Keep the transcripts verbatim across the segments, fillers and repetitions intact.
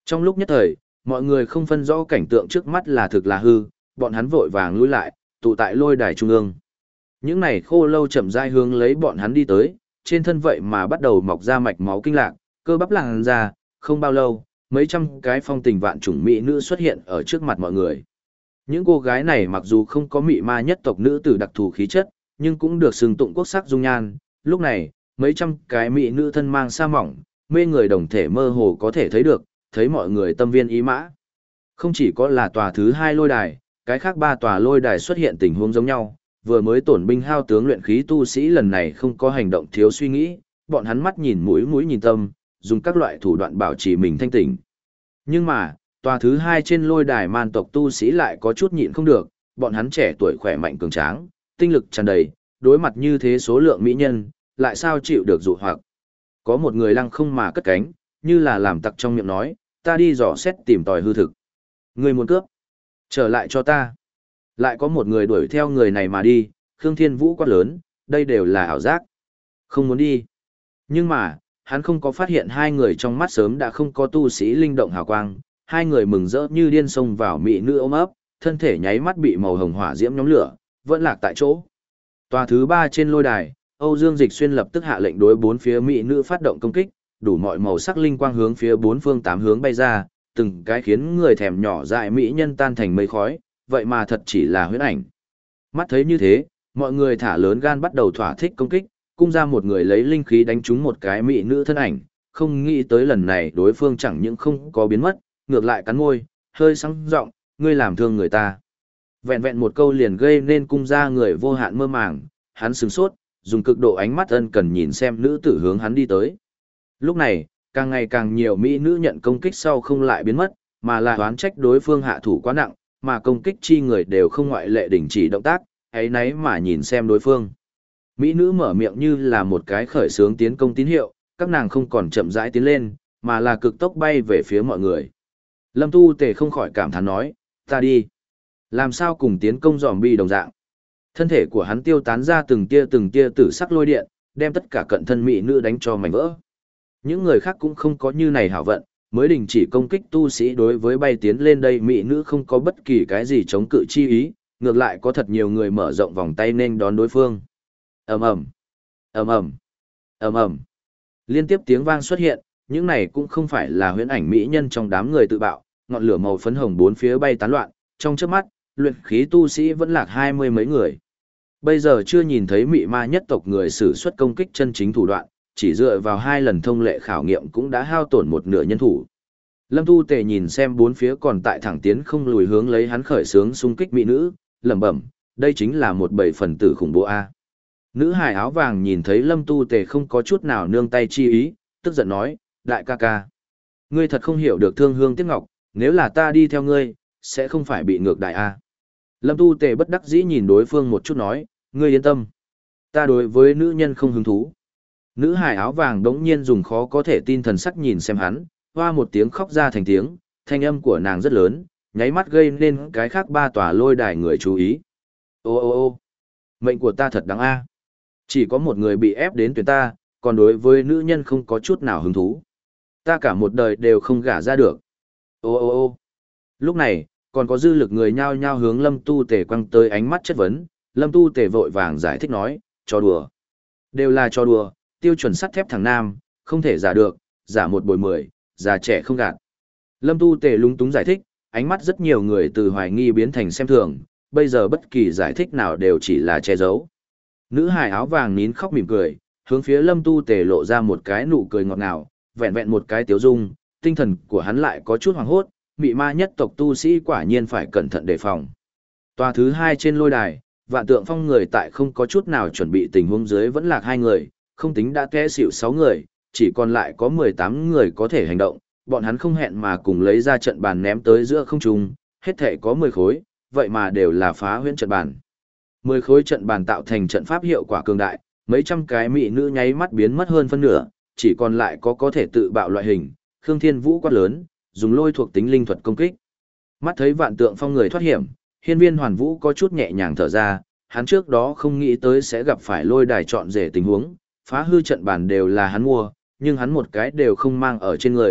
Trong lúc nhất thời, mọi người không phân rõ cảnh tượng trước mắt là thực là hư, bọn hắn vội vàng lùi lại, tụ tại lôi đài trung ương. Những này khô lâu chậm rãi hướng lấy bọn hắn đi tới, trên thân vậy mà bắt đầu mọc ra mạch máu kinh lạc, cơ bắp làn ra, không bao lâu, mấy trăm cái phong tình vạn chủng mỹ nữ xuất hiện ở trước mặt mọi người. Những cô gái này mặc dù không có mị ma nhất tộc nữ tử đặc thù khí chất, nhưng cũng được xưng tụng quốc sắc dung nhan. Lúc này, mấy trăm cái mỹ nữ thân mang sa mỏng, mê người đồng thể mơ hồ có thể thấy được, thấy mọi người tâm viên ý mã. Không chỉ có là tòa thứ hai lôi đài, cái khác ba tòa lôi đài xuất hiện tình huống giống nhau, vừa mới tổn binh hao tướng luyện khí tu sĩ lần này không có hành động thiếu suy nghĩ, bọn hắn mắt nhìn mũi mũi nhìn tâm, dùng các loại thủ đoạn bảo trì mình thanh tỉnh. Nhưng mà, tòa thứ hai trên lôi đài man tộc tu sĩ lại có chút nhịn không được, bọn hắn trẻ tuổi khỏe mạnh cường tráng, tinh lực tràn đầy, đối mặt như thế số lượng mỹ nhân, lại sao chịu được dụ hoặc. Có một người lăng không mà cất cánh, như là làm tặc trong miệng nói, ta đi dò xét tìm tòi hư thực. Người muốn cướp, trở lại cho ta. Lại có một người đuổi theo người này mà đi, Khương Thiên Vũ quát lớn, đây đều là ảo giác. Không muốn đi. Nhưng mà, hắn không có phát hiện hai người trong mắt sớm đã không có tu sĩ linh động hào quang, hai người mừng rỡ như điên xông vào mỹ nữ ôm ấp, thân thể nháy mắt bị màu hồng hỏa diễm nhóm lửa, vẫn lạc tại chỗ. Tòa thứ ba trên lôi đài, Âu Dương Dịch Xuyên lập tức hạ lệnh đối bốn phía mỹ nữ phát động công kích, đủ mọi màu sắc linh quang hướng phía bốn phương tám hướng bay ra, từng cái khiến người thèm nhỏ dại mỹ nhân tan thành mây khói, vậy mà thật chỉ là huyễn ảnh. Mắt thấy như thế, mọi người thả lớn gan bắt đầu thỏa thích công kích, cung ra một người lấy linh khí đánh trúng một cái mỹ nữ thân ảnh, không nghĩ tới lần này đối phương chẳng những không có biến mất, ngược lại cắn môi, hơi sáng giọng, ngươi làm thương người ta. Vẹn vẹn một câu liền gây nên cung ra người vô hạn mơ màng, hắn sửng sốt, dùng cực độ ánh mắt ân cần nhìn xem nữ tử hướng hắn đi tới. Lúc này, càng ngày càng nhiều mỹ nữ nhận công kích sau không lại biến mất, mà là oán trách đối phương hạ thủ quá nặng, mà công kích chi người đều không ngoại lệ đình chỉ động tác, ấy nấy mà nhìn xem đối phương. Mỹ nữ mở miệng như là một cái khởi xướng tiến công tín hiệu, các nàng không còn chậm rãi tiến lên, mà là cực tốc bay về phía mọi người. Lâm Tu Tề không khỏi cảm thán nói, ta đi. Làm sao cùng tiến công zombie đồng dạng. Thân thể của hắn tiêu tán ra từng tia từng tia tử sắc lôi điện, đem tất cả cận thân mỹ nữ đánh cho mảnh vỡ. Những người khác cũng không có như này hảo vận, mới đình chỉ công kích tu sĩ đối với bay tiến lên đây mỹ nữ không có bất kỳ cái gì chống cự chi ý, ngược lại có thật nhiều người mở rộng vòng tay nên đón đối phương. Ầm ầm, ầm ầm, ầm ầm. Liên tiếp tiếng vang xuất hiện, những này cũng không phải là huyễn ảnh mỹ nhân trong đám người tự bạo, ngọn lửa màu phấn hồng bốn phía bay tán loạn, trong chớp mắt, luyện khí tu sĩ vẫn lạc hai mươi mấy người. Bây giờ chưa nhìn thấy mị ma nhất tộc người sử xuất công kích chân chính thủ đoạn, chỉ dựa vào hai lần thông lệ khảo nghiệm cũng đã hao tổn một nửa nhân thủ. Lâm Tu Tề nhìn xem bốn phía còn tại thẳng tiến không lùi hướng lấy hắn khởi sướng xung kích mỹ nữ, lẩm bẩm, đây chính là một bầy phần tử khủng bố a. Nữ hài áo vàng nhìn thấy Lâm Tu Tề không có chút nào nương tay chi ý, tức giận nói, đại ca ca. Ngươi thật không hiểu được thương hương tiếc ngọc, nếu là ta đi theo ngươi, sẽ không phải bị ngược đại a. Lâm Tu Tề bất đắc dĩ nhìn đối phương một chút nói, ngươi yên tâm. Ta đối với nữ nhân không hứng thú. Nữ hài áo vàng đống nhiên dùng khó có thể tin thần sắc nhìn xem hắn, hoa một tiếng khóc ra thành tiếng, thanh âm của nàng rất lớn, nháy mắt gây nên cái khác ba tòa lôi đài người chú ý. Ô ô ô mệnh của ta thật đáng a. Chỉ có một người bị ép đến tuyển ta, còn đối với nữ nhân không có chút nào hứng thú. Ta cả một đời đều không gả ra được. Ô ô ô lúc này, còn có dư lực người nhao nhao hướng Lâm Tu Tề quăng tới ánh mắt chất vấn, Lâm Tu Tề vội vàng giải thích nói, cho đùa. Đều là cho đùa, tiêu chuẩn sắt thép thằng nam, không thể giả được, giả một bồi mười, già trẻ không gạt. Lâm Tu Tề lúng túng giải thích, ánh mắt rất nhiều người từ hoài nghi biến thành xem thường, bây giờ bất kỳ giải thích nào đều chỉ là che giấu. Nữ hài áo vàng nín khóc mỉm cười, hướng phía Lâm Tu Tề lộ ra một cái nụ cười ngọt ngào, vẹn vẹn một cái tiếu dung, tinh thần của hắn lại có chút hoảng hốt, mị ma nhất tộc tu sĩ quả nhiên phải cẩn thận đề phòng. Tòa thứ hai trên lôi đài, Vạn Tượng Phong người tại không có chút nào chuẩn bị tình huống dưới vẫn lạc hai người, không tính đã té xỉu sáu người, chỉ còn lại có mười tám người có thể hành động, bọn hắn không hẹn mà cùng lấy ra trận bàn ném tới giữa không trung, hết thể có mười khối, vậy mà đều là phá huyễn trận bàn. mười khối trận bàn tạo thành trận pháp hiệu quả cường đại, mấy trăm cái mỹ nữ nháy mắt biến mất hơn phân nửa, chỉ còn lại có có thể tự bạo loại hình, Khương Thiên Vũ quát lớn, dùng lôi thuộc tính linh thuật công kích. Mắt thấy Vạn Tượng Phong người thoát hiểm, Hiên Viên Hoàn Vũ có chút nhẹ nhàng thở ra, hắn trước đó không nghĩ tới sẽ gặp phải lôi đài chọn rể tình huống, phá hư trận bàn đều là hắn mua, nhưng hắn một cái đều không mang ở trên người,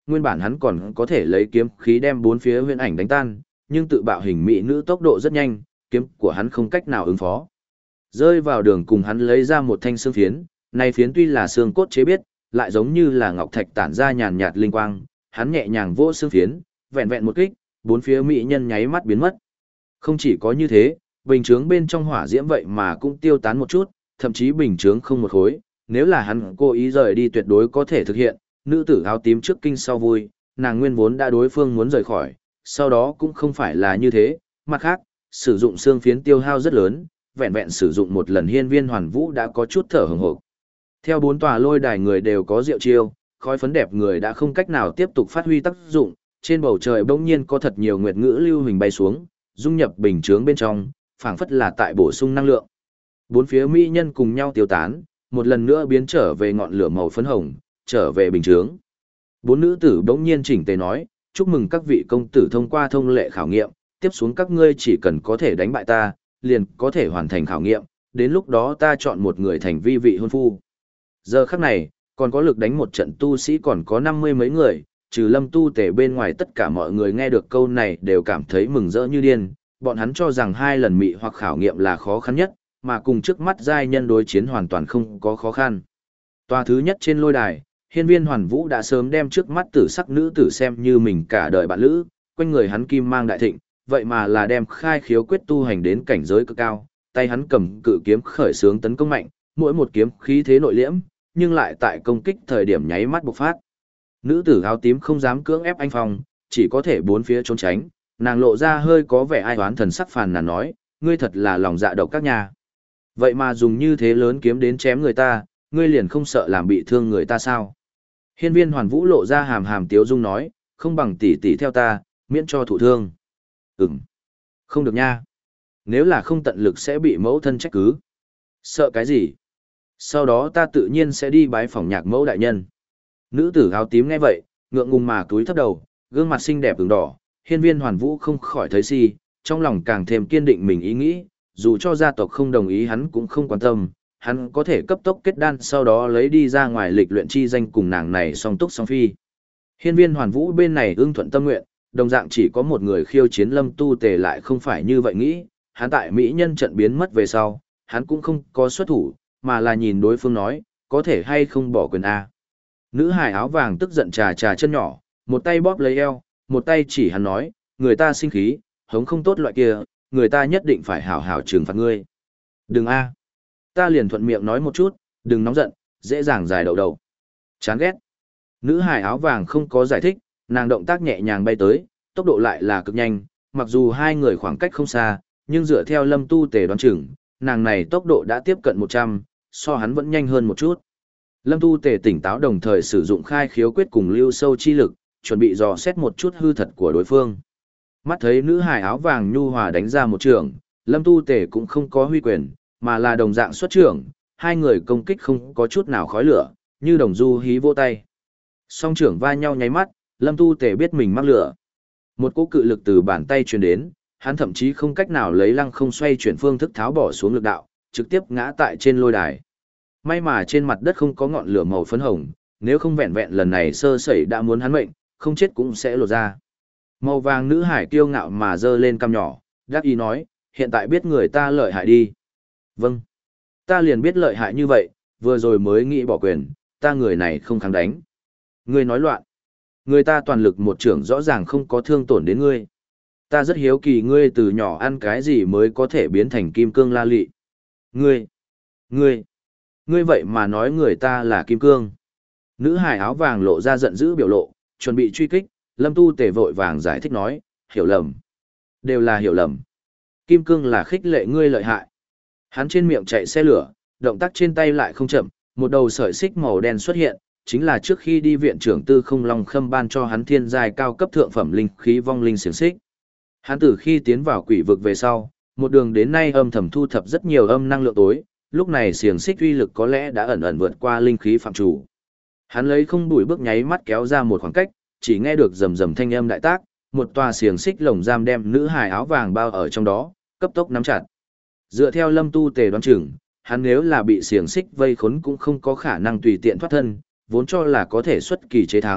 nguyên bản hắn còn có thể lấy kiếm khí đem bốn phía huyễn ảnh đánh tan, nhưng tự bạo hình mỹ nữ tốc độ rất nhanh, kiếm của hắn không cách nào ứng phó. Rơi vào đường cùng hắn lấy ra một thanh xương phiến, này phiến tuy là xương cốt chế biết, lại giống như là ngọc thạch tản ra nhàn nhạt linh quang, hắn nhẹ nhàng vỗ xương phiến, vẹn vẹn một kích, bốn phía mỹ nhân nháy mắt biến mất. Không chỉ có như thế, bình chướng bên trong hỏa diễm vậy mà cũng tiêu tán một chút, thậm chí bình chướng không một khối, nếu là hắn cố ý rời đi tuyệt đối có thể thực hiện, nữ tử áo tím trước kinh sau vui, nàng nguyên vốn đã đối phương muốn rời khỏi, sau đó cũng không phải là như thế, mặt khác, sử dụng xương phiến tiêu hao rất lớn, vẹn vẹn sử dụng một lần hiên viên hoàn vũ đã có chút thở hừng hực. Theo bốn tòa lôi đài người đều có diệu chiêu, khói phấn đẹp người đã không cách nào tiếp tục phát huy tác dụng, trên bầu trời bỗng nhiên có thật nhiều nguyệt ngữ lưu hình bay xuống, dung nhập bình chướng bên trong, phảng phất là tại bổ sung năng lượng. Bốn phía mỹ nhân cùng nhau tiêu tán, một lần nữa biến trở về ngọn lửa màu phấn hồng, trở về bình chướng. Bốn nữ tử bỗng nhiên chỉnh tề nói, chúc mừng các vị công tử thông qua thông lệ khảo nghiệm, tiếp xuống các ngươi chỉ cần có thể đánh bại ta, liền có thể hoàn thành khảo nghiệm, đến lúc đó ta chọn một người thành vi vị hôn phu. Giờ khắc này, còn có lực đánh một trận tu sĩ còn có năm mươi mấy người, trừ Lâm Tu Tề bên ngoài tất cả mọi người nghe được câu này đều cảm thấy mừng rỡ như điên, bọn hắn cho rằng hai lần mị hoặc khảo nghiệm là khó khăn nhất, mà cùng trước mắt giai nhân đối chiến hoàn toàn không có khó khăn. Tòa thứ nhất trên lôi đài, hiên viên hoàn vũ đã sớm đem trước mắt tử sắc nữ tử xem như mình cả đời bạn lữ, quanh người hắn kim mang đại thịnh, vậy mà là đem khai khiếu quyết tu hành đến cảnh giới cực cao, tay hắn cầm cự kiếm khởi xướng tấn công mạnh, mỗi một kiếm khí thế nội liễm, nhưng lại tại công kích thời điểm nháy mắt bộc phát. Nữ tử áo tím không dám cưỡng ép anh phong, chỉ có thể bốn phía trốn tránh, nàng lộ ra hơi có vẻ ai oán thần sắc phàn nàn nói, ngươi thật là lòng dạ độc các nhà. Vậy mà dùng như thế lớn kiếm đến chém người ta, ngươi liền không sợ làm bị thương người ta sao? Hiên viên hoàn vũ lộ ra hàm hàm tiếu dung nói, không bằng tỷ tỷ theo ta, miễn cho thụ thương. Ừm, không được nha. Nếu là không tận lực sẽ bị mẫu thân trách cứ. Sợ cái gì? Sau đó ta tự nhiên sẽ đi bái phỏng nhạc mẫu đại nhân. Nữ tử áo tím nghe vậy, ngượng ngùng mà cúi thấp đầu, gương mặt xinh đẹp ửng đỏ, hiên viên hoàn vũ không khỏi thấy si, trong lòng càng thêm kiên định mình ý nghĩ, dù cho gia tộc không đồng ý hắn cũng không quan tâm, hắn có thể cấp tốc kết đan sau đó lấy đi ra ngoài lịch luyện chi danh cùng nàng này song túc song phi. Hiên viên hoàn vũ bên này ưng thuận tâm nguyện, đồng dạng chỉ có một người khiêu chiến Lâm Tu Tề lại không phải như vậy nghĩ, hắn tại mỹ nhân trận biến mất về sau, hắn cũng không có xuất thủ, mà là nhìn đối phương nói, có thể hay không bỏ quyền A. Nữ hài áo vàng tức giận trà trà chân nhỏ, một tay bóp lấy eo, một tay chỉ hắn nói, người ta sinh khí, hống không tốt loại kia, người ta nhất định phải hảo hảo trừng phạt ngươi. Đừng A. Ta liền thuận miệng nói một chút, đừng nóng giận, dễ dàng dài đầu đầu. Chán ghét. Nữ hài áo vàng không có giải thích, nàng động tác nhẹ nhàng bay tới, tốc độ lại là cực nhanh, mặc dù hai người khoảng cách không xa, nhưng dựa theo Lâm Tu Tề đoán chừng, nàng này tốc độ đã tiếp cận một trăm, so hắn vẫn nhanh hơn một chút. Lâm Tu Tề tỉnh táo đồng thời sử dụng khai khiếu quyết cùng lưu sâu chi lực, chuẩn bị dò xét một chút hư thật của đối phương. Mắt thấy nữ hài áo vàng nhu hòa đánh ra một trường, Lâm Tu Tề cũng không có huy quyền, mà là đồng dạng xuất trưởng, hai người công kích không có chút nào khói lửa, như đồng du hí vô tay. Song trưởng va nhau nháy mắt, Lâm Tu Tề biết mình mắc lửa. Một cỗ cự lực từ bàn tay truyền đến, hắn thậm chí không cách nào lấy lăng không xoay chuyển phương thức tháo bỏ xuống lực đạo, trực tiếp ngã tại trên lôi đài. May mà trên mặt đất không có ngọn lửa màu phấn hồng, nếu không vẹn vẹn lần này sơ sẩy đã muốn hắn mệnh, không chết cũng sẽ lột ra. Màu vàng nữ hải kiêu ngạo mà giơ lên cằm nhỏ, đắc ý nói, hiện tại biết người ta lợi hại đi. Vâng. Ta liền biết lợi hại như vậy, vừa rồi mới nghĩ bỏ quyền, ta người này không kháng đánh. Ngươi nói loạn. Người ta toàn lực một trưởng rõ ràng không có thương tổn đến ngươi. Ta rất hiếu kỳ ngươi từ nhỏ ăn cái gì mới có thể biến thành kim cương la lị. Ngươi. Ngươi. Ngươi vậy mà nói người ta là kim cương. Nữ hài áo vàng lộ ra giận dữ biểu lộ, chuẩn bị truy kích, Lâm Tu Tề vội vàng giải thích nói, hiểu lầm. Đều là hiểu lầm. Kim cương là khích lệ ngươi lợi hại. Hắn trên miệng chạy xe lửa, động tác trên tay lại không chậm, một đầu sợi xích màu đen xuất hiện, chính là trước khi đi viện trưởng Tư Không Long Khâm ban cho hắn thiên giai cao cấp thượng phẩm linh khí vong linh xiềng xích. Hắn từ khi tiến vào quỷ vực về sau, một đường đến nay âm thầm thu thập rất nhiều âm năng lượng tối, lúc này xiềng xích uy lực có lẽ đã ẩn ẩn vượt qua linh khí phạm chủ. Hắn lấy không đuổi bước nháy mắt kéo ra một khoảng cách, chỉ nghe được rầm rầm thanh âm đại tác, một tòa xiềng xích lồng giam đem nữ hài áo vàng bao ở trong đó, cấp tốc nắm chặt. Dựa theo Lâm Tu Tề đoán chừng, hắn nếu là bị xiềng xích vây khốn cũng không có khả năng tùy tiện thoát thân, vốn cho là có thể xuất kỳ chế thắng,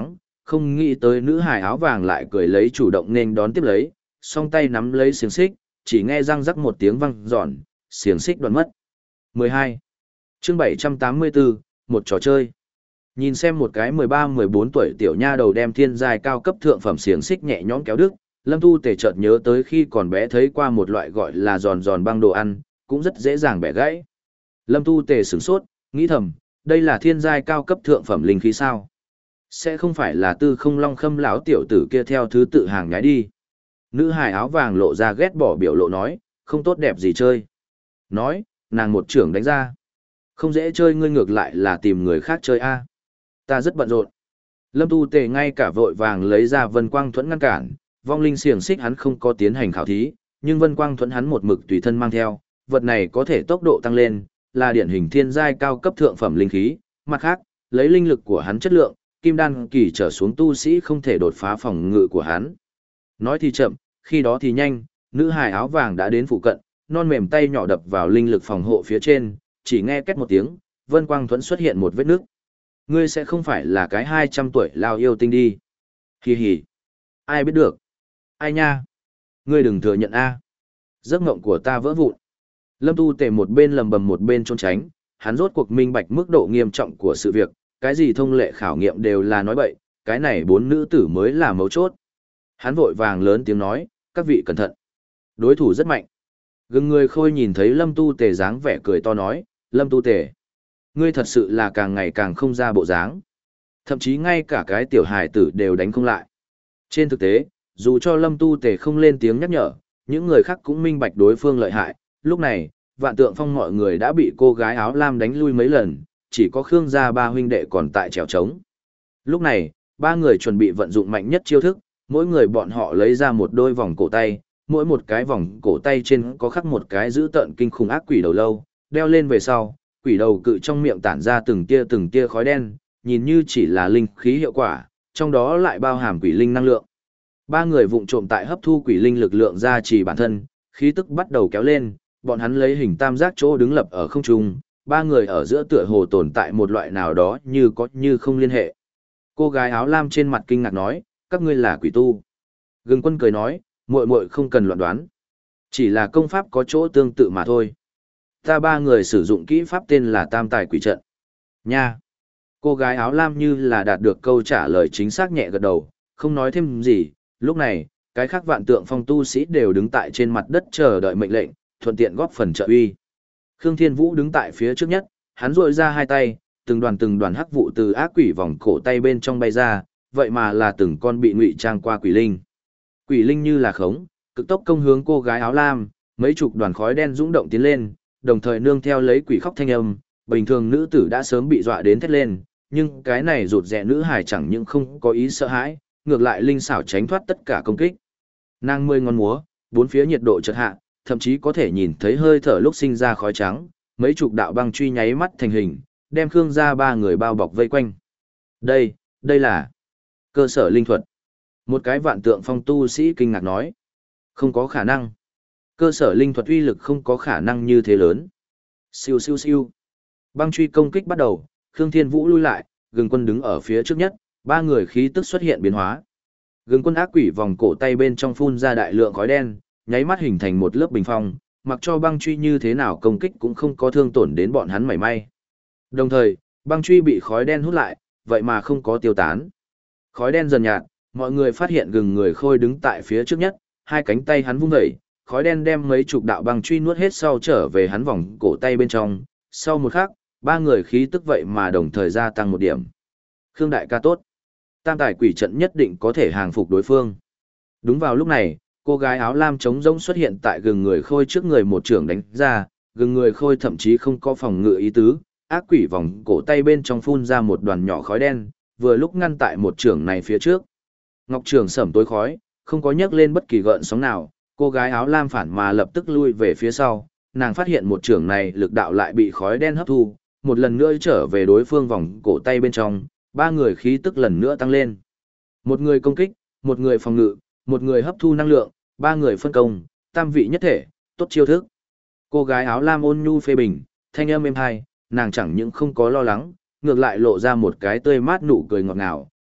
không nghĩ tới nữ hài áo vàng lại cười lấy chủ động nên đón tiếp lấy, song tay nắm lấy xiềng xích, chỉ nghe răng rắc một tiếng vang giòn, xiềng xích đoạn mất. mười hai. Chương bảy trăm tám mươi bốn, một trò chơi. Nhìn xem một cái mười ba mười bốn tuổi tiểu nha đầu đem thiên giai cao cấp thượng phẩm xiềng xích nhẹ nhõm kéo đứt, Lâm Tu Tề chợt nhớ tới khi còn bé thấy qua một loại gọi là giòn giòn băng đồ ăn, cũng rất dễ dàng bẻ gãy. Lâm Tu Tề sửng sốt, nghĩ thầm, đây là thiên giai cao cấp thượng phẩm linh khí sao? Sẽ không phải là Tư Không Long Khâm lão tiểu tử kia theo thứ tự hàng nhái đi. Nữ hài áo vàng lộ ra ghét bỏ biểu lộ nói, không tốt đẹp gì chơi. Nói, nàng một trưởng đánh ra. Không dễ chơi, ngươi ngược lại là tìm người khác chơi a. Ta rất bận rộn. Lâm Tu Tề ngay cả vội vàng lấy ra Vân Quang Thuẫn ngăn cản, vong linh xiềng xích hắn không có tiến hành khảo thí, nhưng Vân Quang Thuẫn hắn một mực tùy thân mang theo, vật này có thể tốc độ tăng lên, là điển hình thiên giai cao cấp thượng phẩm linh khí, mặt khác, lấy linh lực của hắn chất lượng, kim đan kỳ trở xuống tu sĩ không thể đột phá phòng ngự của hắn. Nói thì chậm, khi đó thì nhanh, nữ hài áo vàng đã đến phụ cận, non mềm tay nhỏ đập vào linh lực phòng hộ phía trên, chỉ nghe két một tiếng, Vân Quang Thuẫn xuất hiện một vết nước. Ngươi sẽ không phải là cái hai trăm tuổi lao yêu tinh đi. Hì hì. Ai biết được. Ai nha. Ngươi đừng thừa nhận a. Giấc mộng của ta vỡ vụn. Lâm Tu Tề một bên lầm bầm một bên trốn tránh, hắn rốt cuộc minh bạch mức độ nghiêm trọng của sự việc, cái gì thông lệ khảo nghiệm đều là nói bậy, cái này bốn nữ tử mới là mấu chốt. Hắn vội vàng lớn tiếng nói, các vị cẩn thận. Đối thủ rất mạnh. Gừng người khôi nhìn thấy Lâm Tu Tề dáng vẻ cười to nói, Lâm Tu Tề, ngươi thật sự là càng ngày càng không ra bộ dáng. Thậm chí ngay cả cái tiểu hài tử đều đánh không lại. Trên thực tế, dù cho Lâm Tu Tề không lên tiếng nhắc nhở, những người khác cũng minh bạch đối phương lợi hại. Lúc này, Vạn Tượng Phong mọi người đã bị cô gái áo lam đánh lui mấy lần, chỉ có Khương gia ba huynh đệ còn tại trèo trống. Lúc này, ba người chuẩn bị vận dụng mạnh nhất chiêu thức, mỗi người bọn họ lấy ra một đôi vòng cổ tay, mỗi một cái vòng cổ tay trên có khắc một cái dữ tợn kinh khủng ác quỷ đầu lâu, đeo lên về sau, quỷ đầu cự trong miệng tản ra từng tia từng tia khói đen, nhìn như chỉ là linh khí hiệu quả, trong đó lại bao hàm quỷ linh năng lượng. Ba người vụng trộm tại hấp thu quỷ linh lực lượng ra chỉ bản thân, khí tức bắt đầu kéo lên, bọn hắn lấy hình tam giác chỗ đứng lập ở không trung, ba người ở giữa tựa hồ tồn tại một loại nào đó như có như không liên hệ. Cô gái áo lam trên mặt kinh ngạc nói, các ngươi là quỷ tu. Gừng Quân cười nói, muội muội không cần loạn đoán, chỉ là công pháp có chỗ tương tự mà thôi. Ta ba người sử dụng kỹ pháp tên là Tam Tài Quỷ Trận. Nha. Cô gái áo lam như là đạt được câu trả lời chính xác nhẹ gật đầu, không nói thêm gì. Lúc này, cái khác Vạn Tượng Phong tu sĩ đều đứng tại trên mặt đất chờ đợi mệnh lệnh, thuận tiện góp phần trợ uy. Khương Thiên Vũ đứng tại phía trước nhất, hắn rội ra hai tay, từng đoàn từng đoàn hắc vụ từ ác quỷ vòng cổ tay bên trong bay ra, vậy mà là từng con bị ngụy trang qua quỷ linh. Quỷ linh như là khống, cực tốc công hướng cô gái áo lam, mấy chục đoàn khói đen dũng động tiến lên, đồng thời nương theo lấy quỷ khóc thanh âm, bình thường nữ tử đã sớm bị dọa đến thét lên, nhưng cái này rụt rè nữ hài chẳng những không có ý sợ hãi, ngược lại linh xảo tránh thoát tất cả công kích. Nàng mười ngón múa, bốn phía nhiệt độ chợt hạ, thậm chí có thể nhìn thấy hơi thở lúc sinh ra khói trắng, mấy chục đạo băng truy nháy mắt thành hình, đem Khương gia ba người bao bọc vây quanh. Đây, đây là cơ sở linh thuật. Một cái Vạn Tượng Phong tu sĩ kinh ngạc nói, không có khả năng. Cơ sở linh thuật uy lực không có khả năng như thế lớn. Siêu siêu siêu. Băng truy công kích bắt đầu, Khương Thiên Vũ lui lại, Gừng Quân đứng ở phía trước nhất, ba người khí tức xuất hiện biến hóa. Gừng Quân ác quỷ vòng cổ tay bên trong phun ra đại lượng khói đen, nháy mắt hình thành một lớp bình phong, mặc cho băng truy như thế nào công kích cũng không có thương tổn đến bọn hắn mảy may. Đồng thời, băng truy bị khói đen hút lại, vậy mà không có tiêu tán. Khói đen dần nhạt, mọi người phát hiện Gừng người khôi đứng tại phía trước nhất, hai cánh tay hắn vung dậy, khói đen đem mấy chục đạo băng truy nuốt hết sau trở về hắn vòng cổ tay bên trong. Sau một khắc, ba người khí tức vậy mà đồng thời gia tăng một điểm. Khương đại ca tốt. Tam Tài Quỷ Trận nhất định có thể hàng phục đối phương. Đúng vào lúc này, cô gái áo lam trống rỗng xuất hiện tại Gừng người khôi trước người một trưởng đánh ra, Gừng người khôi thậm chí không có phòng ngự ý tứ, ác quỷ vòng cổ tay bên trong phun ra một đoàn nhỏ khói đen, vừa lúc ngăn tại một trưởng này phía trước. Ngọc trường sẩm tối khói, không có nhấc lên bất kỳ gợn sóng nào, cô gái áo lam phản mà lập tức lui về phía sau, nàng phát hiện một trưởng này lực đạo lại bị khói đen hấp thu, một lần nữa trở về đối phương vòng cổ tay bên trong, ba người khí tức lần nữa tăng lên. Một người công kích, một người phòng ngự, một người hấp thu năng lượng, ba người phân công, tam vị nhất thể, tốt chiêu thức. Cô gái áo lam ôn nhu phê bình, thanh âm êm hai, nàng chẳng những không có lo lắng, ngược lại lộ ra một cái tươi mát nụ cười ngọt ngào,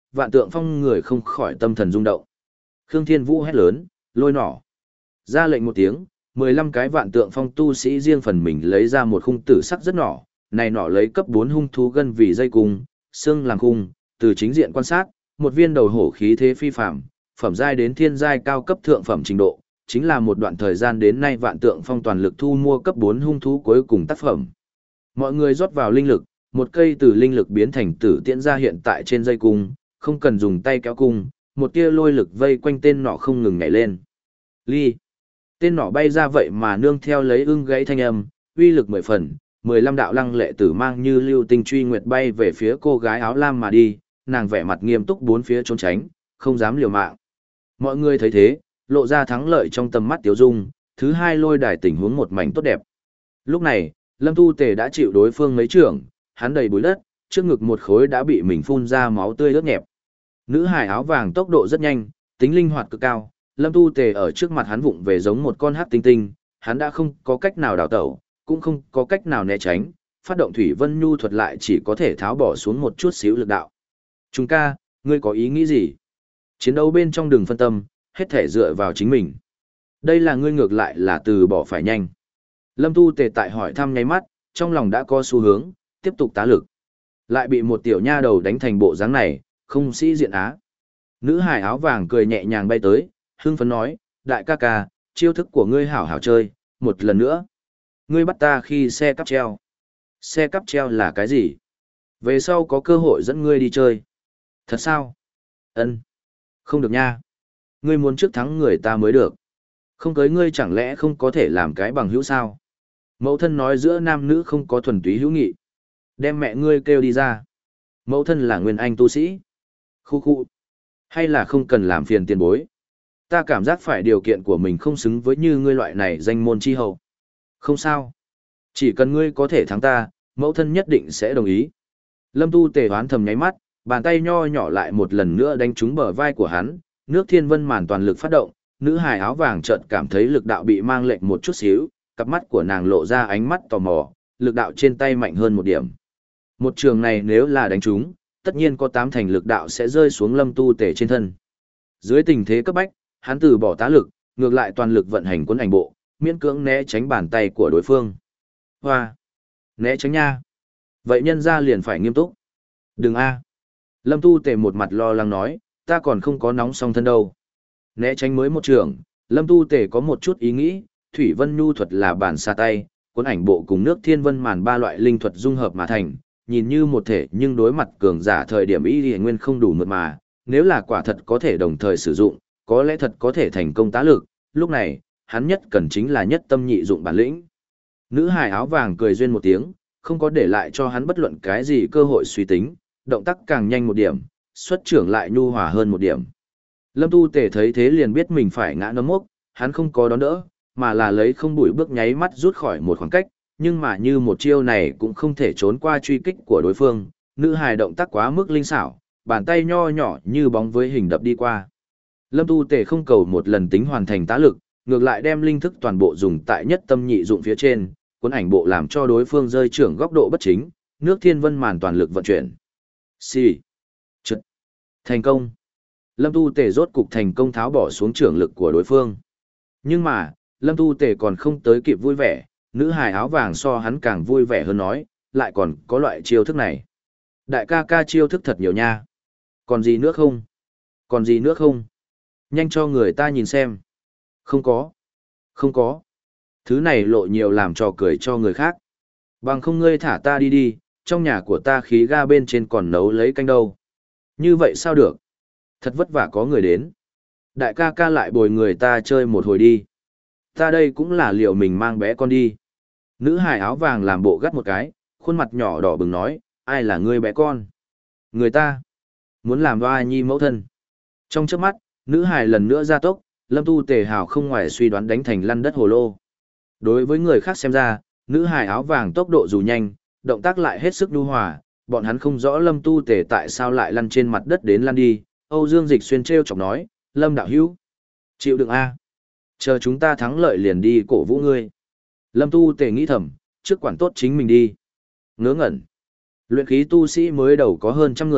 Vạn Tượng Phong người không khỏi tâm thần rung động. Khương Thiên Vũ hét lớn, lôi nỏ. Ra lệnh một tiếng, mười lăm cái Vạn Tượng Phong tu sĩ riêng phần mình lấy ra một khung tử sắc rất nỏ, này nỏ lấy cấp bốn hung thú gân vì dây cung, xương làm khung, từ chính diện quan sát, một viên đầu hổ khí thế phi phàm, phẩm giai đến thiên giai cao cấp thượng phẩm trình độ, chính là một đoạn thời gian đến nay Vạn Tượng Phong toàn lực thu mua cấp bốn hung thú cuối cùng tác phẩm. Mọi người rót vào linh lực, một cây từ linh lực biến thành tử tiễn ra hiện tại trên dây cung, không cần dùng tay kéo cung, một tia lôi lực vây quanh tên nỏ không ngừng nhảy lên. Ly. Tên nỏ bay ra vậy mà nương theo lấy ưng gãy thanh âm, uy lực mười phần, mười lăm đạo lăng lệ tử mang như lưu tinh truy nguyệt bay về phía cô gái áo lam mà đi, nàng vẻ mặt nghiêm túc bốn phía trốn tránh, không dám liều mạng. Mọi người thấy thế, lộ ra thắng lợi trong tầm mắt Tiếu Dung, thứ hai lôi đài tình huống một mảnh tốt đẹp. Lúc này, Lâm Tu Tề đã chịu đối phương mấy trưởng, hắn đầy bụi đất, trước ngực một khối đã bị mình phun ra máu tươi ướt nhẹp. Nữ hài áo vàng tốc độ rất nhanh, tính linh hoạt cực cao, Lâm Tu Tề ở trước mặt hắn vụng về giống một con hắc tinh tinh, hắn đã không có cách nào đào tẩu, cũng không có cách nào né tránh, phát động thủy vân nhu thuật lại chỉ có thể tháo bỏ xuống một chút xíu lực đạo. Trung ca, ngươi có ý nghĩ gì? Chiến đấu bên trong đường phân tâm, hết thể dựa vào chính mình. Đây là ngươi ngược lại là từ bỏ phải nhanh. Lâm Tu Tề tại hỏi thăm nháy mắt, trong lòng đã có xu hướng, tiếp tục tá lực. Lại bị một tiểu nha đầu đánh thành bộ dáng này, không sĩ diện á. Nữ hài áo vàng cười nhẹ nhàng bay tới, hưng phấn nói, đại ca ca, chiêu thức của ngươi hảo hảo chơi, một lần nữa. Ngươi bắt ta khi xe cắp treo. Xe cắp treo là cái gì? Về sau có cơ hội dẫn ngươi đi chơi. Thật sao? Ân, không được nha. Ngươi muốn trước thắng người ta mới được. Không cưới ngươi chẳng lẽ không có thể làm cái bằng hữu sao? Mẫu thân nói giữa nam nữ không có thuần túy hữu nghị. Đem mẹ ngươi kêu đi ra. Mẫu thân là nguyên anh tu sĩ. Khu khu. Hay là không cần làm phiền tiền bối. Ta cảm giác phải điều kiện của mình không xứng với như ngươi loại này danh môn chi hậu. Không sao. Chỉ cần ngươi có thể thắng ta, mẫu thân nhất định sẽ đồng ý. Lâm Tu Tề hoán thầm nháy mắt, bàn tay nho nhỏ lại một lần nữa đánh trúng bờ vai của hắn, nước thiên vân màn toàn lực phát động, nữ hài áo vàng chợt cảm thấy lực đạo bị mang lệch một chút xíu, cặp mắt của nàng lộ ra ánh mắt tò mò, lực đạo trên tay mạnh hơn một điểm. Một trường này nếu là đánh trúng, tất nhiên có tám thành lực đạo sẽ rơi xuống Lâm Tu Tề trên thân. Dưới tình thế cấp bách, hắn từ bỏ tá lực, ngược lại toàn lực vận hành cuốn ảnh bộ, miễn cưỡng né tránh bàn tay của đối phương. Hoa! Né tránh nha! Vậy nhân ra liền phải nghiêm túc. Đừng a! Lâm Tu Tề một mặt lo lắng nói, ta còn không có nóng song thân đâu. Né tránh mới một trường, Lâm Tu Tề có một chút ý nghĩ, Thủy Vân Nhu thuật là bản xa tay, cuốn ảnh bộ cùng nước thiên vân màn ba loại linh thuật dung hợp mà thành, nhìn như một thể nhưng đối mặt cường giả thời điểm ý thì nguyên không đủ mượt mà, nếu là quả thật có thể đồng thời sử dụng, có lẽ thật có thể thành công tá lực, lúc này, hắn nhất cần chính là nhất tâm nhị dụng bản lĩnh. Nữ hài áo vàng cười duyên một tiếng, không có để lại cho hắn bất luận cái gì cơ hội suy tính, động tác càng nhanh một điểm, xuất trưởng lại nhu hòa hơn một điểm. Lâm Tu Tề thấy thế liền biết mình phải ngã nấm mốc, hắn không có đón đỡ, mà là lấy không bụi bước nháy mắt rút khỏi một khoảng cách, nhưng mà như một chiêu này cũng không thể trốn qua truy kích của đối phương, nữ hài động tác quá mức linh xảo, bàn tay nho nhỏ như bóng với hình đập đi qua. Lâm Tu Tề không cầu một lần tính hoàn thành tá lực, ngược lại đem linh thức toàn bộ dùng tại nhất tâm nhị dụng phía trên, cuốn ảnh bộ làm cho đối phương rơi trưởng góc độ bất chính, nước thiên vân màn toàn lực vận chuyển. Xì. Trật. Thành công. Lâm Tu Tề rốt cục thành công tháo bỏ xuống trưởng lực của đối phương. Nhưng mà, Lâm Tu Tề còn không tới kịp vui vẻ, nữ hài áo vàng so hắn càng vui vẻ hơn nói, lại còn có loại chiêu thức này. Đại ca ca chiêu thức thật nhiều nha. Còn gì nữa không? Còn gì nữa không? Nhanh cho người ta nhìn xem. Không có. Không có. Thứ này lộ nhiều làm trò cười cho người khác. Bằng không ngươi thả ta đi đi, trong nhà của ta khí ga bên trên còn nấu lấy canh đâu. Như vậy sao được? Thật vất vả có người đến. Đại ca ca lại bồi người ta chơi một hồi đi. Ta đây cũng là liệu mình mang bé con đi. Nữ hài áo vàng làm bộ gắt một cái, khuôn mặt nhỏ đỏ bừng nói, ai là ngươi bé con? Người ta muốn làm oa nhi mẫu thân. Trong chớp mắt, nữ hài lần nữa ra tốc, Lâm Tu Tề hào không ngoài suy đoán đánh thành lăn đất hồ lô. Đối với người khác xem ra, nữ hài áo vàng tốc độ dù nhanh, động tác lại hết sức nhu hòa, bọn hắn không rõ Lâm Tu Tề tại sao lại lăn trên mặt đất đến lăn đi. Âu Dương Dịch Xuyên trêu chọc nói, Lâm đạo hữu, chịu đựng a, chờ chúng ta thắng lợi liền đi cổ vũ ngươi. Lâm Tu Tề nghĩ thầm, trước quản tốt chính mình đi. Ngớ ngẩn, luyện khí tu sĩ mới đầu có hơn trăm người,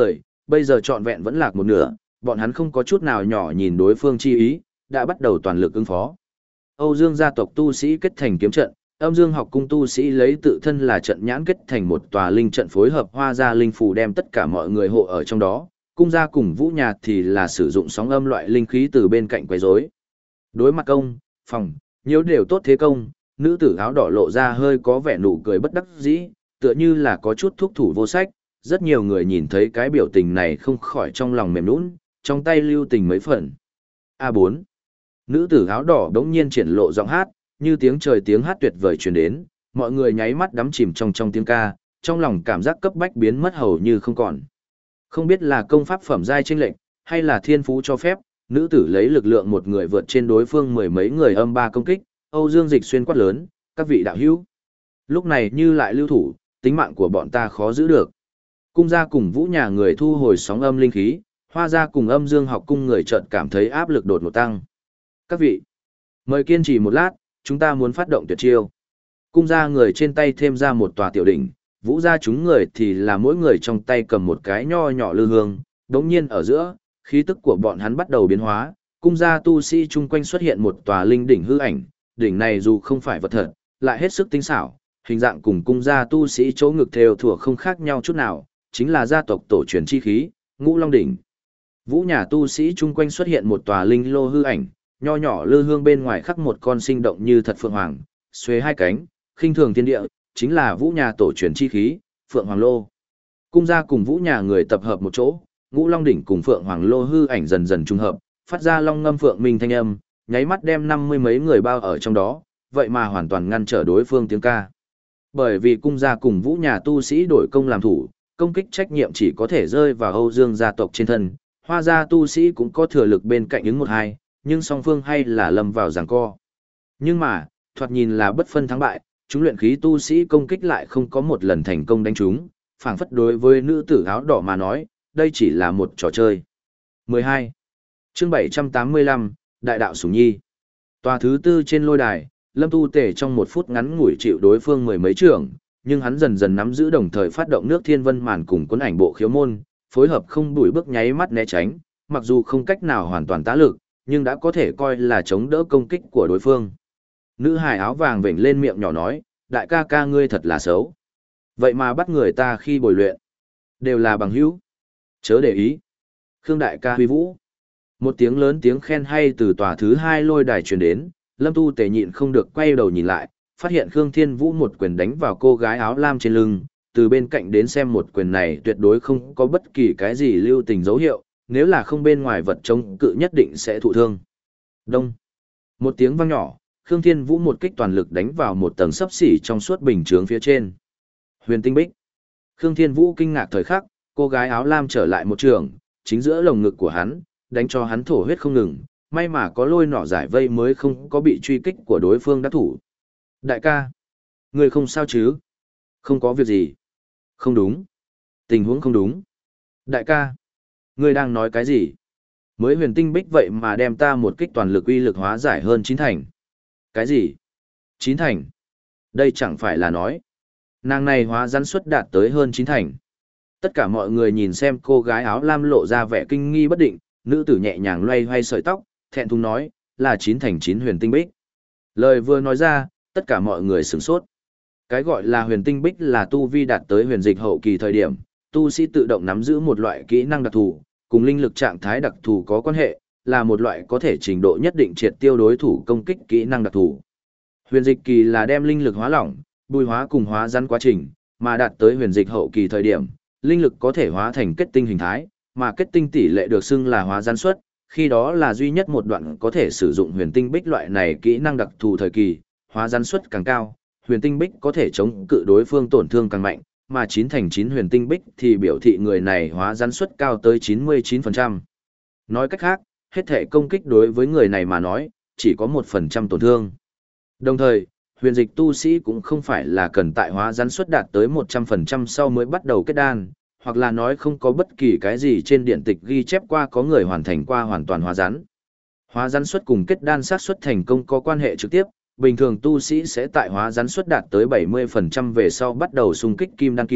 bây giờ trọn vẹn vẫn lạc một nửa, bọn hắn không có chút nào nhỏ nhìn đối phương chi ý, đã bắt đầu toàn lực ứng phó. Âu Dương gia tộc tu sĩ kết thành kiếm trận, Âm Dương học cung tu sĩ lấy tự thân là trận nhãn kết thành một tòa linh trận phối hợp Hoa gia linh phù đem tất cả mọi người hộ ở trong đó, cung gia cùng Vũ nhà thì là sử dụng sóng âm loại linh khí từ bên cạnh quấy rối. Đối mặt công, phòng, nhiễu đều tốt thế công, nữ tử áo đỏ lộ ra hơi có vẻ nụ cười bất đắc dĩ, tựa như là có chút thuốc thủ vô sách, rất nhiều người nhìn thấy cái biểu tình này không khỏi trong lòng mềm nhũn, trong tay lưu tình mấy phần. a bốn. Nữ tử áo đỏ đống nhiên triển lộ giọng hát, như tiếng trời tiếng hát tuyệt vời truyền đến, mọi người nháy mắt đắm chìm trong trong tiếng ca, trong lòng cảm giác cấp bách biến mất hầu như không còn. Không biết là công pháp phẩm giai chênh lệnh, hay là thiên phú cho phép, nữ tử lấy lực lượng một người vượt trên đối phương mười mấy người âm ba công kích, Âu Dương Dịch xuyên quát lớn, các vị đạo hữu. Lúc này như lại lưu thủ, tính mạng của bọn ta khó giữ được. Cung gia cùng Vũ nhà người thu hồi sóng âm linh khí, Hoa gia cùng Âm Dương học cung người chợt cảm thấy áp lực đột ngột tăng. Các vị, mời kiên trì một lát, chúng ta muốn phát động tuyệt chiêu. Cung gia người trên tay thêm ra một tòa tiểu đỉnh, Vũ gia chúng người thì là mỗi người trong tay cầm một cái nho nhỏ lư hương, đống nhiên ở giữa, khí tức của bọn hắn bắt đầu biến hóa, cung gia tu sĩ chung quanh xuất hiện một tòa linh đỉnh hư ảnh, đỉnh này dù không phải vật thật, lại hết sức tinh xảo, hình dạng cùng cung gia tu sĩ chỗ ngực thêu thủa không khác nhau chút nào, chính là gia tộc tổ truyền chi khí, Ngũ Long đỉnh. Vũ nhà tu sĩ chung quanh xuất hiện một tòa linh lô hư ảnh, nho nhỏ lư hương bên ngoài khắc một con sinh động như thật phượng hoàng, xuê hai cánh, khinh thường thiên địa, chính là Vũ nhà tổ truyền chi khí, Phượng Hoàng Lô. Cung gia cùng Vũ nhà người tập hợp một chỗ, Ngũ Long đỉnh cùng Phượng Hoàng Lô hư ảnh dần dần trung hợp, phát ra long ngâm phượng minh thanh âm, nháy mắt đem năm mươi mấy người bao ở trong đó, vậy mà hoàn toàn ngăn trở đối phương tiếng ca. Bởi vì cung gia cùng Vũ nhà tu sĩ đổi công làm thủ, công kích trách nhiệm chỉ có thể rơi vào Âu Dương gia tộc trên thân, Hoa gia tu sĩ cũng có thừa lực bên cạnh ứng một hai, nhưng song phương hay là lâm vào giằng co. Nhưng mà, thoạt nhìn là bất phân thắng bại, chúng luyện khí tu sĩ công kích lại không có một lần thành công đánh chúng, phảng phất đối với nữ tử áo đỏ mà nói, đây chỉ là một trò chơi. mười hai. Chương bảy trăm tám mươi lăm, Đại đạo Sủng Nhi. Tòa thứ tư trên lôi đài, Lâm Tu Tể trong một phút ngắn ngủi chịu đối phương mười mấy trưởng, nhưng hắn dần dần nắm giữ đồng thời phát động nước thiên vân màn cùng cuốn ảnh bộ khiếu môn, phối hợp không đuổi bước nháy mắt né tránh, mặc dù không cách nào hoàn toàn tá lực, nhưng đã có thể coi là chống đỡ công kích của đối phương. Nữ hài áo vàng vểnh lên miệng nhỏ nói, đại ca ca ngươi thật là xấu. Vậy mà bắt người ta khi bồi luyện, đều là bằng hữu. Chớ để ý. Khương đại ca huy vũ. Một tiếng lớn tiếng khen hay từ tòa thứ hai lôi đài truyền đến, Lâm Tu Tề nhịn không được quay đầu nhìn lại, phát hiện Khương Thiên Vũ một quyền đánh vào cô gái áo lam trên lưng, từ bên cạnh đến xem một quyền này tuyệt đối không có bất kỳ cái gì lưu tình dấu hiệu, nếu là không bên ngoài vật chống cự nhất định sẽ thụ thương. Đông. Một tiếng vang nhỏ, Khương Thiên Vũ một kích toàn lực đánh vào một tầng sấp xỉ trong suốt bình chướng phía trên. Huyền Tinh Bích. Khương Thiên Vũ kinh ngạc thời khắc, cô gái áo lam trở lại một trường, chính giữa lồng ngực của hắn, đánh cho hắn thổ huyết không ngừng, may mà có lôi nỏ giải vây mới không có bị truy kích của đối phương đắc thủ. Đại ca, người không sao chứ? Không có việc gì. Không đúng. Tình huống không đúng. Đại ca, người đang nói cái gì? Mới Huyền Tinh Bích vậy mà đem ta một kích toàn lực uy lực hóa giải hơn chín thành. Cái gì? Chín thành? Đây chẳng phải là nói. Nàng này hóa rắn suất đạt tới hơn chín thành. Tất cả mọi người nhìn xem cô gái áo lam lộ ra vẻ kinh nghi bất định, nữ tử nhẹ nhàng loay hoay sợi tóc, thẹn thùng nói, là chín thành chín huyền tinh bích. Lời vừa nói ra, tất cả mọi người sửng sốt. Cái gọi là huyền tinh bích là tu vi đạt tới huyền dịch hậu kỳ thời điểm, tu sĩ tự động nắm giữ một loại kỹ năng đặc thù, cùng linh lực trạng thái đặc thù có quan hệ, là một loại có thể trình độ nhất định triệt tiêu đối thủ công kích kỹ năng đặc thù. Huyền dịch kỳ là đem linh lực hóa lỏng, bùi hóa cùng hóa rắn quá trình, mà đạt tới huyền dịch hậu kỳ thời điểm, linh lực có thể hóa thành kết tinh hình thái, mà kết tinh tỷ lệ được xưng là hóa rắn suất, khi đó là duy nhất một đoạn có thể sử dụng huyền tinh bích loại này kỹ năng đặc thù thời kỳ, hóa rắn suất càng cao, huyền tinh bích có thể chống cự đối phương tổn thương càng mạnh, mà chín thành chín huyền tinh bích thì biểu thị người này hóa rắn suất cao tới chín mươi chín phần trăm. Nói cách khác, hết thể công kích đối với người này mà nói, chỉ có một phần trăm tổn thương. Đồng thời, huyền dịch tu sĩ cũng không phải là cần tại hóa rắn suất đạt tới một trăm phần trăm sau mới bắt đầu kết đan, hoặc là nói không có bất kỳ cái gì trên điện tịch ghi chép qua có người hoàn thành qua hoàn toàn hóa rắn. Hóa rắn suất cùng kết đan xác suất thành công có quan hệ trực tiếp, bình thường tu sĩ sẽ tại hóa rắn suất đạt tới bảy mươi phần trăm về sau bắt đầu xung kích kim đan kỳ,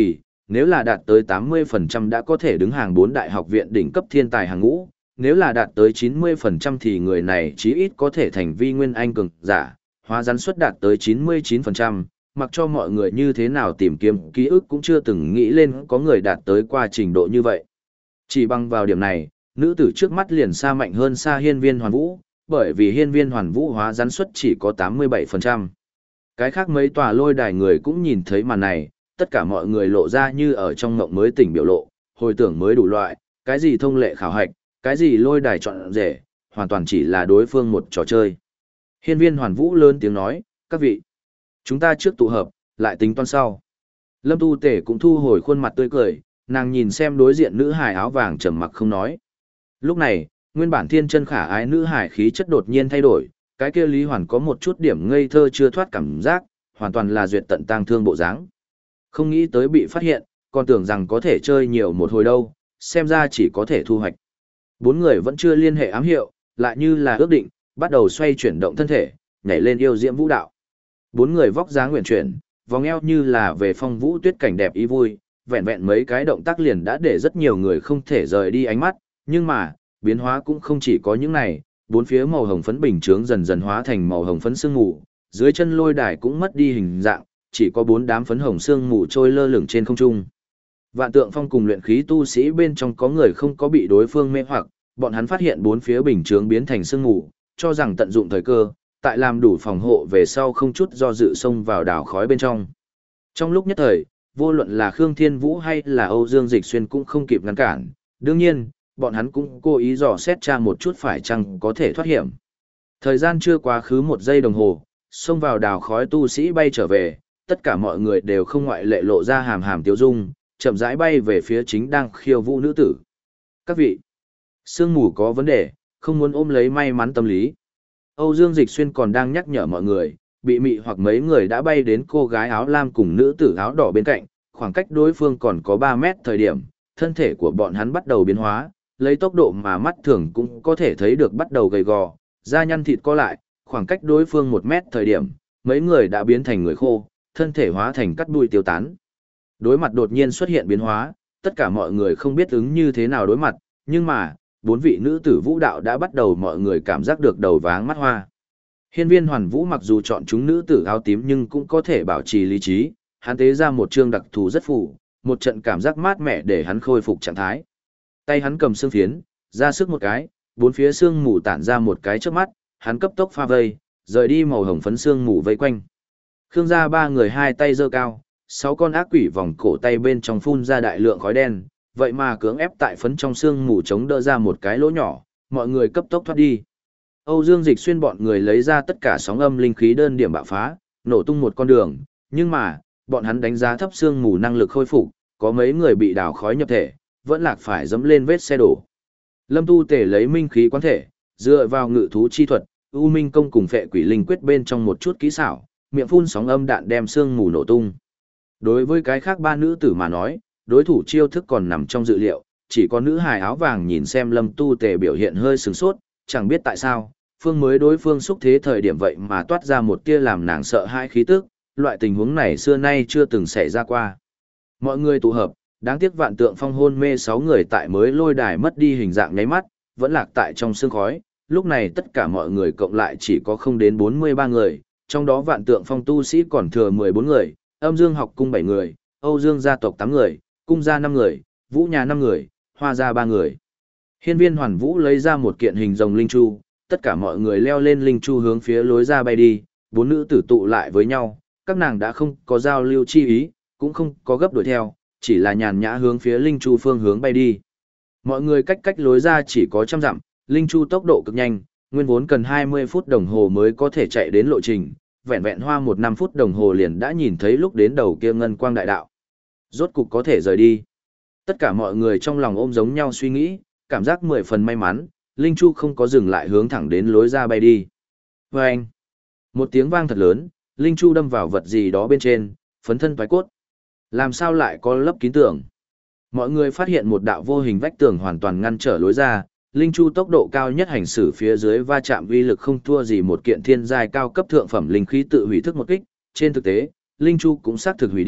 nếu là đạt tới tám mươi phần trăm đã có thể đứng hàng bốn đại học viện đỉnh cấp thiên tài hàng ngũ, nếu là đạt tới chín mươi phần trăm thì người này chí ít có thể thành vi nguyên anh cường giả, hóa rắn suất đạt tới chín mươi chín phần trăm, mặc cho mọi người như thế nào tìm kiếm ký ức cũng chưa từng nghĩ lên có người đạt tới qua trình độ như vậy. Chỉ bằng vào điểm này, nữ tử trước mắt liền xa mạnh hơn xa hiên viên hoàn vũ, bởi vì hiên viên hoàn vũ hóa rắn suất chỉ có tám mươi bảy phần trăm. Cái khác mấy tòa lôi đài người cũng nhìn thấy màn này, tất cả mọi người lộ ra như ở trong ngộng mới tỉnh biểu lộ, hồi tưởng mới đủ loại, cái gì thông lệ khảo hạch, cái gì lôi đài chọn rể, hoàn toàn chỉ là đối phương một trò chơi. Hiên viên hoàn vũ lớn tiếng nói, các vị, chúng ta trước tụ hợp, lại tính toán sau. Lâm Tu Tể cũng thu hồi khuôn mặt tươi cười, nàng nhìn xem đối diện nữ hài áo vàng trầm mặc không nói. Lúc này, nguyên bản thiên chân khả ái nữ hài khí chất đột nhiên thay đổi, cái kia Lý Hoàn có một chút điểm ngây thơ chưa thoát cảm giác, hoàn toàn là duyệt tận tang thương bộ dáng. Không nghĩ tới bị phát hiện, còn tưởng rằng có thể chơi nhiều một hồi đâu, xem ra chỉ có thể thu hoạch. Bốn người vẫn chưa liên hệ ám hiệu, lại như là ước định, bắt đầu xoay chuyển động thân thể, nhảy lên yêu diễm vũ đạo. Bốn người vóc dáng nguyện chuyển, vòng eo như là về phong vũ tuyết cảnh đẹp ý vui, vẹn vẹn mấy cái động tác liền đã để rất nhiều người không thể rời đi ánh mắt, nhưng mà, biến hóa cũng không chỉ có những này, bốn phía màu hồng phấn bình chướng dần dần hóa thành màu hồng phấn sương mù, dưới chân lôi đài cũng mất đi hình dạng, chỉ có bốn đám phấn hồng sương mù trôi lơ lửng trên không trung. Vạn Tượng Phong cùng luyện khí tu sĩ bên trong có người không có bị đối phương mê hoặc, bọn hắn phát hiện bốn phía bình chướng biến thành sương mù, cho rằng tận dụng thời cơ, tại làm đủ phòng hộ về sau không chút do dự xông vào đảo khói bên trong. Trong lúc nhất thời, vô luận là Khương Thiên Vũ hay là Âu Dương Dịch Xuyên cũng không kịp ngăn cản, đương nhiên, bọn hắn cũng cố ý dò xét tra một chút phải chăng có thể thoát hiểm. Thời gian chưa quá khứ một giây đồng hồ, xông vào đào khói tu sĩ bay trở về, tất cả mọi người đều không ngoại lệ lộ ra hàm hàm tiêu dung, chậm rãi bay về phía chính đang khiêu vũ nữ tử. Các vị, sương mù có vấn đề, không muốn ôm lấy may mắn tâm lý. Âu Dương Dịch Xuyên còn đang nhắc nhở mọi người, bị mị hoặc mấy người đã bay đến cô gái áo lam cùng nữ tử áo đỏ bên cạnh, khoảng cách đối phương còn có ba mét thời điểm, thân thể của bọn hắn bắt đầu biến hóa, lấy tốc độ mà mắt thường cũng có thể thấy được bắt đầu gầy gò, da nhăn thịt co lại, khoảng cách đối phương một mét thời điểm, mấy người đã biến thành người khô, thân thể hóa thành cắt bụi tiêu tán. Đối mặt đột nhiên xuất hiện biến hóa, tất cả mọi người không biết ứng như thế nào đối mặt, nhưng mà, bốn vị nữ tử vũ đạo đã bắt đầu mọi người cảm giác được đầu váng mắt hoa. Hiên viên Hoàn Vũ mặc dù chọn chúng nữ tử áo tím nhưng cũng có thể bảo trì lý trí, hắn tế ra một chương đặc thù rất phù, một trận cảm giác mát mẻ để hắn khôi phục trạng thái. Tay hắn cầm xương phiến, ra sức một cái, bốn phía xương mù tản ra một cái trước mắt, hắn cấp tốc pha vây, rời đi màu hồng phấn xương mù vây quanh. Khương gia ba người hai tay giơ cao, sáu con ác quỷ vòng cổ tay bên trong phun ra đại lượng khói đen, vậy mà cưỡng ép tại phấn trong xương mù chống đỡ ra một cái lỗ nhỏ, mọi người cấp tốc thoát đi. Âu Dương Dịch Xuyên bọn người lấy ra tất cả sóng âm linh khí đơn điểm bạo phá, nổ tung một con đường, nhưng mà, bọn hắn đánh giá thấp xương mù năng lực khôi phục, có mấy người bị đào khói nhập thể, vẫn lạc phải dẫm lên vết xe đổ. Lâm Tu Tể lấy minh khí quán thể, dựa vào ngự thú chi thuật, U Minh công cùng phệ quỷ linh quyết bên trong một chút kỹ xảo, miệng phun sóng âm đạn đem xương mù nổ tung. Đối với cái khác ba nữ tử mà nói, đối thủ chiêu thức còn nằm trong dự liệu, chỉ có nữ hài áo vàng nhìn xem Lâm Tu Tể biểu hiện hơi sửng sốt, chẳng biết tại sao, phương mới đối phương xúc thế thời điểm vậy mà toát ra một tia làm nàng sợ hãi khí tức, loại tình huống này xưa nay chưa từng xảy ra qua. Mọi người tụ hợp, đáng tiếc Vạn Tượng Phong hôn mê sáu người tại mới lôi đài mất đi hình dạng nháy mắt, vẫn lạc tại trong sương khói, lúc này tất cả mọi người cộng lại chỉ có không đến bốn mươi ba người, trong đó Vạn Tượng Phong tu sĩ còn thừa mười bốn người, Âm Dương học cung bảy người, Âu Dương gia tộc tám người, cung gia năm người, Vũ nhà năm người, Hoa gia ba người. Hiên viên Hoàn Vũ lấy ra một kiện hình rồng linh chu, tất cả mọi người leo lên linh chu hướng phía lối ra bay đi, bốn nữ tử tụ lại với nhau, các nàng đã không có giao lưu chi ý, cũng không có gấp đuổi theo, chỉ là nhàn nhã hướng phía linh chu phương hướng bay đi. Mọi người cách cách lối ra chỉ có trăm dặm, linh chu tốc độ cực nhanh, nguyên vốn cần hai mươi phút đồng hồ mới có thể chạy đến lộ trình, vẹn vẹn hoa một năm phút đồng hồ liền đã nhìn thấy lúc đến đầu kia ngân quang đại đạo. Rốt cục có thể rời đi. Tất cả mọi người trong lòng ôm giống nhau suy nghĩ, cảm giác mười phần may mắn, linh chu không có dừng lại hướng thẳng đến lối ra bay đi. Và anh, một tiếng vang thật lớn, linh chu đâm vào vật gì đó bên trên, phấn thân toái cốt. Làm sao lại có lấp kín tường? Mọi người phát hiện một đạo vô hình vách tường hoàn toàn ngăn trở lối ra, linh chu tốc độ cao nhất hành xử phía dưới va chạm uy lực không thua gì một kiện thiên giai cao cấp thượng phẩm linh khí tự hủy thức một kích, trên thực tế, linh chu cũng xác thực hủy đi,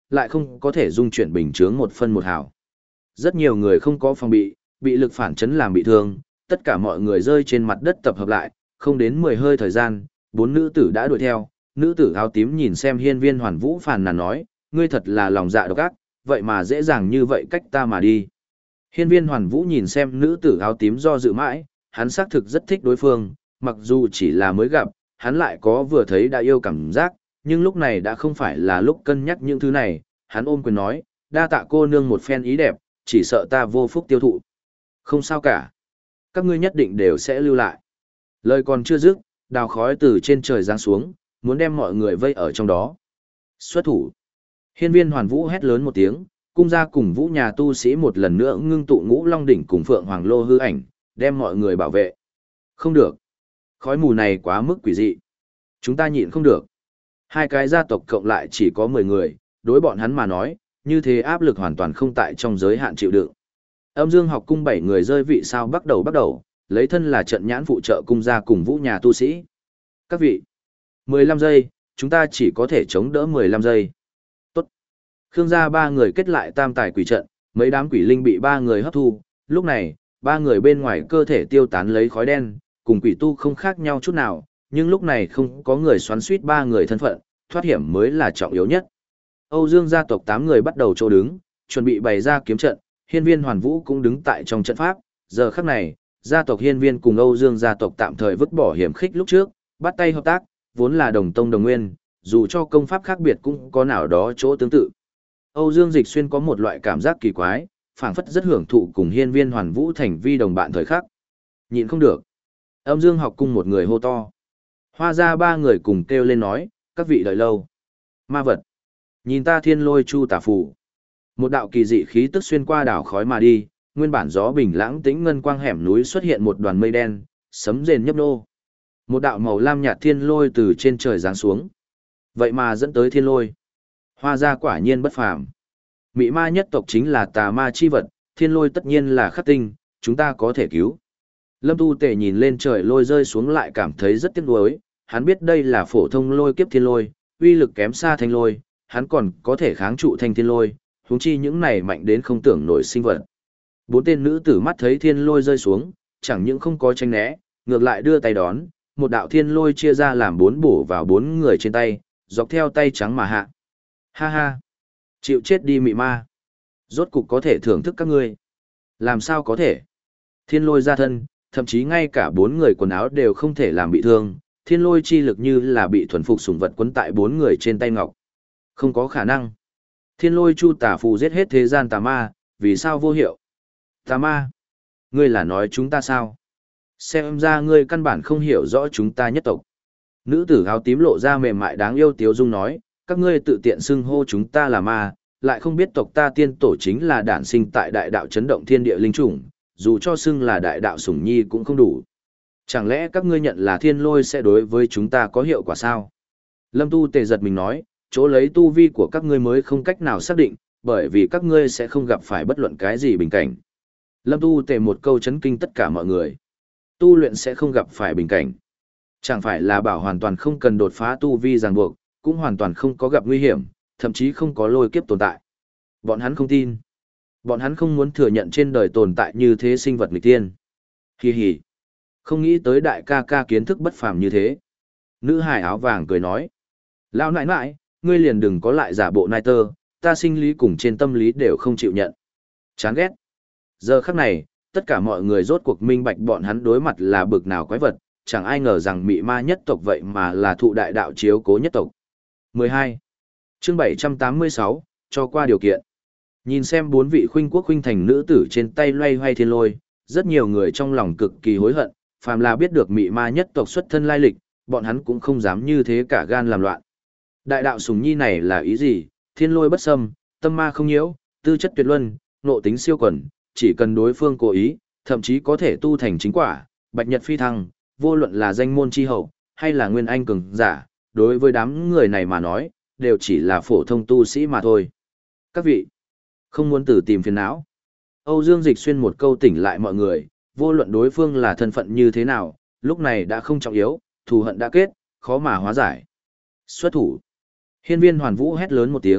lại không có thể dung chuyển bình chướng một phân một hào. Rất nhiều người không có phòng bị, bị lực phản chấn làm bị thương, tất cả mọi người rơi trên mặt đất tập hợp lại, không đến mười hơi thời gian, bốn nữ tử đã đuổi theo. Nữ tử áo tím nhìn xem Hiên Viên Hoàn Vũ phàn nàn nói, ngươi thật là lòng dạ độc ác, vậy mà dễ dàng như vậy cách ta mà đi. Hiên Viên Hoàn Vũ nhìn xem nữ tử áo tím do dự mãi, hắn xác thực rất thích đối phương, mặc dù chỉ là mới gặp, hắn lại có vừa thấy đã yêu cảm giác, nhưng lúc này đã không phải là lúc cân nhắc những thứ này, hắn ôm quyền nói, đa tạ cô nương một phen ý đẹp, chỉ sợ ta vô phúc tiêu thụ. Không sao cả. Các ngươi nhất định đều sẽ lưu lại. Lời còn chưa dứt, đào khói từ trên trời giáng xuống, muốn đem mọi người vây ở trong đó. Xuất thủ. Hiên Viên Hoàn Vũ hét lớn một tiếng, cung ra cùng Vũ nhà tu sĩ một lần nữa ngưng tụ Ngũ Long đỉnh cùng Phượng Hoàng lô hư ảnh, đem mọi người bảo vệ. Không được. Khói mù này quá mức quỷ dị. Chúng ta nhịn không được. Hai cái gia tộc cộng lại chỉ có mười người, đối bọn hắn mà nói, như thế áp lực hoàn toàn không tại trong giới hạn chịu đựng. Âm Dương học cung bảy người rơi vị sao bắt đầu bắt đầu, lấy thân là trận nhãn phụ trợ cung gia cùng Vũ nhà tu sĩ. Các vị, mười lăm giây, chúng ta chỉ có thể chống đỡ mười lăm giây. Tốt. Khương gia ba người kết lại tam tài quỷ trận, mấy đám quỷ linh bị ba người hấp thu, lúc này, ba người bên ngoài cơ thể tiêu tán lấy khói đen, cùng quỷ tu không khác nhau chút nào, nhưng lúc này không có người xoắn suýt ba người thân phận, thoát hiểm mới là trọng yếu nhất. Âu Dương gia tộc tám người bắt đầu chỗ đứng, chuẩn bị bày ra kiếm trận, Hiên Viên Hoàn Vũ cũng đứng tại trong trận pháp, giờ khắc này, gia tộc Hiên Viên cùng Âu Dương gia tộc tạm thời vứt bỏ hiểm khích lúc trước, bắt tay hợp tác, vốn là đồng tông đồng nguyên, dù cho công pháp khác biệt cũng có nào đó chỗ tương tự. Âu Dương Dịch Xuyên có một loại cảm giác kỳ quái, phảng phất rất hưởng thụ cùng Hiên Viên Hoàn Vũ thành vi đồng bạn thời khắc. Nhịn không được. Âm Dương học cung một người hô to. Hoa ra ba người cùng kêu lên nói, các vị đợi lâu. Ma vật. Nhìn ta Thiên Lôi Chu Tả Phù. Một đạo kỳ dị khí tức xuyên qua đảo khói mà đi, nguyên bản gió bình lãng tĩnh ngân quang hẻm núi xuất hiện một đoàn mây đen, sấm rền nhấp nô. Một đạo màu lam nhạt thiên lôi từ trên trời giáng xuống. Vậy mà dẫn tới thiên lôi. Hoa ra quả nhiên bất phàm. Mị ma nhất tộc chính là tà ma chi vật, thiên lôi tất nhiên là khắc tinh, chúng ta có thể cứu. Lâm Tu Tể nhìn lên trời lôi rơi xuống lại cảm thấy rất tiếc nuối, hắn biết đây là phổ thông lôi kiếp thiên lôi, uy lực kém xa thanh lôi, hắn còn có thể kháng trụ thanh thiên lôi, huống chi những này mạnh đến không tưởng nổi sinh vật. Bốn tên nữ tử mắt thấy thiên lôi rơi xuống, chẳng những không có tranh né, ngược lại đưa tay đón, một đạo thiên lôi chia ra làm bốn bổ vào bốn người trên tay, dọc theo tay trắng mà hạ. Ha ha! Chịu chết đi mị ma! Rốt cục có thể thưởng thức các ngươi. Làm sao có thể? Thiên lôi ra thân, thậm chí ngay cả bốn người quần áo đều không thể làm bị thương, thiên lôi chi lực như là bị thuần phục sủng vật quấn tại bốn người trên tay ngọc. Không có khả năng. Thiên lôi chu tả phù giết hết thế gian tà ma, vì sao vô hiệu? Tà ma? Ngươi là nói chúng ta sao? Xem ra ngươi căn bản không hiểu rõ chúng ta nhất tộc. Nữ tử áo tím lộ ra mềm mại đáng yêu tiếu dung nói, các ngươi tự tiện xưng hô chúng ta là ma, lại không biết tộc ta tiên tổ chính là đản sinh tại đại đạo chấn động thiên địa linh chủng, dù cho xưng là đại đạo sủng nhi cũng không đủ. Chẳng lẽ các ngươi nhận là thiên lôi sẽ đối với chúng ta có hiệu quả sao? Lâm Tu Tề giật mình nói, chỗ lấy tu vi của các ngươi mới không cách nào xác định, bởi vì các ngươi sẽ không gặp phải bất luận cái gì bình cảnh. Lâm Tu Tề một câu chấn kinh tất cả mọi người. Tu luyện sẽ không gặp phải bình cảnh. Chẳng phải là bảo hoàn toàn không cần đột phá tu vi ràng buộc, cũng hoàn toàn không có gặp nguy hiểm, thậm chí không có lôi kiếp tồn tại. Bọn hắn không tin. Bọn hắn không muốn thừa nhận trên đời tồn tại như thế sinh vật nghịch tiên. Hi hi. Không nghĩ tới đại ca ca kiến thức bất phàm như thế. Nữ hài áo vàng cười nói. Lão nãi nãi, ngươi liền đừng có lại giả bộ nai tơ, ta sinh lý cùng trên tâm lý đều không chịu nhận. Chán ghét. Giờ khắc này, tất cả mọi người rốt cuộc minh bạch bọn hắn đối mặt là bực nào quái vật, chẳng ai ngờ rằng mị ma nhất tộc vậy mà là thụ đại đạo chiếu cố nhất tộc. mười hai. Chương bảy trăm tám mươi sáu, cho qua điều kiện. Nhìn xem bốn vị khuynh quốc khuynh thành nữ tử trên tay loay hoay thiên lôi, rất nhiều người trong lòng cực kỳ hối hận, phàm là biết được mị ma nhất tộc xuất thân lai lịch, bọn hắn cũng không dám như thế cả gan làm loạn. Đại đạo sùng nhi này là ý gì? Thiên lôi bất xâm, tâm ma không nhiễu, tư chất tuyệt luân, nộ tính siêu quần, chỉ cần đối phương cố ý, thậm chí có thể tu thành chính quả, bạch nhật phi thăng, vô luận là danh môn chi hậu, hay là nguyên anh cường giả, đối với đám người này mà nói, đều chỉ là phổ thông tu sĩ mà thôi. Các vị, không muốn tự tìm phiền não. Âu Dương Dịch Xuyên một câu tỉnh lại mọi người, vô luận đối phương là thân phận như thế nào, lúc này đã không trọng yếu, thù hận đã kết, khó mà hóa giải. Xuất thủ. Hiên Viên Hoàn Vũ hét lớn một tiếng,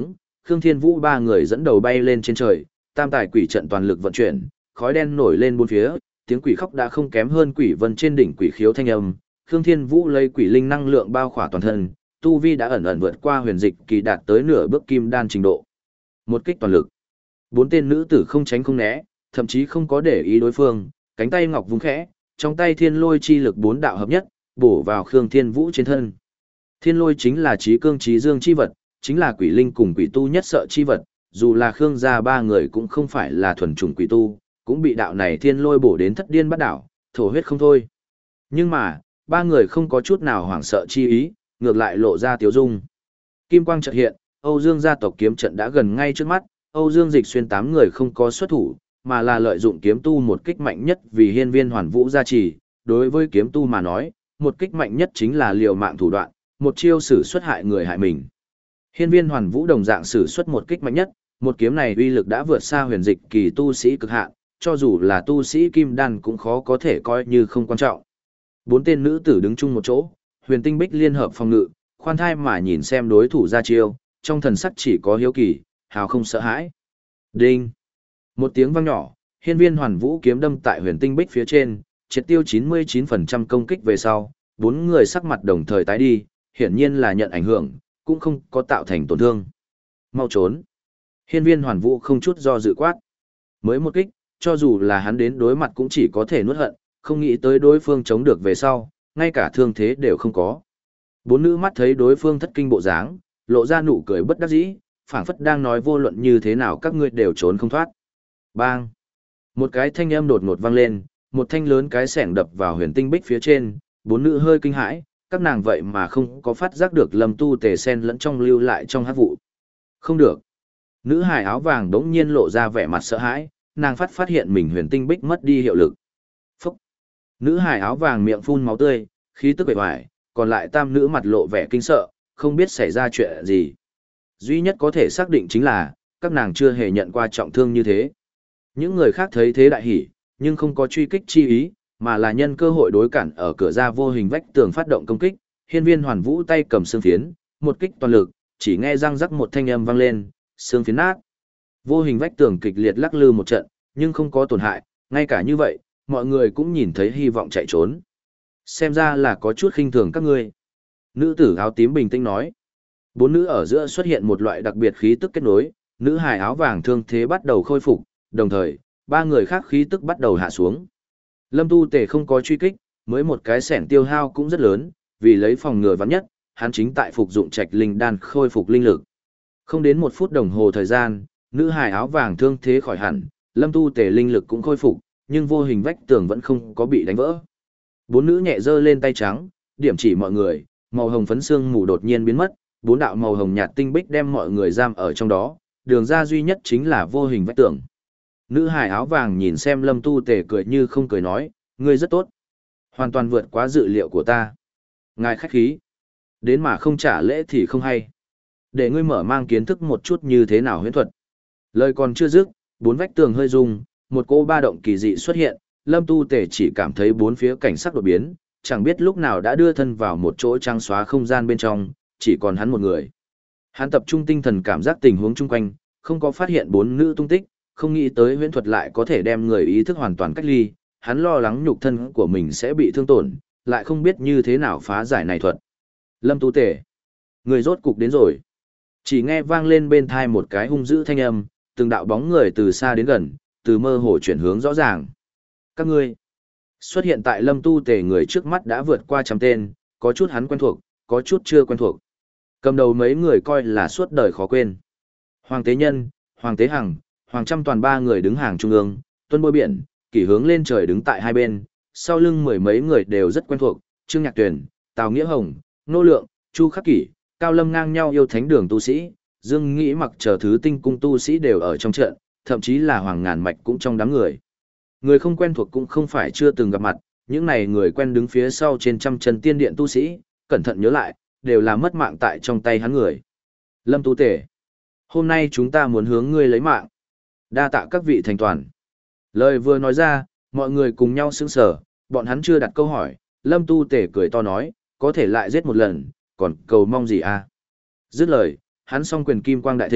Khương Thiên Vũ ba người dẫn đầu bay lên trên trời, tam tài quỷ trận toàn lực vận chuyển, khói đen nổi lên bốn phía, tiếng quỷ khóc đã không kém hơn quỷ vân trên đỉnh quỷ khiếu thanh âm. Khương Thiên Vũ lấy quỷ linh năng lượng bao khỏa toàn thân, tu vi đã ẩn ẩn vượt qua huyền dịch kỳ đạt tới nửa bước kim đan trình độ. Một kích toàn lực. Bốn tên nữ tử không tránh không né, thậm chí không có để ý đối phương, cánh tay ngọc vung khẽ, trong tay thiên lôi chi lực bốn đạo hợp nhất, bổ vào Khương Thiên Vũ trên thân. Thiên lôi chính là trí cương trí dương chi vật, chính là quỷ linh cùng quỷ tu nhất sợ chi vật, dù là Khương gia ba người cũng không phải là thuần chủng quỷ tu, cũng bị đạo này thiên lôi bổ đến thất điên bắt đảo, thổ huyết không thôi. Nhưng mà, ba người không có chút nào hoảng sợ chi ý, ngược lại lộ ra tiếu dung. Kim quang chợt hiện, Âu Dương gia tộc kiếm trận đã gần ngay trước mắt, Âu Dương Dịch Xuyên tám người không có xuất thủ, mà là lợi dụng kiếm tu một kích mạnh nhất vì hiên viên hoàn vũ gia trì. Đối với kiếm tu mà nói, một kích mạnh nhất chính là liều mạng thủ đoạn, một chiêu sử xuất hại người hại mình. Hiên viên hoàn vũ đồng dạng sử xuất một kích mạnh nhất, một kiếm này uy lực đã vượt xa huyền dịch kỳ tu sĩ cực hạn, cho dù là tu sĩ kim đan cũng khó có thể coi như không quan trọng. Bốn tên nữ tử đứng chung một chỗ, huyền tinh bích liên hợp phòng ngự, khoan thai mà nhìn xem đối thủ ra chiêu, trong thần sắc chỉ có hiếu kỳ, hào không sợ hãi. Đinh! Một tiếng vang nhỏ, hiên viên hoàn vũ kiếm đâm tại huyền tinh bích phía trên, triệt tiêu chín mươi chín phần trăm công kích về sau, bốn người sắc mặt đồng thời tái đi, hiển nhiên là nhận ảnh hưởng, cũng không có tạo thành tổn thương. Mau trốn! Hiên viên hoàn vũ không chút do dự quát. Mới một kích, cho dù là hắn đến đối mặt cũng chỉ có thể nuốt hận, không nghĩ tới đối phương chống được về sau, ngay cả thương thế đều không có. Bốn nữ mắt thấy đối phương thất kinh bộ dáng, lộ ra nụ cười bất đắc dĩ, phảng phất đang nói vô luận như thế nào các ngươi đều trốn không thoát. Bang! Một cái thanh âm đột ngột vang lên, một thanh lớn cái xẻng đập vào huyền tinh bích phía trên, bốn nữ hơi kinh hãi, các nàng vậy mà không có phát giác được Lâm Tu Tề sen lẫn trong lưu lại trong hắc vụ. Không được! Nữ hài áo vàng đống nhiên lộ ra vẻ mặt sợ hãi, nàng phát phát hiện mình huyền tinh bích mất đi hiệu lực. Phúc! Nữ hài áo vàng miệng phun máu tươi, khí tức bề ngoài, còn lại tam nữ mặt lộ vẻ kinh sợ, không biết xảy ra chuyện gì. Duy nhất có thể xác định chính là, các nàng chưa hề nhận qua trọng thương như thế. Những người khác thấy thế đại hỉ, nhưng không có truy kích chi ý, mà là nhân cơ hội đối cản ở cửa ra vô hình vách tường phát động công kích. Hiên viên hoàn vũ tay cầm xương phiến, một kích toàn lực, chỉ nghe răng rắc một thanh âm vang lên, xương phiến nát. Vô hình vách tường kịch liệt lắc lư một trận, nhưng không có tổn hại, ngay cả như vậy, mọi người cũng nhìn thấy hy vọng chạy trốn. Xem ra là có chút khinh thường các ngươi. Nữ tử áo tím bình tĩnh nói. Bốn nữ ở giữa xuất hiện một loại đặc biệt khí tức kết nối, nữ hài áo vàng thương thế bắt đầu khôi phục, đồng thời, ba người khác khí tức bắt đầu hạ xuống. Lâm Tu Tề không có truy kích, mới một cái sẻn tiêu hao cũng rất lớn, vì lấy phòng ngừa vắn nhất, hắn chính tại phục dụng trạch linh đan khôi phục linh lực. Không đến một phút đồng hồ thời gian, nữ hài áo vàng thương thế khỏi hẳn, Lâm Tu Tề linh lực cũng khôi phục, nhưng vô hình vách tường vẫn không có bị đánh vỡ. Bốn nữ nhẹ giơ lên tay trắng, điểm chỉ mọi người, màu hồng phấn xương mù đột nhiên biến mất, bốn đạo màu hồng nhạt tinh bích đem mọi người giam ở trong đó, đường ra duy nhất chính là vô hình vách tường. Nữ hài áo vàng nhìn xem Lâm Tu Tề cười như không cười nói, ngươi rất tốt. Hoàn toàn vượt quá dự liệu của ta. Ngài khách khí. Đến mà không trả lễ thì không hay. Để ngươi mở mang kiến thức một chút như thế nào huyễn thuật. Lời còn chưa dứt, bốn vách tường hơi rung, một cỗ ba động kỳ dị xuất hiện, Lâm Tu Tề chỉ cảm thấy bốn phía cảnh sắc đột biến, chẳng biết lúc nào đã đưa thân vào một chỗ trắng xóa không gian bên trong, chỉ còn hắn một người. Hắn tập trung tinh thần cảm giác tình huống chung quanh, không có phát hiện bốn nữ tung tích, không nghĩ tới huyễn thuật lại có thể đem người ý thức hoàn toàn cách ly, hắn lo lắng nhục thân của mình sẽ bị thương tổn, lại không biết như thế nào phá giải này thuật. Lâm Tu Tề, người rốt cục đến rồi. Chỉ nghe vang lên bên thai một cái hung dữ thanh âm, từng đạo bóng người từ xa đến gần, từ mơ hồ chuyển hướng rõ ràng. Các ngươi, xuất hiện tại Lâm Tu Tề người trước mắt đã vượt qua trăm tên, có chút hắn quen thuộc, có chút chưa quen thuộc. Cầm đầu mấy người coi là suốt đời khó quên. Hoàng Tế Nhân, Hoàng Tế Hằng, Hoàng Trăm toàn ba người đứng hàng trung ương, Tuân Bôi Biển, Kỷ Hướng lên trời đứng tại hai bên, sau lưng mười mấy người đều rất quen thuộc, Trương Nhạc Tuyền, Tào Nghĩa Hồng, Nô Lượng, Chu Khắc Kỷ, Cao Lâm ngang nhau yêu thánh đường tu sĩ, Dương Nghĩ mặc chờ thứ tinh cung tu sĩ đều ở trong trận, thậm chí là Hoàng Ngàn Mạch cũng trong đám người. Người không quen thuộc cũng không phải chưa từng gặp mặt, những này người quen đứng phía sau trên trăm chân tiên điện tu sĩ, cẩn thận nhớ lại, đều là mất mạng tại trong tay hắn người. Lâm Tu Tề, hôm nay chúng ta muốn hướng ngươi lấy mạng. Đa tạ các vị thành toàn. Lời vừa nói ra, mọi người cùng nhau sững sờ, bọn hắn chưa đặt câu hỏi, Lâm Tu Tề cười to nói, có thể lại giết một lần, còn cầu mong gì à? Dứt lời, hắn song quyền kim quang đại thịnh,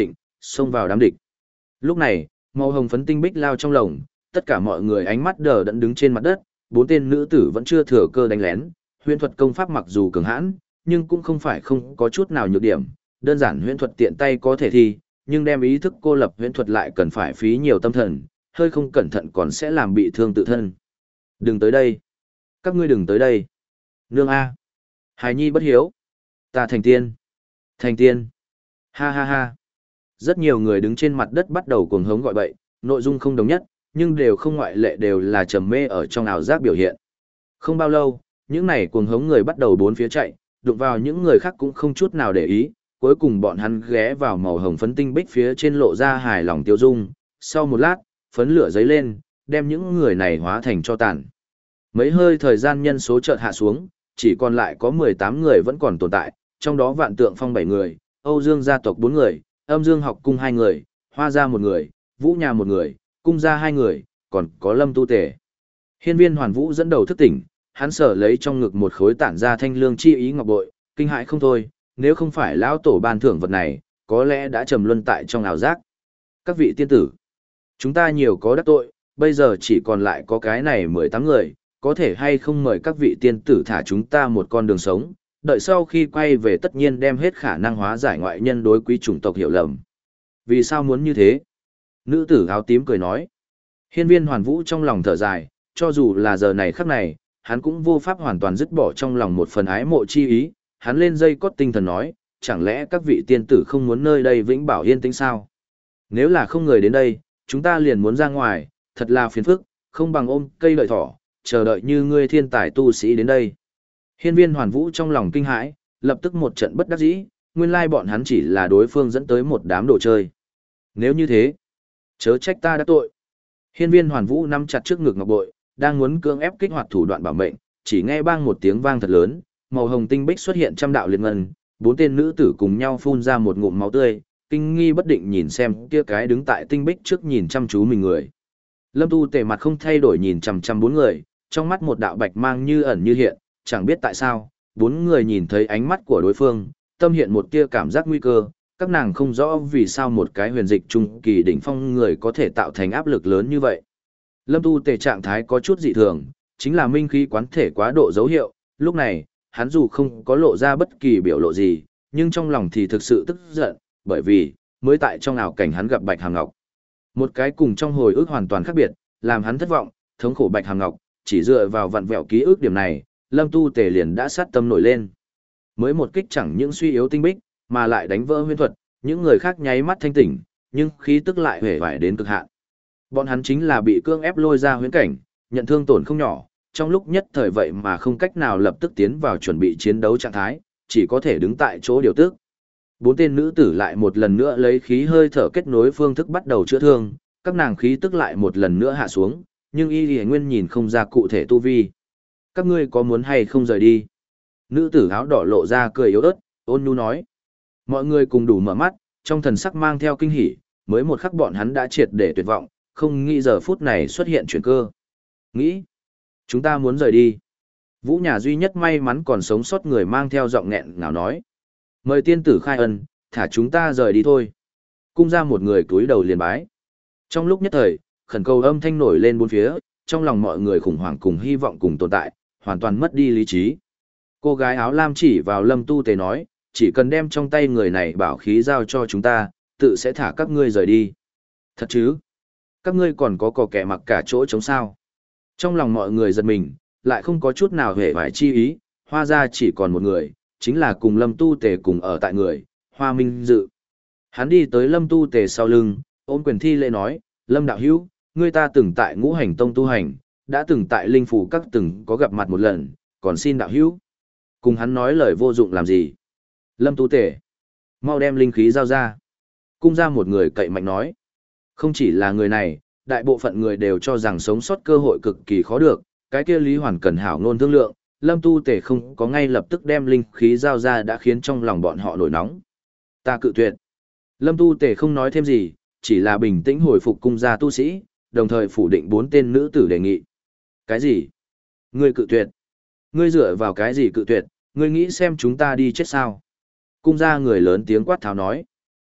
xông vào đám địch. Lúc này, màu hồng phấn tinh bích lao trong lồng, tất cả mọi người ánh mắt đờ đẫn đứng trên mặt đất, bốn tên nữ tử vẫn chưa thừa cơ đánh lén, huyễn thuật công pháp mặc dù cường hãn, nhưng cũng không phải không có chút nào nhược điểm, đơn giản huyễn thuật tiện tay có thể thi, nhưng đem ý thức cô lập huyễn thuật lại cần phải phí nhiều tâm thần, hơi không cẩn thận còn sẽ làm bị thương tự thân. Đừng tới đây. Các ngươi đừng tới đây. Nương A. Hài nhi bất hiếu. Ta thành tiên. Thành tiên. Ha ha ha. Rất nhiều người đứng trên mặt đất bắt đầu cuồng hống gọi bậy, nội dung không đồng nhất, nhưng đều không ngoại lệ đều là trầm mê ở trong ảo giác biểu hiện. Không bao lâu, những này cuồng hống người bắt đầu bốn phía chạy, đụng vào những người khác cũng không chút nào để ý, cuối cùng bọn hắn ghé vào màu hồng phấn tinh bích phía trên lộ ra hài lòng tiêu dung, sau một lát, phấn lửa giấy lên, đem những người này hóa thành cho tàn. Mấy hơi thời gian nhân số chợt hạ xuống, chỉ còn lại có mười tám người vẫn còn tồn tại, trong đó Vạn Tượng Phong bảy người, Âu Dương gia tộc bốn người, Âm Dương học cung hai người, Hoa gia một người, Vũ nhà một người, Cung gia hai người, còn có Lâm Tu Tề. Hiên Viên Hoàn Vũ dẫn đầu thức tỉnh, hắn sở lấy trong ngực một khối tản ra thanh lương chi ý ngọc bội, kinh hãi không thôi, nếu không phải lão tổ ban thưởng vật này, có lẽ đã trầm luân tại trong ảo giác. Các vị tiên tử, chúng ta nhiều có đắc tội, bây giờ chỉ còn lại có cái này mười tám người, có thể hay không mời các vị tiên tử thả chúng ta một con đường sống, đợi sau khi quay về tất nhiên đem hết khả năng hóa giải ngoại nhân đối quý chủng tộc hiểu lầm. Vì sao muốn như thế? Nữ tử áo tím cười nói. Hiên Viên Hoàn Vũ trong lòng thở dài, cho dù là giờ này khắc này, hắn cũng vô pháp hoàn toàn dứt bỏ trong lòng một phần ái mộ chi ý, hắn lên dây cót tinh thần nói, chẳng lẽ các vị tiên tử không muốn nơi đây vĩnh bảo yên tĩnh sao? Nếu là không người đến đây, chúng ta liền muốn ra ngoài, thật là phiền phức, không bằng ôm cây đợi thỏ, chờ đợi như ngươi thiên tài tu sĩ đến đây. Hiên Viên Hoàn Vũ trong lòng kinh hãi, lập tức một trận bất đắc dĩ, nguyên lai bọn hắn chỉ là đối phương dẫn tới một đám đồ chơi. Nếu như thế, chớ trách ta đã tội. Hiên Viên Hoàn Vũ nắm chặt trước ngực ngọc bội, đang muốn cưỡng ép kích hoạt thủ đoạn bảo mệnh, chỉ nghe bang một tiếng vang thật lớn, màu hồng tinh bích xuất hiện trăm đạo liệt ngân, bốn tên nữ tử cùng nhau phun ra một ngụm máu tươi, kinh nghi bất định nhìn xem kia cái đứng tại tinh bích trước nhìn chăm chú mình người. Lâm Tu Tề mặt không thay đổi nhìn chằm chằm bốn người, trong mắt một đạo bạch mang như ẩn như hiện, chẳng biết tại sao, bốn người nhìn thấy ánh mắt của đối phương, tâm hiện một tia cảm giác nguy cơ, các nàng không rõ vì sao một cái huyền dịch trung kỳ đỉnh phong người có thể tạo thành áp lực lớn như vậy. Lâm Tu Tề trạng thái có chút dị thường, chính là minh khí quán thể quá độ dấu hiệu, lúc này, hắn dù không có lộ ra bất kỳ biểu lộ gì, nhưng trong lòng thì thực sự tức giận, bởi vì, mới tại trong ảo cảnh hắn gặp Bạch Hàm Ngọc. Một cái cùng trong hồi ức hoàn toàn khác biệt, làm hắn thất vọng, thống khổ Bạch Hàm Ngọc, chỉ dựa vào vặn vẹo ký ức điểm này, Lâm Tu Tề liền đã sát tâm nổi lên. Mới một kích chẳng những suy yếu tinh bích, mà lại đánh vỡ huyễn thuật, những người khác nháy mắt thanh tỉnh, nhưng khí tức lại hề vải đến cực hạn. Bọn hắn chính là bị cưỡng ép lôi ra huyễn cảnh, nhận thương tổn không nhỏ, trong lúc nhất thời vậy mà không cách nào lập tức tiến vào chuẩn bị chiến đấu trạng thái, chỉ có thể đứng tại chỗ điều tức. Bốn tên nữ tử lại một lần nữa lấy khí hơi thở kết nối phương thức bắt đầu chữa thương, các nàng khí tức lại một lần nữa hạ xuống, nhưng Y Lì Nguyên nhìn không ra cụ thể tu vi. Các ngươi có muốn hay không rời đi? Nữ tử áo đỏ lộ ra cười yếu ớt, ôn nhu nói. Mọi người cùng đủ mở mắt, trong thần sắc mang theo kinh hỉ, mới một khắc bọn hắn đã triệt để tuyệt vọng, không nghĩ giờ phút này xuất hiện chuyển cơ. Nghĩ, chúng ta muốn rời đi. Vũ nhà duy nhất may mắn còn sống sót người mang theo giọng nghẹn ngào nói. Mời tiên tử khai ân, thả chúng ta rời đi thôi. Cung ra một người túi đầu liền bái. Trong lúc nhất thời, khẩn cầu âm thanh nổi lên bốn phía, trong lòng mọi người khủng hoảng cùng hy vọng cùng tồn tại, hoàn toàn mất đi lý trí. Cô gái áo lam chỉ vào Lâm Tu Tề nói, chỉ cần đem trong tay người này bảo khí giao cho chúng ta, tự sẽ thả các ngươi rời đi. Thật chứ? Các ngươi còn có cò kẻ mặc cả chỗ chống sao? Trong lòng mọi người giật mình, lại không có chút nào hề phải chi ý, Hoa ra chỉ còn một người, chính là cùng Lâm Tu Tề cùng ở tại người, Hoa Minh Dự. Hắn đi tới Lâm Tu Tề sau lưng, ôm quyền thi lễ nói, Lâm đạo hữu, ngươi ta từng tại Ngũ Hành Tông tu hành, đã từng tại Linh Phủ các từng có gặp mặt một lần, còn xin đạo hữu. Cùng hắn nói lời vô dụng làm gì? Lâm Tu Tề, mau đem linh khí giao ra. Cung ra một người cậy mạnh nói. Không chỉ là người này, đại bộ phận người đều cho rằng sống sót cơ hội cực kỳ khó được, cái kia Lý Hoàn cần hảo ngôn thương lượng, Lâm Tu Tề không có ngay lập tức đem linh khí giao ra đã khiến trong lòng bọn họ nổi nóng. Ta cự tuyệt. Lâm Tu Tề không nói thêm gì, chỉ là bình tĩnh hồi phục cung gia tu sĩ, đồng thời phủ định bốn tên nữ tử đề nghị. Cái gì? Ngươi cự tuyệt? Ngươi dựa vào cái gì cự tuyệt? Ngươi nghĩ xem chúng ta đi chết sao? Cung gia người lớn tiếng quát tháo nói.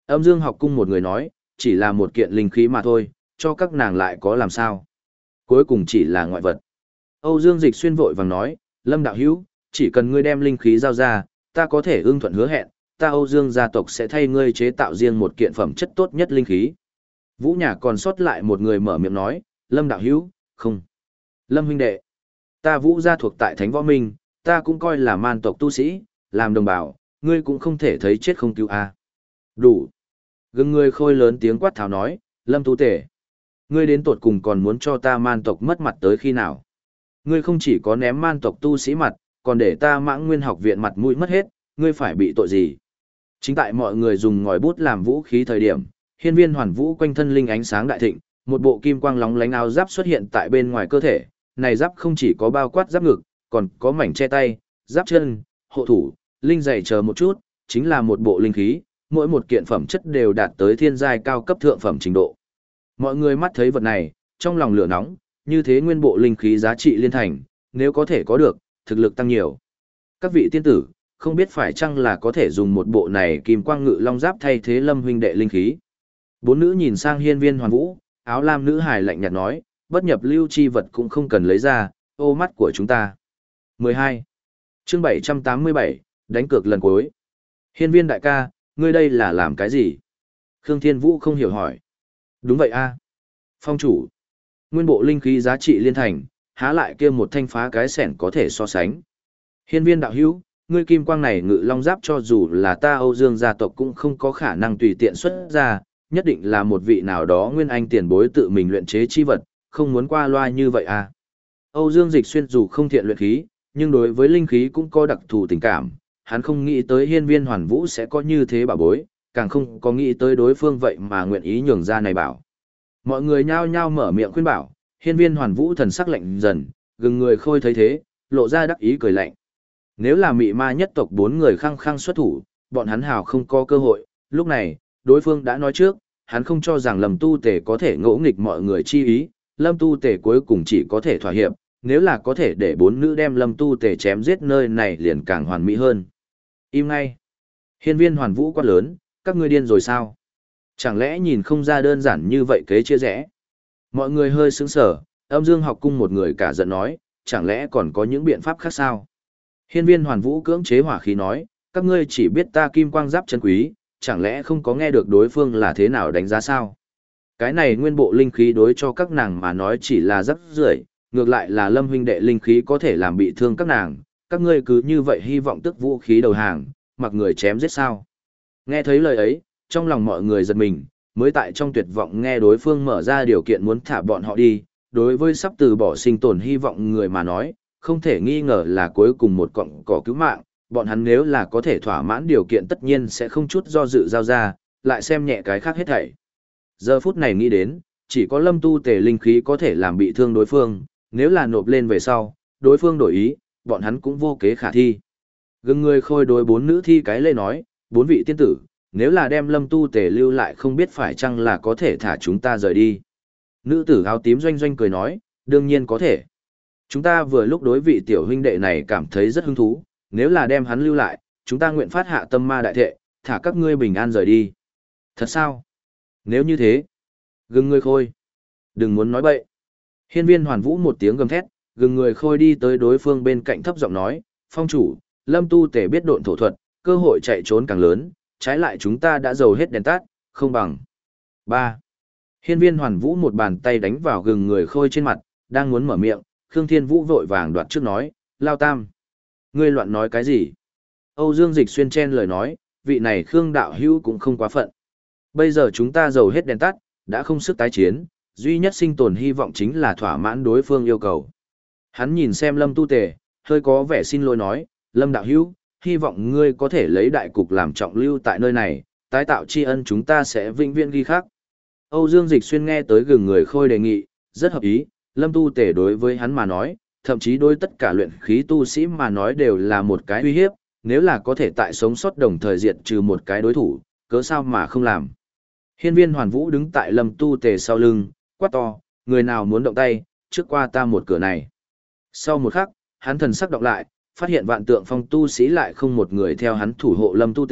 Âm Dương học cung một người nói, chỉ là một kiện linh khí mà thôi, cho các nàng lại có làm sao. Cuối cùng chỉ là ngoại vật. Âu Dương Dịch Xuyên vội vàng nói, Lâm đạo hữu, chỉ cần ngươi đem linh khí giao ra, ta có thể ưng thuận hứa hẹn, ta Âu Dương gia tộc sẽ thay ngươi chế tạo riêng một kiện phẩm chất tốt nhất linh khí. Vũ Nhã còn sót lại một người mở miệng nói, Lâm đạo hữu, không. Lâm huynh đệ, ta Vũ gia thuộc tại Thánh Võ Minh, ta cũng coi là man tộc tu sĩ, làm đồng bào, ngươi cũng không thể thấy chết không cứu a. Đủ. Gừng người khôi lớn tiếng quát tháo nói, Lâm tu tể. Ngươi đến tột cùng còn muốn cho ta man tộc mất mặt tới khi nào? Ngươi không chỉ có ném man tộc tu sĩ mặt, còn để ta Mãng Nguyên học viện mặt mũi mất hết, ngươi phải bị tội gì? Chính tại mọi người dùng ngòi bút làm vũ khí thời điểm, hiên viên hoàn vũ quanh thân linh ánh sáng đại thịnh, một bộ kim quang lóng lánh áo giáp xuất hiện tại bên ngoài cơ thể, này giáp không chỉ có bao quát giáp ngực, còn có mảnh che tay, giáp chân, hộ thủ, linh giày chờ một chút, chính là một bộ linh khí, mỗi một kiện phẩm chất đều đạt tới thiên giai cao cấp thượng phẩm trình độ. Mọi người mắt thấy vật này, trong lòng lửa nóng, như thế nguyên bộ linh khí giá trị liên thành, nếu có thể có được, thực lực tăng nhiều. Các vị tiên tử, không biết phải chăng là có thể dùng một bộ này kim quang ngự long giáp thay thế Lâm huynh đệ linh khí. Bốn nữ nhìn sang hiên viên hoàn vũ, áo lam nữ hài lạnh nhạt nói, bất nhập lưu chi vật cũng không cần lấy ra, ô mắt của chúng ta. mười hai. Chương bảy trăm tám mươi bảy, đánh cược lần cuối. Hiên viên đại ca, ngươi đây là làm cái gì? Khương Thiên Vũ không hiểu hỏi. Đúng vậy a, Phong chủ. Nguyên bộ linh khí giá trị liên thành, há lại kia một thanh phá cái sẻn có thể so sánh. Hiên viên đạo hữu, ngươi kim quang này ngự long giáp cho dù là ta Âu Dương gia tộc cũng không có khả năng tùy tiện xuất ra, nhất định là một vị nào đó nguyên anh tiền bối tự mình luyện chế chi vật, không muốn qua loa như vậy à. Âu Dương Dịch Xuyên dù không thiện luyện khí, nhưng đối với linh khí cũng có đặc thù tình cảm, hắn không nghĩ tới hiên viên hoàn vũ sẽ có như thế bảo bối, càng không có nghĩ tới đối phương vậy mà nguyện ý nhường ra này bảo. Mọi người nhao nhao mở miệng khuyên bảo, hiên viên hoàn vũ thần sắc lạnh dần, gừng người khôi thấy thế, lộ ra đắc ý cười lạnh. Nếu là mị ma nhất tộc bốn người khăng khăng xuất thủ, bọn hắn hào không có cơ hội, lúc này, đối phương đã nói trước, hắn không cho rằng Lâm Tu Tề có thể ngỗ nghịch mọi người chi ý, Lâm Tu Tề cuối cùng chỉ có thể thỏa hiệp, nếu là có thể để bốn nữ đem Lâm Tu Tề chém giết nơi này liền càng hoàn mỹ hơn. Im ngay. Hiên viên hoàn vũ quát lớn, các ngươi điên rồi sao? Chẳng lẽ nhìn không ra đơn giản như vậy kế chia rẽ? Mọi người hơi sững sờ, âm dương học cung một người cả giận nói, chẳng lẽ còn có những biện pháp khác sao? Hiên viên hoàn vũ cưỡng chế hỏa khí nói, các ngươi chỉ biết ta kim quang giáp chân quý, chẳng lẽ không có nghe được đối phương là thế nào đánh giá sao? Cái này nguyên bộ linh khí đối cho các nàng mà nói chỉ là rất rưởi, ngược lại là Lâm huynh đệ linh khí có thể làm bị thương các nàng, các ngươi cứ như vậy hy vọng tức vũ khí đầu hàng, mặc người chém giết sao? Nghe thấy lời ấy, trong lòng mọi người giật mình, mới tại trong tuyệt vọng nghe đối phương mở ra điều kiện muốn thả bọn họ đi, đối với sắp từ bỏ sinh tồn hy vọng người mà nói, không thể nghi ngờ là cuối cùng một cọng cỏ cứu mạng, bọn hắn nếu là có thể thỏa mãn điều kiện tất nhiên sẽ không chút do dự giao ra, lại xem nhẹ cái khác hết thảy. Giờ phút này nghĩ đến, chỉ có Lâm Tu Tề linh khí có thể làm bị thương đối phương, nếu là nộp lên về sau, đối phương đổi ý, bọn hắn cũng vô kế khả thi. Gừng người khôi đối bốn nữ thi cái lê nói, bốn vị tiên tử, nếu là đem Lâm Tu Tề lưu lại không biết phải chăng là có thể thả chúng ta rời đi. Nữ tử áo tím doanh doanh cười nói, đương nhiên có thể. Chúng ta vừa lúc đối vị tiểu huynh đệ này cảm thấy rất hứng thú, nếu là đem hắn lưu lại, chúng ta nguyện phát hạ tâm ma đại thệ, thả các ngươi bình an rời đi. Thật sao? Nếu như thế, gừng người khôi. Đừng muốn nói bậy. Hiên viên hoàn vũ một tiếng gầm thét, gừng người khôi đi tới đối phương bên cạnh thấp giọng nói, phong chủ, Lâm Tu Tề biết độn thổ thuật, cơ hội chạy trốn càng lớn, trái lại chúng ta đã dầu hết đèn tắt, không bằng. ba. Hiên viên hoàn vũ một bàn tay đánh vào gừng người khôi trên mặt, đang muốn mở miệng, Khương Thiên Vũ vội vàng đoạt trước nói, lao tam. Ngươi loạn nói cái gì? Âu Dương Dịch Xuyên chen lời nói, vị này Khương đạo hữu cũng không quá phận. Bây giờ chúng ta dầu hết đèn tắt, đã không sức tái chiến, duy nhất sinh tồn hy vọng chính là thỏa mãn đối phương yêu cầu. Hắn nhìn xem Lâm Tu Tề, hơi có vẻ xin lỗi nói, Lâm đạo hữu, hy vọng ngươi có thể lấy đại cục làm trọng lưu tại nơi này, tái tạo tri ân chúng ta sẽ vĩnh viễn ghi khắc. Âu Dương Dịch Xuyên nghe tới gừng người khôi đề nghị, rất hợp ý, Lâm Tu Tề đối với hắn mà nói, thậm chí đối tất cả luyện khí tu sĩ mà nói đều là một cái uy hiếp, nếu là có thể tại sống sót đồng thời diệt trừ một cái đối thủ, cớ sao mà không làm. Hiên viên hoàn vũ đứng tại Lâm Tu Tề sau lưng, quát to, người nào muốn động tay, trước qua ta một cửa này. Sau một khắc, hắn thần sắc đọc lại, phát hiện vạn tượng phong tu sĩ lại không một người theo hắn thủ hộ Lâm Tu Tề,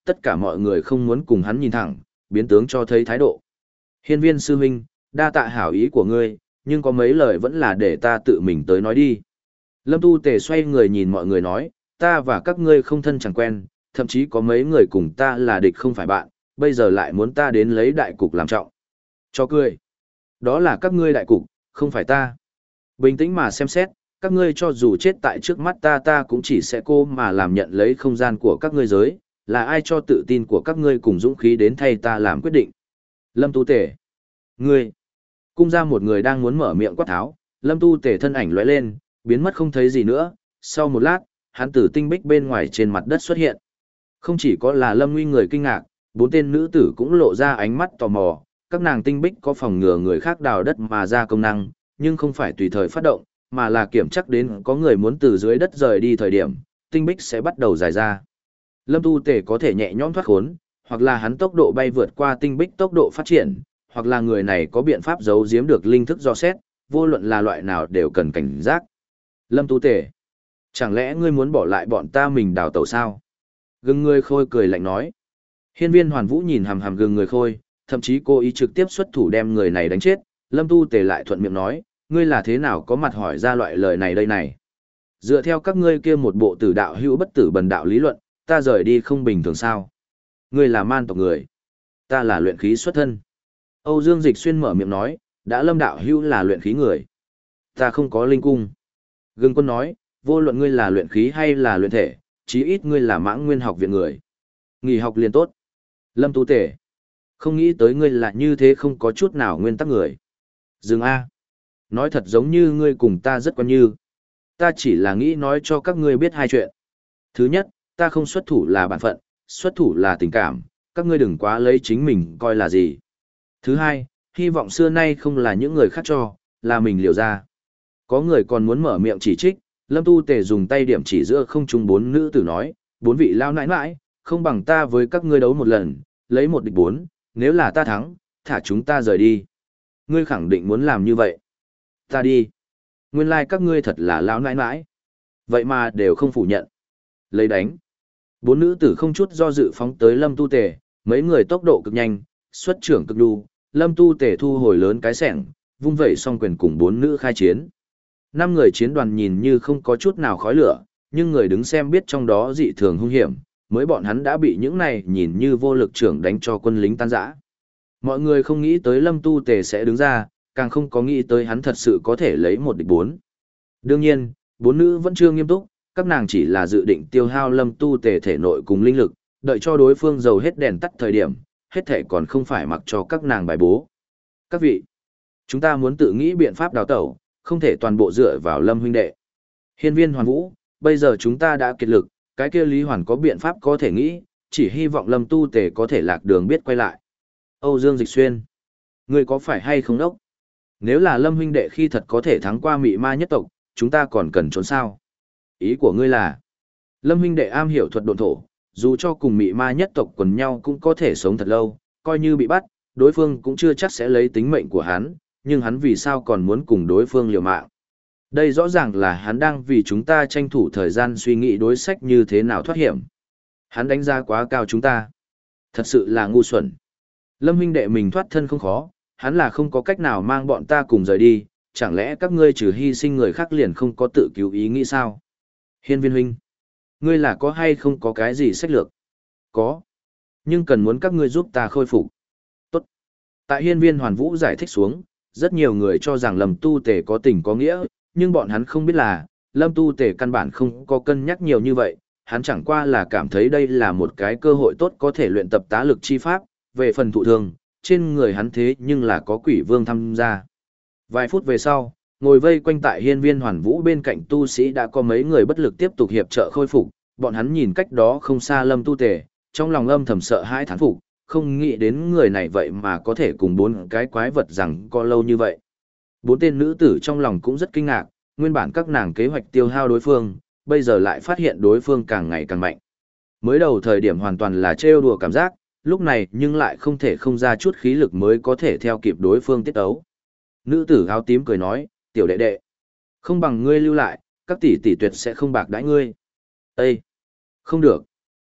tất cả mọi người không muốn cùng hắn nhìn thẳng, biến tướng cho thấy thái độ. Hiên viên sư huynh, đa tạ hảo ý của ngươi, nhưng có mấy lời vẫn là để ta tự mình tới nói đi. Lâm Tu Tề xoay người nhìn mọi người nói, ta và các ngươi không thân chẳng quen, thậm chí có mấy người cùng ta là địch không phải bạn, bây giờ lại muốn ta đến lấy đại cục làm trọng. Cho cười. Đó là các ngươi đại cục, không phải ta. Bình tĩnh mà xem xét, các ngươi cho dù chết tại trước mắt ta ta cũng chỉ sẽ cô mà làm nhận lấy không gian của các ngươi giới, là ai cho tự tin của các ngươi cùng dũng khí đến thay ta làm quyết định. Lâm Tu Tề. Ngươi. Cung ra một người đang muốn mở miệng quát tháo, Lâm Tu Tề thân ảnh lóe lên, biến mất không thấy gì nữa, sau một lát, hắn từ tinh bích bên ngoài trên mặt đất xuất hiện. Không chỉ có là Lâm Nguy người kinh ngạc, bốn tên nữ tử cũng lộ ra ánh mắt tò mò, các nàng tinh bích có phòng ngừa người khác đào đất mà ra công năng, nhưng không phải tùy thời phát động, mà là kiểm chắc đến có người muốn từ dưới đất rời đi thời điểm, tinh bích sẽ bắt đầu dài ra. Lâm Tu Tề có thể nhẹ nhõm thoát khốn, hoặc là hắn tốc độ bay vượt qua tinh bích tốc độ phát triển, hoặc là người này có biện pháp giấu giếm được linh thức do xét, vô luận là loại nào đều cần cảnh giác. Lâm Tu Tề, chẳng lẽ ngươi muốn bỏ lại bọn ta mình đào tẩu sao? Gừng người khôi cười lạnh nói. Hiên viên Hoàn Vũ nhìn hằm hằm gừng người khôi, thậm chí cố ý trực tiếp xuất thủ đem người này đánh chết. Lâm Tu Tề lại thuận miệng nói, ngươi là thế nào có mặt hỏi ra loại lời này đây này? Dựa theo các ngươi kia một bộ tử đạo hữu bất tử bần đạo lý luận, ta rời đi không bình thường sao? Ngươi là man tộc người, ta là luyện khí xuất thân. Âu Dương Dịch Xuyên mở miệng nói, đã Lâm đạo hữu là luyện khí người, ta không có linh cung. Gương Quân nói, vô luận ngươi là luyện khí hay là luyện thể, chí ít ngươi là Mãng Nguyên học viện người. Nghỉ học liền tốt. Lâm Tu Tề, không nghĩ tới ngươi là như thế không có chút nào nguyên tắc người. Dừng A. Nói thật giống như ngươi cùng ta rất quen như. Ta chỉ là nghĩ nói cho các ngươi biết hai chuyện. Thứ nhất, ta không xuất thủ là bản phận, xuất thủ là tình cảm, các ngươi đừng quá lấy chính mình coi là gì. Thứ hai, hy vọng xưa nay không là những người khác cho, là mình liều ra. Có người còn muốn mở miệng chỉ trích, Lâm Tu Tề dùng tay điểm chỉ giữa không trung bốn nữ tử nói, bốn vị lao nãi nãi, không bằng ta với các ngươi đấu một lần, lấy một địch bốn, nếu là ta thắng, thả chúng ta rời đi. Ngươi khẳng định muốn làm như vậy. Ta đi. Nguyên lai like các ngươi thật là lao nãi nãi. Vậy mà đều không phủ nhận. Lấy đánh. Bốn nữ tử không chút do dự phóng tới Lâm Tu Tề, mấy người tốc độ cực nhanh, xuất trưởng cực đu, Lâm Tu Tề thu hồi lớn cái sẻng, vung vẩy song quyền cùng bốn nữ khai chiến. Năm người chiến đoàn nhìn như không có chút nào khói lửa, nhưng người đứng xem biết trong đó dị thường hung hiểm, mới bọn hắn đã bị những này nhìn như vô lực trưởng đánh cho quân lính tan rã. Mọi người không nghĩ tới Lâm Tu Tề sẽ đứng ra, càng không có nghĩ tới hắn thật sự có thể lấy một địch bốn. Đương nhiên, bốn nữ vẫn chưa nghiêm túc, các nàng chỉ là dự định tiêu hao Lâm Tu Tề thể nội cùng linh lực, đợi cho đối phương dầu hết đèn tắt thời điểm, hết thể còn không phải mặc cho các nàng bài bố. Các vị, chúng ta muốn tự nghĩ biện pháp đào tẩu, không thể toàn bộ dựa vào Lâm huynh đệ. Hiên viên Hoàn Vũ, bây giờ chúng ta đã kiệt lực, cái kia Lý Hoàn có biện pháp có thể nghĩ, chỉ hy vọng Lâm Tu Tề có thể lạc đường biết quay lại. Âu Dương Dịch Xuyên, ngươi có phải hay không đốc? Nếu là Lâm huynh đệ khi thật có thể thắng qua Mị Ma nhất tộc, chúng ta còn cần trốn sao? Ý của ngươi là, Lâm huynh đệ am hiểu thuật độn thổ, dù cho cùng Mị Ma nhất tộc quần nhau cũng có thể sống thật lâu, coi như bị bắt, đối phương cũng chưa chắc sẽ lấy tính mệnh của hắn, nhưng hắn vì sao còn muốn cùng đối phương liều mạng? Đây rõ ràng là hắn đang vì chúng ta tranh thủ thời gian suy nghĩ đối sách như thế nào thoát hiểm. Hắn đánh giá quá cao chúng ta. Thật sự là ngu xuẩn. Lâm huynh đệ mình thoát thân không khó, hắn là không có cách nào mang bọn ta cùng rời đi, chẳng lẽ các ngươi trừ hy sinh người khác liền không có tự cứu ý nghĩ sao? Hiên viên huynh, ngươi là có hay không có cái gì sách lược? Có. Nhưng cần muốn các ngươi giúp ta khôi phục. Tốt. Tại hiên viên Hoàn Vũ giải thích xuống, rất nhiều người cho rằng Lâm Tu Tề có tình có nghĩa, nhưng bọn hắn không biết là, Lâm Tu Tề căn bản không có cân nhắc nhiều như vậy, hắn chẳng qua là cảm thấy đây là một cái cơ hội tốt có thể luyện tập tá lực chi pháp, về phần thụ thương, trên người hắn thế nhưng là có quỷ vương tham gia. Vài phút về sau, ngồi vây quanh tại hiên viên Hoàn Vũ bên cạnh tu sĩ đã có mấy người bất lực tiếp tục hiệp trợ khôi phục, bọn hắn nhìn cách đó không xa Lâm Tu Tề, trong lòng âm thầm sợ hãi thán phục, không nghĩ đến người này vậy mà có thể cùng bốn cái quái vật rằng có lâu như vậy. Bốn tên nữ tử trong lòng cũng rất kinh ngạc, nguyên bản các nàng kế hoạch tiêu hao đối phương, bây giờ lại phát hiện đối phương càng ngày càng mạnh. Mới đầu thời điểm hoàn toàn là trêu đùa cảm giác, lúc này nhưng lại không thể không ra chút khí lực mới có thể theo kịp đối phương tiết ấu. Nữ tử áo tím cười nói, tiểu đệ đệ, không bằng ngươi lưu lại, các tỷ tỷ tuyệt sẽ không bạc đãi ngươi. Ê! Không được!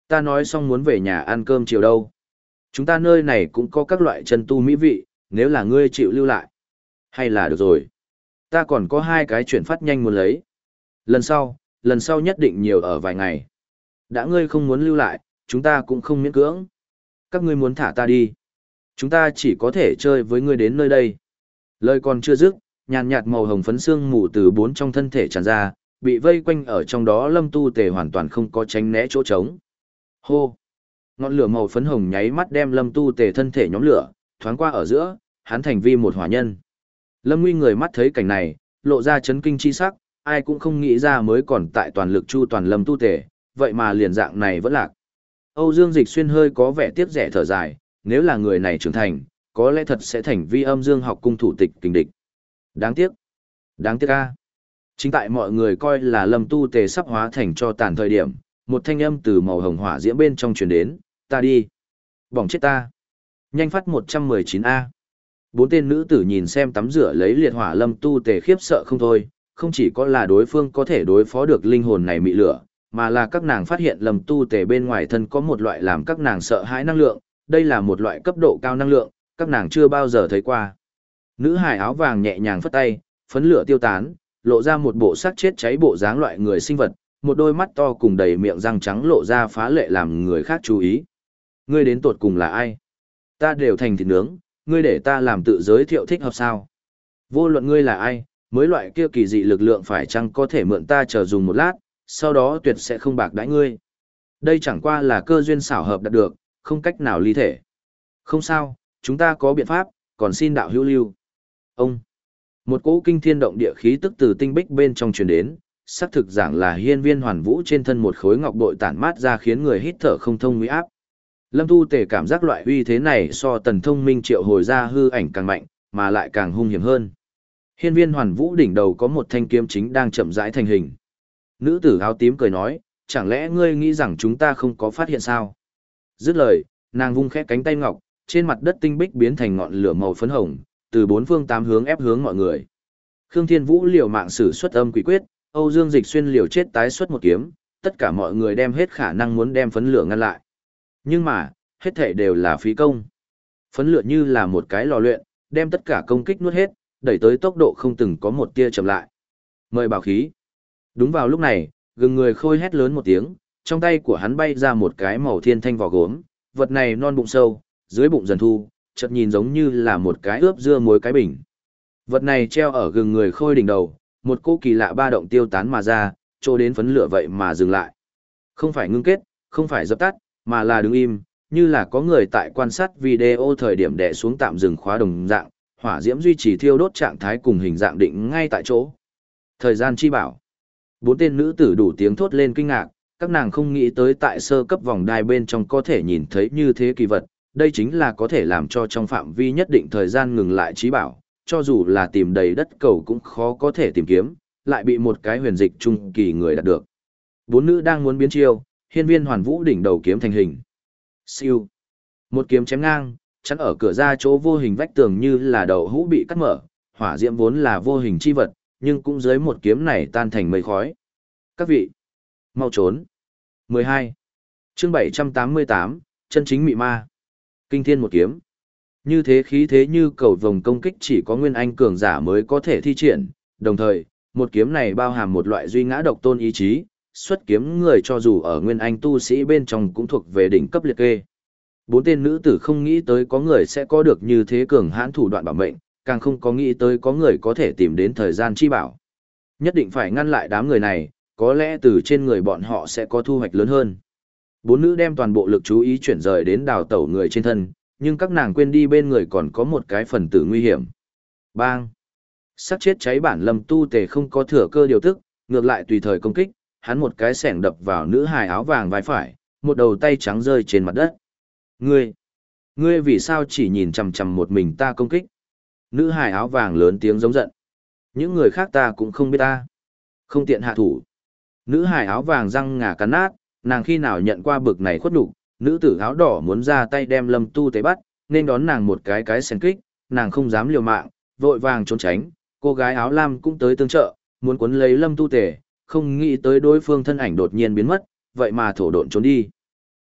Ta nói xong muốn về nhà ăn cơm chiều đâu. Chúng ta nơi này cũng có các loại chân tu mỹ vị, nếu là ngươi chịu lưu lại. Hay là được rồi. Ta còn có hai cái chuyển phát nhanh muốn lấy. Lần sau, lần sau nhất định nhiều ở vài ngày. Đã ngươi không muốn lưu lại, chúng ta cũng không miễn cưỡng. Các ngươi muốn thả ta đi. Chúng ta chỉ có thể chơi với ngươi đến nơi đây. Lời còn chưa dứt, nhàn nhạt màu hồng phấn xương mù từ bốn trong thân thể tràn ra, bị vây quanh ở trong đó Lâm Tu Tề hoàn toàn không có tránh né chỗ trống. Hô! Ngọn lửa màu phấn hồng nháy mắt đem Lâm Tu Tề thân thể nhóm lửa, thoáng qua ở giữa, hắn thành vi một hỏa nhân. Lâm Nguy người mắt thấy cảnh này, lộ ra chấn kinh chi sắc, ai cũng không nghĩ ra mới còn tại toàn lực chu toàn Lâm Tu Tề, vậy mà liền dạng này vẫn lạc. Âu Dương Dịch Xuyên hơi có vẻ tiếc rẻ thở dài, nếu là người này trưởng thành, có lẽ thật sẽ thành vi âm dương học cung thủ tịch kình địch. Đáng tiếc. Đáng tiếc a. Chính tại mọi người coi là Lâm Tu Tề sắp hóa thành cho tàn thời điểm, một thanh âm từ màu hồng hỏa diễm bên trong truyền đến, ta đi. Bỏng chết ta. Nhanh phát một trăm mười chín A. Bốn tên nữ tử nhìn xem tắm rửa lấy liệt hỏa Lâm Tu Tề khiếp sợ không thôi, không chỉ có là đối phương có thể đối phó được linh hồn này mị lửa, mà là các nàng phát hiện Lâm Tu Tề bên ngoài thân có một loại làm các nàng sợ hãi năng lượng, đây là một loại cấp độ cao năng lượng, các nàng chưa bao giờ thấy qua. Nữ hài áo vàng nhẹ nhàng phất tay, phấn lửa tiêu tán, lộ ra một bộ xác chết cháy bộ dáng loại người sinh vật, một đôi mắt to cùng đầy miệng răng trắng lộ ra phá lệ làm người khác chú ý. Ngươi đến tột cùng là ai? Ta đều thành thịt nướng, ngươi để ta làm tự giới thiệu thích hợp sao? Vô luận ngươi là ai, mới loại kia kỳ dị lực lượng phải chăng có thể mượn ta chờ dùng một lát, sau đó tuyệt sẽ không bạc đãi ngươi. Đây chẳng qua là cơ duyên xảo hợp đạt được, không cách nào ly thể. Không sao, chúng ta có biện pháp, còn xin đạo hữu lưu. Ông, một cỗ kinh thiên động địa khí tức từ tinh bích bên trong truyền đến, xác thực giảng là hiên viên hoàn vũ trên thân một khối ngọc bội tản mát ra khiến người hít thở không thông nguy áp. Lâm Tu Tề cảm giác loại uy thế này so tần thông minh triệu hồi ra hư ảnh càng mạnh, mà lại càng hung hiểm hơn. Hiên viên hoàn vũ đỉnh đầu có một thanh kiếm chính đang chậm rãi thành hình. Nữ tử áo tím cười nói, chẳng lẽ ngươi nghĩ rằng chúng ta không có phát hiện sao? Dứt lời, nàng vung khẽ cánh tay ngọc, trên mặt đất tinh bích biến thành ngọn lửa màu phấn hồng, từ bốn phương tám hướng ép hướng mọi người. Khương Thiên Vũ liều mạng sử xuất âm quỷ quyết, Âu Dương Dịch Xuyên liều chết tái xuất một kiếm, tất cả mọi người đem hết khả năng muốn đem phấn lửa ngăn lại. Nhưng mà, hết thể đều là phí công. Phấn lửa như là một cái lò luyện, đem tất cả công kích nuốt hết, đẩy tới tốc độ không từng có một tia chậm lại. Mời bảo khí. Đúng vào lúc này, gừng người khôi hét lớn một tiếng, trong tay của hắn bay ra một cái màu thiên thanh vỏ gốm, vật này non bụng sâu, dưới bụng dần thu, chợt nhìn giống như là một cái ướp dưa muối cái bình. Vật này treo ở gừng người khôi đỉnh đầu, một cỗ kỳ lạ ba động tiêu tán mà ra, trô đến phấn lửa vậy mà dừng lại. Không phải ngưng kết, không phải dập tắt, mà là đứng im, như là có người tại quan sát video thời điểm đè xuống tạm dừng khóa đồng dạng, hỏa diễm duy trì thiêu đốt trạng thái cùng hình dạng định ngay tại chỗ. Thời gian chi bảo. Bốn tên nữ tử đủ tiếng thốt lên kinh ngạc, các nàng không nghĩ tới tại sơ cấp vòng đai bên trong có thể nhìn thấy như thế kỳ vật, đây chính là có thể làm cho trong phạm vi nhất định thời gian ngừng lại trí bảo, cho dù là tìm đầy đất cầu cũng khó có thể tìm kiếm, lại bị một cái huyền dịch trung kỳ người đạt được. Bốn nữ đang muốn biến chiêu, hiên viên hoàn vũ đỉnh đầu kiếm thành hình. Siêu. Một kiếm chém ngang, chắn ở cửa ra chỗ vô hình vách tường như là đầu hũ bị cắt mở, hỏa diễm vốn là vô hình chi vật, nhưng cũng dưới một kiếm này tan thành mây khói. Các vị, mau trốn. mười hai. Chương bảy trăm tám mươi tám, chân chính mị ma. Kinh thiên một kiếm. Như thế khí thế như cầu vồng công kích chỉ có nguyên anh cường giả mới có thể thi triển, đồng thời, một kiếm này bao hàm một loại duy ngã độc tôn ý chí, xuất kiếm người cho dù ở nguyên anh tu sĩ bên trong cũng thuộc về đỉnh cấp liệt kê. Bốn tên nữ tử không nghĩ tới có người sẽ có được như thế cường hãn thủ đoạn bảo mệnh, càng không có nghĩ tới có người có thể tìm đến thời gian chi bảo. Nhất định phải ngăn lại đám người này, có lẽ từ trên người bọn họ sẽ có thu hoạch lớn hơn. Bốn nữ đem toàn bộ lực chú ý chuyển rời đến đào tẩu người trên thân, nhưng các nàng quên đi bên người còn có một cái phần tử nguy hiểm. Bang! Sát chết cháy bản Lâm Tu Tề không có thừa cơ điều tức, ngược lại tùy thời công kích, hắn một cái xẻng đập vào nữ hài áo vàng vai phải, một đầu tay trắng rơi trên mặt đất. Ngươi! Ngươi vì sao chỉ nhìn chằm chằm một mình ta công kích? Nữ hài áo vàng lớn tiếng giống giận. Những người khác ta cũng không biết ta. Không tiện hạ thủ. Nữ hài áo vàng răng ngà cắn nát, nàng khi nào nhận qua bực này khuất nhục, nữ tử áo đỏ muốn ra tay đem Lâm Tu Tế bắt, nên đón nàng một cái cái xèn kích, nàng không dám liều mạng, vội vàng trốn tránh, cô gái áo lam cũng tới tương trợ, muốn cuốn lấy Lâm Tu Tề, không nghĩ tới đối phương thân ảnh đột nhiên biến mất, vậy mà thổ độn trốn đi.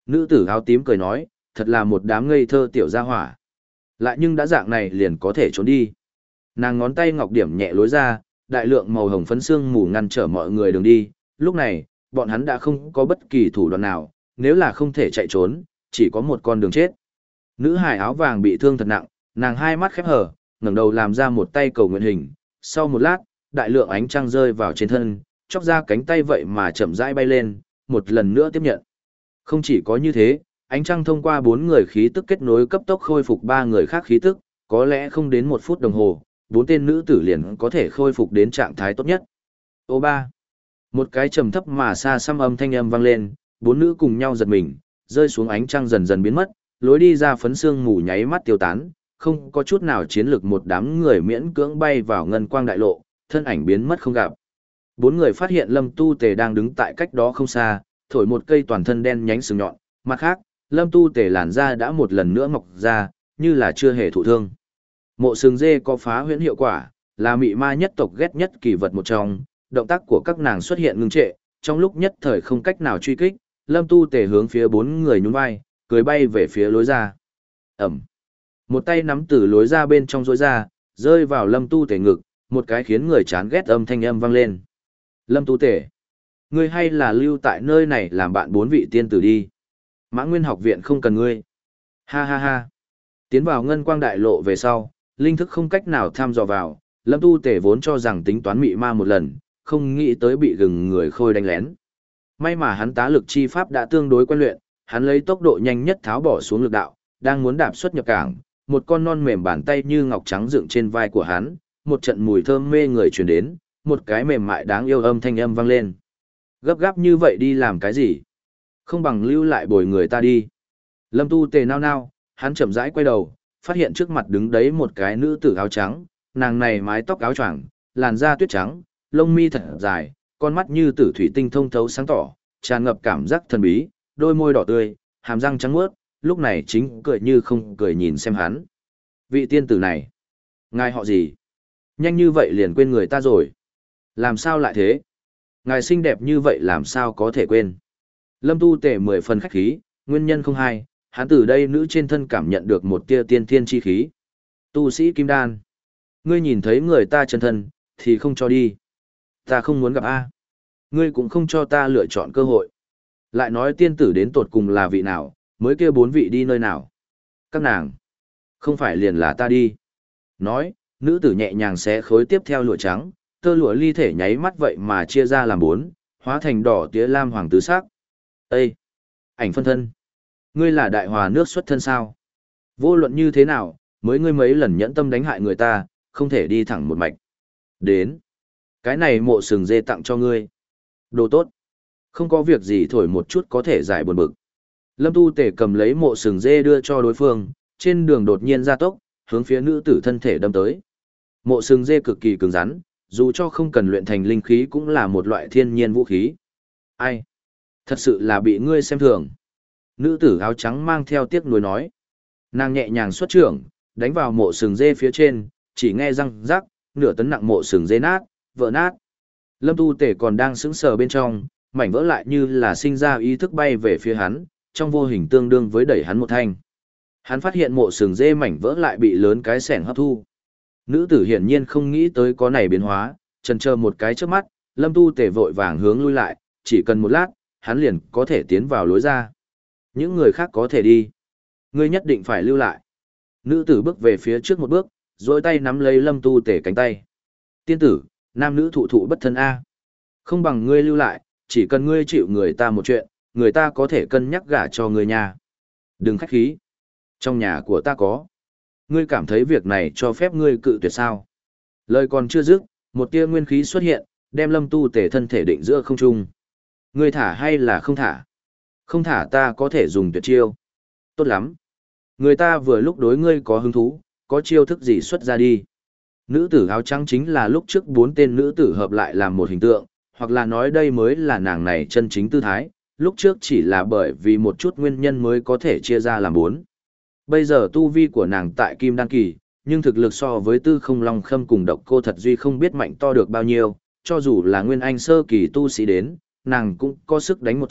Nữ tử áo tím cười nói, thật là một đám ngây thơ tiểu gia hỏa. Lại nhưng đã dạng này liền có thể trốn đi. Nàng ngón tay ngọc điểm nhẹ lối ra, đại lượng màu hồng phấn xương mù ngăn trở mọi người đường đi. Lúc này, bọn hắn đã không có bất kỳ thủ đoạn nào, nếu là không thể chạy trốn, chỉ có một con đường chết. Nữ hải áo vàng bị thương thật nặng, nàng hai mắt khép hờ, ngẩng đầu làm ra một tay cầu nguyện hình. Sau một lát, đại lượng ánh trăng rơi vào trên thân, chóc ra cánh tay vậy mà chậm rãi bay lên, một lần nữa tiếp nhận. Không chỉ có như thế, ánh trăng thông qua bốn người khí tức kết nối cấp tốc khôi phục ba người khác khí tức, có lẽ không đến một phút đồng hồ, bốn tên nữ tử liền có thể khôi phục đến trạng thái tốt nhất. Ô ba. Một cái trầm thấp mà xa xăm âm thanh âm vang lên, bốn nữ cùng nhau giật mình, rơi xuống ánh trăng dần dần biến mất, lối đi ra phấn xương mù nháy mắt tiêu tán, không có chút nào chiến lực một đám người miễn cưỡng bay vào ngân quang đại lộ, thân ảnh biến mất không gặp. Bốn người phát hiện Lâm Tu Tề đang đứng tại cách đó không xa, thổi một cây toàn thân đen nhánh sừng nhọn, mặt khác, Lâm Tu Tề làn da đã một lần nữa mọc ra, như là chưa hề thụ thương. Mộ sừng dê có phá huyễn hiệu quả, là mị ma nhất tộc ghét nhất kỳ vật một trong, động tác của các nàng xuất hiện ngưng trệ, trong lúc nhất thời không cách nào truy kích, Lâm Tu Tề hướng phía bốn người nhún vai, cười bay về phía lối ra. Ẩm. Một tay nắm từ lối ra bên trong rối ra, rơi vào Lâm Tu Tề ngực, một cái khiến người chán ghét âm thanh âm vang lên. Lâm Tu Tề, ngươi hay là lưu tại nơi này làm bạn bốn vị tiên tử đi. Mã Nguyên học viện không cần ngươi. Ha ha ha. Tiến vào ngân quang đại lộ về sau, linh thức không cách nào tham dò vào, Lâm Tu Tề vốn cho rằng tính toán mị ma một lần, không nghĩ tới bị gừng người khôi đánh lén. May mà hắn tá lực chi pháp đã tương đối quen luyện, hắn lấy tốc độ nhanh nhất tháo bỏ xuống lực đạo, đang muốn đạp xuất nhập cảng, một con non mềm bàn tay như ngọc trắng dựng trên vai của hắn, một trận mùi thơm mê người truyền đến, một cái mềm mại đáng yêu âm thanh âm vang lên. Gấp gáp như vậy đi làm cái gì? Không bằng lưu lại bồi người ta đi. Lâm Tu Tề nao nao, hắn chậm rãi quay đầu, phát hiện trước mặt đứng đấy một cái nữ tử áo trắng, nàng này mái tóc áo choàng, làn da tuyết trắng, lông mi thật dài, con mắt như tử thủy tinh thông thấu sáng tỏ, tràn ngập cảm giác thần bí, đôi môi đỏ tươi, hàm răng trắng muốt, lúc này chính cười như không cười nhìn xem hắn. Vị tiên tử này, ngài họ gì? Nhanh như vậy liền quên người ta rồi. Làm sao lại thế? Ngài xinh đẹp như vậy làm sao có thể quên? Lâm Tu Tề mười phần khách khí, nguyên nhân không hay, hắn từ đây nữ trên thân cảm nhận được một tia tiên thiên chi khí. Tu sĩ Kim Đan, ngươi nhìn thấy người ta chân thân, thì không cho đi. Ta không muốn gặp A. Ngươi cũng không cho ta lựa chọn cơ hội. Lại nói tiên tử đến tột cùng là vị nào, mới kêu bốn vị đi nơi nào. Các nàng, không phải liền là ta đi. Nói, nữ tử nhẹ nhàng xé khối tiếp theo lụa trắng, tơ lụa ly thể nháy mắt vậy mà chia ra làm bốn, hóa thành đỏ tía lam hoàng tứ sắc. Ê! Ảnh phân thân. Ngươi là đại hòa nước xuất thân sao? Vô luận như thế nào, mới ngươi mấy lần nhẫn tâm đánh hại người ta, không thể đi thẳng một mạch. Đến. Cái này mộ sừng dê tặng cho ngươi. Đồ tốt. Không có việc gì thổi một chút có thể giải buồn bực. Lâm Tu Tề cầm lấy mộ sừng dê đưa cho đối phương, trên đường đột nhiên gia tốc, hướng phía nữ tử thân thể đâm tới. Mộ sừng dê cực kỳ cứng rắn, dù cho không cần luyện thành linh khí cũng là một loại thiên nhiên vũ khí. Ai? Thật sự là bị ngươi xem thường. Nữ tử áo trắng mang theo tiếc nuối nói. Nàng nhẹ nhàng xuất trưởng, đánh vào mộ sừng dê phía trên, chỉ nghe răng rắc, nửa tấn nặng mộ sừng dê nát, vỡ nát. Lâm Tu Tể còn đang sững sờ bên trong, mảnh vỡ lại như là sinh ra ý thức bay về phía hắn, trong vô hình tương đương với đẩy hắn một thanh. Hắn phát hiện mộ sừng dê mảnh vỡ lại bị lớn cái sẻng hấp thu. Nữ tử hiển nhiên không nghĩ tới có này biến hóa, chần chờ một cái trước mắt, Lâm Tu Tể vội vàng hướng lui lại, chỉ cần một lát, hắn liền có thể tiến vào lối ra. Những người khác có thể đi. Ngươi nhất định phải lưu lại. Nữ tử bước về phía trước một bước, duỗi tay nắm lấy Lâm Tu Tể cánh tay. Tiên tử, nam nữ thụ thụ bất thân A. Không bằng ngươi lưu lại, chỉ cần ngươi chịu người ta một chuyện, người ta có thể cân nhắc gả cho ngươi nhà. Đừng khách khí. Trong nhà của ta có. Ngươi cảm thấy việc này cho phép ngươi cự tuyệt sao? Lời còn chưa dứt, một tia nguyên khí xuất hiện, đem Lâm Tu Tể thân thể định giữa không trung. Ngươi thả hay là không thả? Không thả ta có thể dùng tuyệt chiêu. Tốt lắm. Người ta vừa lúc đối ngươi có hứng thú, có chiêu thức gì xuất ra đi. Nữ tử áo trắng chính là lúc trước bốn tên nữ tử hợp lại làm một hình tượng, hoặc là nói đây mới là nàng này chân chính tư thái, lúc trước chỉ là bởi vì một chút nguyên nhân mới có thể chia ra làm bốn. Bây giờ tu vi của nàng tại Kim Đan Kỳ, nhưng thực lực so với Tư Không Long Khâm cùng Độc Cô Thật Duy không biết mạnh to được bao nhiêu, cho dù là Nguyên Anh Sơ Kỳ tu sĩ đến, nàng cũng có sức đánh một trận,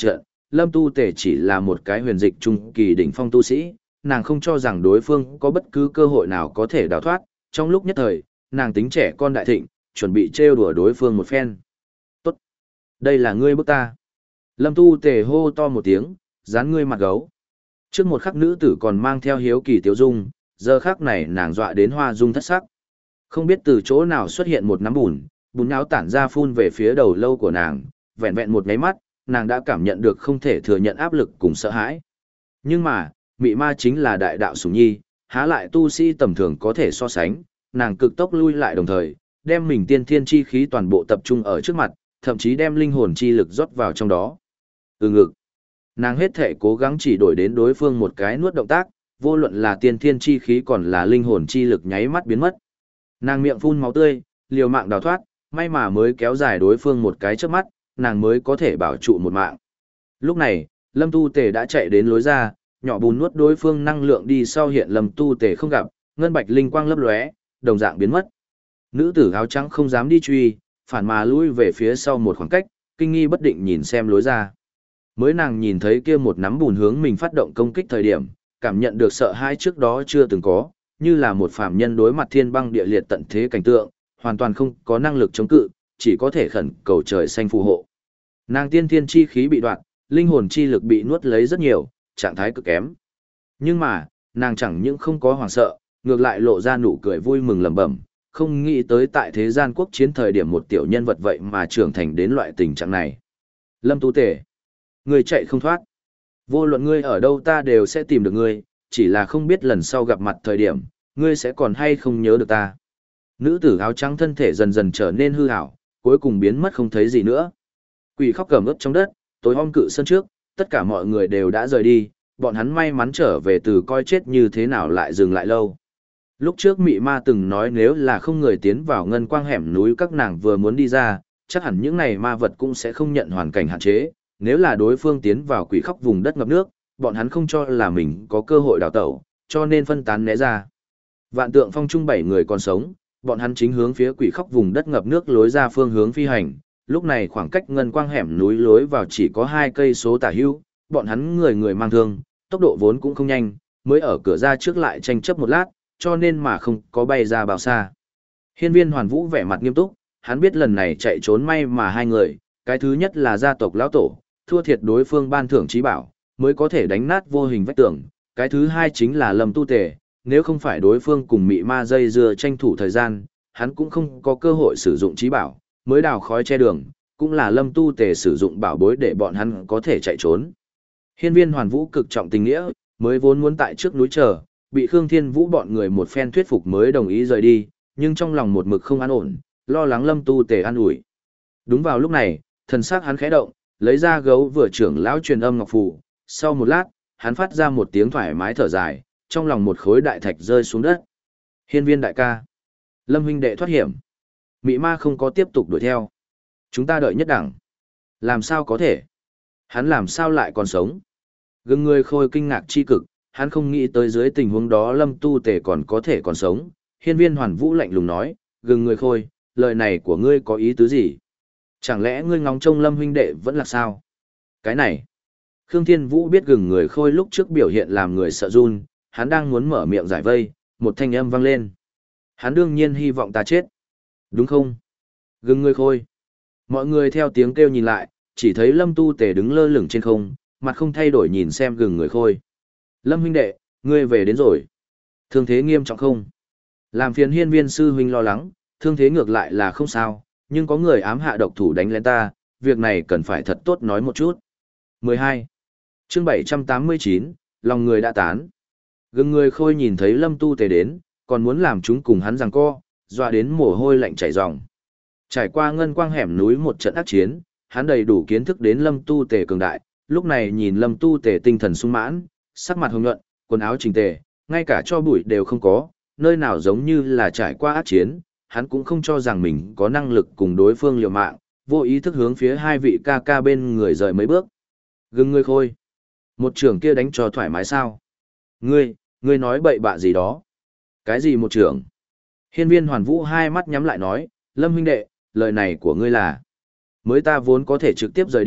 Lâm Tu Tề chỉ là một cái huyền dịch trung kỳ đỉnh phong tu sĩ, nàng không cho rằng đối phương có bất cứ cơ hội nào có thể đào thoát, trong lúc nhất thời, nàng tính trẻ con đại thịnh, chuẩn bị trêu đùa đối phương một phen. Tốt! Đây là ngươi bức ta. Lâm Tu Tề hô to một tiếng, dán ngươi mặt gấu. Trước một khắc nữ tử còn mang theo hiếu kỳ tiêu dung, giờ khắc này nàng dọa đến hoa dung thất sắc. Không biết từ chỗ nào xuất hiện một nắm bùn, bùn nhão tản ra phun về phía đầu lâu của nàng, vẹn vẹn một nháy mắt, nàng đã cảm nhận được không thể thừa nhận áp lực cùng sợ hãi. Nhưng mà, mị ma chính là đại đạo sủng nhi, há lại tu sĩ tầm thường có thể so sánh, nàng cực tốc lui lại đồng thời, đem mình tiên thiên chi khí toàn bộ tập trung ở trước mặt, thậm chí đem linh hồn chi lực rót vào trong đó. Ừ ngực. Nàng hết thể cố gắng chỉ đổi đến đối phương một cái nuốt động tác, vô luận là tiên thiên chi khí còn là linh hồn chi lực nháy mắt biến mất. Nàng miệng phun máu tươi, liều mạng đào thoát, may mà mới kéo dài đối phương một cái chớp mắt, nàng mới có thể bảo trụ một mạng. Lúc này, Lâm Tu Tề đã chạy đến lối ra, nhỏ bùn nuốt đối phương năng lượng đi sau hiện Lâm Tu Tề không gặp, ngân bạch linh quang lấp lóe, đồng dạng biến mất. Nữ tử áo trắng không dám đi truy, phản mà lui về phía sau một khoảng cách, kinh nghi bất định nhìn xem lối ra. Mới nàng nhìn thấy kia một nắm bùn hướng mình phát động công kích thời điểm, cảm nhận được sợ hãi trước đó chưa từng có, như là một phàm nhân đối mặt thiên băng địa liệt tận thế cảnh tượng, hoàn toàn không có năng lực chống cự, chỉ có thể khẩn cầu trời xanh phù hộ. Nàng tiên thiên chi khí bị đoạn, linh hồn chi lực bị nuốt lấy rất nhiều, trạng thái cực kém. Nhưng mà, nàng chẳng những không có hoảng sợ, ngược lại lộ ra nụ cười vui mừng lẩm bẩm, không nghĩ tới tại thế gian quốc chiến thời điểm một tiểu nhân vật vậy mà trưởng thành đến loại tình trạng này. Lâm Tu Tề, ngươi chạy không thoát. Vô luận ngươi ở đâu ta đều sẽ tìm được ngươi, chỉ là không biết lần sau gặp mặt thời điểm, ngươi sẽ còn hay không nhớ được ta. Nữ tử áo trắng thân thể dần dần trở nên hư ảo, cuối cùng biến mất không thấy gì nữa. Quỷ khóc gầm ướt trong đất, tối om cự sân trước, tất cả mọi người đều đã rời đi, bọn hắn may mắn trở về từ coi chết như thế nào lại dừng lại lâu. Lúc trước mị ma từng nói nếu là không người tiến vào ngân quang hẻm núi các nàng vừa muốn đi ra, chắc hẳn những này ma vật cũng sẽ không nhận hoàn cảnh hạn chế, nếu là đối phương tiến vào quỷ khóc vùng đất ngập nước, bọn hắn không cho là mình có cơ hội đào tẩu, cho nên phân tán né ra. Vạn Tượng Phong trung bảy người còn sống, bọn hắn chính hướng phía quỷ khóc vùng đất ngập nước lối ra phương hướng phi hành, lúc này khoảng cách ngân quang hẻm núi lối vào chỉ có hai cây số tả hữu, bọn hắn người người mang thương, tốc độ vốn cũng không nhanh, mới ở cửa ra trước lại tranh chấp một lát, cho nên mà không có bay ra bao xa. Hiên Viên Hoàn Vũ vẻ mặt nghiêm túc, hắn biết lần này chạy trốn may mà hai người, cái thứ nhất là gia tộc lão tổ, thua thiệt đối phương ban thưởng trí bảo, mới có thể đánh nát vô hình vách tường, cái thứ hai chính là Lâm Tu Tề, nếu không phải đối phương cùng mị ma dây dưa tranh thủ thời gian, hắn cũng không có cơ hội sử dụng trí bảo, mới đào khói che đường, cũng là Lâm Tu Tề sử dụng bảo bối để bọn hắn có thể chạy trốn. Hiên Viên Hoàn Vũ cực trọng tình nghĩa, mới vốn muốn tại trước núi chờ, bị Khương Thiên Vũ bọn người một phen thuyết phục mới đồng ý rời đi, nhưng trong lòng một mực không an ổn, lo lắng Lâm Tu Tề an ủi. Đúng vào lúc này, thần sắc hắn khẽ động, lấy ra gấu vừa trưởng lão truyền âm ngọc phù, sau một lát, hắn phát ra một tiếng thoải mái thở dài, trong lòng một khối đại thạch rơi xuống đất. Hiên Viên đại ca, Lâm huynh đệ thoát hiểm. Mị ma không có tiếp tục đuổi theo. Chúng ta đợi nhất đẳng. Làm sao có thể? Hắn làm sao lại còn sống? Gừng người khôi kinh ngạc chi cực, hắn không nghĩ tới dưới tình huống đó Lâm Tu Tề còn có thể còn sống. Hiên Viên Hoàn Vũ lạnh lùng nói, gừng người khôi, lời này của ngươi có ý tứ gì? Chẳng lẽ ngươi ngóng trông Lâm huynh đệ vẫn là sao? Cái này. Khương Thiên Vũ biết gừng người khôi lúc trước biểu hiện làm người sợ run, hắn đang muốn mở miệng giải vây, một thanh âm vang lên. Hắn đương nhiên hy vọng ta chết. Đúng không? Gừng người khôi. Mọi người theo tiếng kêu nhìn lại, chỉ thấy Lâm Tu Tề đứng lơ lửng trên không, mặt không thay đổi nhìn xem gừng người khôi. Lâm huynh đệ, ngươi về đến rồi. Thương thế nghiêm trọng không? Làm phiền Hiên Viên sư huynh lo lắng, thương thế ngược lại là không sao, nhưng có người ám hạ độc thủ đánh lên ta, việc này cần phải thật tốt nói một chút. mười hai. Chương bảy trăm tám mươi chín, lòng người đã tán. Gừng người khôi nhìn thấy Lâm Tu Tề đến, còn muốn làm chúng cùng hắn giằng co, dọa đến mồ hôi lạnh chảy ròng. Trải qua ngân quang hẻm núi một trận ác chiến, hắn đầy đủ kiến thức đến Lâm Tu Tề cường đại, lúc này nhìn Lâm Tu Tề tinh thần sung mãn, sắc mặt hồng nhuận, quần áo chỉnh tề, ngay cả cho bụi đều không có, nơi nào giống như là trải qua ác chiến, hắn cũng không cho rằng mình có năng lực cùng đối phương liều mạng, vô ý thức hướng phía hai vị ca ca bên người rời mấy bước. Gừng ngươi khôi. Một trưởng kia đánh cho thoải mái sao? Ngươi, ngươi nói bậy bạ gì đó? Cái gì một trưởng? Hiên Viên Hoàn Vũ hai mắt nhắm lại nói, Lâm huynh đệ, lời này của ngươi là, mới ta vốn có thể trực tiếp rời đi,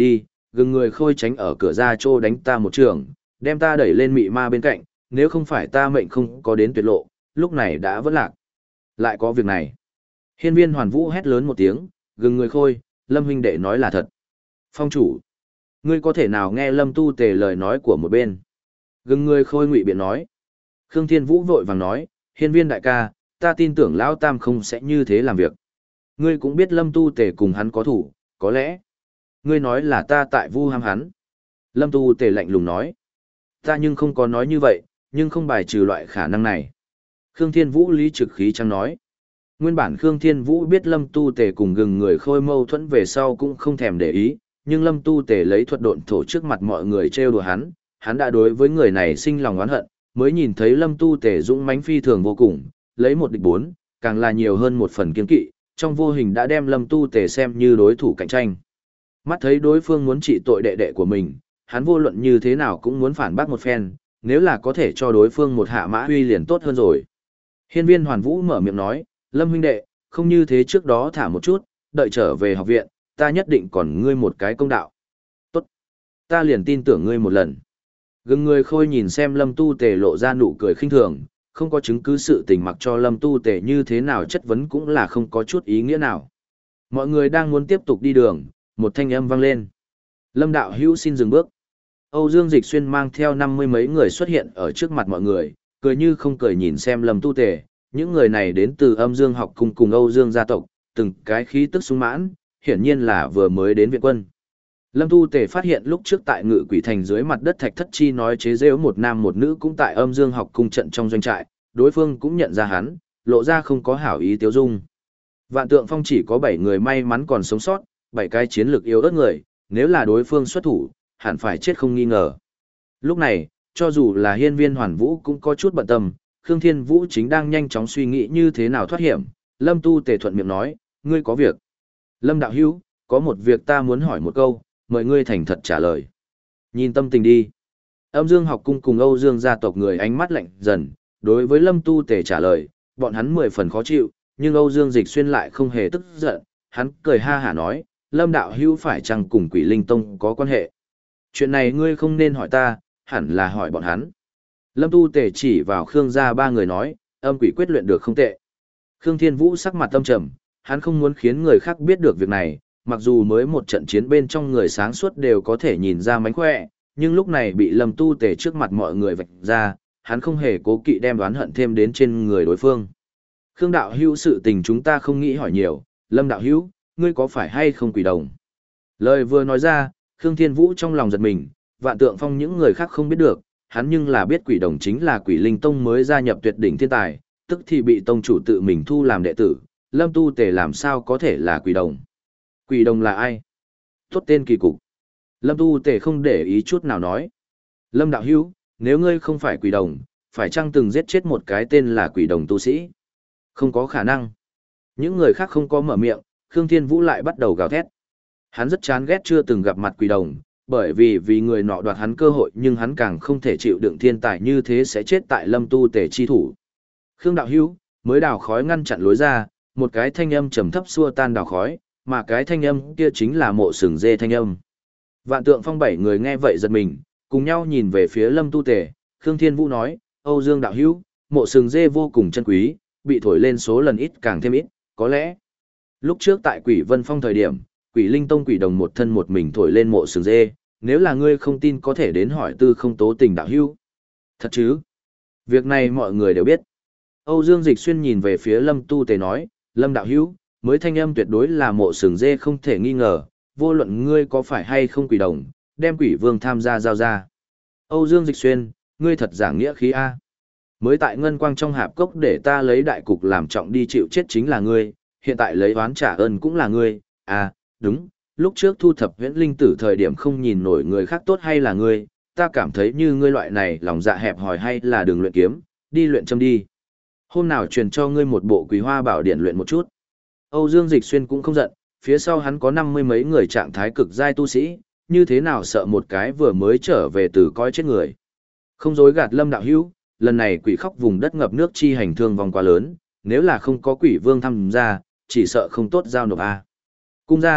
gừng người khôi tránh ở cửa ra trô đánh ta một trường, đem ta đẩy lên mị ma bên cạnh, nếu không phải ta mệnh không có đến tuyệt lộ, lúc này đã vẫn lạc. Lại có việc này. Hiên viên hoàn vũ hét lớn một tiếng, gừng người khôi, Lâm huynh đệ nói là thật. Phong chủ, ngươi có thể nào nghe Lâm tu tề lời nói của một bên. Gừng người khôi ngụy biện nói. Khương Thiên Vũ vội vàng nói, hiên viên đại ca, ta tin tưởng Lão Tam không sẽ như thế làm việc. Ngươi cũng biết Lâm tu tề cùng hắn có thủ, có lẽ. Ngươi nói là ta tại vu ham hắn. Lâm tu tề lạnh lùng nói. Ta nhưng không có nói như vậy, nhưng không bài trừ loại khả năng này. Khương Thiên Vũ lý trực khí trắng nói. Nguyên bản Khương Thiên Vũ biết Lâm Tu Tề cùng gừng người khôi mâu thuẫn về sau cũng không thèm để ý, nhưng Lâm Tu Tề lấy thuật độn thổ trước mặt mọi người trêu đùa hắn, hắn đã đối với người này sinh lòng oán hận, mới nhìn thấy Lâm Tu Tề dũng mãnh phi thường vô cùng, lấy một địch bốn, càng là nhiều hơn một phần kiên kỵ, trong vô hình đã đem Lâm Tu Tề xem như đối thủ cạnh tranh. Mắt thấy đối phương muốn trị tội đệ đệ của mình, hắn vô luận như thế nào cũng muốn phản bác một phen, nếu là có thể cho đối phương một hạ mã huy liền tốt hơn rồi. Hiên viên Hoàn Vũ mở miệng nói, Lâm huynh đệ, không như thế trước đó thả một chút, đợi trở về học viện, ta nhất định còn ngươi một cái công đạo. Tốt, ta liền tin tưởng ngươi một lần. Gừng người khôi nhìn xem Lâm Tu Tề lộ ra nụ cười khinh thường, không có chứng cứ sự tình mặc cho Lâm Tu Tề như thế nào chất vấn cũng là không có chút ý nghĩa nào. Mọi người đang muốn tiếp tục đi đường, một thanh âm vang lên. Lâm đạo hữu xin dừng bước. Âu Dương Dịch Xuyên mang theo năm mươi mấy người xuất hiện ở trước mặt mọi người, cười như không cười nhìn xem Lâm Tu Tề. Những người này đến từ Âm Dương học cung cùng Âu Dương gia tộc, từng cái khí tức sung mãn, hiển nhiên là vừa mới đến viện quân. Lâm Tu Tề phát hiện lúc trước tại Ngự Quỷ Thành dưới mặt đất Thạch Thất Chi nói chế giễu một nam một nữ cũng tại Âm Dương học cung trận trong doanh trại, đối phương cũng nhận ra hắn, lộ ra không có hảo ý tiêu dung. Vạn Tượng Phong chỉ có bảy người may mắn còn sống sót, bảy cái chiến lược yếu ớt người, nếu là đối phương xuất thủ, hẳn phải chết không nghi ngờ. Lúc này, cho dù là hiên viên Hoàn Vũ cũng có chút bận tâm, Khương Thiên Vũ chính đang nhanh chóng suy nghĩ như thế nào thoát hiểm, Lâm Tu Tề thuận miệng nói, ngươi có việc. Lâm đạo hữu, có một việc ta muốn hỏi một câu, mời ngươi thành thật trả lời. Nhìn tâm tình đi. Âm Dương học cung cùng Âu Dương gia tộc người ánh mắt lạnh dần, đối với Lâm Tu Tề trả lời, bọn hắn mười phần khó chịu, nhưng Âu Dương Dịch Xuyên lại không hề tức giận, hắn cười ha hả nói, Lâm đạo hữu phải chăng cùng Quỷ Linh Tông có quan hệ? Chuyện này ngươi không nên hỏi ta, hẳn là hỏi bọn hắn. Lâm Tu Tề chỉ vào Khương gia ba người nói, âm quỷ quyết luyện được không tệ. Khương Thiên Vũ sắc mặt tâm trầm, hắn không muốn khiến người khác biết được việc này, mặc dù mới một trận chiến bên trong người sáng suốt đều có thể nhìn ra mánh khỏe, nhưng lúc này bị Lâm Tu Tề trước mặt mọi người vạch ra, hắn không hề cố kỵ đem đoán hận thêm đến trên người đối phương. Khương đạo hữu sự tình chúng ta không nghĩ hỏi nhiều, Lâm đạo hữu, ngươi có phải hay không quỷ đồng? Lời vừa nói ra, Khương Thiên Vũ trong lòng giật mình, Vạn Tượng Phong những người khác không biết được, hắn nhưng là biết quỷ đồng chính là Quỷ Linh Tông mới gia nhập tuyệt đỉnh thiên tài, tức thì bị tông chủ tự mình thu làm đệ tử, Lâm Tu Tề làm sao có thể là quỷ đồng? Quỷ đồng là ai? Tốt tên kỳ cục. Lâm Tu Tề không để ý chút nào nói. Lâm đạo hữu, nếu ngươi không phải quỷ đồng, phải chăng từng giết chết một cái tên là quỷ đồng tu sĩ? Không có khả năng. Những người khác không có mở miệng, Khương Thiên Vũ lại bắt đầu gào thét. Hắn rất chán ghét chưa từng gặp mặt quỷ đồng, bởi vì vì người nọ đoạt hắn cơ hội nhưng hắn càng không thể chịu đựng thiên tài như thế sẽ chết tại Lâm Tu Tề chi thủ. Khương đạo hữu, mới đào khói ngăn chặn lối ra, một cái thanh âm trầm thấp xua tan đào khói, mà cái thanh âm kia chính là Mộ Sừng Dê thanh âm. Vạn Tượng Phong bảy người nghe vậy giật mình, cùng nhau nhìn về phía Lâm Tu Tề, Khương Thiên Vũ nói, Âu Dương đạo hữu, Mộ Sừng Dê vô cùng chân quý, bị thổi lên số lần ít càng thêm ít, có lẽ. Lúc trước tại Quỷ Vân Phong thời điểm, Quỷ Linh Tông quỷ đồng một thân một mình thổi lên Mộ Sừng Dê, nếu là ngươi không tin có thể đến hỏi Tư Không Tố Tình đạo hữu. Thật chứ? Việc này mọi người đều biết. Âu Dương Dịch Xuyên nhìn về phía Lâm Tu Tề nói, Lâm đạo hữu, mới thanh âm tuyệt đối là Mộ Sừng Dê không thể nghi ngờ, vô luận ngươi có phải hay không quỷ đồng, đem quỷ vương tham gia giao ra. Âu Dương Dịch Xuyên, ngươi thật giảng nghĩa khí A. Mới tại ngân quang trong hạp cốc để ta lấy đại cục làm trọng đi chịu chết chính là ngươi, hiện tại lấy oán trả ơn cũng là ngươi, à, đúng, lúc trước thu thập huyễn linh tử thời điểm không nhìn nổi người khác tốt hay là ngươi, ta cảm thấy như ngươi loại này lòng dạ hẹp hòi hay là đường luyện kiếm, đi luyện châm đi. Hôm nào truyền cho ngươi một bộ Quý Hoa Bảo Điện luyện một chút. Âu Dương Dịch Xuyên cũng không giận, phía sau hắn có năm mươi mấy người trạng thái cực giai tu sĩ, như thế nào sợ một cái vừa mới trở về từ coi chết người. Không dối gạt Lâm đạo hữu, lần này quỷ khóc vùng đất ngập nước chi hành thương vong quá lớn, nếu là không có quỷ vương tham gia, chỉ sợ không tốt giao nộp a. Cung ra,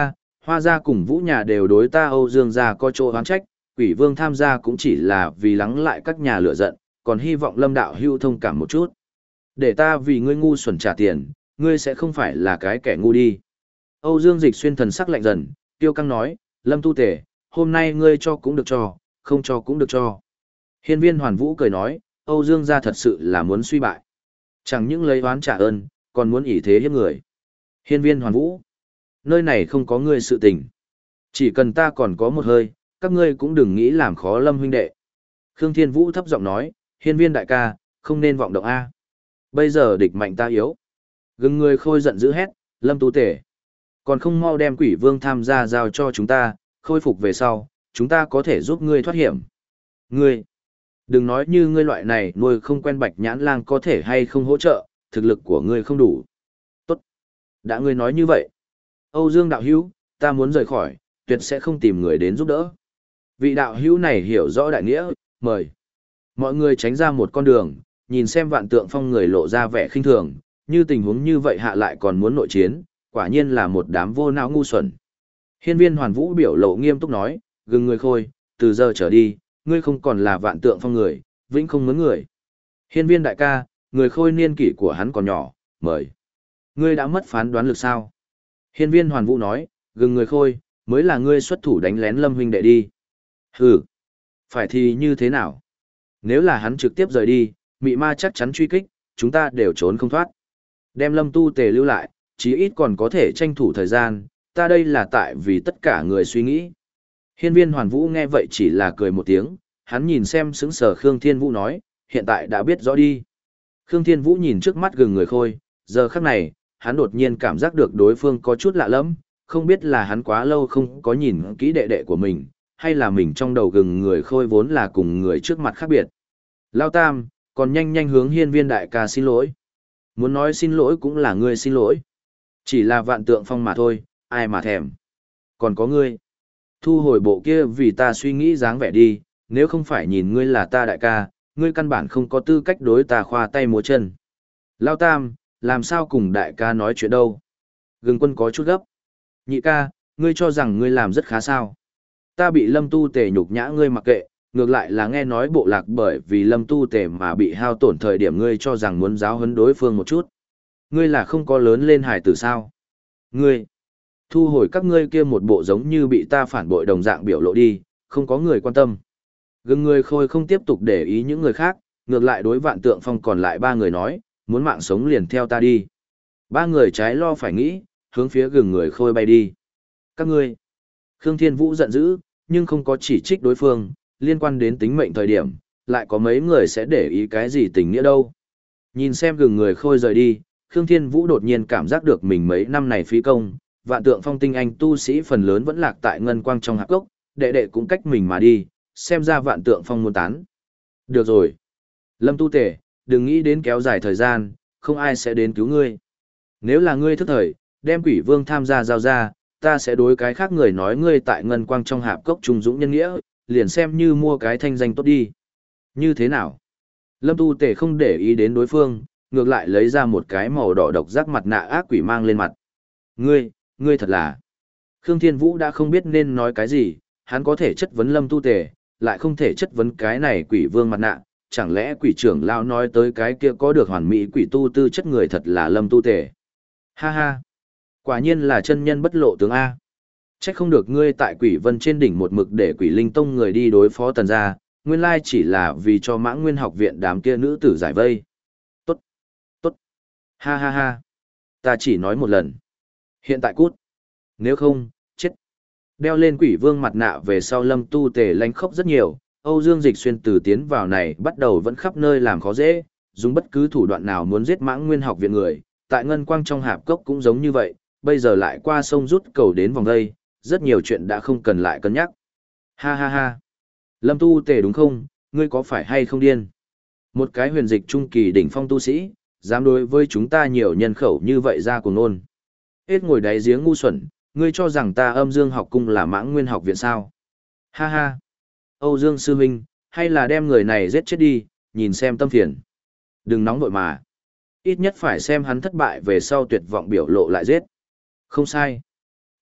Hoa gia cùng Vũ nhà đều đối ta Âu Dương gia có chỗ oán trách, Quỷ Vương tham gia cũng chỉ là vì lắng lại các nhà lửa giận, còn hy vọng Lâm đạo hữu thông cảm một chút. Để ta vì ngươi ngu xuẩn trả tiền, ngươi sẽ không phải là cái kẻ ngu đi. Âu Dương Dịch Xuyên thần sắc lạnh dần, tiêu căng nói, Lâm tu tể, hôm nay ngươi cho cũng được cho, không cho cũng được cho. Hiên viên Hoàn Vũ cười nói, Âu Dương gia thật sự là muốn suy bại. Chẳng những lấy oán trả ơn, còn muốn ỷ thế hiếp người. Hiên viên Hoàn Vũ, nơi này không có ngươi sự tình. Chỉ cần ta còn có một hơi, các ngươi cũng đừng nghĩ làm khó Lâm huynh đệ. Khương Thiên Vũ thấp giọng nói, hiên viên đại ca, không nên vọng động A. Bây giờ địch mạnh ta yếu. Gừng người khôi giận dữ hét, Lâm tu tể. Còn không mau đem Quỷ Vương tham gia giao cho chúng ta, khôi phục về sau, chúng ta có thể giúp ngươi thoát hiểm. Ngươi, đừng nói như ngươi loại này nuôi không quen bạch nhãn lang có thể hay không hỗ trợ, thực lực của ngươi không đủ. Tốt. Đã ngươi nói như vậy. Âu Dương đạo hữu, ta muốn rời khỏi, tuyệt sẽ không tìm người đến giúp đỡ. Vị đạo hữu này hiểu rõ đại nghĩa, mời. Mọi người tránh ra một con đường, nhìn xem Vạn Tượng Phong người lộ ra vẻ khinh thường, như tình huống như vậy hạ lại còn muốn nội chiến, quả nhiên là một đám vô não ngu xuẩn. Hiên viên Hoàn Vũ biểu lộ nghiêm túc nói, gừng người khôi, từ giờ trở đi, ngươi không còn là Vạn Tượng Phong người, vĩnh không mướn người. Hiên viên đại ca, người khôi niên kỷ của hắn còn nhỏ, mời. Ngươi đã mất phán đoán lực sao? Hiên viên Hoàn Vũ nói, gừng người khôi, mới là ngươi xuất thủ đánh lén Lâm huynh đệ đi. Hừ, phải thì như thế nào? Nếu là hắn trực tiếp rời đi, mị ma chắc chắn truy kích, chúng ta đều trốn không thoát. Đem Lâm tu tề lưu lại, chí ít còn có thể tranh thủ thời gian, ta đây là tại vì tất cả người suy nghĩ. Hiên viên Hoàn Vũ nghe vậy chỉ là cười một tiếng, hắn nhìn xem sững sờ Khương Thiên Vũ nói, hiện tại đã biết rõ đi. Khương Thiên Vũ nhìn trước mắt gừng người khôi, giờ khắc này, hắn đột nhiên cảm giác được đối phương có chút lạ lẫm, không biết là hắn quá lâu không có nhìn kỹ đệ đệ của mình, hay là mình trong đầu gừng người khôi vốn là cùng người trước mặt khác biệt. Lao Tam, còn nhanh nhanh hướng hiên viên đại ca xin lỗi. Muốn nói xin lỗi cũng là ngươi xin lỗi. Chỉ là Vạn Tượng Phong mà thôi, ai mà thèm. Còn có ngươi. Thu hồi bộ kia vì ta suy nghĩ dáng vẻ đi, nếu không phải nhìn ngươi là ta đại ca, ngươi căn bản không có tư cách đối ta khoa tay múa chân. Lao Tam, làm sao cùng đại ca nói chuyện đâu. Gừng quân có chút gấp. Nhị ca, ngươi cho rằng ngươi làm rất khá sao. Ta bị Lâm tu tề nhục nhã ngươi mặc kệ, ngược lại là nghe nói bộ lạc bởi vì Lâm tu tề mà bị hao tổn thời điểm ngươi cho rằng muốn giáo huấn đối phương một chút. Ngươi là không có lớn lên hài tử sao. Ngươi, thu hồi các ngươi kia một bộ giống như bị ta phản bội đồng dạng biểu lộ đi, không có người quan tâm. Gừng người khôi không tiếp tục để ý những người khác, ngược lại đối Vạn Tượng Phong còn lại ba người nói, muốn mạng sống liền theo ta đi. Ba người trái lo phải nghĩ, hướng phía gừng người khôi bay đi. Các ngươi, Khương Thiên Vũ giận dữ, nhưng không có chỉ trích đối phương, liên quan đến tính mệnh thời điểm, lại có mấy người sẽ để ý cái gì tình nghĩa đâu. Nhìn xem gừng người khôi rời đi, Khương Thiên Vũ đột nhiên cảm giác được mình mấy năm này phí công, Vạn Tượng Phong tinh anh tu sĩ phần lớn vẫn lạc tại ngân quang trong hạp cốc, đệ đệ cũng cách mình mà đi, xem ra Vạn Tượng Phong muốn tán. Được rồi. Lâm tu tể, đừng nghĩ đến kéo dài thời gian, không ai sẽ đến cứu ngươi. Nếu là ngươi thức thời, đem Quỷ Vương tham gia giao ra, ta sẽ đối cái khác người nói ngươi tại ngân quang trong hạp cốc trung dũng nhân nghĩa, liền xem như mua cái thanh danh tốt đi. Như thế nào? Lâm tu tể không để ý đến đối phương, ngược lại lấy ra một cái màu đỏ độc giác mặt nạ ác quỷ mang lên mặt. Ngươi, ngươi thật là... Khương Thiên Vũ đã không biết nên nói cái gì, hắn có thể chất vấn Lâm tu tể, lại không thể chất vấn cái này Quỷ Vương mặt nạ, chẳng lẽ quỷ trưởng lão nói tới cái kia có được hoàn mỹ quỷ tu tư chất người thật là Lâm tu tể. Ha ha, quả nhiên là chân nhân bất lộ tướng A. Trách không được ngươi tại Quỷ Vân trên đỉnh một mực để Quỷ Linh Tông người đi đối phó tần gia, nguyên lai chỉ là vì cho Mã Nguyên học viện đám kia nữ tử giải vây. Tốt, tốt, ha ha ha, ta chỉ nói một lần. Hiện tại cút, nếu không, chết. Đeo lên Quỷ Vương mặt nạ về sau Lâm tu tề lánh khóc rất nhiều, Âu Dương Dịch Xuyên từ tiến vào này bắt đầu vẫn khắp nơi làm khó dễ, dùng bất cứ thủ đoạn nào muốn giết Mã Nguyên học viện người, tại ngân quang trong hạp cốc cũng giống như vậy, bây giờ lại qua sông rút cầu đến vòng đây, rất nhiều chuyện đã không cần lại cân nhắc. Ha ha ha. Lâm tu tề đúng không, ngươi có phải hay không điên? Một cái huyền dịch trung kỳ đỉnh phong tu sĩ, dám đối với chúng ta nhiều nhân khẩu như vậy ra cùng nôn. Hết ngồi đáy giếng ngu xuẩn, ngươi cho rằng ta Âm Dương học cung là Mã Nguyên học viện sao? Ha ha. Âu Dương sư huynh, hay là đem người này giết chết đi, nhìn xem tâm phiền. Đừng nóng vội mà. Ít nhất phải xem hắn thất bại về sau tuyệt vọng biểu lộ lại giết. Không sai.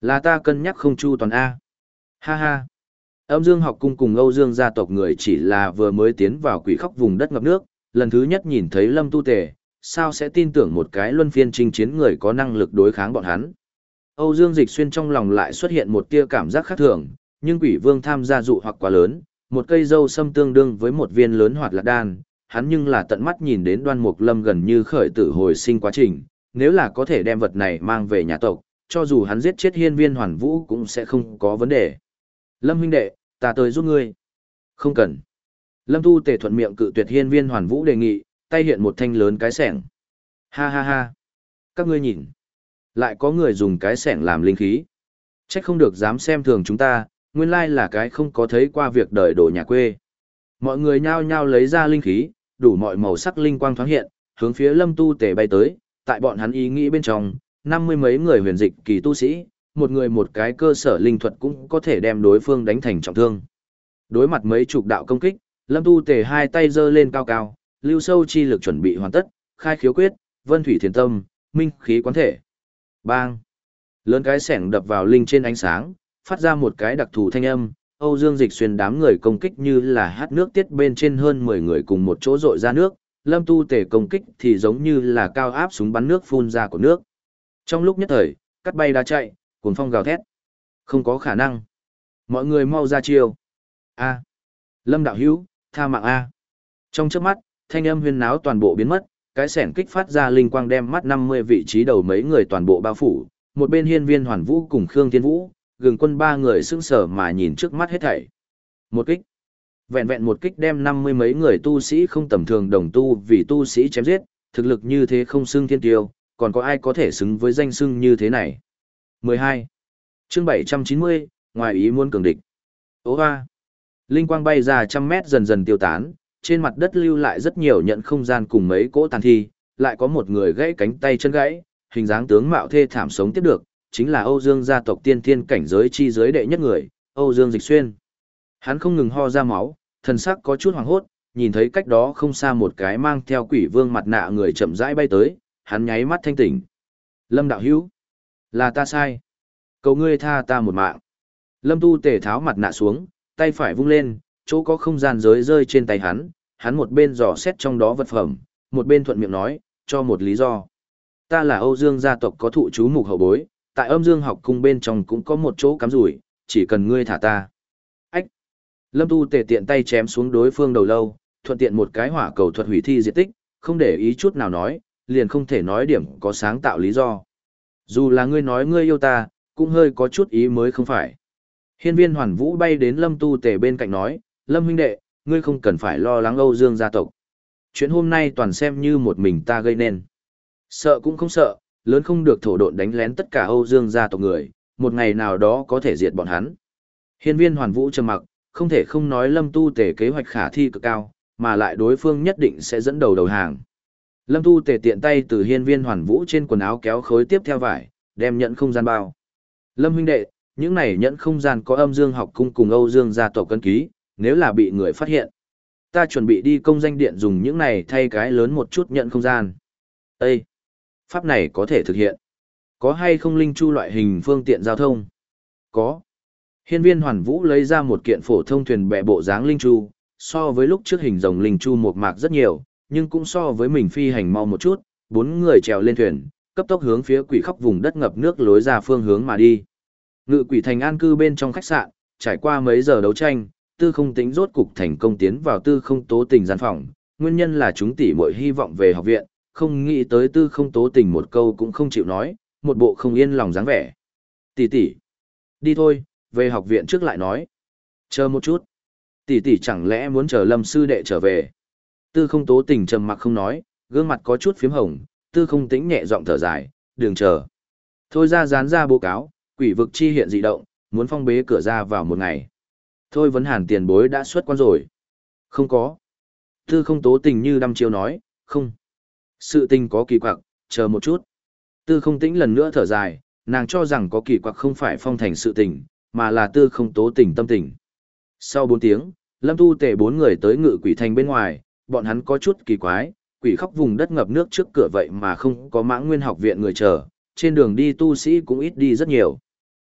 Là ta cân nhắc không chu toàn A. Ha ha. Âm Dương học cung cùng Âu Dương gia tộc người chỉ là vừa mới tiến vào quỷ khóc vùng đất ngập nước, lần thứ nhất nhìn thấy Lâm Tu Tề, sao sẽ tin tưởng một cái luân phiên chinh chiến người có năng lực đối kháng bọn hắn. Âu Dương Dịch Xuyên trong lòng lại xuất hiện một tia cảm giác khác thường, nhưng quỷ vương tham gia dụ hoặc quá lớn, một cây dâu sâm tương đương với một viên lớn hoạt lạc đan, hắn nhưng là tận mắt nhìn đến Đoan Mục Lâm gần như khởi tử hồi sinh quá trình, nếu là có thể đem vật này mang về nhà tộc, cho dù hắn giết chết hiên viên hoàn vũ cũng sẽ không có vấn đề. Lâm huynh đệ, ta tới giúp ngươi. Không cần. Lâm Tu Tề thuận miệng cự tuyệt hiên viên hoàn vũ đề nghị, tay hiện một thanh lớn cái sẻng. Ha ha ha. Các ngươi nhìn. Lại có người dùng cái sẻng làm linh khí. Trách không được dám xem thường chúng ta, nguyên lai là cái không có thấy qua việc đời đổ nhà quê. Mọi người nhao nhao lấy ra linh khí, đủ mọi màu sắc linh quang thoáng hiện, hướng phía Lâm Tu Tề bay tới, tại bọn hắn ý nghĩ bên trong, năm mươi mấy người huyền dịch kỳ tu sĩ, một người một cái cơ sở linh thuật cũng có thể đem đối phương đánh thành trọng thương. Đối mặt mấy chục đạo công kích, Lâm Tu Tề hai tay giơ lên cao cao, lưu sâu chi lực chuẩn bị hoàn tất, khai khiếu quyết, vân thủy thiền tâm, minh khí quán thể. Bang! Lớn cái sẻng đập vào linh trên ánh sáng, phát ra một cái đặc thù thanh âm, Âu Dương Dịch Xuyên đám người công kích như là hát nước tiết bên trên hơn mười người cùng một chỗ rội ra nước, Lâm Tu Tề công kích thì giống như là cao áp súng bắn nước phun ra của nước. Trong lúc nhất thời, cắt bay đá chạy, cuồng phong gào thét. Không có khả năng. Mọi người mau ra chiêu. A. Lâm đạo hữu, tha mạng A. Trong chớp mắt, thanh âm huyên náo toàn bộ biến mất, cái sẻng kích phát ra linh quang đem mắt năm mươi vị trí đầu mấy người toàn bộ bao phủ, một bên hiên viên hoàn vũ cùng Khương Thiên Vũ, gừng quân ba người sững sờ mà nhìn trước mắt hết thảy. Một kích. Vẹn vẹn một kích đem năm mươi mấy người tu sĩ không tầm thường đồng tu vì tu sĩ chém giết, thực lực như thế không xưng thiên tiêu, còn có ai có thể xứng với danh xưng như thế này. mười hai. Chương bảy trăm chín mươi, ngoài ý muốn cường địch. Ô hoa. Linh quang bay ra trăm mét dần dần tiêu tán, trên mặt đất lưu lại rất nhiều nhận không gian cùng mấy cỗ tàn thi, lại có một người gãy cánh tay chân gãy, hình dáng tướng mạo thê thảm sống tiếp được, chính là Âu Dương gia tộc tiên thiên cảnh giới chi giới đệ nhất người, Âu Dương Dịch Xuyên. Hắn không ngừng ho ra máu, thần sắc có chút hoảng hốt, nhìn thấy cách đó không xa một cái mang theo quỷ vương mặt nạ người chậm rãi bay tới, hắn nháy mắt thanh tỉnh. Lâm đạo hữu, là ta sai. Cầu ngươi tha ta một mạng. Lâm Tu Tề tháo mặt nạ xuống, tay phải vung lên, chỗ có không gian giới rơi trên tay hắn, hắn một bên dò xét trong đó vật phẩm, một bên thuận miệng nói, cho một lý do. Ta là Âu Dương gia tộc có thụ chú mục hậu bối, tại Âm Dương học cung bên trong cũng có một chỗ cắm rủi, chỉ cần ngươi thả ta. Ách! Lâm Tu Tề tiện tay chém xuống đối phương đầu lâu, thuận tiện một cái hỏa cầu thuật hủy thi diệt tích, không để ý chút nào nói, liền không thể nói điểm có sáng tạo lý do. Dù là ngươi nói ngươi yêu ta, cũng hơi có chút ý mới không phải. Hiên viên Hoàn Vũ bay đến Lâm Tu Tề bên cạnh nói, Lâm huynh đệ, ngươi không cần phải lo lắng Âu Dương gia tộc. Chuyện hôm nay toàn xem như một mình ta gây nên. Sợ cũng không sợ, lớn không được thổ độn đánh lén tất cả Âu Dương gia tộc người, một ngày nào đó có thể diệt bọn hắn. Hiên viên Hoàn Vũ trầm mặc, không thể không nói Lâm Tu Tề kế hoạch khả thi cực cao, mà lại đối phương nhất định sẽ dẫn đầu đầu hàng. Lâm Tu Tề tiện tay từ hiên viên Hoàn Vũ trên quần áo kéo khối tiếp theo vải, đem nhận không gian bao. Lâm huynh đệ, những này nhẫn không gian có Âm Dương học cung cùng Âu Dương gia tộc cân ký, nếu là bị người phát hiện, ta chuẩn bị đi công danh điện dùng những này thay cái lớn một chút nhận không gian. Ê! Pháp này có thể thực hiện. Có hay không linh chu loại hình phương tiện giao thông? Có. Hiên viên Hoàn Vũ lấy ra một kiện phổ thông thuyền bè bộ dáng linh chu, so với lúc trước hình rồng linh chu một mạc rất nhiều, nhưng cũng so với mình phi hành mau một chút, bốn người trèo lên thuyền, cấp tốc hướng phía quỷ khóc vùng đất ngập nước lối ra phương hướng mà đi. Ngự quỷ thành an cư bên trong khách sạn, trải qua mấy giờ đấu tranh, Tư Không Tĩnh rốt cục thành công tiến vào Tư Không Tố Tình gian phòng, nguyên nhân là chúng tỷ muội hy vọng về học viện, không nghĩ tới Tư Không Tố Tình một câu cũng không chịu nói, một bộ không yên lòng dáng vẻ. Tỷ tỷ, đi thôi, về học viện trước lại nói. Chờ một chút. Tỷ tỷ chẳng lẽ muốn chờ Lâm sư đệ trở về? Tư Không Tố Tình trầm mặc không nói, gương mặt có chút phím hồng, Tư Không Tĩnh nhẹ giọng thở dài, "Đừng chờ." Thôi ra dán ra báo cáo, quỷ vực chi hiện dị động, muốn phong bế cửa ra vào một ngày. Thôi vấn Hàn tiền bối đã xuất quan rồi. Không có. Tư Không Tố Tình như đăm chiêu nói, không. Sự tình có kỳ quặc, chờ một chút. Tư Không Tĩnh lần nữa thở dài, nàng cho rằng có kỳ quặc không phải phong thành sự tình, mà là Tư Không Tố Tình tâm tình. Sau bốn tiếng, Lâm Tu Tề bốn người tới ngự quỷ thành bên ngoài, bọn hắn có chút kỳ quái, quỷ khóc vùng đất ngập nước trước cửa vậy mà không có Mãng Nguyên học viện người chờ, trên đường đi tu sĩ cũng ít đi rất nhiều.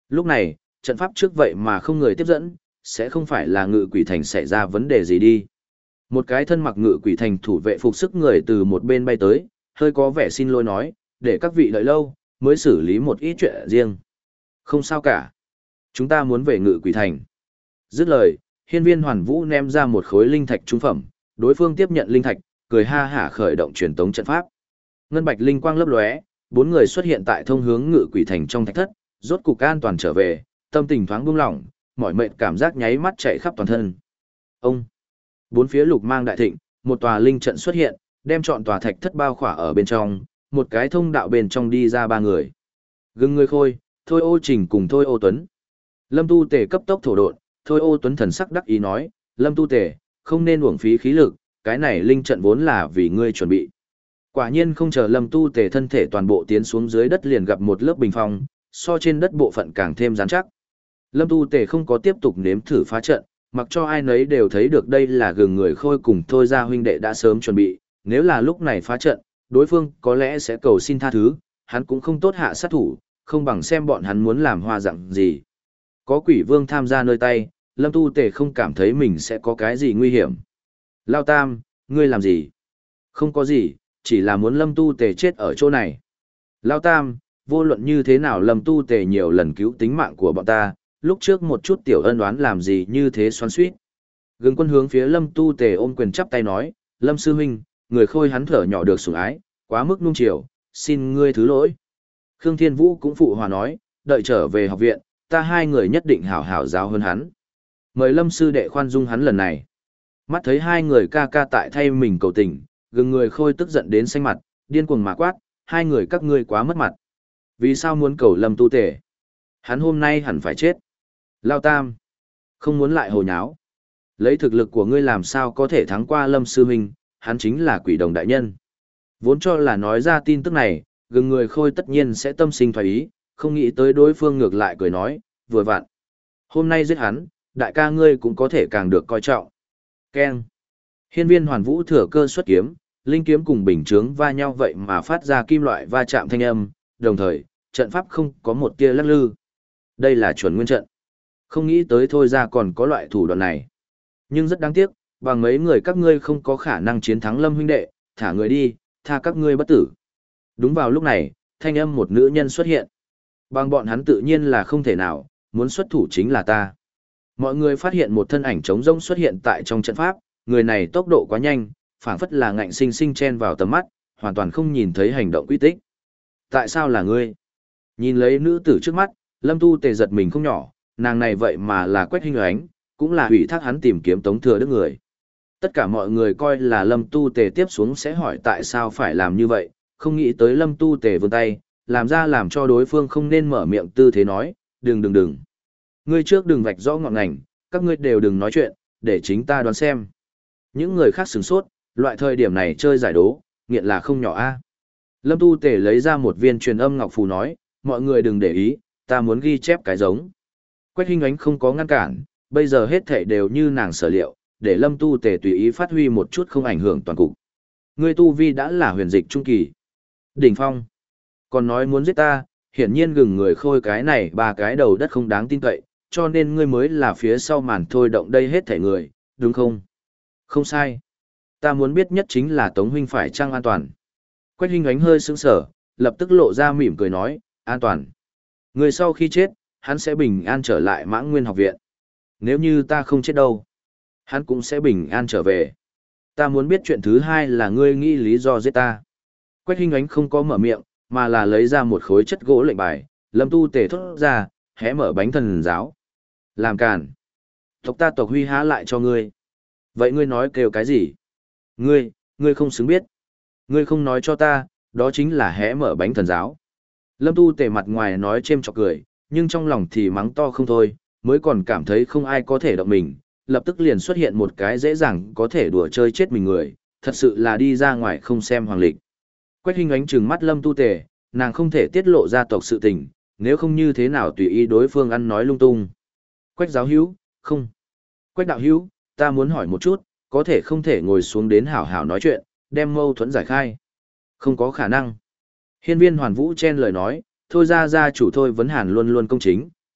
Lúc này, trận pháp trước vậy mà không người tiếp dẫn, sẽ không phải là ngự quỷ thành xảy ra vấn đề gì đi. Một cái thân mặc ngự quỷ thành thủ vệ phục sức người từ một bên bay tới, hơi có vẻ xin lỗi nói, để các vị đợi lâu, mới xử lý một ít chuyện riêng. Không sao cả. Chúng ta muốn về ngự quỷ thành. Dứt lời, hiên viên hoàn vũ ném ra một khối linh thạch trung phẩm, đối phương tiếp nhận linh thạch, cười ha hả khởi động truyền tống trận pháp. Ngân bạch linh quang lấp lóe, bốn người xuất hiện tại thông hướng ngự quỷ thành trong thạch thất, rốt cục an toàn trở về, tâm tình thoáng buông lỏng, mỏi mệt cảm giác nháy mắt chạy khắp toàn thân. Ông, bốn phía lục mang đại thịnh, một tòa linh trận xuất hiện, đem trọn tòa thạch thất bao khỏa ở bên trong, một cái thông đạo bên trong đi ra ba người. Gừng người khôi, Thôi Ô Trình cùng Thôi Ô Tuấn. Lâm Tu Tề cấp tốc thổ độn, Thôi Ô Tuấn thần sắc đắc ý nói, Lâm Tu Tề, không nên uổng phí khí lực, cái này linh trận vốn là vì ngươi chuẩn bị. Quả nhiên không chờ Lâm Tu Tề thân thể toàn bộ tiến xuống dưới đất liền gặp một lớp bình phong, so trên đất bộ phận càng thêm rắn chắc. Lâm Tu Tề không có tiếp tục nếm thử phá trận, mặc cho ai nấy đều thấy được đây là gừng người khôi cùng Thôi gia huynh đệ đã sớm chuẩn bị, nếu là lúc này phá trận, đối phương có lẽ sẽ cầu xin tha thứ, hắn cũng không tốt hạ sát thủ, không bằng xem bọn hắn muốn làm hoa dạng gì. Có quỷ vương tham gia nơi tay, Lâm Tu Tề không cảm thấy mình sẽ có cái gì nguy hiểm. Lao Tam, ngươi làm gì? Không có gì, chỉ là muốn Lâm Tu Tề chết ở chỗ này. Lao Tam, vô luận như thế nào Lâm Tu Tề nhiều lần cứu tính mạng của bọn ta, lúc trước một chút tiểu ân oán làm gì như thế xoắn xuýt. Gừng quân hướng phía Lâm Tu Tề ôm quyền chắp tay nói, Lâm sư huynh, người khôi hắn thở nhỏ được sủng ái, quá mức nung chiều, xin ngươi thứ lỗi. Khương Thiên Vũ cũng phụ hòa nói, đợi trở về học viện, ta hai người nhất định hảo hảo giáo hơn hắn. Mời Lâm sư đệ khoan dung hắn lần này. Mắt thấy hai người ca ca tại thay mình cầu tình, gừng người khôi tức giận đến xanh mặt, điên cuồng mà quát, hai người các ngươi quá mất mặt. Vì sao muốn cầu Lâm Tu Tề? Hắn hôm nay hẳn phải chết. Lao Tam, không muốn lại hồ nháo. Lấy thực lực của ngươi làm sao có thể thắng qua Lâm sư huynh, hắn chính là quỷ đồng đại nhân. Vốn cho là nói ra tin tức này, gừng người khôi tất nhiên sẽ tâm sinh thoái ý, không nghĩ tới đối phương ngược lại cười nói, vừa vặn. Hôm nay giết hắn, đại ca ngươi cũng có thể càng được coi trọng. Keng. Hiên viên hoàn vũ thừa cơ xuất kiếm, linh kiếm cùng bình chướng va nhau vậy mà phát ra kim loại va chạm thanh âm, đồng thời, trận pháp không có một tia lắc lư. Đây là chuẩn nguyên trận. Không nghĩ tới thôi ra còn có loại thủ đoạn này. Nhưng rất đáng tiếc, bằng mấy người các ngươi không có khả năng chiến thắng Lâm huynh đệ, thả người đi, tha các ngươi bất tử. Đúng vào lúc này, thanh âm một nữ nhân xuất hiện. Bằng bọn hắn tự nhiên là không thể nào, muốn xuất thủ chính là ta. Mọi người phát hiện một thân ảnh trống rỗng xuất hiện tại trong trận pháp, người này tốc độ quá nhanh, phảng phất là ngạnh sinh sinh chen vào tầm mắt, hoàn toàn không nhìn thấy hành động quy tích. Tại sao là ngươi? Nhìn lấy nữ tử trước mắt, Lâm Tu Tề giật mình không nhỏ, nàng này vậy mà là Quách Hinh Oánh, cũng là ủy thác hắn tìm kiếm Tống Thừa Đức người. Tất cả mọi người coi là Lâm Tu Tề tiếp xuống sẽ hỏi tại sao phải làm như vậy, không nghĩ tới Lâm Tu Tề vươn tay, làm ra làm cho đối phương không nên mở miệng tư thế nói, đừng đừng đừng. Ngươi trước đừng vạch rõ ngọn ngành, các ngươi đều đừng nói chuyện, để chính ta đoán xem. Những người khác sửng sốt, loại thời điểm này chơi giải đố, nghiện là không nhỏ a. Lâm Tu Tề lấy ra một viên truyền âm ngọc phù nói, mọi người đừng để ý, ta muốn ghi chép cái giống. Quách Hinh Ánh không có ngăn cản, bây giờ hết thảy đều như nàng sở liệu, để Lâm Tu Tề tùy ý phát huy một chút không ảnh hưởng toàn cục. Ngươi tu vi đã là huyền dịch trung kỳ. Đỉnh phong. Còn nói muốn giết ta, hiển nhiên gừng người khôi cái này ba cái đầu đất không đáng tin cậy, cho nên ngươi mới là phía sau màn thôi động đây hết thảy người, đúng không? Không sai. Ta muốn biết nhất chính là Tống huynh phải chăng an toàn. Quách Hinh Ánh hơi sững sờ, lập tức lộ ra mỉm cười nói, an toàn. Người sau khi chết, hắn sẽ bình an trở lại Mãng Nguyên học viện. Nếu như ta không chết đâu, hắn cũng sẽ bình an trở về. Ta muốn biết chuyện thứ hai là ngươi nghĩ lý do giết ta. Quách Hinh Ánh không có mở miệng, mà là lấy ra một khối chất gỗ lệnh bài, Lâm Tu Tề thốt ra, hé mở bánh thần giáo. Làm càn. Tộc ta tộc Huy há lại cho ngươi. Vậy ngươi nói kêu cái gì? Ngươi, ngươi không xứng biết. Ngươi không nói cho ta, đó chính là hé mở bánh thần giáo. Lâm Tu Tề mặt ngoài nói chêm chọc cười, nhưng trong lòng thì mắng to không thôi, mới còn cảm thấy không ai có thể động mình, lập tức liền xuất hiện một cái dễ dàng có thể đùa chơi chết mình người, thật sự là đi ra ngoài không xem hoàng lịch. Quách Hinh Ánh trừng mắt Lâm Tu Tề, nàng không thể tiết lộ gia tộc sự tình, nếu không như thế nào tùy ý đối phương ăn nói lung tung. Quách giáo hữu, không. Quách đạo hữu, ta muốn hỏi một chút, có thể không thể ngồi xuống đến hảo hảo nói chuyện, đem mâu thuẫn giải khai. Không có khả năng. Hiên viên Hoàn Vũ chen lời nói, thôi ra gia chủ thôi vấn hàn luôn luôn công chính,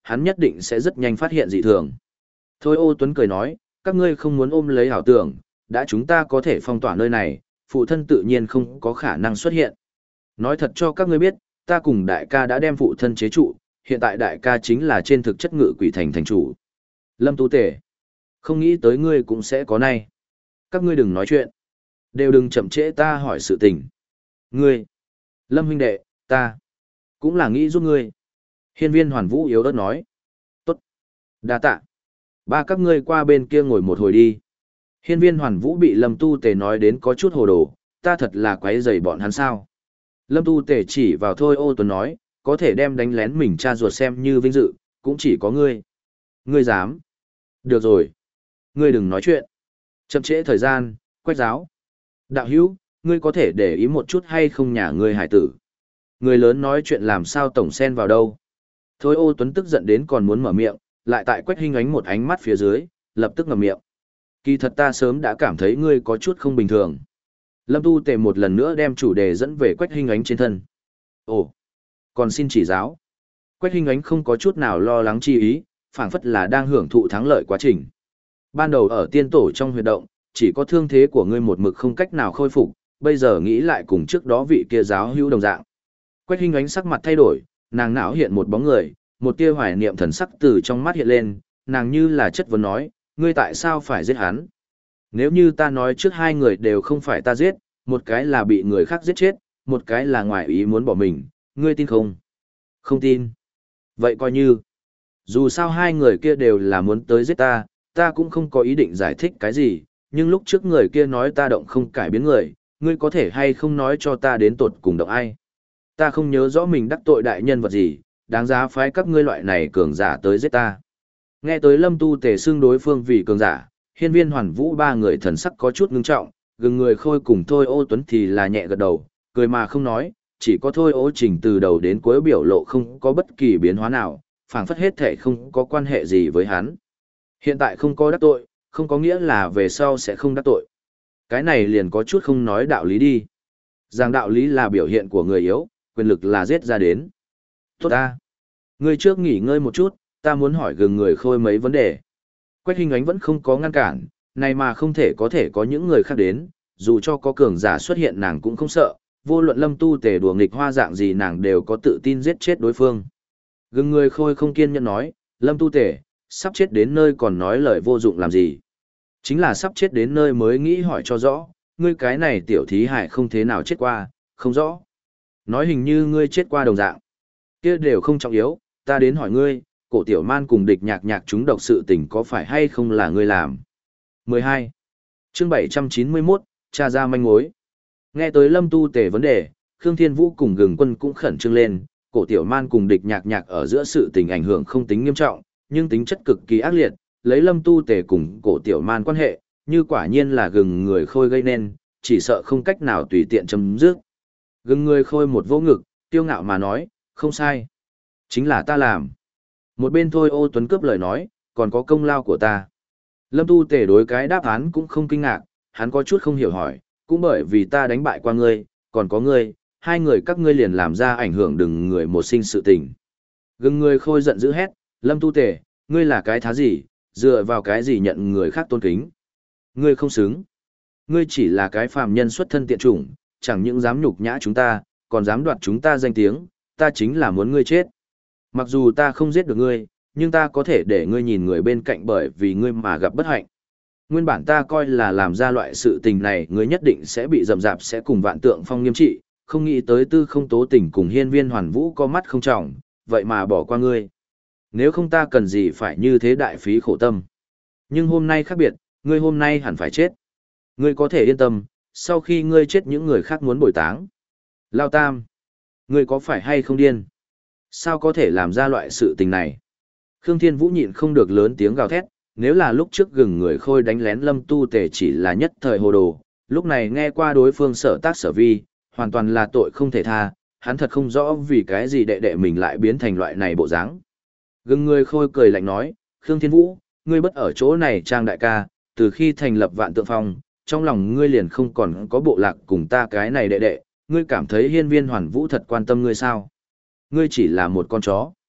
hắn nhất định sẽ rất nhanh phát hiện dị thường. Thôi Ô Tuấn cười nói, các ngươi không muốn ôm lấy ảo tưởng, đã chúng ta có thể phong tỏa nơi này, phụ thân tự nhiên không có khả năng xuất hiện. Nói thật cho các ngươi biết, ta cùng đại ca đã đem phụ thân chế trụ, hiện tại đại ca chính là trên thực chất ngự quỷ thành thành chủ. Lâm Tu Tể, không nghĩ tới ngươi cũng sẽ có nay. Các ngươi đừng nói chuyện, đều đừng chậm trễ ta hỏi sự tình. Ngươi, Lâm huynh đệ, ta cũng là nghĩ giúp ngươi. Hiên Viên Hoàn Vũ yếu ớt nói. Tốt, đa tạ. Ba các ngươi qua bên kia ngồi một hồi đi. Hiên Viên Hoàn Vũ bị Lâm Tu Tề nói đến có chút hồ đồ, ta thật là quấy rầy bọn hắn sao. Lâm Tu Tề chỉ vào Thôi Ô Tuấn nói, có thể đem đánh lén mình cha ruột xem như vinh dự, cũng chỉ có ngươi. Ngươi dám. Được rồi. Ngươi đừng nói chuyện. Chậm trễ thời gian, Quách giáo. Đạo hữu, ngươi có thể để ý một chút hay không nhà ngươi hải tử. Người lớn nói chuyện làm sao tổng xen vào đâu. Thôi Ô Tuấn tức giận đến còn muốn mở miệng, lại tại Quách Hinh Ánh một ánh mắt phía dưới, lập tức ngậm miệng. Kỳ thật ta sớm đã cảm thấy ngươi có chút không bình thường. Lâm Tu Tề một lần nữa đem chủ đề dẫn về Quách Hinh Ánh trên thân. Ồ, còn xin chỉ giáo. Quách Hinh Ánh không có chút nào lo lắng chi ý, phảng phất là đang hưởng thụ thắng lợi quá trình. Ban đầu ở tiên tổ trong huyệt động, chỉ có thương thế của ngươi một mực không cách nào khôi phục, bây giờ nghĩ lại cùng trước đó vị kia giáo hữu đồng dạng. Quách Hinh Ánh sắc mặt thay đổi, nàng não hiện một bóng người, một tia hoài niệm thần sắc từ trong mắt hiện lên, nàng như là chất vấn nói, ngươi tại sao phải giết hắn? Nếu như ta nói trước hai người đều không phải ta giết, một cái là bị người khác giết chết, một cái là ngoài ý muốn bỏ mình, ngươi tin không? Không tin. Vậy coi như, dù sao hai người kia đều là muốn tới giết ta, ta cũng không có ý định giải thích cái gì, nhưng lúc trước người kia nói ta động không cải biến người, ngươi có thể hay không nói cho ta đến tột cùng động ai? Ta không nhớ rõ mình đắc tội đại nhân vật gì, đáng giá phái các ngươi loại này cường giả tới giết ta. Nghe tới Lâm Tu Tề xưng đối phương vì cường giả, Hiên Viên Hoàn Vũ ba người thần sắc có chút ngưng trọng, gừng người Khôi cùng Thôi Ô Tuấn thì là nhẹ gật đầu, cười mà không nói, chỉ có Thôi Ô Trình từ đầu đến cuối biểu lộ không có bất kỳ biến hóa nào, phảng phất hết thể không có quan hệ gì với hắn. Hiện tại không có đắc tội, không có nghĩa là về sau sẽ không đắc tội. Cái này liền có chút không nói đạo lý đi. Giảng đạo lý là biểu hiện của người yếu, quyền lực là giết ra đến. Tốt ta. Ngươi trước nghỉ ngơi một chút, ta muốn hỏi gừng người Khôi mấy vấn đề. Quách Hinh Ánh vẫn không có ngăn cản, này mà không thể có thể có những người khác đến, dù cho có cường giả xuất hiện nàng cũng không sợ, vô luận Lâm Tu Tề đùa nghịch hoa dạng gì nàng đều có tự tin giết chết đối phương. Gừng người Khôi không kiên nhẫn nói, Lâm Tu Tề, sắp chết đến nơi còn nói lời vô dụng làm gì. Chính là sắp chết đến nơi mới nghĩ hỏi cho rõ, ngươi cái này tiểu thí hải không thế nào chết qua, không rõ. Nói hình như ngươi chết qua đồng dạng. Kia đều không trọng yếu, ta đến hỏi ngươi, cổ tiểu man cùng địch nhạc nhạc chúng độc sự tình có phải hay không là ngươi làm. mười hai. Chương bảy trăm chín mươi mốt, tra ra manh mối. Nghe tới Lâm Tu Tề vấn đề, Khương Thiên Vũ cùng Gừng Quân cũng khẩn trương lên, cổ tiểu man cùng địch nhạc nhạc ở giữa sự tình ảnh hưởng không tính nghiêm trọng, nhưng tính chất cực kỳ ác liệt, lấy Lâm Tu Tề cùng cổ tiểu man quan hệ, như quả nhiên là Gừng người Khôi gây nên, chỉ sợ không cách nào tùy tiện chấm dứt. Gừng người Khôi một vỗ ngực, tiêu ngạo mà nói, không sai. Chính là ta làm. Một bên Thôi Ô Tuấn cướp lời nói, còn có công lao của ta. Lâm Tu Tề đối cái đáp án cũng không kinh ngạc, hắn có chút không hiểu hỏi, cũng bởi vì ta đánh bại qua ngươi, còn có ngươi, hai người các ngươi liền làm ra ảnh hưởng đừng người một sinh sự tình. Gừng người Khôi giận dữ hét, Lâm Tu Tề, ngươi là cái thá gì, dựa vào cái gì nhận người khác tôn kính. Ngươi không xứng. Ngươi chỉ là cái phàm nhân xuất thân tiện chủng, chẳng những dám nhục nhã chúng ta, còn dám đoạt chúng ta danh tiếng, ta chính là muốn ngươi chết. Mặc dù ta không giết được ngươi, nhưng ta có thể để ngươi nhìn người bên cạnh bởi vì ngươi mà gặp bất hạnh. Nguyên bản ta coi là làm ra loại sự tình này ngươi nhất định sẽ bị rầm rạp sẽ cùng vạn tượng phong nghiêm trị, không nghĩ tới tư không tố tình cùng hiên viên hoàn vũ có mắt không trọng, vậy mà bỏ qua ngươi. Nếu không ta cần gì phải như thế đại phí khổ tâm. Nhưng hôm nay khác biệt, ngươi hôm nay hẳn phải chết. Ngươi có thể yên tâm, sau khi ngươi chết những người khác muốn bồi táng. Lao Tam, ngươi có phải hay không điên? Sao có thể làm ra loại sự tình này? Khương Thiên Vũ nhịn không được lớn tiếng gào thét, nếu là lúc trước Gừng người Khôi đánh lén Lâm Tu Tề chỉ là nhất thời hồ đồ, lúc này nghe qua đối phương sở tác sở vi, hoàn toàn là tội không thể tha, hắn thật không rõ vì cái gì đệ đệ mình lại biến thành loại này bộ dáng. Gừng người Khôi cười lạnh nói, Khương Thiên Vũ, ngươi bất ở chỗ này trang đại ca, từ khi thành lập Vạn Tượng Phong, trong lòng ngươi liền không còn có bộ lạc cùng ta cái này đệ đệ, ngươi cảm thấy hiên viên hoàn vũ thật quan tâm ngươi sao? Ngươi chỉ là một con chó.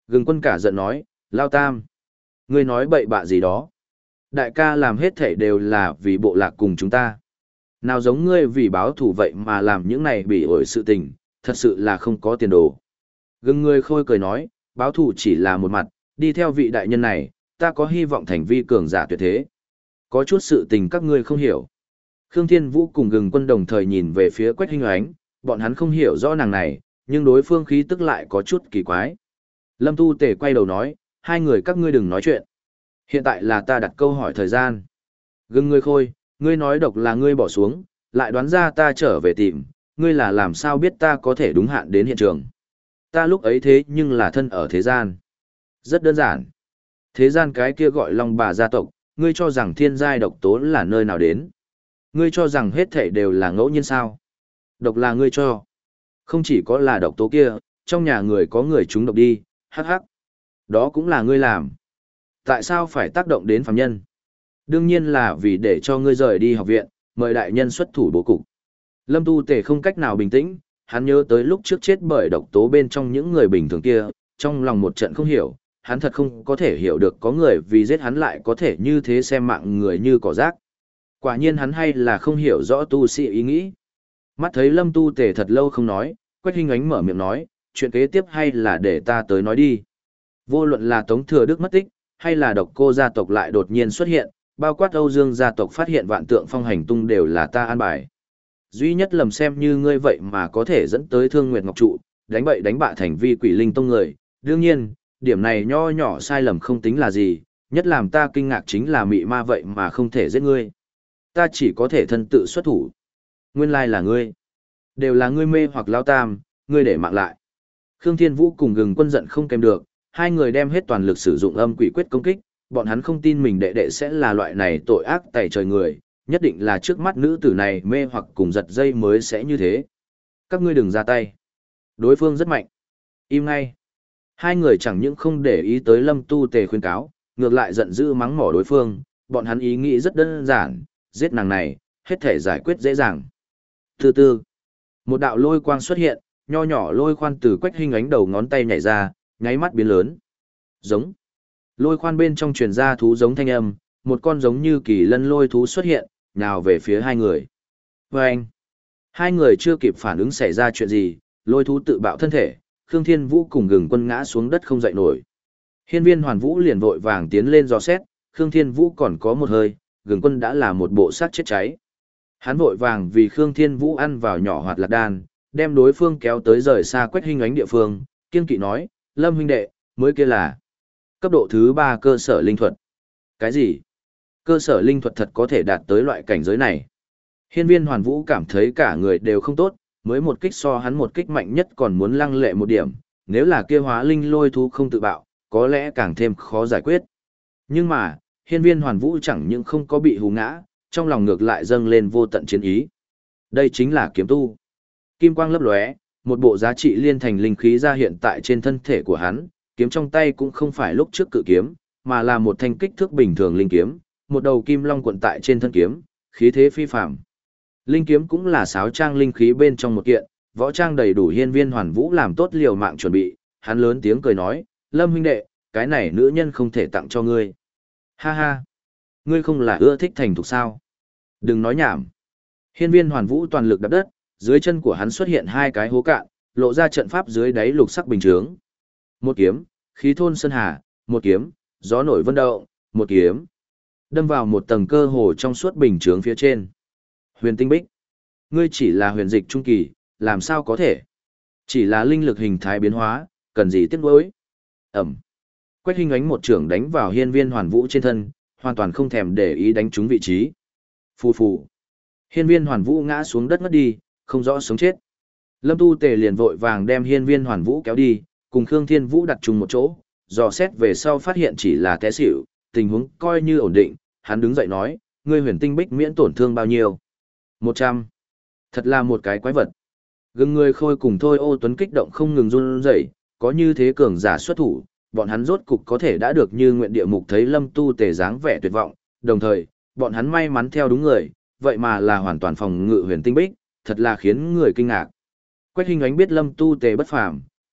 Gừng quân cả giận nói, Lao Tam. Ngươi nói bậy bạ gì đó. Đại ca làm hết thể đều là vì bộ lạc cùng chúng ta. Nào giống ngươi vì báo thù vậy mà làm những này bị ổi sự tình, thật sự là không có tiền đồ. Gừng người khôi cười nói, báo thù chỉ là một mặt, đi theo vị đại nhân này, ta có hy vọng thành vi cường giả tuyệt thế. Có chút sự tình các ngươi không hiểu. Khương Thiên Vũ cùng gừng quân đồng thời nhìn về phía Quách Hinh Oánh, bọn hắn không hiểu rõ nàng này, nhưng đối phương khí tức lại có chút kỳ quái. Lâm Tu Tề quay đầu nói, hai người các ngươi đừng nói chuyện. Hiện tại là ta đặt câu hỏi thời gian. Gừng người khôi, ngươi nói độc là ngươi bỏ xuống, lại đoán ra ta trở về tìm, ngươi là làm sao biết ta có thể đúng hạn đến hiện trường. Ta lúc ấy thế nhưng là thân ở thế gian. Rất đơn giản. Thế gian cái kia gọi Long Bà gia tộc, ngươi cho rằng thiên giai độc tố là nơi nào đến. Ngươi cho rằng hết thảy đều là ngẫu nhiên sao. Độc là ngươi cho. Không chỉ có là độc tố kia, trong nhà người có người trúng độc đi, hắc hắc. Đó cũng là ngươi làm. Tại sao phải tác động đến phàm nhân? Đương nhiên là vì để cho ngươi rời đi học viện, mời đại nhân xuất thủ bố cục. Lâm Tu Tề không cách nào bình tĩnh, hắn nhớ tới lúc trước chết bởi độc tố bên trong những người bình thường kia, trong lòng một trận không hiểu, hắn thật không có thể hiểu được có người vì giết hắn lại có thể như thế xem mạng người như cỏ rác. Quả nhiên hắn hay là không hiểu rõ tu sĩ ý nghĩ. Mắt thấy Lâm Tu Tề thật lâu không nói, Quách Hinh Ánh mở miệng nói, chuyện kế tiếp hay là để ta tới nói đi. Vô luận là Tống Thừa Đức mất tích, hay là độc cô gia tộc lại đột nhiên xuất hiện, bao quát Âu Dương gia tộc phát hiện vạn tượng phong hành tung đều là ta an bài. Duy nhất lầm xem như ngươi vậy mà có thể dẫn tới Thương Nguyệt Ngọc Trụ, đánh bậy đánh bạ thành vi quỷ linh tông người. Đương nhiên, điểm này nho nhỏ sai lầm không tính là gì, nhất làm ta kinh ngạc chính là mị ma vậy mà không thể giết ngươi. Ta chỉ có thể thân tự xuất thủ. Nguyên lai là ngươi. Đều là ngươi mê hoặc Lao Tam, ngươi để mạng lại. Khương Thiên Vũ cùng gừng quân giận không kèm được, hai người đem hết toàn lực sử dụng âm quỷ quyết công kích, bọn hắn không tin mình đệ đệ sẽ là loại này tội ác tày trời người, nhất định là trước mắt nữ tử này mê hoặc cùng giật dây mới sẽ như thế. Các ngươi đừng ra tay. Đối phương rất mạnh. Im ngay. Hai người chẳng những không để ý tới Lâm Tu Tề khuyên cáo, ngược lại giận dữ mắng mỏ đối phương, bọn hắn ý nghĩ rất đơn giản, giết nàng này, hết thể giải quyết dễ dàng. Từ từ, một đạo lôi quang xuất hiện, nho nhỏ lôi khoan từ Quách Hinh Ánh đầu ngón tay nhảy ra, nháy mắt biến lớn. Giống. Lôi khoan bên trong truyền ra thú giống thanh âm, một con giống như kỳ lân lôi thú xuất hiện, nhào về phía hai người. Và anh, hai người chưa kịp phản ứng xảy ra chuyện gì, lôi thú tự bạo thân thể, Khương Thiên Vũ cùng gừng quân ngã xuống đất không dậy nổi. Hiên Viên Hoàn Vũ liền vội vàng tiến lên dò xét, Khương Thiên Vũ còn có một hơi, gừng quân đã là một bộ xác chết cháy. Hắn vội vàng vì Khương Thiên Vũ ăn vào nhỏ hoạt lạc đan, đem đối phương kéo tới rời xa Quách Hinh Ánh địa phương, kiên kỵ nói, Lâm huynh đệ, mới kia là cấp độ thứ ba cơ sở linh thuật. Cái gì? Cơ sở linh thuật thật có thể đạt tới loại cảnh giới này. Hiên Viên Hoàn Vũ cảm thấy cả người đều không tốt, mới một kích so hắn một kích mạnh nhất còn muốn lăng lệ một điểm, nếu là kia hóa linh lôi thú không tự bạo, có lẽ càng thêm khó giải quyết. Nhưng mà, Hiên Viên Hoàn Vũ chẳng những không có bị hù ngã, trong lòng ngược lại dâng lên vô tận chiến ý. Đây chính là kiếm tu. Kim quang lấp lóe, một bộ giá trị liên thành linh khí ra hiện tại trên thân thể của hắn, kiếm trong tay cũng không phải lúc trước cự kiếm, mà là một thanh kích thước bình thường linh kiếm, một đầu kim long cuộn tại trên thân kiếm, khí thế phi phàm. Linh kiếm cũng là sáo trang linh khí bên trong một kiện, võ trang đầy đủ. Hiên Viên Hoàn Vũ làm tốt liều mạng chuẩn bị, hắn lớn tiếng cười nói, Lâm huynh đệ, cái này nữ nhân không thể tặng cho ngươi. Ha ha, ngươi không là ưa thích thành thục sao? Đừng nói nhảm. Hiên Viên Hoàn Vũ toàn lực đập đất, dưới chân của hắn xuất hiện hai cái hố cạn, lộ ra trận pháp dưới đáy lục sắc bình chướng. Một kiếm, khí thôn sơn hà, một kiếm, gió nổi vân đậu, một kiếm, đâm vào một tầng cơ hồ trong suốt bình chướng phía trên. Huyền Tinh Bích, ngươi chỉ là huyền dịch trung kỳ, làm sao có thể? Chỉ là linh lực hình thái biến hóa, cần gì tiếc nuối? Ẩm. Quách Hinh Ánh một trưởng đánh vào Hiên Viên Hoàn Vũ trên thân, hoàn toàn không thèm để ý đánh trúng vị trí. Phù phù. Hiên Viên Hoàn Vũ ngã xuống đất ngất đi, không rõ sống chết. Lâm Tu Tề liền vội vàng đem Hiên Viên Hoàn Vũ kéo đi, cùng Khương Thiên Vũ đặt chung một chỗ, dò xét về sau phát hiện chỉ là té xỉu, tình huống coi như ổn định, hắn đứng dậy nói, ngươi Huyền Tinh Bích miễn tổn thương bao nhiêu? Một trăm. Thật là một cái quái vật. Gừng người khôi cùng Thôi Ô Tuấn kích động không ngừng run rẩy, có như thế cường giả xuất thủ, bọn hắn rốt cục có thể đã được như nguyện địa mục thấy Lâm Tu Tề dáng vẻ tuyệt vọng, đồng thời, bọn hắn may mắn theo đúng người, vậy mà là hoàn toàn phòng ngự Huyền Tinh Bích, thật là khiến người kinh ngạc. Quách Hinh Ánh biết Lâm Tu Tề bất phàm,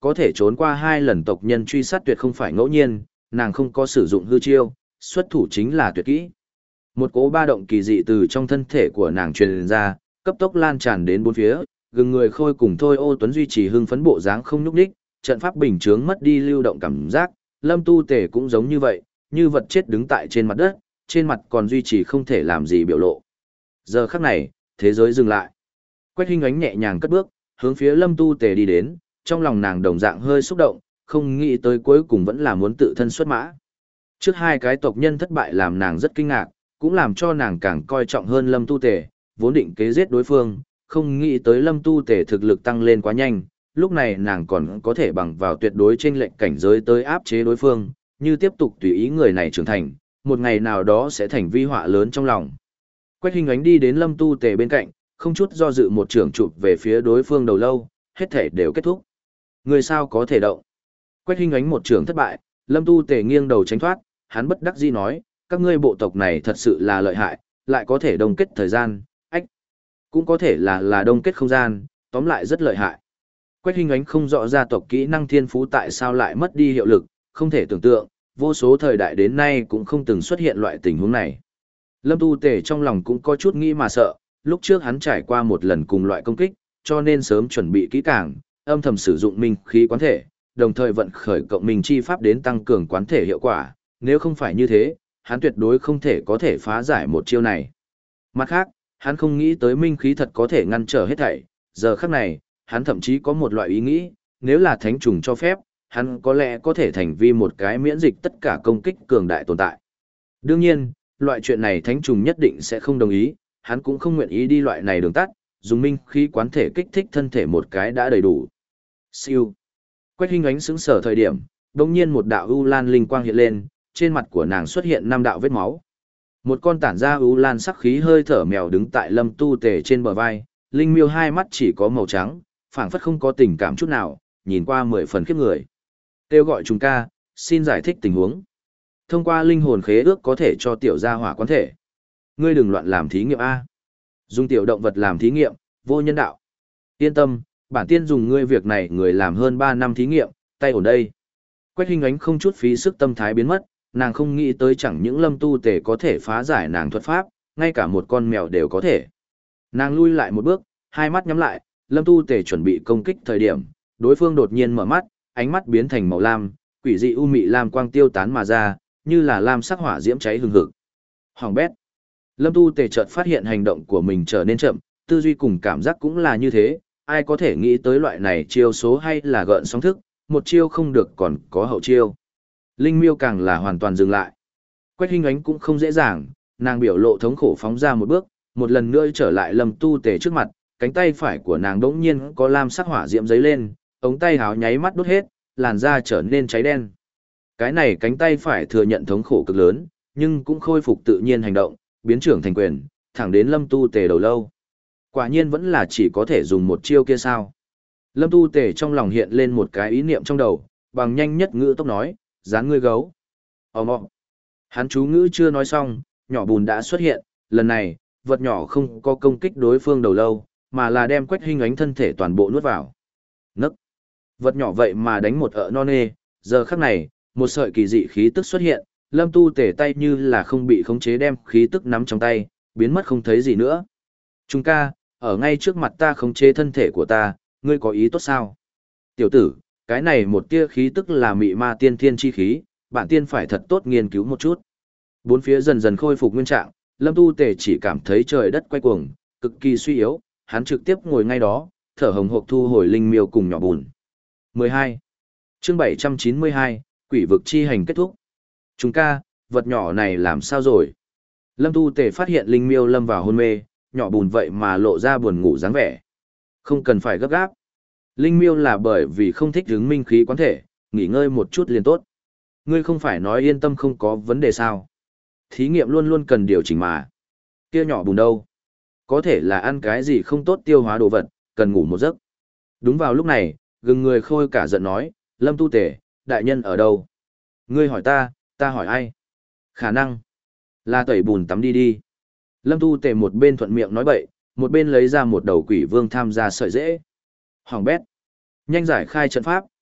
có thể trốn qua hai lần tộc nhân truy sát tuyệt không phải ngẫu nhiên, nàng không có sử dụng hư chiêu, xuất thủ chính là tuyệt kỹ. Một cỗ ba động kỳ dị từ trong thân thể của nàng truyền ra, cấp tốc lan tràn đến bốn phía, gừng người khôi cùng Thôi Ô Tuấn duy trì hưng phấn bộ dáng không nhúc nhích, trận pháp bình chướng mất đi lưu động cảm giác, Lâm Tu Tề cũng giống như vậy, như vật chết đứng tại trên mặt đất, trên mặt còn duy trì không thể làm gì biểu lộ. Giờ khắc này, thế giới dừng lại. Quách Hinh Ánh nhẹ nhàng cất bước, hướng phía Lâm Tu Tề đi đến, trong lòng nàng đồng dạng hơi xúc động, không nghĩ tới cuối cùng vẫn là muốn tự thân xuất mã. Trước hai cái tộc nhân thất bại làm nàng rất kinh ngạc, cũng làm cho nàng càng coi trọng hơn Lâm Tu Tề, vốn định kế giết đối phương, không nghĩ tới Lâm Tu Tề thực lực tăng lên quá nhanh, lúc này nàng còn có thể bằng vào tuyệt đối chênh lệch cảnh giới tới áp chế đối phương, như tiếp tục tùy ý người này trưởng thành, một ngày nào đó sẽ thành vi họa lớn trong lòng. Quách Hinh Ánh đi đến Lâm Tu Tề bên cạnh, không chút do dự một trường chụp về phía đối phương đầu lâu, hết thể đều kết thúc. Người sao có thể động? Quách Hinh Ánh một trường thất bại, Lâm Tu Tề nghiêng đầu tránh thoát, hắn bất đắc dĩ nói, các ngươi bộ tộc này thật sự là lợi hại, lại có thể đông kết thời gian, ách, cũng có thể là là đông kết không gian, tóm lại rất lợi hại. Quách Hinh Ánh không rõ gia tộc kỹ năng thiên phú tại sao lại mất đi hiệu lực, không thể tưởng tượng, vô số thời đại đến nay cũng không từng xuất hiện loại tình huống này. Lâm Tu Tề trong lòng cũng có chút nghĩ mà sợ, lúc trước hắn trải qua một lần cùng loại công kích, cho nên sớm chuẩn bị kỹ càng, âm thầm sử dụng minh khí quán thể, đồng thời vận khởi cộng minh chi pháp đến tăng cường quán thể hiệu quả, nếu không phải như thế, hắn tuyệt đối không thể có thể phá giải một chiêu này. Mặt khác, hắn không nghĩ tới minh khí thật có thể ngăn trở hết thảy, giờ khắc này, hắn thậm chí có một loại ý nghĩ, nếu là thánh trùng cho phép, hắn có lẽ có thể thành vi một cái miễn dịch tất cả công kích cường đại tồn tại. Đương nhiên, loại chuyện này thánh trùng nhất định sẽ không đồng ý, hắn cũng không nguyện ý đi loại này đường tắt, dùng minh khí quán thể kích thích thân thể một cái đã đầy đủ. Siêu. Quách Hinh Ánh sững sờ thời điểm, đột nhiên một đạo u lan linh quang hiện lên, trên mặt của nàng xuất hiện năm đạo vết máu. Một con tản ra u lan sắc khí hơi thở mèo đứng tại Lâm Tu Tề trên bờ vai, linh miêu hai mắt chỉ có màu trắng, phảng phất không có tình cảm chút nào, nhìn qua mười phần khiếp người. Kêu gọi chúng ca, xin giải thích tình huống. Thông qua linh hồn khế ước có thể cho tiểu gia hỏa quán thể. Ngươi đừng loạn làm thí nghiệm A. Dùng tiểu động vật làm thí nghiệm, vô nhân đạo. Yên tâm, bản tiên dùng ngươi việc này người làm hơn ba năm thí nghiệm, tay ổn đây. Quách Hinh Ánh không chút phí sức tâm thái biến mất, nàng không nghĩ tới chẳng những Lâm Tu Tề có thể phá giải nàng thuật pháp, ngay cả một con mèo đều có thể. Nàng lui lại một bước, hai mắt nhắm lại, Lâm Tu Tề chuẩn bị công kích thời điểm, đối phương đột nhiên mở mắt, ánh mắt biến thành màu lam, quỷ dị u mị lam quang tiêu tán mà ra, như là lam sắc hỏa diễm cháy hừng hực. Hoàng bét. Lâm Tu Tề chợt phát hiện hành động của mình trở nên chậm, tư duy cùng cảm giác cũng là như thế, ai có thể nghĩ tới loại này chiêu số hay là gợn sóng thức, một chiêu không được còn có hậu chiêu. Linh miêu càng là hoàn toàn dừng lại. Quách Hinh Ánh cũng không dễ dàng, nàng biểu lộ thống khổ phóng ra một bước, một lần nữa trở lại Lâm Tu Tề trước mặt, cánh tay phải của nàng đỗng nhiên có lam sắc hỏa diễm giấy lên, ống tay háo nháy mắt đốt hết, làn da trở nên cháy đen. Cái này cánh tay phải thừa nhận thống khổ cực lớn, nhưng cũng khôi phục tự nhiên hành động, biến trưởng thành quyền, thẳng đến Lâm Tu Tề đầu lâu. Quả nhiên vẫn là chỉ có thể dùng một chiêu kia sao. Lâm Tu Tề trong lòng hiện lên một cái ý niệm trong đầu, bằng nhanh nhất ngữ tốc nói, dán ngươi gấu. Ồ mọ. Hắn chú ngữ chưa nói xong, nhỏ bùn đã xuất hiện, lần này, vật nhỏ không có công kích đối phương đầu lâu, mà là đem Quách Hinh Ánh thân thể toàn bộ nuốt vào. Nấc. Vật nhỏ vậy mà đánh một ợ non nê, giờ khắc này, một sợi kỳ dị khí tức xuất hiện, Lâm Tu Tề tay như là không bị khống chế đem khí tức nắm trong tay, biến mất không thấy gì nữa. Trung ca, ở ngay trước mặt ta khống chế thân thể của ta, ngươi có ý tốt sao? Tiểu tử, cái này một tia khí tức là mị ma tiên thiên chi khí, bản tiên phải thật tốt nghiên cứu một chút. Bốn phía dần dần khôi phục nguyên trạng, Lâm Tu Tề chỉ cảm thấy trời đất quay cuồng, cực kỳ suy yếu, hắn trực tiếp ngồi ngay đó, thở hồng hộc thu hồi linh miêu cùng nhỏ bùn. mười hai. Chương bảy trăm chín mươi hai, quỷ vực chi hành kết thúc. Chúng ca, vật nhỏ này làm sao rồi? Lâm Tu Tề phát hiện linh miêu lâm vào hôn mê, nhỏ bùn vậy mà lộ ra buồn ngủ dáng vẻ. Không cần phải gấp gáp. Linh miêu là bởi vì không thích hứng minh khí quán thể, nghỉ ngơi một chút liền tốt. Ngươi không phải nói yên tâm không có vấn đề sao? Thí nghiệm luôn luôn cần điều chỉnh mà. Kia nhỏ bùn đâu? Có thể là ăn cái gì không tốt tiêu hóa đồ vật, cần ngủ một giấc. Đúng vào lúc này, gừng người khôi cả giận nói, Lâm Tu Tề, đại nhân ở đâu? Ngươi hỏi ta, ta hỏi ai? Khả năng là tẩy bùn tắm đi đi. Lâm Tu Tề một bên thuận miệng nói bậy, một bên lấy ra một đầu quỷ vương tham gia sợi dễ. Hoàng bét. Nhanh giải khai trận pháp,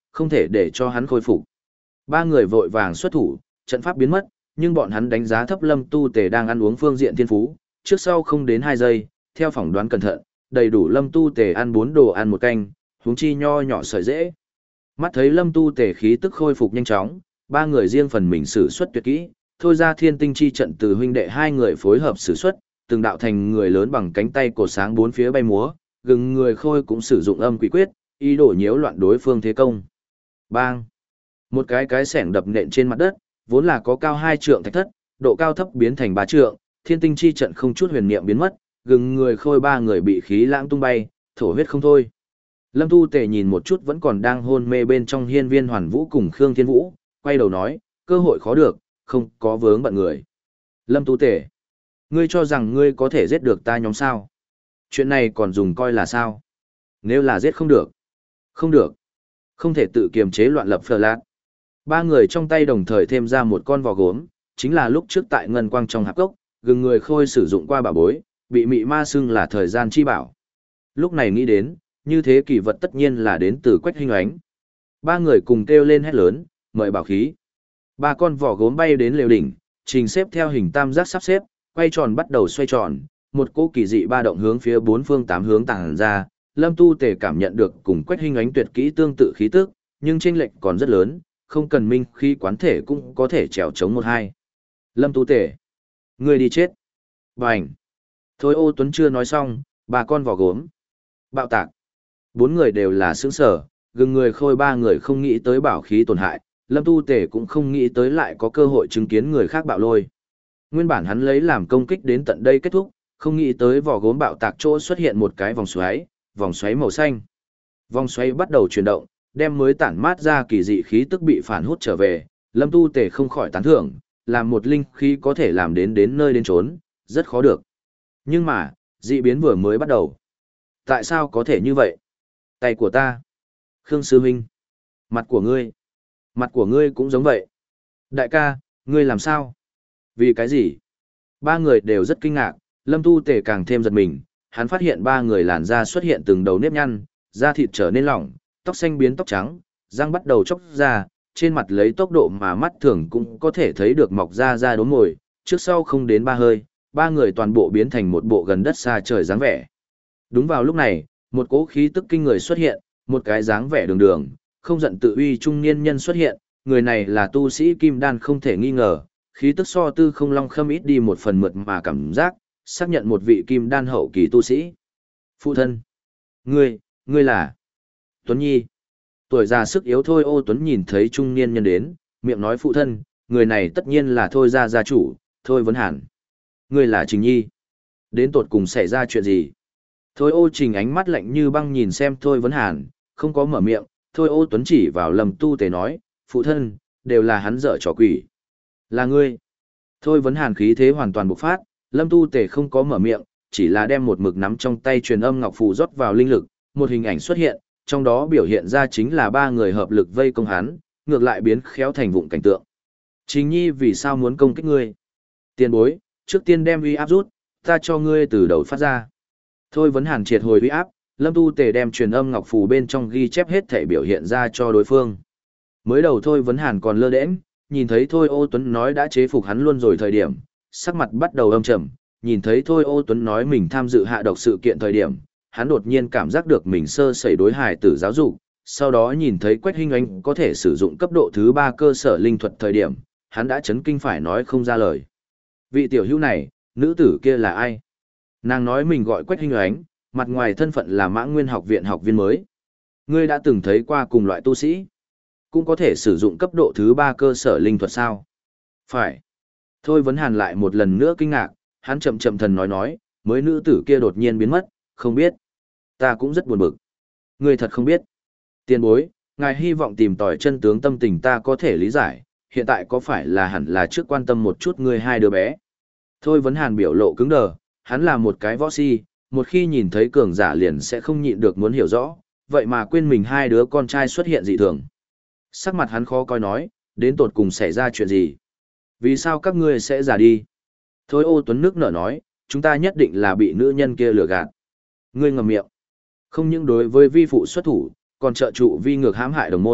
không thể để cho hắn khôi phục. Ba người vội vàng xuất thủ, trận pháp biến mất, nhưng bọn hắn đánh giá thấp Lâm Tu Tề đang ăn uống phương diện thiên phú, trước sau không đến hai giây, theo phỏng đoán cẩn thận, đầy đủ Lâm Tu Tề ăn bốn đồ ăn một canh, huống chi nho nhỏ sợi dễ. Mắt thấy Lâm Tu Tề khí tức khôi phục nhanh chóng, ba người riêng phần mình sử xuất tuyệt kỹ, thôi ra thiên tinh chi trận từ huynh đệ hai người phối hợp sử xuất, từng đạo thành người lớn bằng cánh tay cổ sáng bốn phía bay múa, gừng người khôi cũng sử dụng âm quỷ quyết, ý đồ nhiễu loạn đối phương thế công. Bang! Một cái cái sẻng đập nện trên mặt đất, vốn là có cao hai trượng thạch thất, độ cao thấp biến thành ba trượng, thiên tinh chi trận không chút huyền niệm biến mất, gừng người khôi ba người bị khí lãng tung bay, thổ huyết không thôi. Lâm Tu Tề nhìn một chút vẫn còn đang hôn mê bên trong hiên viên hoàn vũ cùng Khương Thiên Vũ, quay đầu nói, cơ hội khó được, không có vướng bận người. Lâm Tu Tề, ngươi cho rằng ngươi có thể giết được ta nhóm sao? Chuyện này còn dùng coi là sao? Nếu là giết không được, không được, không thể tự kiềm chế loạn lập phờ lát. Ba người trong tay đồng thời thêm ra một con vò gốm, chính là lúc trước tại ngân quang trong hạp cốc, gừng người khôi sử dụng qua bảo bối, bị mị ma xưng là thời gian chi bảo. Lúc này nghĩ đến, như thế kỳ vật tất nhiên là đến từ Quách Hinh Ánh. Ba người cùng kêu lên hét lớn, mời bảo khí. Ba con vỏ gốm bay đến lều đỉnh, trình xếp theo hình tam giác sắp xếp, quay tròn bắt đầu xoay tròn, một cỗ kỳ dị ba động hướng phía bốn phương tám hướng tàng ra. Lâm Tu Tề cảm nhận được cùng Quách Hinh Ánh tuyệt kỹ tương tự khí tức, nhưng chênh lệch còn rất lớn, không cần minh khí quán thể cũng có thể trèo chống một hai. Lâm Tu Tề, ngươi đi chết. Bành. Thôi Ô Tuấn chưa nói xong, ba con vỏ gốm bạo tạc. Bốn người đều là sướng sở, gừng người khôi ba người không nghĩ tới bảo khí tổn hại, Lâm Tu Tề cũng không nghĩ tới lại có cơ hội chứng kiến người khác bạo lôi. Nguyên bản hắn lấy làm công kích đến tận đây kết thúc, không nghĩ tới vỏ gốm bạo tạc chỗ xuất hiện một cái vòng xoáy, vòng xoáy màu xanh. Vòng xoáy bắt đầu chuyển động, đem mới tản mát ra kỳ dị khí tức bị phản hút trở về, Lâm Tu Tề không khỏi tán thưởng, làm một linh khí có thể làm đến đến nơi đến chốn, rất khó được. Nhưng mà, dị biến vừa mới bắt đầu. Tại sao có thể như vậy? Tay của ta. Khương Sư Huynh. Mặt của ngươi. Mặt của ngươi cũng giống vậy. Đại ca, ngươi làm sao? Vì cái gì? Ba người đều rất kinh ngạc, Lâm Tu Tề càng thêm giật mình, hắn phát hiện ba người làn da xuất hiện từng đầu nếp nhăn, da thịt trở nên lỏng, tóc xanh biến tóc trắng, răng bắt đầu chóc ra, trên mặt lấy tốc độ mà mắt thường cũng có thể thấy được mọc ra da đốm mồi, trước sau không đến ba hơi, ba người toàn bộ biến thành một bộ gần đất xa trời dáng vẻ. Đúng vào lúc này, một cỗ khí tức kinh người xuất hiện, một cái dáng vẻ đường đường, không giận tự uy trung niên nhân xuất hiện, người này là tu sĩ kim đan không thể nghi ngờ, khí tức so Tư Không Long Khâm ít đi một phần mượt mà cảm giác, xác nhận một vị kim đan hậu kỳ tu sĩ. Phụ thân, ngươi, ngươi là Tuấn Nhi. Tuổi già sức yếu Thôi Ô Tuấn nhìn thấy trung niên nhân đến, miệng nói phụ thân, người này tất nhiên là Thôi gia gia chủ, Thôi Vấn Hàn. Ngươi là Trình Nhi. Đến tột cùng xảy ra chuyện gì? Thôi Ô Trình ánh mắt lạnh như băng nhìn xem Thôi Vấn Hàn, không có mở miệng, Thôi Ô Tuấn chỉ vào Lâm Tu Tề nói, phụ thân, đều là hắn dở trò quỷ. Là ngươi. Thôi Vấn Hàn khí thế hoàn toàn bộc phát, Lâm Tu Tề không có mở miệng, chỉ là đem một mực nắm trong tay truyền âm ngọc phù rót vào linh lực, một hình ảnh xuất hiện, trong đó biểu hiện ra chính là ba người hợp lực vây công hắn, ngược lại biến khéo thành vụng cảnh tượng. Trình Nhi vì sao muốn công kích ngươi? Tiền bối, trước tiên đem uy áp rút, ta cho ngươi từ đầu phát ra. Thôi Vấn Hàn triệt hồi uy áp, Lâm Tu Tề đem truyền âm ngọc phù bên trong ghi chép hết thể biểu hiện ra cho đối phương. Mới đầu Thôi Vấn Hàn còn lơ đễnh, nhìn thấy Thôi Ô Tuấn nói đã chế phục hắn luôn rồi thời điểm, sắc mặt bắt đầu âm trầm, nhìn thấy Thôi Ô Tuấn nói mình tham dự hạ độc sự kiện thời điểm, hắn đột nhiên cảm giác được mình sơ sẩy đối hài tử giáo dục, sau đó nhìn thấy Quách Hinh Ánh có thể sử dụng cấp độ thứ ba cơ sở linh thuật thời điểm, hắn đã chấn kinh phải nói không ra lời. Vị tiểu hữu này, nữ tử kia là ai? Nàng nói mình gọi Quách Hinh Ánh, mặt ngoài thân phận là Mã Nguyên học viện học viên mới. Ngươi đã từng thấy qua cùng loại tu sĩ, cũng có thể sử dụng cấp độ thứ ba cơ sở linh thuật sao? Phải. Thôi Vấn Hàn lại một lần nữa kinh ngạc, hắn chậm chậm thần nói nói, mới nữ tử kia đột nhiên biến mất, không biết. Ta cũng rất buồn bực. Ngươi thật không biết. Tiền bối, ngài hy vọng tìm tòi chân tướng tâm tình ta có thể lý giải, hiện tại có phải là hẳn là trước quan tâm một chút ngươi hai đứa bé. Thôi Vấn Hàn biểu lộ cứng đờ, hắn là một cái võ si, một khi nhìn thấy cường giả liền sẽ không nhịn được muốn hiểu rõ, vậy mà quên mình hai đứa con trai xuất hiện dị thường. Sắc mặt hắn khó coi nói, đến tột cùng xảy ra chuyện gì? Vì sao các ngươi sẽ già đi? Thôi Ô Tuấn nước nở nói, chúng ta nhất định là bị nữ nhân kia lừa gạt. Ngươi ngậm miệng. Không những đối với vi phụ xuất thủ, còn trợ trụ vi ngược hãm hại đồng môn,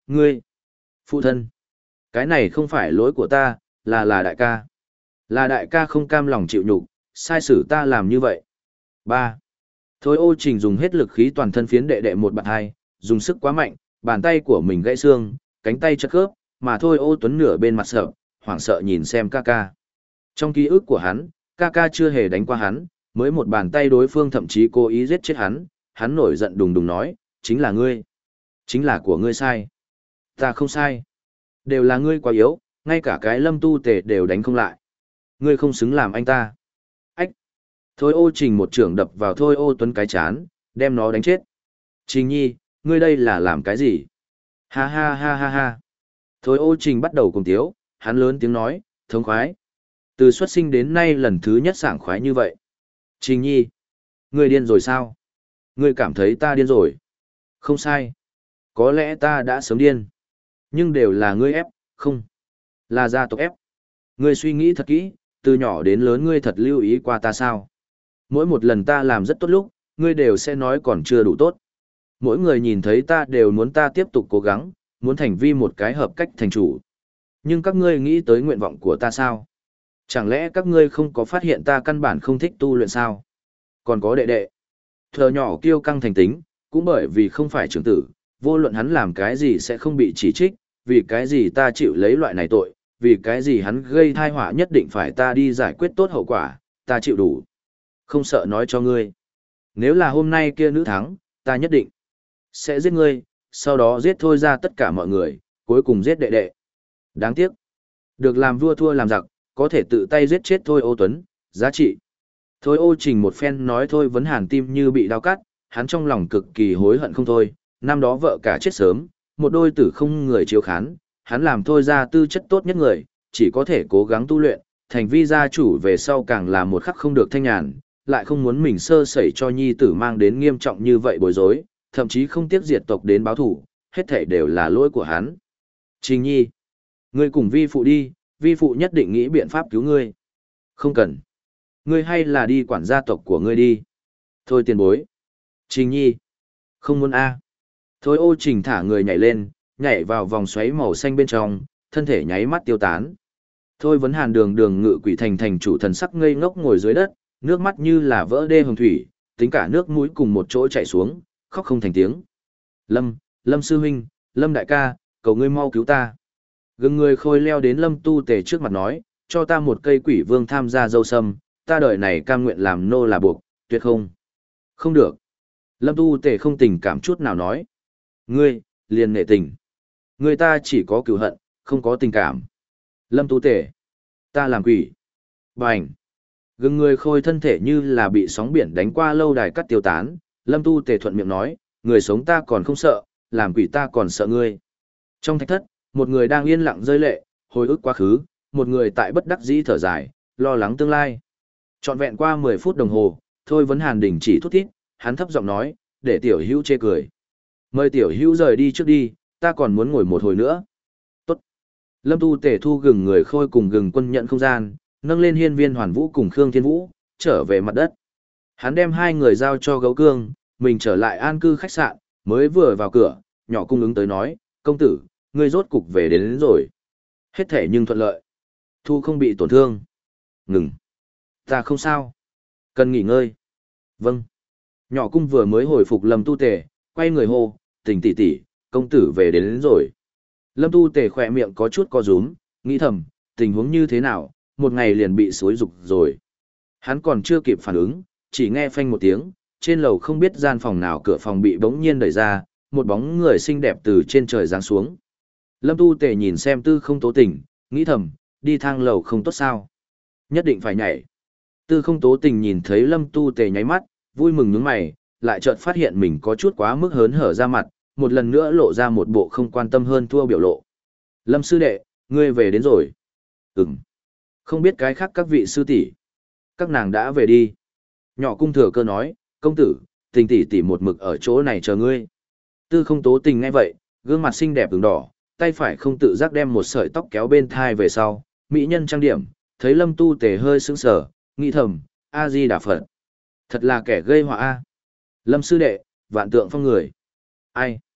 Ngươi, phụ thân, cái này không phải lỗi của ta, là là đại ca. Là đại ca không cam lòng chịu nhục, sai xử ta làm như vậy. Ba. Thôi ô trình dùng hết lực khí toàn thân phiến đệ đệ một bạn hai, dùng sức quá mạnh, bàn tay của mình gãy xương, cánh tay chất khớp, mà thôi ô tuấn nửa bên mặt sợ, hoảng sợ nhìn xem ca ca. Trong ký ức của hắn, ca ca chưa hề đánh qua hắn, mới một bàn tay đối phương thậm chí cố ý giết chết hắn, hắn nổi giận đùng đùng nói, chính là ngươi. Chính là của ngươi sai. Ta không sai. Đều là ngươi quá yếu, ngay cả cái lâm tu tề đều đánh không lại. Ngươi không xứng làm anh ta. Ách. Thôi ô trình một trưởng đập vào thôi ô tuấn cái chán, đem nó đánh chết. Trình nhi, ngươi đây là làm cái gì? Ha ha ha ha ha. Thôi ô trình bắt đầu cùng tiếu, hắn lớn tiếng nói, thống khoái. Từ xuất sinh đến nay lần thứ nhất sảng khoái như vậy. Trình nhi, ngươi điên rồi sao? Ngươi cảm thấy ta điên rồi. Không sai. Có lẽ ta đã sớm điên. Nhưng đều là ngươi ép, không. Là gia tộc ép. Ngươi suy nghĩ thật kỹ, từ nhỏ đến lớn ngươi thật lưu ý qua ta sao? Mỗi một lần ta làm rất tốt lúc, ngươi đều sẽ nói còn chưa đủ tốt. Mỗi người nhìn thấy ta đều muốn ta tiếp tục cố gắng, muốn thành vi một cái hợp cách thành chủ. Nhưng các ngươi nghĩ tới nguyện vọng của ta sao? Chẳng lẽ các ngươi không có phát hiện ta căn bản không thích tu luyện sao? Còn có đệ đệ. Thờ nhỏ kiêu căng thành tính, cũng bởi vì không phải trưởng tử, vô luận hắn làm cái gì sẽ không bị chỉ trích, vì cái gì ta chịu lấy loại này tội, vì cái gì hắn gây thai họa nhất định phải ta đi giải quyết tốt hậu quả, ta chịu đủ. Không sợ nói cho ngươi. Nếu là hôm nay kia nữ thắng, ta nhất định sẽ giết ngươi, sau đó giết thôi ra tất cả mọi người, cuối cùng giết đệ đệ. Đáng tiếc. Được làm vua thua làm giặc, có thể tự tay giết chết thôi ô tuấn, giá trị. Thôi ô trình một phen nói thôi vấn hàn tim như bị đau cắt, hắn trong lòng cực kỳ hối hận không thôi, năm đó vợ cả chết sớm, một đôi tử không người chiếu khán, hắn làm thôi ra tư chất tốt nhất người, chỉ có thể cố gắng tu luyện, thành vi gia chủ về sau càng là một khắc không được thanh nhàn, lại không muốn mình sơ sẩy cho nhi tử mang đến nghiêm trọng như vậy bối rối, thậm chí không tiếc diệt tộc đến báo thủ, hết thảy đều là lỗi của hắn. Trình nhi, ngươi cùng vi phụ đi, vi phụ nhất định nghĩ biện pháp cứu ngươi. Không cần. Ngươi hay là đi quản gia tộc của ngươi đi. Thôi tiền bối. Trình nhi. Không muốn a. Thôi ô trình thả người nhảy lên, nhảy vào vòng xoáy màu xanh bên trong, thân thể nháy mắt tiêu tán. Thôi vấn hàn đường đường ngự quỷ thành thành chủ thần sắc ngây ngốc ngồi dưới đất, nước mắt như là vỡ đê hồng thủy, tính cả nước mũi cùng một chỗ chảy xuống, khóc không thành tiếng. Lâm, Lâm sư huynh, Lâm đại ca, cầu ngươi mau cứu ta. Gừng người khôi leo đến Lâm tu tề trước mặt nói, cho ta một cây quỷ vương tham gia dâu sâm, ta đời này cam nguyện làm nô là buộc, tuyệt không. Không được. Lâm tu tề không tình cảm chút nào nói. Ngươi, liền nệ tình. Người ta chỉ có cừu hận, không có tình cảm. Lâm tu tề. Ta làm quỷ. Bành. Gừng người khôi thân thể như là bị sóng biển đánh qua lâu đài cắt tiêu tán. Lâm tu tề thuận miệng nói, người sống ta còn không sợ, làm quỷ ta còn sợ ngươi. Trong thạch thất, một người đang yên lặng rơi lệ, hồi ức quá khứ, một người tại bất đắc dĩ thở dài, lo lắng tương lai. Trọn vẹn qua mười phút đồng hồ, thôi vấn hàn đình chỉ thút thít, hắn thấp giọng nói, để tiểu hữu chê cười. Mời tiểu hữu rời đi trước đi, ta còn muốn ngồi một hồi nữa. Tốt. Lâm tu tề thu gừng người khôi cùng gừng quân nhận không gian, nâng lên hiên viên hoàn vũ cùng Khương Thiên Vũ, trở về mặt đất. Hắn đem hai người giao cho gấu cương, mình trở lại an cư khách sạn, mới vừa vào cửa, nhỏ cung ứng tới nói, công tử, ngươi rốt cục về đến, đến rồi. Hết thể nhưng thuận lợi. Thu không bị tổn thương. Ngừng. Ta không sao. Cần nghỉ ngơi. Vâng. Nhỏ cung vừa mới hồi phục Lâm tu tề, quay người hô, tình tỷ tỷ, công tử về đến, đến rồi. Lâm tu tề khỏe miệng có chút co rúm, nghĩ thầm, tình huống như thế nào, một ngày liền bị xối rục rồi. Hắn còn chưa kịp phản ứng, chỉ nghe phanh một tiếng, trên lầu không biết gian phòng nào cửa phòng bị bỗng nhiên đẩy ra, một bóng người xinh đẹp từ trên trời giáng xuống. Lâm tu tề nhìn xem tư không tố tình, nghĩ thầm, đi thang lầu không tốt sao. Nhất định phải nhảy. Tư không tố tình nhìn thấy lâm tu tề nháy mắt, vui mừng nhướng mày, lại chợt phát hiện mình có chút quá mức hớn hở ra mặt, một lần nữa lộ ra một bộ không quan tâm hơn thua biểu lộ. Lâm sư đệ, ngươi về đến rồi. Ừm. Không biết cái khác các vị sư tỷ, các nàng đã về đi. Nhỏ cung thừa cơ nói, công tử, tình tỷ tỷ một mực ở chỗ này chờ ngươi. Tư không tố tình nghe vậy, gương mặt xinh đẹp ửng đỏ, tay phải không tự giác đem một sợi tóc kéo bên thai về sau, mỹ nhân trang điểm, thấy lâm tu tề hơi sững sờ, nghĩ thầm, a di đà phật, thật là kẻ gây họa a. Lâm sư đệ, vạn tượng phong người. Ai?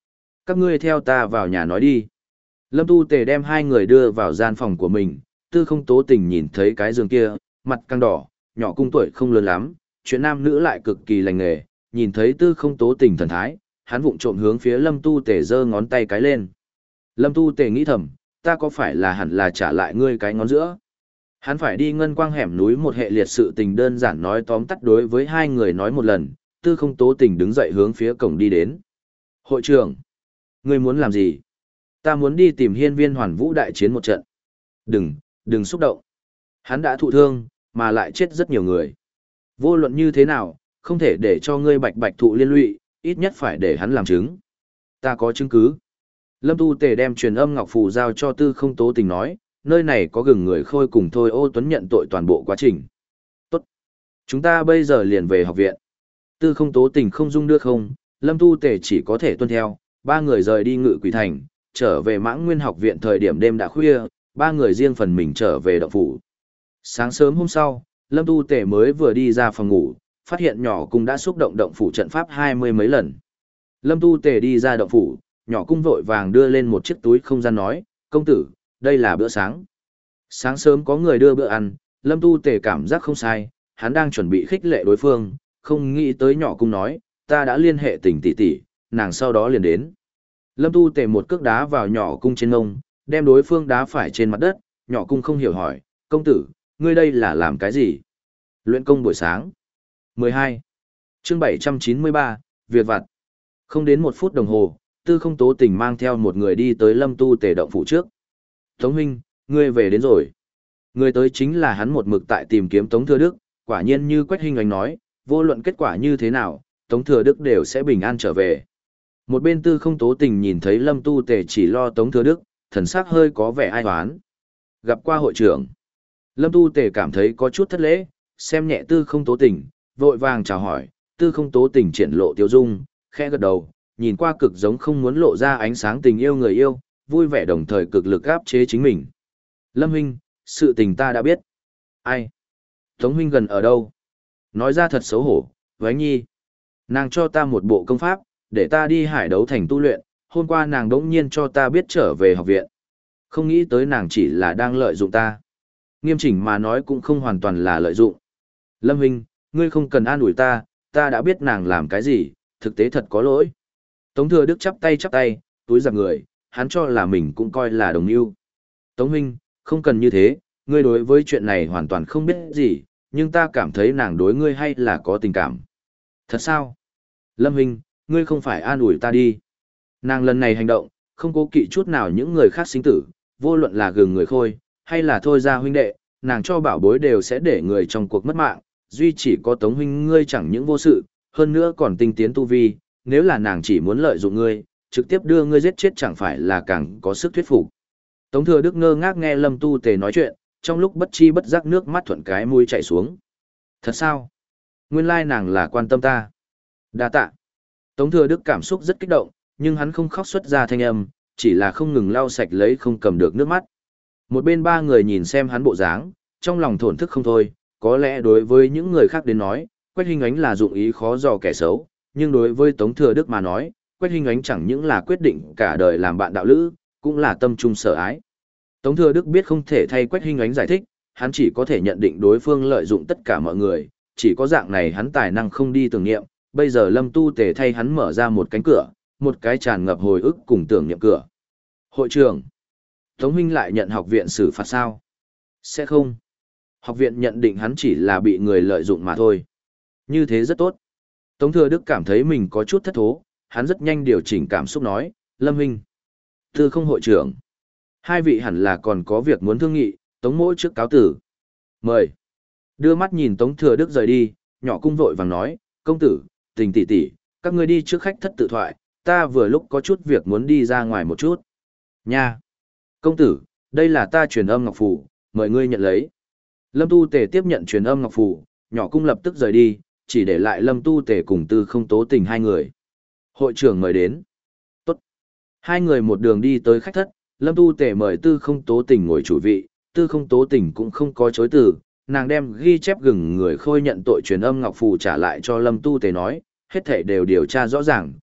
Các ngươi theo ta vào nhà nói đi. Lâm Tu Tề đem hai người đưa vào gian phòng của mình, Tư Không Tố Tình nhìn thấy cái giường kia, mặt căng đỏ, nhỏ cung tuổi không lớn lắm, chuyện nam nữ lại cực kỳ lành nghề, nhìn thấy Tư Không Tố Tình thần thái, hắn vụng trộm hướng phía Lâm Tu Tề giơ ngón tay cái lên. Lâm Tu Tề nghĩ thầm, ta có phải là hẳn là trả lại ngươi cái ngón giữa? Hắn phải đi ngân quang hẻm núi một hệ liệt sự tình đơn giản nói tóm tắt đối với hai người nói một lần, Tư Không Tố Tình đứng dậy hướng phía cổng đi đến. Hội trưởng, ngươi muốn làm gì? Ta muốn đi tìm hiên viên hoàn vũ đại chiến một trận. Đừng, đừng xúc động. Hắn đã thụ thương, mà lại chết rất nhiều người. Vô luận như thế nào, không thể để cho ngươi bạch bạch thụ liên lụy, ít nhất phải để hắn làm chứng. Ta có chứng cứ. Lâm Tu Tề đem truyền âm ngọc phù giao cho Tư Không Tố Tình nói, nơi này có gừng người khôi cùng Thôi Ô Tuấn nhận tội toàn bộ quá trình. Tốt. Chúng ta bây giờ liền về học viện. Tư Không Tố Tình không dung đưa không, Lâm Tu Tề chỉ có thể tuân theo, ba người rời đi Ngự Quỷ Thành, trở về Mãng Nguyên học viện thời điểm đêm đã khuya, ba người riêng phần mình trở về động phủ. Sáng sớm hôm sau, Lâm Tu Tề mới vừa đi ra phòng ngủ, phát hiện nhỏ cung đã xúc động động phủ trận pháp hai mươi mấy lần. Lâm Tu Tề đi ra động phủ, nhỏ cung vội vàng đưa lên một chiếc túi không gian nói, công tử, đây là bữa sáng. Sáng sớm có người đưa bữa ăn, Lâm Tu Tề cảm giác không sai, hắn đang chuẩn bị khích lệ đối phương, không nghĩ tới nhỏ cung nói, ta đã liên hệ tình tỷ tỷ, nàng sau đó liền đến. Lâm Tu Tề một cước đá vào nhỏ cung trên ngông, đem đối phương đá phải trên mặt đất, nhỏ cung không hiểu hỏi, công tử, ngươi đây là làm cái gì? Luyện công buổi sáng. mười hai. Chương bảy trăm chín mươi ba, Việc vặt. Không đến một phút đồng hồ, Tư Không Tố Tình mang theo một người đi tới Lâm Tu Tề động phủ trước. Tống huynh, ngươi về đến rồi. Người tới chính là hắn một mực tại tìm kiếm Tống Thừa Đức, quả nhiên như Quách Hinh Ánh nói, vô luận kết quả như thế nào, Tống Thừa Đức đều sẽ bình an trở về. Một bên Tư Không Tố Tình nhìn thấy Lâm Tu Tề chỉ lo Tống Thừa Đức, thần sắc hơi có vẻ ai oán. Gặp qua hội trưởng, Lâm Tu Tề cảm thấy có chút thất lễ, xem nhẹ Tư Không Tố Tình, vội vàng chào hỏi, Tư Không Tố Tình triển lộ tiêu dung, khẽ gật đầu, nhìn qua cực giống không muốn lộ ra ánh sáng tình yêu người yêu, vui vẻ đồng thời cực lực áp chế chính mình. Lâm huynh, sự tình ta đã biết. Ai? Tống huynh gần ở đâu? Nói ra thật xấu hổ, Vánh Nhi. Nàng cho ta một bộ công pháp, để ta đi Hải Đấu Thành tu luyện, hôm qua nàng đỗng nhiên cho ta biết trở về học viện. Không nghĩ tới nàng chỉ là đang lợi dụng ta. Nghiêm chỉnh mà nói cũng không hoàn toàn là lợi dụng. Lâm huynh, ngươi không cần an ủi ta, ta đã biết nàng làm cái gì, thực tế thật có lỗi. Tống Thừa Đức chắp tay chắp tay, túi giặc người, hắn cho là mình cũng coi là đồng yêu. Tống huynh, không cần như thế, ngươi đối với chuyện này hoàn toàn không biết gì, nhưng ta cảm thấy nàng đối ngươi hay là có tình cảm. Thật sao? Lâm huynh, ngươi không phải an ủi ta đi. Nàng lần này hành động, không cố kỵ chút nào những người khác sinh tử, vô luận là gừng người khôi, hay là thôi ra huynh đệ, nàng cho bảo bối đều sẽ để người trong cuộc mất mạng, duy chỉ có Tống huynh ngươi chẳng những vô sự, hơn nữa còn tinh tiến tu vi, nếu là nàng chỉ muốn lợi dụng ngươi, trực tiếp đưa ngươi giết chết chẳng phải là càng có sức thuyết phục. Tống Thừa Đức ngơ ngác nghe Lâm Tu Tề nói chuyện, trong lúc bất chi bất giác nước mắt thuận cái mũi chảy xuống. Thật sao? Nguyên lai nàng là quan tâm ta. Đa tạ. Tống Thừa Đức cảm xúc rất kích động, nhưng hắn không khóc xuất ra thanh âm, chỉ là không ngừng lau sạch lấy không cầm được nước mắt. Một bên ba người nhìn xem hắn bộ dáng, trong lòng thổn thức không thôi, có lẽ đối với những người khác đến nói, Quách Hinh Ánh là dụng ý khó dò kẻ xấu, nhưng đối với Tống Thừa Đức mà nói, Quách Hinh Ánh chẳng những là quyết định cả đời làm bạn đạo lữ, cũng là tâm trung sở ái. Tống Thừa Đức biết không thể thay Quách Hinh Ánh giải thích, hắn chỉ có thể nhận định đối phương lợi dụng tất cả mọi người, chỉ có dạng này hắn tài năng không đi tưởng niệm, bây giờ Lâm Tu Tề thay hắn mở ra một cánh cửa, một cái tràn ngập hồi ức cùng tưởng niệm cửa. Hội trưởng, Tống huynh lại nhận học viện xử phạt sao? Sẽ không. Học viện nhận định hắn chỉ là bị người lợi dụng mà thôi. Như thế rất tốt. Tống Thừa Đức cảm thấy mình có chút thất thố, hắn rất nhanh điều chỉnh cảm xúc nói, Lâm huynh, Tư Không hội trưởng, hai vị hẳn là còn có việc muốn thương nghị, Tống mỗ trước cáo tử. Mời. Đưa mắt nhìn Tống Thừa Đức rời đi, nhỏ cung vội vàng nói, công tử, tình tỷ tỷ, các ngươi đi trước khách thất tự thoại, ta vừa lúc có chút việc muốn đi ra ngoài một chút. Nha. Công tử, đây là ta truyền âm ngọc phù, mời ngươi nhận lấy. Lâm Tu Tề tiếp nhận truyền âm ngọc phù, nhỏ cung lập tức rời đi, chỉ để lại Lâm Tu Tề cùng Tư Không Tố Tình hai người. Hội trưởng mời đến. Tốt. Hai người một đường đi tới khách thất, Lâm Tu Tề mời Tư Không Tố Tình ngồi chủ vị, Tư Không Tố Tình cũng không có chối từ, nàng đem ghi chép gừng người khôi nhận tội truyền âm ngọc phù trả lại cho Lâm Tu Tề nói, hết thảy đều điều tra rõ ràng,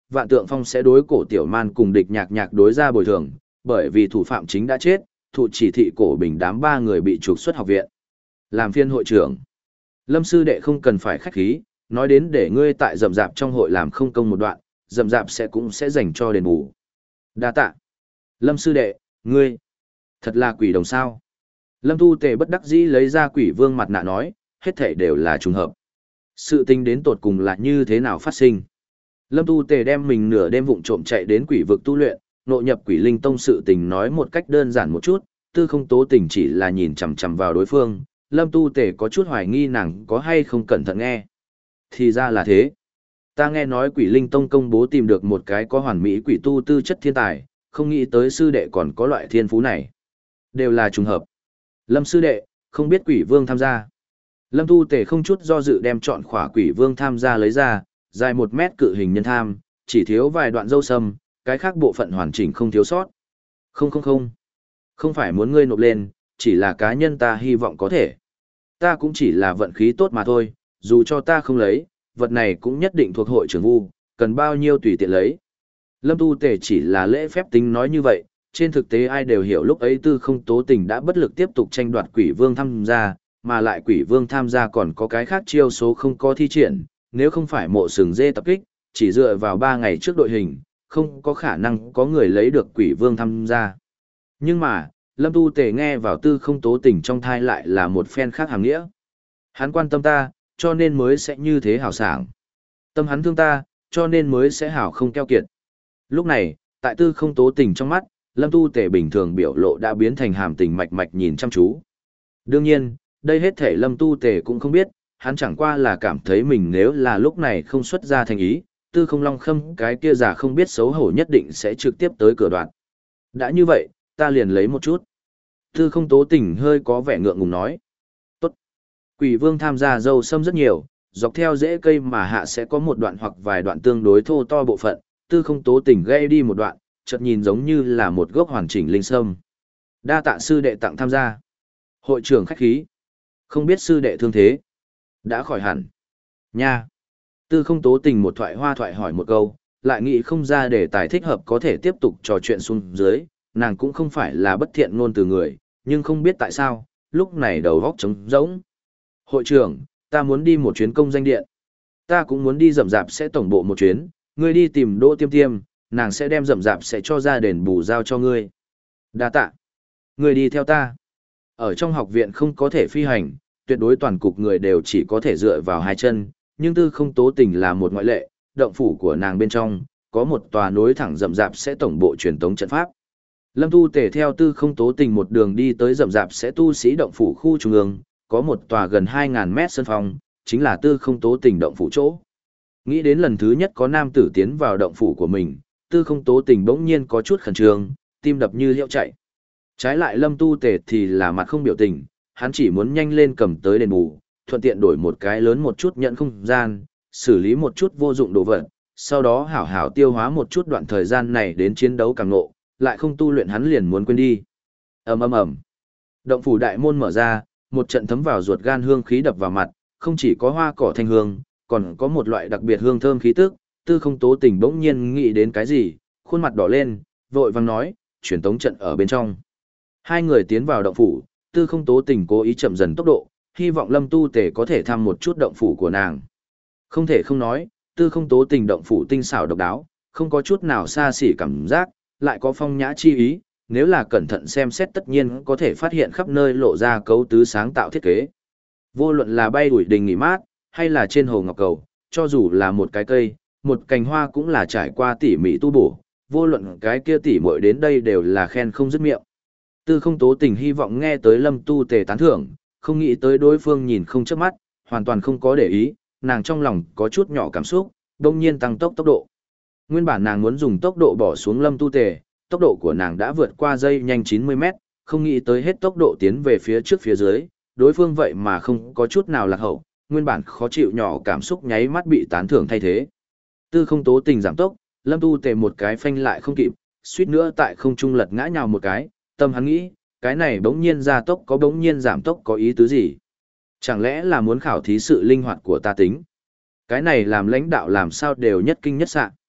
Vạn Tượng Phong sẽ đối Cổ Tiểu Man cùng Địch Nhạc Nhạc đối ra bồi thường, bởi vì thủ phạm chính đã chết, thụ chỉ thị Cổ Bình đám ba người bị trục xuất học viện. Làm phiên hội trưởng. Lâm sư đệ không cần phải khách khí, nói đến để ngươi tại rậm rạp trong hội làm không công một đoạn, rậm rạp sẽ cũng sẽ dành cho đền bù. Đa tạ. Lâm sư đệ, ngươi, thật là quỷ đồng sao. Lâm Tu Tề bất đắc dĩ lấy ra quỷ vương mặt nạ nói, hết thảy đều là trùng hợp. Sự tình đến tột cùng là như thế nào phát sinh. Lâm Tu Tề đem mình nửa đêm vụng trộm chạy đến quỷ vực tu luyện, nội nhập quỷ linh tông sự tình nói một cách đơn giản một chút, Tư Không Tố Tình chỉ là nhìn chằm chằm vào đối phương, Lâm Tu Tề có chút hoài nghi nàng có hay không cẩn thận nghe. Thì ra là thế. Ta nghe nói quỷ linh tông công bố tìm được một cái có hoàn mỹ quỷ tu tư chất thiên tài, không nghĩ tới sư đệ còn có loại thiên phú này. Đều là trùng hợp. Lâm sư đệ, không biết quỷ vương tham gia. Lâm Tu Tề không chút do dự đem chọn khỏa quỷ vương tham gia lấy ra, dài một mét cự hình nhân tham, chỉ thiếu vài đoạn dâu sâm, cái khác bộ phận hoàn chỉnh không thiếu sót. Không không không. Không phải muốn ngươi nộp lên, chỉ là cá nhân ta hy vọng có thể. Ta cũng chỉ là vận khí tốt mà thôi, dù cho ta không lấy, vật này cũng nhất định thuộc hội trưởng vu, cần bao nhiêu tùy tiện lấy. Lâm Tu Tề chỉ là lễ phép tính nói như vậy, trên thực tế ai đều hiểu lúc ấy Tư Không Tố Tình đã bất lực tiếp tục tranh đoạt quỷ vương tham gia, mà lại quỷ vương tham gia còn có cái khác chiêu số không có thi triển, nếu không phải mộ sừng dê tập kích, chỉ dựa vào ba ngày trước đội hình, không có khả năng có người lấy được quỷ vương tham gia. Nhưng mà, Lâm Tu Tề nghe vào Tư Không Tố Tình trong thai lại là một phen khác hàm nghĩa. Hắn quan tâm ta, cho nên mới sẽ như thế hào sảng. Tâm hắn thương ta, cho nên mới sẽ hào không keo kiệt. Lúc này, tại Tư Không Tố Tình trong mắt, Lâm Tu Tề bình thường biểu lộ đã biến thành hàm tình mạch mạch nhìn chăm chú. Đương nhiên, đây hết thể Lâm Tu Tề cũng không biết, hắn chẳng qua là cảm thấy mình nếu là lúc này không xuất ra thành ý, Tư Không Long Khâm cái kia già không biết xấu hổ nhất định sẽ trực tiếp tới cửa đoạn. Đã như vậy, ta liền lấy một chút. Tư Không Tố Tình hơi có vẻ ngượng ngùng nói. Tốt. Quỷ vương tham gia dâu sâm rất nhiều, dọc theo rễ cây mà hạ sẽ có một đoạn hoặc vài đoạn tương đối thô to bộ phận, Tư Không Tố Tình gây đi một đoạn, chợt nhìn giống như là một gốc hoàn chỉnh linh sâm. Đa tạ sư đệ tặng tham gia. Hội trưởng khách khí. Không biết sư đệ thương thế. Đã khỏi hẳn. Nha. Tư Không Tố Tình một thoại hoa thoại hỏi một câu, lại nghĩ không ra để tài thích hợp có thể tiếp tục trò chuyện xuống dưới, nàng cũng không phải là bất thiện ngôn từ người, nhưng không biết tại sao, lúc này đầu góc trống rỗng. Hội trưởng, ta muốn đi một chuyến công danh điện. Ta cũng muốn đi rậm rạp sẽ tổng bộ một chuyến, ngươi đi tìm Đỗ Tiêm Tiêm, nàng sẽ đem rậm rạp sẽ cho ra đền bù giao cho ngươi. Đa tạ. Ngươi đi theo ta. Ở trong học viện không có thể phi hành, tuyệt đối toàn cục người đều chỉ có thể dựa vào hai chân, nhưng Tư Không Tố Tình là một ngoại lệ, động phủ của nàng bên trong, có một tòa nối thẳng rậm rạp sẽ tổng bộ truyền tống trận pháp. Lâm Tu Tề theo Tư Không Tố Tình một đường đi tới rậm rạp sẽ tu sĩ động phủ khu trung ương, có một tòa gần hai nghìn mét sân phòng, chính là Tư Không Tố Tình động phủ chỗ. Nghĩ đến lần thứ nhất có nam tử tiến vào động phủ của mình, Tư Không Tố Tình bỗng nhiên có chút khẩn trương, tim đập như liễu chạy. Trái lại Lâm Tu Tề thì là mặt không biểu tình, hắn chỉ muốn nhanh lên cầm tới đền bù, thuận tiện đổi một cái lớn một chút nhận không gian, xử lý một chút vô dụng đồ vật, sau đó hảo hảo tiêu hóa một chút đoạn thời gian này đến chiến đấu càng ngộ, lại không tu luyện hắn liền muốn quên đi. Ầm ầm ầm. Động phủ đại môn mở ra, một trận thấm vào ruột gan hương khí đập vào mặt, không chỉ có hoa cỏ thanh hương, còn có một loại đặc biệt hương thơm khí tức, Tư Không Tố Tình bỗng nhiên nghĩ đến cái gì, khuôn mặt đỏ lên, vội vàng nói, truyền tống trận ở bên trong. Hai người tiến vào động phủ, Tư Không Tố Tình cố ý chậm dần tốc độ, hy vọng Lâm Tu Tề có thể thăm một chút động phủ của nàng. Không thể không nói, Tư Không Tố Tình động phủ tinh xảo độc đáo, không có chút nào xa xỉ cảm giác, lại có phong nhã chi ý, nếu là cẩn thận xem xét tất nhiên có thể phát hiện khắp nơi lộ ra cấu tứ sáng tạo thiết kế. Vô luận là bay đuổi đình nghỉ mát, hay là trên hồ ngọc cầu, cho dù là một cái cây, một cành hoa cũng là trải qua tỉ mỉ tu bổ, vô luận cái kia tỉ muội đến đây đều là khen không dứt miệng. Tư Không Tố Tình hy vọng nghe tới Lâm Tu Tề tán thưởng, không nghĩ tới đối phương nhìn không chớp mắt, hoàn toàn không có để ý, nàng trong lòng có chút nhỏ cảm xúc, đông nhiên tăng tốc tốc độ. Nguyên bản nàng muốn dùng tốc độ bỏ xuống Lâm Tu Tề, tốc độ của nàng đã vượt qua dây nhanh chín mươi mét, không nghĩ tới hết tốc độ tiến về phía trước phía dưới, đối phương vậy mà không có chút nào lạc hậu, nguyên bản khó chịu nhỏ cảm xúc nháy mắt bị tán thưởng thay thế. Tư Không Tố Tình giảm tốc, Lâm Tu Tề một cái phanh lại không kịp, suýt nữa tại không trung lật ngã nhào một cái, tâm hắn nghĩ, cái này bỗng nhiên gia tốc có bỗng nhiên giảm tốc có ý tứ gì? Chẳng lẽ là muốn khảo thí sự linh hoạt của ta tính? Cái này làm lãnh đạo làm sao đều nhất kinh nhất sạn.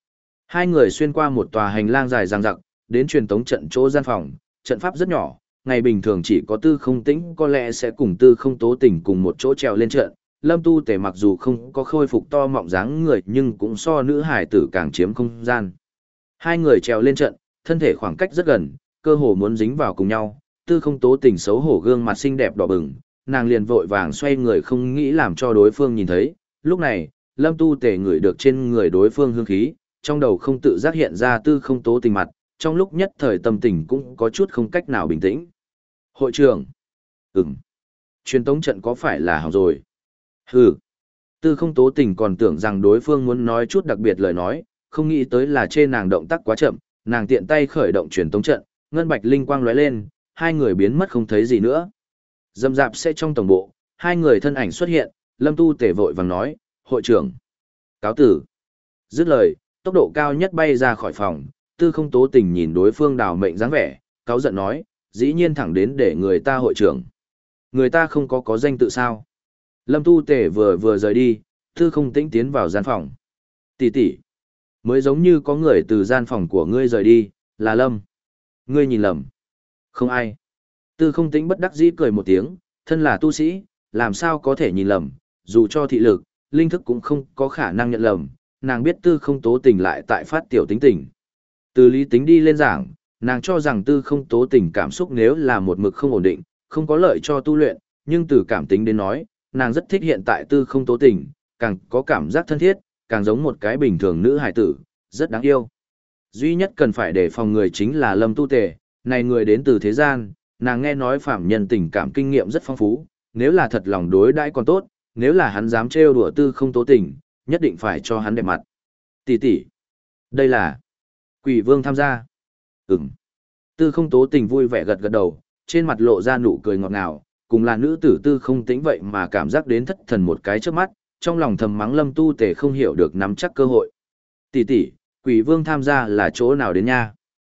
Hai người xuyên qua một tòa hành lang dài dằng dặc, đến truyền tống trận chỗ gian phòng, trận pháp rất nhỏ, ngày bình thường chỉ có Tư Không Tĩnh có lẽ sẽ cùng Tư Không Tố Tình cùng một chỗ trèo lên trận. Lâm Tu Tề mặc dù không có khôi phục to mọng dáng người nhưng cũng so nữ hải tử càng chiếm không gian. Hai người trèo lên trận, thân thể khoảng cách rất gần, cơ hồ muốn dính vào cùng nhau. Tư Không Tố Tình xấu hổ gương mặt xinh đẹp đỏ bừng, nàng liền vội vàng xoay người không nghĩ làm cho đối phương nhìn thấy. Lúc này, Lâm Tu Tề ngửi được trên người đối phương hương khí, trong đầu không tự giác hiện ra Tư Không Tố Tình mặt, trong lúc nhất thời tâm tình cũng có chút không cách nào bình tĩnh. Hội trưởng. Ừm. Truyền tống trận có phải là hỏng rồi? Hừ. Tư Không Tố Tình còn tưởng rằng đối phương muốn nói chút đặc biệt lời nói, không nghĩ tới là trên nàng động tác quá chậm, nàng tiện tay khởi động truyền tống trận, ngân bạch linh quang lóe lên, hai người biến mất không thấy gì nữa. Dầm dạp sẽ trong tổng bộ, hai người thân ảnh xuất hiện, Lâm Tu Tề vội vàng nói, hội trưởng. Cáo tử. Dứt lời, tốc độ cao nhất bay ra khỏi phòng, Tư Không Tố Tình nhìn đối phương đào mệnh dáng vẻ, cáu giận nói, dĩ nhiên thẳng đến để người ta hội trưởng. Người ta không có có danh tự sao. Lâm Tu Tề vừa vừa rời đi, Tư Không Tĩnh tiến vào gian phòng. Tỷ tỷ, mới giống như có người từ gian phòng của ngươi rời đi, là Lâm. Ngươi nhìn lầm. Không ai. Tư Không Tĩnh bất đắc dĩ cười một tiếng, thân là tu sĩ, làm sao có thể nhìn lầm, dù cho thị lực, linh thức cũng không có khả năng nhận lầm, nàng biết Tư Không Tố Tình lại tại phát tiểu tính tình. Từ lý tính đi lên giảng, nàng cho rằng Tư Không Tố Tình cảm xúc nếu là một mực không ổn định, không có lợi cho tu luyện, nhưng từ cảm tính đến nói, nàng rất thích hiện tại Tư Không Tố Tình, càng có cảm giác thân thiết, càng giống một cái bình thường nữ hài tử, rất đáng yêu. Duy nhất cần phải đề phòng người chính là Lâm Tu Tề, này người đến từ thế gian, nàng nghe nói phạm nhân tình cảm kinh nghiệm rất phong phú, nếu là thật lòng đối đãi còn tốt, nếu là hắn dám trêu đùa Tư Không Tố Tình, nhất định phải cho hắn đẹp mặt. Tỷ tỷ, đây là Quỷ Vương tham gia. Ừm. Tư Không Tố Tình vui vẻ gật gật đầu, trên mặt lộ ra nụ cười ngọt ngào, cùng là nữ tử Tư Không Tĩnh vậy mà cảm giác đến thất thần một cái trước mắt, trong lòng thầm mắng Lâm Tu Tề không hiểu được nắm chắc cơ hội. Tỷ tỷ, Quỷ Vương tham gia là chỗ nào đến nha?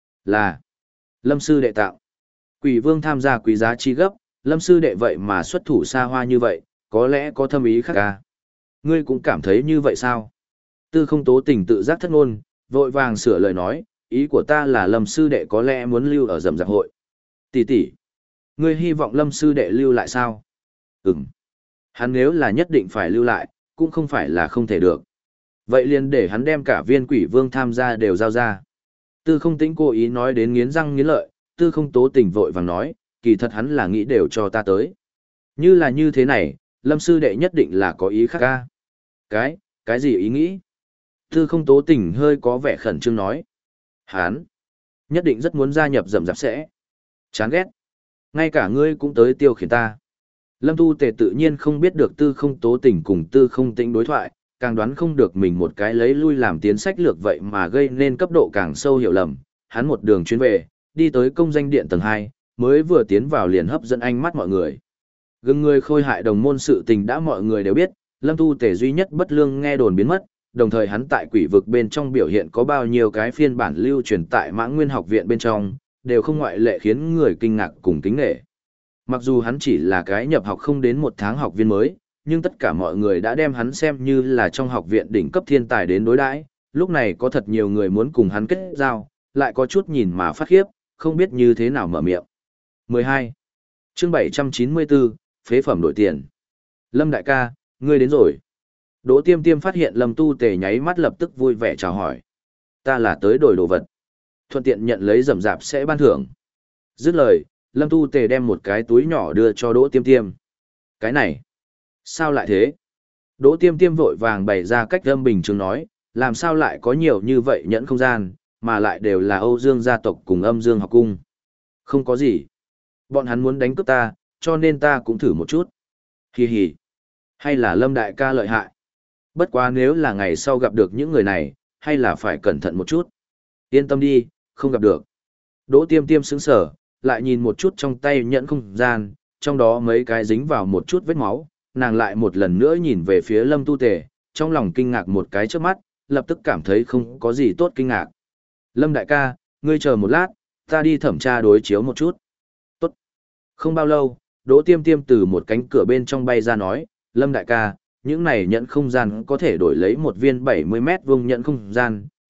Là Lâm sư đệ tạo. Quỷ Vương tham gia quý giá chi gấp, Lâm sư đệ vậy mà xuất thủ xa hoa như vậy, có lẽ có thâm ý khác à? Ngươi cũng cảm thấy như vậy sao? Tư Không Tố Tình tự giác thất ngôn, vội vàng sửa lời nói, ý của ta là Lâm sư đệ có lẽ muốn lưu ở rầm rạp hội. Tỷ tỷ, ngươi hy vọng Lâm sư đệ lưu lại sao? Ừm. Hắn nếu là nhất định phải lưu lại, cũng không phải là không thể được. Vậy liền để hắn đem cả viên Quỷ Vương tham gia đều giao ra. Tư Không Tĩnh cố ý nói đến nghiến răng nghiến lợi, Tư Không Tố Tình vội vàng nói, kỳ thật hắn là nghĩ đều cho ta tới. Như là như thế này, Lâm sư đệ nhất định là có ý khác ca. Cái, cái gì ý nghĩ? Tư Không Tố Tình hơi có vẻ khẩn trương nói. Hán, nhất định rất muốn gia nhập rầm rạp sẽ. Chán ghét. Ngay cả ngươi cũng tới tiêu khiển ta. Lâm Tu Tề tự nhiên không biết được Tư Không Tố Tình cùng Tư Không Tĩnh đối thoại, càng đoán không được mình một cái lấy lui làm tiến sách lược vậy mà gây nên cấp độ càng sâu hiểu lầm. Hắn một đường chuyến về, đi tới công danh điện tầng hai, mới vừa tiến vào liền hấp dẫn ánh mắt mọi người. Gừng người khôi hại đồng môn sự tình đã mọi người đều biết, Lâm Tu Tề duy nhất bất lương nghe đồn biến mất, đồng thời hắn tại quỷ vực bên trong biểu hiện có bao nhiêu cái phiên bản lưu truyền tại Mãng Nguyên học viện bên trong, đều không ngoại lệ khiến người kinh ngạc cùng kính nể. Mặc dù hắn chỉ là cái nhập học không đến một tháng học viên mới, nhưng tất cả mọi người đã đem hắn xem như là trong học viện đỉnh cấp thiên tài đến đối đãi. Lúc này có thật nhiều người muốn cùng hắn kết giao, lại có chút nhìn mà phát khiếp, không biết như thế nào mở miệng. mười hai. Chương bảy trăm chín mươi bốn, phế phẩm đổi tiền. Lâm đại ca, ngươi đến rồi. Đỗ Tiêm Tiêm phát hiện Lâm Tu Tề nháy mắt lập tức vui vẻ chào hỏi. Ta là tới đổi đồ vật. Thuận tiện nhận lấy rầm rạp sẽ ban thưởng. Dứt lời, Lâm Tu Tề đem một cái túi nhỏ đưa cho Đỗ Tiêm Tiêm. Cái này, sao lại thế? Đỗ Tiêm Tiêm vội vàng bày ra cách âm bình thường nói, làm sao lại có nhiều như vậy nhẫn không gian, mà lại đều là Âu Dương gia tộc cùng Âm Dương học cung. Không có gì. Bọn hắn muốn đánh cướp ta, cho nên ta cũng thử một chút. Hì hì. Hay là Lâm đại ca lợi hại. Bất quá nếu là ngày sau gặp được những người này, hay là phải cẩn thận một chút. Yên tâm đi, không gặp được. Đỗ Tiêm Tiêm sững sờ, lại nhìn một chút trong tay nhẫn không gian, trong đó mấy cái dính vào một chút vết máu, nàng lại một lần nữa nhìn về phía Lâm Tu Tề, trong lòng kinh ngạc một cái trước mắt, lập tức cảm thấy không có gì tốt kinh ngạc. Lâm đại ca, ngươi chờ một lát, ta đi thẩm tra đối chiếu một chút. Tốt. Không bao lâu, Đỗ Tiêm Tiêm từ một cánh cửa bên trong bay ra nói, Lâm đại ca, những này nhẫn không gian có thể đổi lấy một viên bảy mươi mét vuông nhẫn không gian,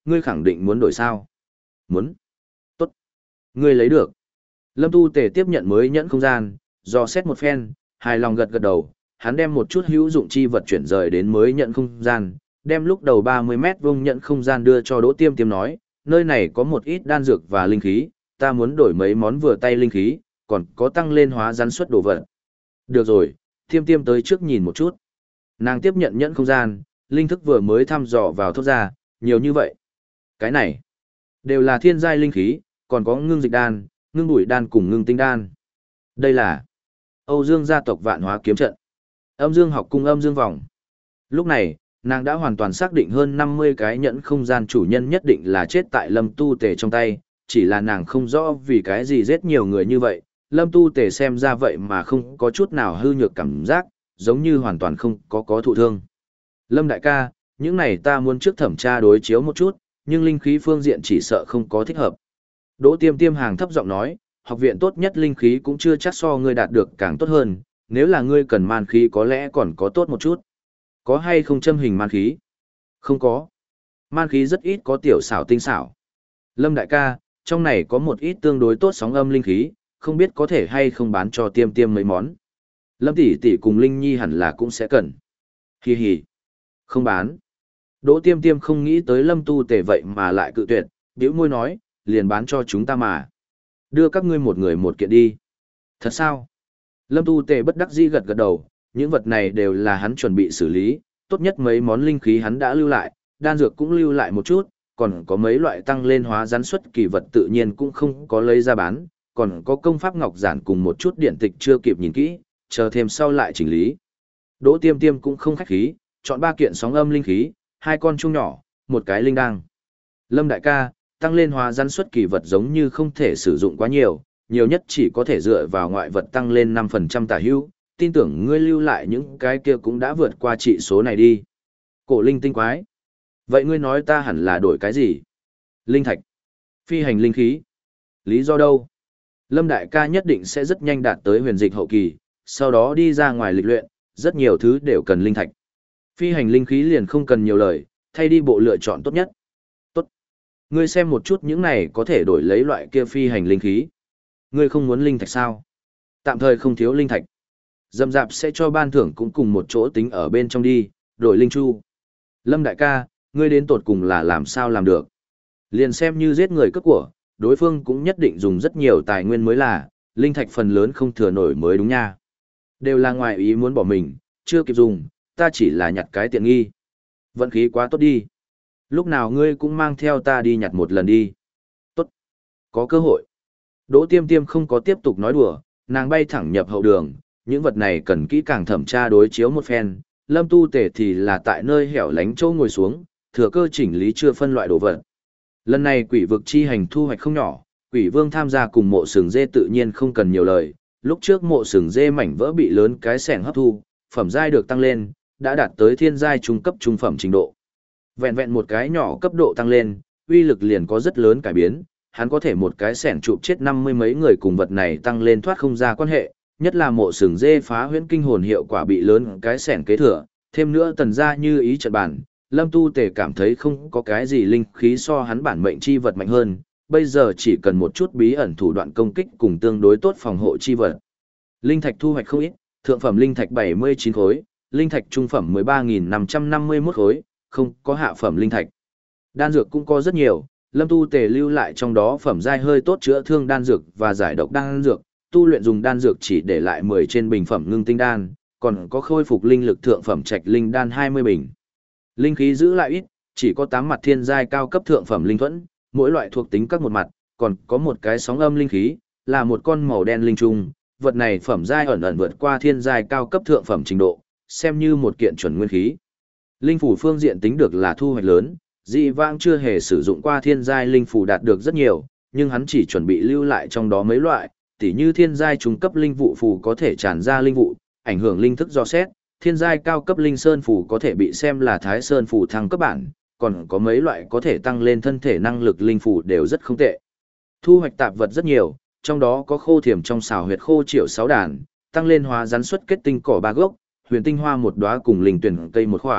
ngươi khẳng định muốn đổi sao? Muốn. Tốt. Ngươi lấy được. Lâm Tu Tề tiếp nhận mới nhẫn không gian, do xét một phen, hài lòng gật gật đầu, hắn đem một chút hữu dụng chi vật chuyển rời đến mới nhẫn không gian, đem lúc đầu ba mươi mét vuông nhẫn không gian đưa cho Đỗ Tiêm Tiêm nói, nơi này có một ít đan dược và linh khí, ta muốn đổi mấy món vừa tay linh khí, còn có tăng lên hóa rắn suất đồ vật. Được rồi, Tiêm Tiêm tới trước nhìn một chút. Nàng tiếp nhận nhẫn không gian, linh thức vừa mới thăm dò vào thốt ra, nhiều như vậy. Cái này, đều là thiên giai linh khí, còn có ngưng dịch đan, ngưng bụi đan cùng ngưng tinh đan. Đây là Âu Dương gia tộc Vạn Hóa kiếm trận. Âm Dương học cung âm dương vòng. Lúc này, nàng đã hoàn toàn xác định hơn năm mươi cái nhẫn không gian chủ nhân nhất định là chết tại Lâm Tu Tề trong tay, chỉ là nàng không rõ vì cái gì giết nhiều người như vậy. Lâm Tu Tề xem ra vậy mà không có chút nào hư nhược cảm giác, giống như hoàn toàn không có có thụ thương. Lâm đại ca, những này ta muốn trước thẩm tra đối chiếu một chút, nhưng linh khí phương diện chỉ sợ không có thích hợp. Đỗ Tiêm Tiêm hàng thấp giọng nói, học viện tốt nhất linh khí cũng chưa chắc so ngươi đạt được càng tốt hơn, nếu là ngươi cần man khí có lẽ còn có tốt một chút. Có hay không châm hình man khí? Không có. Man khí rất ít có tiểu xảo tinh xảo. Lâm đại ca, trong này có một ít tương đối tốt sóng âm linh khí, không biết có thể hay không bán cho Tiêm Tiêm mấy món. Lâm tỷ tỷ cùng Linh Nhi hẳn là cũng sẽ cần. Hi hi. Không bán. Đỗ Tiêm Tiêm không nghĩ tới Lâm Tu Tề vậy mà lại cự tuyệt, bĩu môi nói, liền bán cho chúng ta mà. Đưa các ngươi một người một kiện đi. Thật sao? Lâm Tu Tề bất đắc dĩ gật gật đầu, những vật này đều là hắn chuẩn bị xử lý, tốt nhất mấy món linh khí hắn đã lưu lại, đan dược cũng lưu lại một chút, còn có mấy loại tăng lên hóa rắn xuất kỳ vật tự nhiên cũng không có lấy ra bán, còn có công pháp ngọc giản cùng một chút điện tịch chưa kịp nhìn kỹ, chờ thêm sau lại chỉnh lý. Đỗ Tiêm Tiêm cũng không khách khí, chọn ba kiện sóng âm linh khí, hai con chuông nhỏ, một cái linh đăng. Lâm đại ca, tăng lên hóa rắn xuất kỳ vật giống như không thể sử dụng quá nhiều, nhiều nhất chỉ có thể dựa vào ngoại vật tăng lên năm phần trăm tả hữu, tin tưởng ngươi lưu lại những cái kia cũng đã vượt qua trị số này đi. Cổ linh tinh quái. Vậy ngươi nói ta hẳn là đổi cái gì? Linh thạch. Phi hành linh khí. Lý do đâu? Lâm đại ca nhất định sẽ rất nhanh đạt tới huyền dịch hậu kỳ, sau đó đi ra ngoài lịch luyện, rất nhiều thứ đều cần linh thạch. Phi hành linh khí liền không cần nhiều lời, thay đi bộ lựa chọn tốt nhất. Tốt. Ngươi xem một chút những này có thể đổi lấy loại kia phi hành linh khí. Ngươi không muốn linh thạch sao? Tạm thời không thiếu linh thạch. Dâm dạp sẽ cho ban thưởng cũng cùng một chỗ tính ở bên trong đi, đổi linh chu. Lâm đại ca, ngươi đến tột cùng là làm sao làm được? Liền xem như giết người cướp của, đối phương cũng nhất định dùng rất nhiều tài nguyên mới là, linh thạch phần lớn không thừa nổi mới đúng nha. Đều là ngoài ý muốn bỏ mình, chưa kịp dùng, ta chỉ là nhặt cái tiện nghi. Vận khí quá tốt đi. Lúc nào ngươi cũng mang theo ta đi nhặt một lần đi. Tốt. Có cơ hội. Đỗ Tiêm Tiêm không có tiếp tục nói đùa, nàng bay thẳng nhập hậu đường, những vật này cần kỹ càng thẩm tra đối chiếu một phen. Lâm Tu Tề thì là tại nơi hẻo lánh chỗ ngồi xuống, thừa cơ chỉnh lý chưa phân loại đồ vật. Lần này quỷ vực chi hành thu hoạch không nhỏ, quỷ vương tham gia cùng mộ sừng dê tự nhiên không cần nhiều lời. Lúc trước mộ sừng dê mảnh vỡ bị lớn cái sẻng hấp thu, phẩm giai được tăng lên, đã đạt tới thiên giai trung cấp trung phẩm trình độ. Vẹn vẹn một cái nhỏ cấp độ tăng lên, uy lực liền có rất lớn cải biến, hắn có thể một cái sẻng chụp chết năm mươi mấy người cùng vật này tăng lên thoát không ra quan hệ, nhất là mộ sừng dê phá huyễn kinh hồn hiệu quả bị lớn cái sẻng kế thừa, thêm nữa tần gia như ý trận bản, Lâm Tu Tề cảm thấy không có cái gì linh khí so hắn bản mệnh chi vật mạnh hơn, bây giờ chỉ cần một chút bí ẩn thủ đoạn công kích cùng tương đối tốt phòng hộ chi vật. Linh thạch thu hoạch không ít, thượng phẩm linh thạch bảy mươi chín khối, linh thạch trung phẩm mười ba nghìn năm trăm năm mươi mốt khối, không có hạ phẩm linh thạch. Đan dược cũng có rất nhiều, Lâm Tu Tề lưu lại trong đó phẩm giai hơi tốt chữa thương đan dược và giải độc đan dược, tu luyện dùng đan dược chỉ để lại mười trên bình phẩm ngưng tinh đan, còn có khôi phục linh lực thượng phẩm trạch linh đan hai mươi bình. Linh khí giữ lại ít, chỉ có tám mặt thiên giai cao cấp thượng phẩm linh thuẫn, mỗi loại thuộc tính các một mặt, còn có một cái sóng âm linh khí, là một con màu đen linh trung, vật này phẩm giai ẩn ẩn vượt qua thiên giai cao cấp thượng phẩm trình độ, xem như một kiện chuẩn nguyên khí. Linh phủ phương diện tính được là thu hoạch lớn, dị vãng chưa hề sử dụng qua thiên giai linh phủ đạt được rất nhiều, nhưng hắn chỉ chuẩn bị lưu lại trong đó mấy loại, tỉ như thiên giai trung cấp linh vụ phù có thể tràn ra linh vụ, ảnh hưởng linh thức do xét, thiên giai cao cấp linh sơn phù có thể bị xem là thái sơn phù thăng cấp bản, còn có mấy loại có thể tăng lên thân thể năng lực linh phù đều rất không tệ. Thu hoạch tạp vật rất nhiều, trong đó có khô thiểm trong xào huyệt khô triệu sáu đàn, tăng lên hóa rắn xuất kết tinh cỏ ba gốc, huyền tinh hoa một đóa cùng linh tuyển cây một khỏa,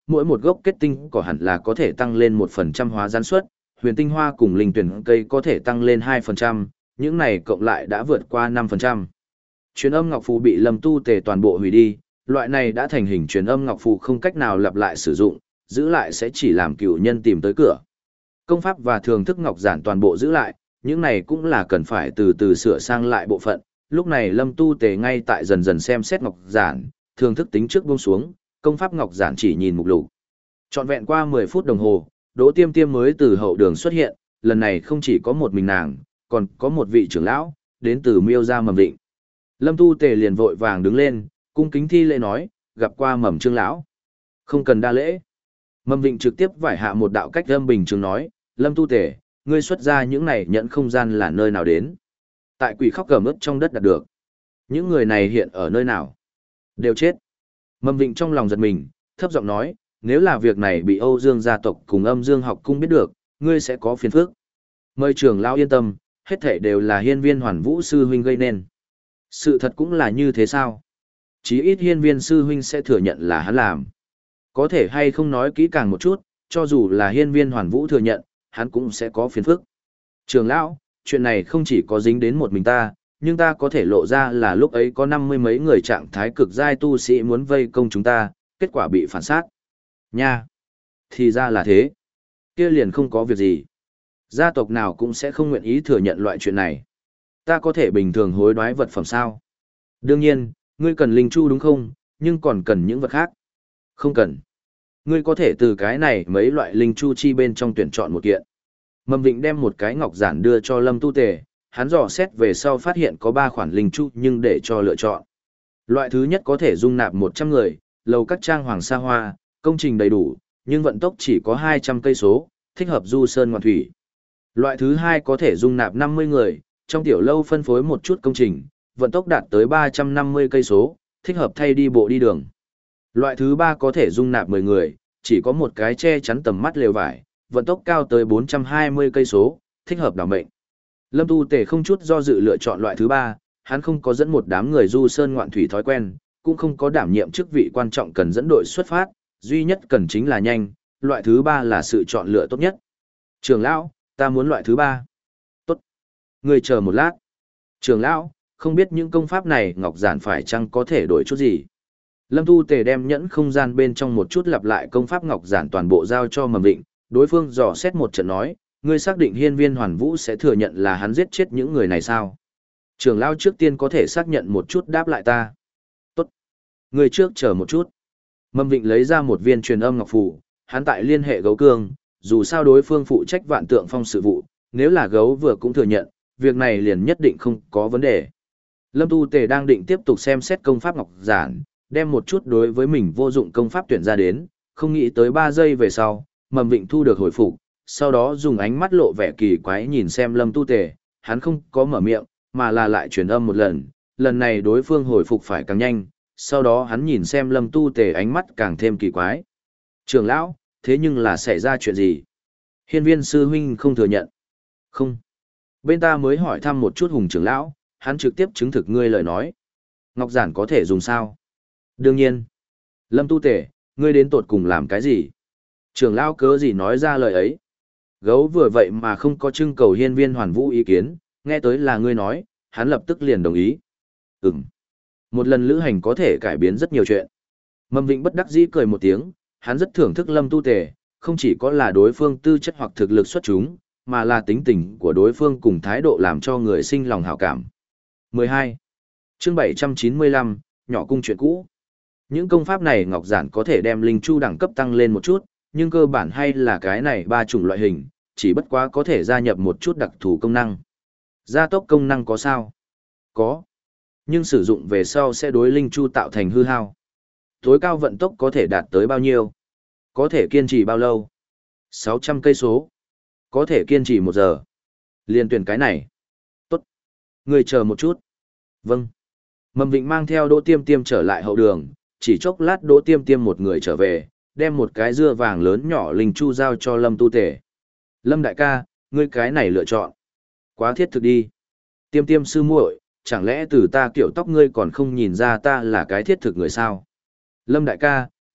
mỗi một gốc kết tinh cỏ hẳn là có thể tăng lên một phần trăm hóa rắn suất, huyền tinh hoa cùng linh tuyển cây có thể tăng lên hai phần trăm, những này cộng lại đã vượt qua năm phần trăm. Truyền âm ngọc phù bị Lâm Tu Tề toàn bộ hủy đi, loại này đã thành hình truyền âm ngọc phù không cách nào lặp lại sử dụng, giữ lại sẽ chỉ làm cựu nhân tìm tới cửa. Công pháp và thường thức ngọc giản toàn bộ giữ lại, những này cũng là cần phải từ từ sửa sang lại bộ phận. Lúc này Lâm Tu Tề ngay tại dần dần xem xét ngọc giản, thường thức tính trước buông xuống, công pháp ngọc giản chỉ nhìn mục lục. Trọn vẹn qua mười phút đồng hồ, Đỗ Tiêm Tiêm mới từ hậu đường xuất hiện, lần này không chỉ có một mình nàng, còn có một vị trưởng lão, đến từ Miêu gia Mầm Vịnh. Lâm Tu Tề liền vội vàng đứng lên, cung kính thi lễ nói, gặp qua Mầm Trương lão. Không cần đa lễ. Mầm Vịnh trực tiếp vải hạ một đạo cách âm bình thường nói, Lâm Tu Tề, ngươi xuất ra những này nhận không gian là nơi nào đến? Tại quỷ khóc gầm ướt trong đất đạt được. Những người này hiện ở nơi nào? Đều chết. Mầm Vịnh trong lòng giật mình, thấp giọng nói, nếu là việc này bị Âu Dương gia tộc cùng Âm Dương học cung biết được, ngươi sẽ có phiền phức. Mời trưởng lão yên tâm, hết thảy đều là Hiên Viên Hoàn Vũ sư huynh gây nên. Sự thật cũng là như thế sao? Chí ít Hiên Viên sư huynh sẽ thừa nhận là hắn làm. Có thể hay không nói kỹ càng một chút, cho dù là Hiên Viên Hoàn Vũ thừa nhận, hắn cũng sẽ có phiền phức. Trưởng lão, chuyện này không chỉ có dính đến một mình ta, nhưng ta có thể lộ ra là lúc ấy có năm mươi mấy người trạng thái cực giai tu sĩ muốn vây công chúng ta, kết quả bị phản sát. Nha! Thì ra là thế. Kia liền không có việc gì. Gia tộc nào cũng sẽ không nguyện ý thừa nhận loại chuyện này. Ta có thể bình thường hối đoái vật phẩm sao? Đương nhiên, ngươi cần linh chu đúng không, nhưng còn cần những vật khác. Không cần. Ngươi có thể từ cái này mấy loại linh chu chi bên trong tuyển chọn một kiện. Mầm Vịnh đem một cái ngọc giản đưa cho Lâm Tu Tề, hắn dò xét về sau phát hiện có ba khoản linh chu nhưng để cho lựa chọn. Loại thứ nhất có thể dung nạp một trăm người, lầu các trang hoàng xa hoa, công trình đầy đủ, nhưng vận tốc chỉ có hai trăm cây số, thích hợp du sơn ngoạn thủy. Loại thứ hai có thể dung nạp năm mươi người, trong tiểu lâu phân phối một chút công trình, vận tốc đạt tới ba trăm năm mươi cây số, thích hợp thay đi bộ đi đường. Loại thứ ba có thể dung nạp mười người, chỉ có một cái che chắn tầm mắt lều vải, vận tốc cao tới bốn trăm hai mươi cây số, thích hợp đảm mệnh. Lâm Tu Tề không chút do dự lựa chọn loại thứ ba, hắn không có dẫn một đám người du sơn ngoạn thủy thói quen, cũng không có đảm nhiệm chức vị quan trọng cần dẫn đội xuất phát, duy nhất cần chính là nhanh, loại thứ ba là sự chọn lựa tốt nhất. Trưởng lão, ta muốn loại thứ ba. Tốt. Người chờ một lát. Trưởng lão, không biết những công pháp này ngọc giản phải chăng có thể đổi chút gì. Lâm Tu Tề đem nhẫn không gian bên trong một chút lặp lại công pháp ngọc giản toàn bộ giao cho Mầm Vịnh, đối phương dò xét một trận nói, ngươi xác định Hiên Viên Hoàn Vũ sẽ thừa nhận là hắn giết chết những người này sao? Trưởng lão trước tiên có thể xác nhận một chút đáp lại ta. Tốt. Ngươi trước chờ một chút. Mầm Vịnh lấy ra một viên truyền âm ngọc phù, hắn tại liên hệ gấu cương, dù sao đối phương phụ trách vạn tượng phong sự vụ, nếu là gấu vừa cũng thừa nhận, việc này liền nhất định không có vấn đề. Lâm Tu Tề đang định tiếp tục xem xét công pháp ngọc giản, đem một chút đối với mình vô dụng công pháp tuyển ra đến, không nghĩ tới ba giây về sau, Mầm Vịnh thu được hồi phục, sau đó dùng ánh mắt lộ vẻ kỳ quái nhìn xem Lâm Tu Tề, hắn không có mở miệng, mà là lại truyền âm một lần, lần này đối phương hồi phục phải càng nhanh, sau đó hắn nhìn xem Lâm Tu Tề ánh mắt càng thêm kỳ quái. Trưởng lão, thế nhưng là xảy ra chuyện gì? Hiên Viên sư huynh không thừa nhận. Không. Bên ta mới hỏi thăm một chút Hùng trưởng lão, hắn trực tiếp chứng thực ngươi lời nói. Ngọc giản có thể dùng sao? Đương nhiên. Lâm Tu Tề, ngươi đến tột cùng làm cái gì? Trưởng lão cớ gì nói ra lời ấy? Gấu vừa vậy mà không có trưng cầu Hiên Viên Hoàn Vũ ý kiến, nghe tới là ngươi nói, hắn lập tức liền đồng ý. Ừm. Một lần lữ hành có thể cải biến rất nhiều chuyện. Mầm Vịnh bất đắc dĩ cười một tiếng, hắn rất thưởng thức Lâm Tu Tề, không chỉ có là đối phương tư chất hoặc thực lực xuất chúng, mà là tính tình của đối phương cùng thái độ làm cho người sinh lòng hảo cảm. mười hai. Chương bảy trăm chín mươi lăm, nhỏ cung chuyện cũ. Những công pháp này ngọc giản có thể đem linh chu đẳng cấp tăng lên một chút, nhưng cơ bản hay là cái này ba chủng loại hình, chỉ bất quá có thể gia nhập một chút đặc thù công năng. Gia tốc công năng có sao? Có. Nhưng sử dụng về sau sẽ đối linh chu tạo thành hư hao. Tối cao vận tốc có thể đạt tới bao nhiêu? Có thể kiên trì bao lâu? sáu trăm cây số. Có thể kiên trì một giờ. Liên tuyển cái này. Tốt. Người chờ một chút. Vâng. Mầm Vịnh mang theo Đỗ Tiêm Tiêm trở lại hậu đường, chỉ chốc lát Đỗ Tiêm Tiêm một người trở về, đem một cái dưa vàng lớn nhỏ linh chu giao cho Lâm Tu Tề. Lâm đại ca, ngươi cái này lựa chọn. Quá thiết thực đi. Tiêm Tiêm sư muội, chẳng lẽ từ ta kiểu tóc ngươi còn không nhìn ra ta là cái thiết thực người sao? Lâm đại ca,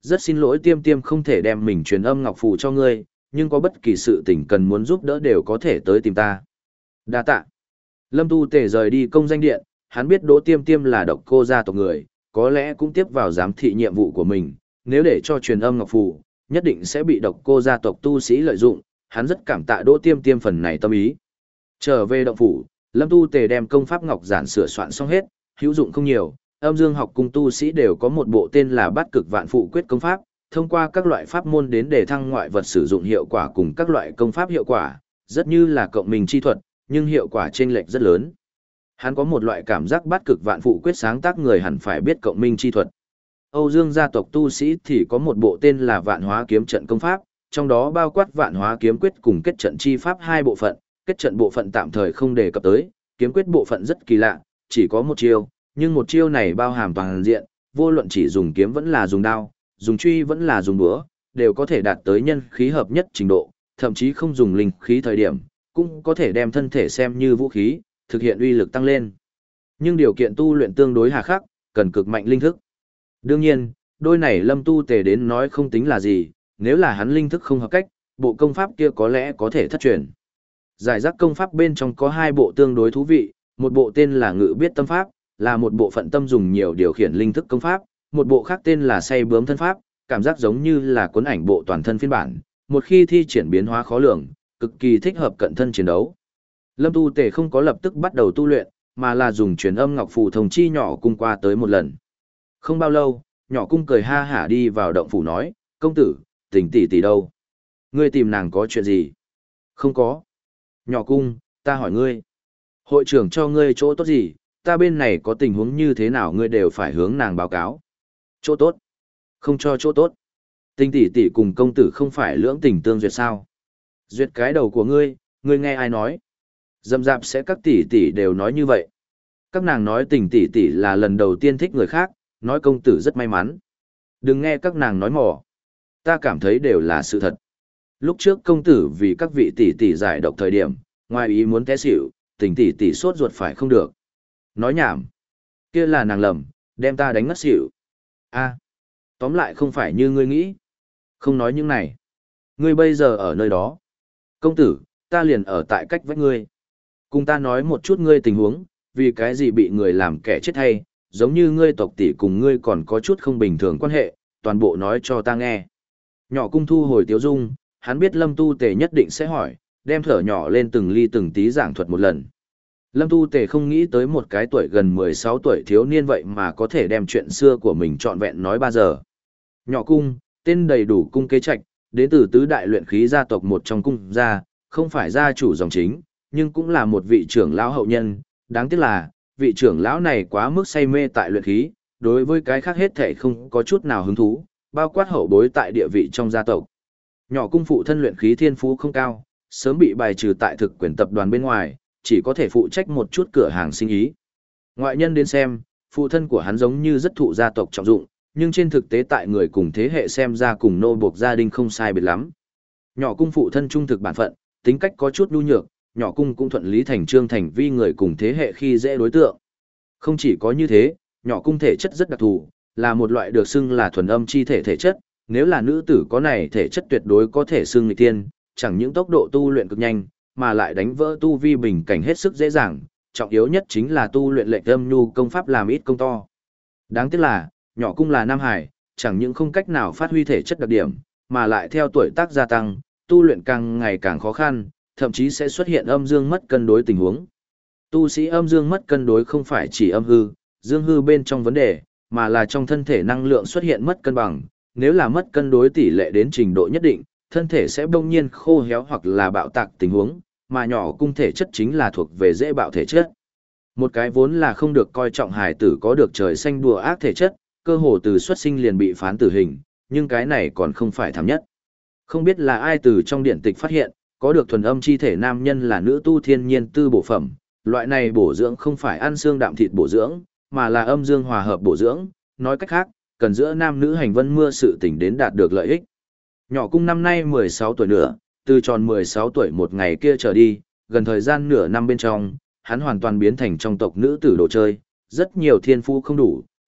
Rất xin lỗi tiêm tiêm không thể đem mình truyền âm ngọc phù cho ngươi, nhưng có bất kỳ sự tình cần muốn giúp đỡ đều có thể tới tìm ta. Đa tạ. Lâm Tu Tề rời đi công danh điện, hắn biết Đỗ Tiêm Tiêm là độc cô gia tộc người, có lẽ cũng tiếp vào giám thị nhiệm vụ của mình, nếu để cho truyền âm ngọc phù, nhất định sẽ bị độc cô gia tộc tu sĩ lợi dụng, hắn rất cảm tạ Đỗ Tiêm Tiêm phần này tâm ý. Trở về động phủ, Lâm Tu Tề đem công pháp ngọc giản sửa soạn xong hết, hữu dụng không nhiều, âm dương học cung tu sĩ đều có một bộ tên là Bát Cực Vạn Phụ Quyết công pháp, thông qua các loại pháp môn đến để thăng ngoại vật sử dụng hiệu quả cùng các loại công pháp hiệu quả, rất như là cộng minh chi thuật, nhưng hiệu quả chênh lệch rất lớn. Hắn có một loại cảm giác Bát Cực Vạn Phụ Quyết sáng tác người hẳn phải biết cộng minh chi thuật. Âu Dương gia tộc tu sĩ thì có một bộ tên là Vạn Hóa Kiếm Trận công pháp, trong đó bao quát Vạn Hóa Kiếm Quyết cùng kết trận chi pháp hai bộ phận, kết trận bộ phận tạm thời không đề cập tới, kiếm quyết bộ phận rất kỳ lạ, chỉ có một chiêu, nhưng một chiêu này bao hàm toàn diện, vô luận chỉ dùng kiếm vẫn là dùng đao, dùng truy vẫn là dùng búa, đều có thể đạt tới nhân khí hợp nhất trình độ, thậm chí không dùng linh khí thời điểm, cũng có thể đem thân thể xem như vũ khí, thực hiện uy lực tăng lên. Nhưng điều kiện tu luyện tương đối hà khắc, cần cực mạnh linh thức. Đương nhiên, đôi này Lâm Tu Tề đến nói không tính là gì, nếu là hắn linh thức không hợp cách, bộ công pháp kia có lẽ có thể thất truyền. Giải rác công pháp bên trong có hai bộ tương đối thú vị, một bộ tên là Ngự Biết Tâm Pháp, là một bộ phận tâm dùng nhiều điều khiển linh thức công pháp, một bộ khác tên là Say Bướm Thân Pháp, cảm giác giống như là cuốn ảnh bộ toàn thân phiên bản, một khi thi triển biến hóa khó lường, cực kỳ thích hợp cận thân chiến đấu. Lâm Tu Tề không có lập tức bắt đầu tu luyện, mà là dùng truyền âm ngọc phù thông chi nhỏ cung qua tới một lần. Không bao lâu, nhỏ cung cười ha hả đi vào động phủ nói, công tử, Tình tỷ tỷ đâu? Ngươi tìm nàng có chuyện gì? Không có. Nhỏ cung, ta hỏi ngươi. Hội trưởng cho ngươi chỗ tốt gì, ta bên này có tình huống như thế nào ngươi đều phải hướng nàng báo cáo. Chỗ tốt? Không cho chỗ tốt. Tình tỷ tỷ cùng công tử không phải lưỡng tình tương duyệt sao? Duyệt cái đầu của ngươi, ngươi nghe ai nói? Dâm dạp sẽ các tỷ tỷ đều nói như vậy. Các nàng nói tình tỷ tỷ là lần đầu tiên thích người khác, nói công tử rất may mắn. Đừng nghe các nàng nói mỏ. Ta cảm thấy đều là sự thật. Lúc trước công tử vì các vị tỷ tỷ giải độc thời điểm, ngoài ý muốn té xỉu, tình tỷ tỷ sốt ruột phải không được. Nói nhảm. Kia là nàng lầm, đem ta đánh ngất xỉu. A, tóm lại không phải như ngươi nghĩ. Không nói những này. Ngươi bây giờ ở nơi đó. Công tử, ta liền ở tại cách vách ngươi. Cùng ta nói một chút ngươi tình huống, vì cái gì bị người làm kẻ chết hay, giống như ngươi tộc tỷ cùng ngươi còn có chút không bình thường quan hệ, toàn bộ nói cho ta nghe. Nhỏ cung thu hồi tiếu dung, hắn biết Lâm Tu Tề nhất định sẽ hỏi, đem thở nhỏ lên từng ly từng tí giảng thuật một lần. Lâm Tu Tề không nghĩ tới một cái tuổi gần mười sáu tuổi thiếu niên vậy mà có thể đem chuyện xưa của mình trọn vẹn nói ba giờ. Nhỏ cung, tên đầy đủ cung kế trạch, đến từ tứ đại luyện khí gia tộc một trong cung gia, không phải gia chủ dòng chính, nhưng cũng là một vị trưởng lão hậu nhân, đáng tiếc là, vị trưởng lão này quá mức say mê tại luyện khí, đối với cái khác hết thể không có chút nào hứng thú, bao quát hậu bối tại địa vị trong gia tộc. Nhỏ cung phụ thân luyện khí thiên phú không cao, sớm bị bài trừ tại thực quyền tập đoàn bên ngoài, chỉ có thể phụ trách một chút cửa hàng sinh ý. Ngoại nhân đến xem, phụ thân của hắn giống như rất thụ gia tộc trọng dụng, nhưng trên thực tế tại người cùng thế hệ xem ra cùng nô buộc gia đình không sai biệt lắm. Nhỏ cung phụ thân trung thực bản phận, tính cách có chút nhu nhược, nhỏ cung cũng thuận lý thành trương thành vi người cùng thế hệ khi dễ đối tượng. Không chỉ có như thế, nhỏ cung thể chất rất đặc thù, là một loại được xưng là thuần âm chi thể thể chất, nếu là nữ tử có này thể chất tuyệt đối có thể xưng nghịch tiên, chẳng những tốc độ tu luyện cực nhanh, mà lại đánh vỡ tu vi bình cảnh hết sức dễ dàng, trọng yếu nhất chính là tu luyện lệnh âm nhu công pháp làm ít công to. Đáng tiếc là, nhỏ cung là nam hải, chẳng những không cách nào phát huy thể chất đặc điểm, mà lại theo tuổi tác gia tăng, tu luyện càng ngày càng khó khăn, thậm chí sẽ xuất hiện âm dương mất cân đối tình huống. Tu sĩ âm dương mất cân đối không phải chỉ âm hư, dương hư bên trong vấn đề, mà là trong thân thể năng lượng xuất hiện mất cân bằng, nếu là mất cân đối tỷ lệ đến trình độ nhất định, thân thể sẽ bỗng nhiên khô héo hoặc là bạo tạc tình huống, mà nhỏ cung thể chất chính là thuộc về dễ bạo thể chất. Một cái vốn là không được coi trọng hài tử có được trời xanh đùa ác thể chất, cơ hồ từ xuất sinh liền bị phán tử hình, nhưng cái này còn không phải thảm nhất. Không biết là ai từ trong điển tịch phát hiện, có được thuần âm chi thể nam nhân là nữ tu thiên nhiên tư bổ phẩm, loại này bổ dưỡng không phải ăn xương đạm thịt bổ dưỡng, mà là âm dương hòa hợp bổ dưỡng, nói cách khác, cần giữa nam nữ hành vân mưa sự tình đến đạt được lợi ích. Nhỏ cung năm nay mười sáu tuổi nữa, từ tròn mười sáu tuổi một ngày kia trở đi, gần thời gian nửa năm bên trong, hắn hoàn toàn biến thành trong tộc nữ tử đồ chơi, rất nhiều thiên phú không đủ,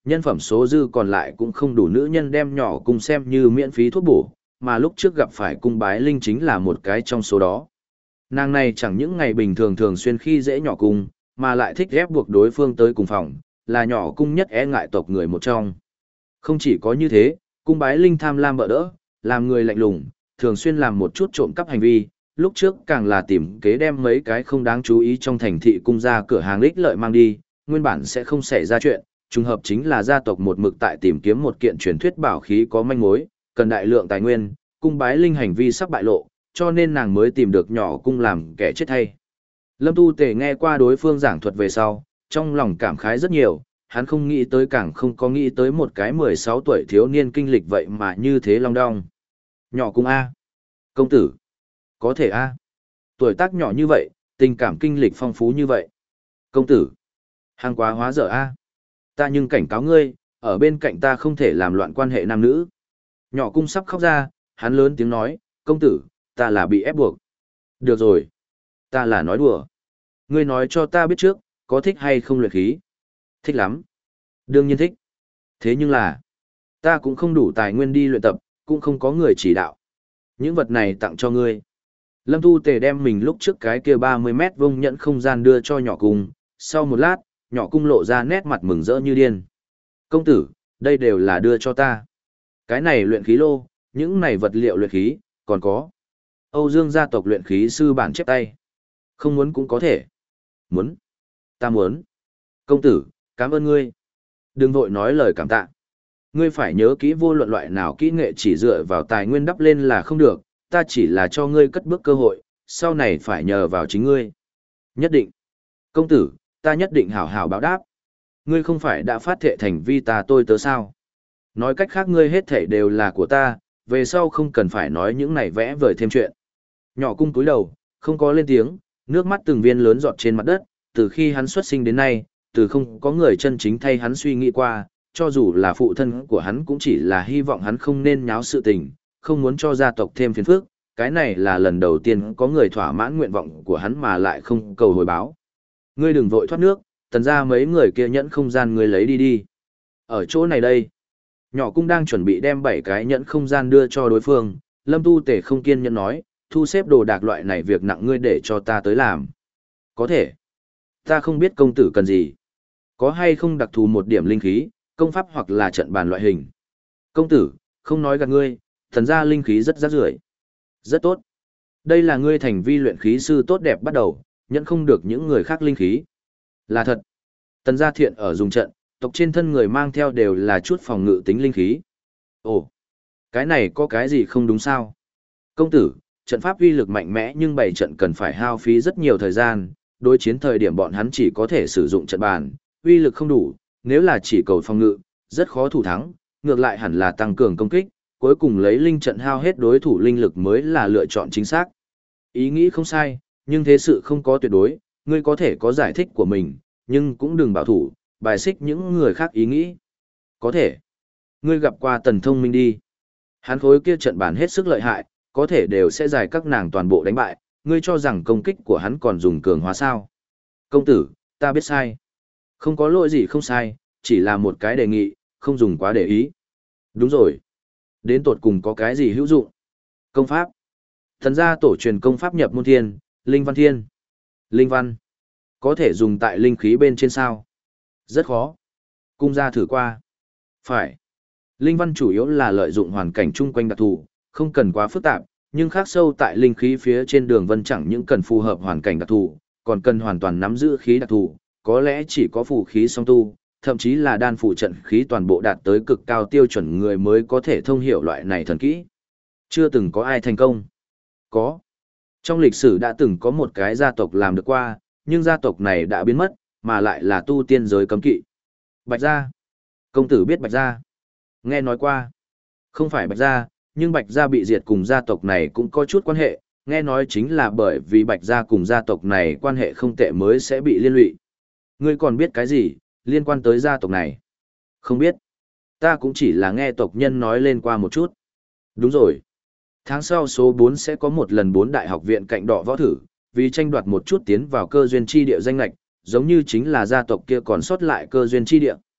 Nhân phẩm số dư còn lại cũng không đủ nữ nhân đem nhỏ cung xem như miễn phí thuốc bổ, mà lúc trước gặp phải cung bái linh chính là một cái trong số đó. Nàng này chẳng những ngày bình thường thường xuyên khi dễ nhỏ cung, mà lại thích ép buộc đối phương tới cùng phòng, là nhỏ cung nhất e ngại tộc người một trong. Không chỉ có như thế, cung bái linh tham lam bợ đỡ, làm người lạnh lùng, thường xuyên làm một chút trộm cắp hành vi, lúc trước càng là tìm kế đem mấy cái không đáng chú ý trong thành thị cung ra cửa hàng ích lợi mang đi, nguyên bản sẽ không xảy ra chuyện, trùng hợp chính là gia tộc một mực tại tìm kiếm một kiện truyền thuyết bảo khí có manh mối, cần đại lượng tài nguyên, cung bái linh hành vi sắp bại lộ, cho nên nàng mới tìm được nhỏ cung làm kẻ chết thay. Lâm Tu Tề nghe qua đối phương giảng thuật về sau, trong lòng cảm khái rất nhiều, hắn không nghĩ tới càng không có nghĩ tới một cái mười sáu tuổi thiếu niên kinh lịch vậy mà như thế long đong. Nhỏ cung A. Công tử. Có thể A. Tuổi tác nhỏ như vậy, tình cảm kinh lịch phong phú như vậy. Công tử. Hàng quá hóa dở A. Ta nhưng cảnh cáo ngươi, ở bên cạnh ta không thể làm loạn quan hệ nam nữ. Nhỏ cung sắp khóc ra, hắn lớn tiếng nói, công tử, ta là bị ép buộc. Được rồi. Ta là nói đùa. Ngươi nói cho ta biết trước, có thích hay không luyện khí? Thích lắm. Đương nhiên thích. Thế nhưng là, ta cũng không đủ tài nguyên đi luyện tập, cũng không có người chỉ đạo. Những vật này tặng cho ngươi. Lâm Tu Tề đem mình lúc trước cái kia ba mươi mét vuông nhẫn không gian đưa cho nhỏ cung, sau một lát, nhỏ cung lộ ra nét mặt mừng rỡ như điên. Công tử, đây đều là đưa cho ta. Cái này luyện khí lô, những này vật liệu luyện khí, còn có Âu Dương gia tộc luyện khí sư bản chép tay. Không muốn cũng có thể. Muốn. Ta muốn. Công tử, cảm ơn ngươi. Đừng vội nói lời cảm tạ. Ngươi phải nhớ kỹ vô luận loại nào kỹ nghệ chỉ dựa vào tài nguyên đắp lên là không được, ta chỉ là cho ngươi cất bước cơ hội, sau này phải nhờ vào chính ngươi. Nhất định. Công tử, ta nhất định hảo hảo báo đáp. Ngươi không phải đã phát thệ thành vi ta tôi tớ sao? Nói cách khác ngươi hết thảy đều là của ta, về sau không cần phải nói những này vẽ vời thêm chuyện. Nhỏ cung cúi đầu, không có lên tiếng, nước mắt từng viên lớn giọt trên mặt đất, từ khi hắn xuất sinh đến nay, từ không có người chân chính thay hắn suy nghĩ qua, cho dù là phụ thân của hắn cũng chỉ là hy vọng hắn không nên nháo sự tình, không muốn cho gia tộc thêm phiền phức, cái này là lần đầu tiên có người thỏa mãn nguyện vọng của hắn mà lại không cầu hồi báo. Ngươi đừng vội thoát nước, tần ra mấy người kia nhẫn không gian ngươi lấy đi đi. Ở chỗ này đây, nhỏ cung đang chuẩn bị đem bảy cái nhẫn không gian đưa cho đối phương, Lâm Tu Tề không kiên nhẫn nói, thu xếp đồ đạc loại này việc nặng ngươi để cho ta tới làm. Có thể. Ta không biết công tử cần gì. Có hay không đặc thù một điểm linh khí, công pháp hoặc là trận bàn loại hình. Công tử, không nói gạt ngươi, thần gia linh khí rất rác rưởi. Rất tốt. Đây là ngươi thành vi luyện khí sư tốt đẹp bắt đầu, nhận không được những người khác linh khí. Là thật. Tần gia thiện ở dùng trận, tộc trên thân người mang theo đều là chút phòng ngự tính linh khí. Ồ, cái này có cái gì không đúng sao? Công tử, trận pháp uy lực mạnh mẽ nhưng bày trận cần phải hao phí rất nhiều thời gian, đối chiến thời điểm bọn hắn chỉ có thể sử dụng trận bàn, uy lực không đủ, nếu là chỉ cầu phòng ngự, rất khó thủ thắng, ngược lại hẳn là tăng cường công kích, cuối cùng lấy linh trận hao hết đối thủ linh lực mới là lựa chọn chính xác. Ý nghĩ không sai, nhưng thế sự không có tuyệt đối, ngươi có thể có giải thích của mình, nhưng cũng đừng bảo thủ, bài xích những người khác ý nghĩ. Có thể. Ngươi gặp qua Tần Thông Minh đi. Hắn khối kia trận bản hết sức lợi hại, có thể đều sẽ giải các nàng toàn bộ đánh bại, ngươi cho rằng công kích của hắn còn dùng cường hóa sao. Công tử, ta biết sai. Không có lỗi gì không sai, chỉ là một cái đề nghị, không dùng quá để ý. Đúng rồi. Đến tột cùng có cái gì hữu dụng? Công pháp. Thần gia tổ truyền công pháp nhập môn thiên, linh văn thiên. Linh văn. Có thể dùng tại linh khí bên trên sao? Rất khó. Cung gia thử qua. Phải. Linh văn chủ yếu là lợi dụng hoàn cảnh chung quanh đặc thù, không cần quá phức tạp, nhưng khác sâu tại linh khí phía trên đường vân chẳng những cần phù hợp hoàn cảnh đặc thù, còn cần hoàn toàn nắm giữ khí đặc thù, có lẽ chỉ có phù khí song tu, thậm chí là đan phụ trận khí toàn bộ đạt tới cực cao tiêu chuẩn người mới có thể thông hiểu loại này thần kỹ. Chưa từng có ai thành công. Có. Trong lịch sử đã từng có một cái gia tộc làm được qua, nhưng gia tộc này đã biến mất, mà lại là tu tiên giới cấm kỵ. Bạch gia. Công tử biết Bạch gia. Nghe nói qua. Không phải Bạch gia, nhưng Bạch gia bị diệt cùng gia tộc này cũng có chút quan hệ, nghe nói chính là bởi vì Bạch gia cùng gia tộc này quan hệ không tệ mới sẽ bị liên lụy. Ngươi còn biết cái gì liên quan tới gia tộc này? Không biết. Ta cũng chỉ là nghe tộc nhân nói lên qua một chút. Đúng rồi. Tháng sau số bốn sẽ có một lần bốn đại học viện cạnh đọ võ thử, vì tranh đoạt một chút tiến vào cơ duyên chi địa danh lạch, giống như chính là gia tộc kia còn sót lại cơ duyên chi địa.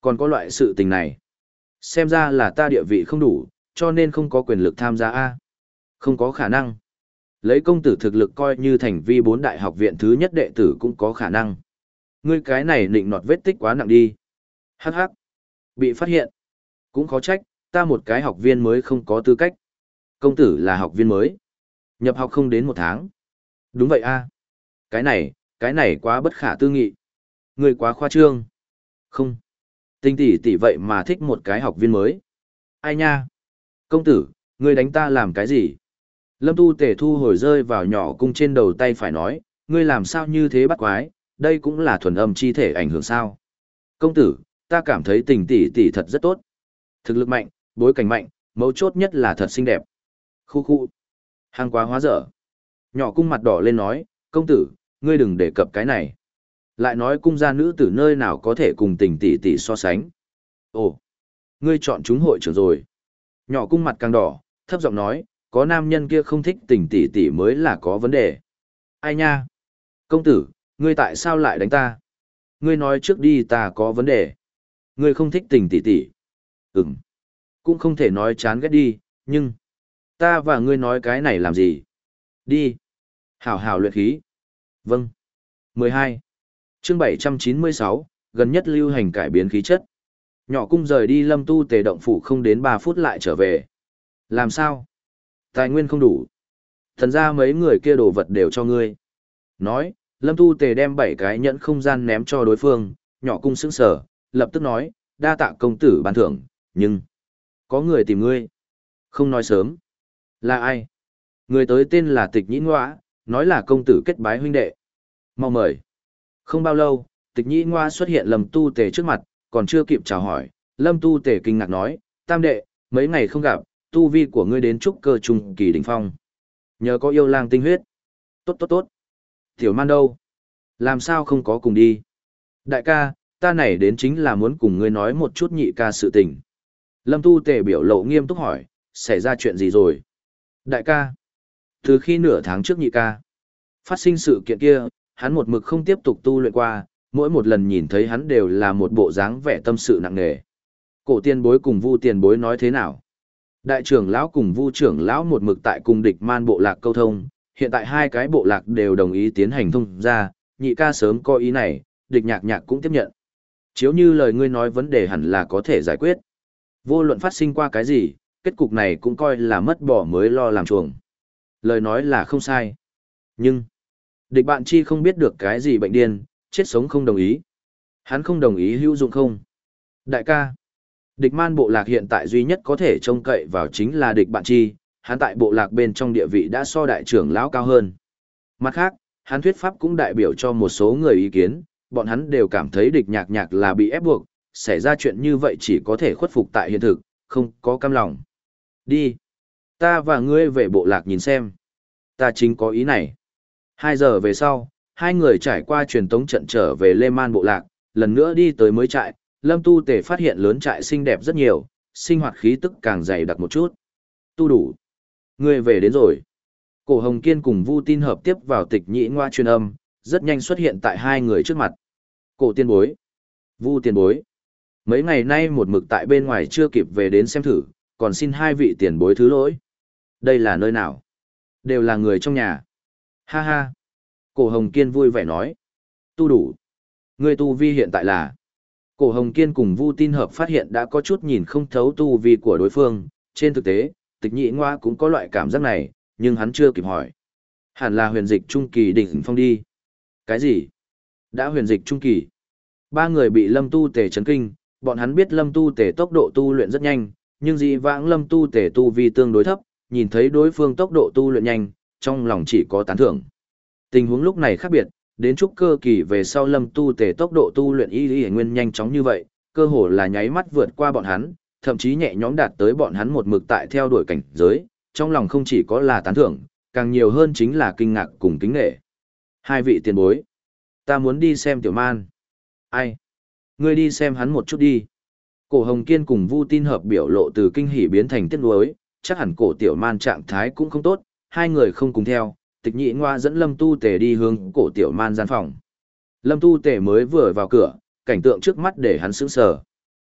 Còn có loại sự tình này. Xem ra là ta địa vị không đủ, cho nên không có quyền lực tham gia A. Không có khả năng. Lấy công tử thực lực coi như thành vi bốn đại học viện thứ nhất đệ tử cũng có khả năng. Ngươi cái này nịnh nọt vết tích quá nặng đi. Hắc hắc. Bị phát hiện. Cũng khó trách, ta một cái học viên mới không có tư cách. Công tử là học viên mới. Nhập học không đến một tháng. Đúng vậy a. Cái này, cái này quá bất khả tư nghị. Ngươi quá khoa trương. Không. Tinh tỷ tỷ vậy mà thích một cái học viên mới. Ai nha? Công tử, ngươi đánh ta làm cái gì? Lâm Tu Tề thu hồi rơi vào nhỏ cung trên đầu tay phải nói, ngươi làm sao như thế bắt quái, đây cũng là thuần âm chi thể ảnh hưởng sao? Công tử, ta cảm thấy tình tỷ tỷ thật rất tốt. Thực lực mạnh, bối cảnh mạnh, mấu chốt nhất là thật xinh đẹp. Khu khu. Hàng quá hóa dở. Nhỏ cung mặt đỏ lên nói, công tử, ngươi đừng đề cập cái này. Lại nói cung gia nữ tử nơi nào có thể cùng tình tỷ tỷ so sánh. Ồ, ngươi chọn chúng hội trưởng rồi. Nhỏ cung mặt càng đỏ, thấp giọng nói, có nam nhân kia không thích tình tỷ tỷ mới là có vấn đề. Ai nha? Công tử, ngươi tại sao lại đánh ta? Ngươi nói trước đi ta có vấn đề. Ngươi không thích tình tỷ tỷ. Ừm. Cũng không thể nói chán ghét đi, nhưng... Ta và ngươi nói cái này làm gì? Đi. Hảo hảo luyện khí. Vâng. mười hai. Chương bảy trăm chín mươi sáu, gần nhất lưu hành cải biến khí chất. Nhỏ cung rời đi Lâm Tu Tề động phủ không đến ba phút lại trở về. Làm sao? Tài nguyên không đủ. Thần ra mấy người kia đồ vật đều cho ngươi. Nói, Lâm Tu Tề đem bảy cái nhẫn không gian ném cho đối phương, nhỏ cung sững sờ, lập tức nói, đa tạ công tử ban thưởng, nhưng... Có người tìm ngươi. Không nói sớm. Là ai? Người tới tên là Tịch Nhĩ Ngoã, nói là công tử kết bái huynh đệ. Mau mời. Không bao lâu, Tịch Nhĩ Ngoa xuất hiện Lâm Tu Tề trước mặt, còn chưa kịp chào hỏi, Lâm Tu Tề kinh ngạc nói, tam đệ, mấy ngày không gặp, tu vi của ngươi đến trúc cơ trung kỳ đỉnh phong. Nhờ có yêu lang tinh huyết. Tốt tốt tốt. Tiểu man đâu? Làm sao không có cùng đi? Đại ca, ta này đến chính là muốn cùng ngươi nói một chút nhị ca sự tình. Lâm Tu Tề biểu lộ nghiêm túc hỏi, xảy ra chuyện gì rồi? Đại ca, từ khi nửa tháng trước nhị ca phát sinh sự kiện kia, hắn một mực không tiếp tục tu luyện qua, mỗi một lần nhìn thấy hắn đều là một bộ dáng vẻ tâm sự nặng nề. Cổ tiền bối cùng Vu tiền bối nói thế nào? Đại trưởng lão cùng Vu trưởng lão một mực tại cùng địch man bộ lạc câu thông, hiện tại hai cái bộ lạc đều đồng ý tiến hành thông ra, nhị ca sớm có ý này, địch nhạc nhạc cũng tiếp nhận. Chiếu như lời ngươi nói vấn đề hẳn là có thể giải quyết. Vô luận phát sinh qua cái gì, kết cục này cũng coi là mất bỏ mới lo làm chuồng. Lời nói là không sai. Nhưng, địch bạn chi không biết được cái gì bệnh điên, chết sống không đồng ý. Hắn không đồng ý hữu dụng không? Đại ca, địch man bộ lạc hiện tại duy nhất có thể trông cậy vào chính là địch bạn chi, hắn tại bộ lạc bên trong địa vị đã so đại trưởng lão cao hơn. Mặt khác, hắn thuyết pháp cũng đại biểu cho một số người ý kiến, bọn hắn đều cảm thấy địch nhạc nhạc là bị ép buộc, xảy ra chuyện như vậy chỉ có thể khuất phục tại hiện thực, không có cam lòng. Đi. Ta và ngươi về bộ lạc nhìn xem. Ta chính có ý này. Hai giờ về sau, hai người trải qua truyền tống trận trở về Lê Man bộ lạc, lần nữa đi tới mới trại, Lâm Tu Tề phát hiện lớn trại xinh đẹp rất nhiều, sinh hoạt khí tức càng dày đặc một chút. Tu đủ. Ngươi về đến rồi. Cổ Hồng Kiên cùng Vu Tin hợp tiếp vào Tịch Nhĩ Ngoa truyền âm, rất nhanh xuất hiện tại hai người trước mặt. Cổ tiên bối. Vu tiền bối. Mấy ngày nay một mực tại bên ngoài chưa kịp về đến xem thử, còn xin hai vị tiền bối thứ lỗi. Đây là nơi nào? Đều là người trong nhà. Ha ha. Cổ Hồng Kiên vui vẻ nói. Tu đủ. Người tu vi hiện tại là. Cổ Hồng Kiên cùng Vu Tin Hợp phát hiện đã có chút nhìn không thấu tu vi của đối phương. Trên thực tế, Tịch Nhĩ Ngoa cũng có loại cảm giác này, nhưng hắn chưa kịp hỏi. Hẳn là huyền dịch trung kỳ đỉnh phong đi. Cái gì? Đã huyền dịch trung kỳ. Ba người bị Lâm Tu Tề chấn kinh, bọn hắn biết Lâm Tu Tề tốc độ tu luyện rất nhanh, nhưng dị vãng Lâm Tu Tề tu vi tương đối thấp, nhìn thấy đối phương tốc độ tu luyện nhanh, trong lòng chỉ có tán thưởng. Tình huống lúc này khác biệt, đến trúc cơ kỳ về sau Lâm Tu Tề tốc độ tu luyện y y nguyên nhanh chóng như vậy, cơ hồ là nháy mắt vượt qua bọn hắn, thậm chí nhẹ nhõm đạt tới bọn hắn một mực tại theo đuổi cảnh giới, trong lòng không chỉ có là tán thưởng, càng nhiều hơn chính là kinh ngạc cùng kính nể. Hai vị tiền bối, ta muốn đi xem Tiểu Man. Ai? Ngươi đi xem hắn một chút đi. Cổ Hồng Kiên cùng Vu Tin Hợp biểu lộ từ kinh hỉ biến thành tiếc nuối, chắc hẳn cổ Tiểu Man trạng thái cũng không tốt, hai người không cùng theo, Tịch Nhĩ Ngoa dẫn Lâm Tu Tề đi hướng cổ Tiểu Man gian phòng. Lâm Tu Tề mới vừa vào cửa, cảnh tượng trước mắt để hắn sững sờ.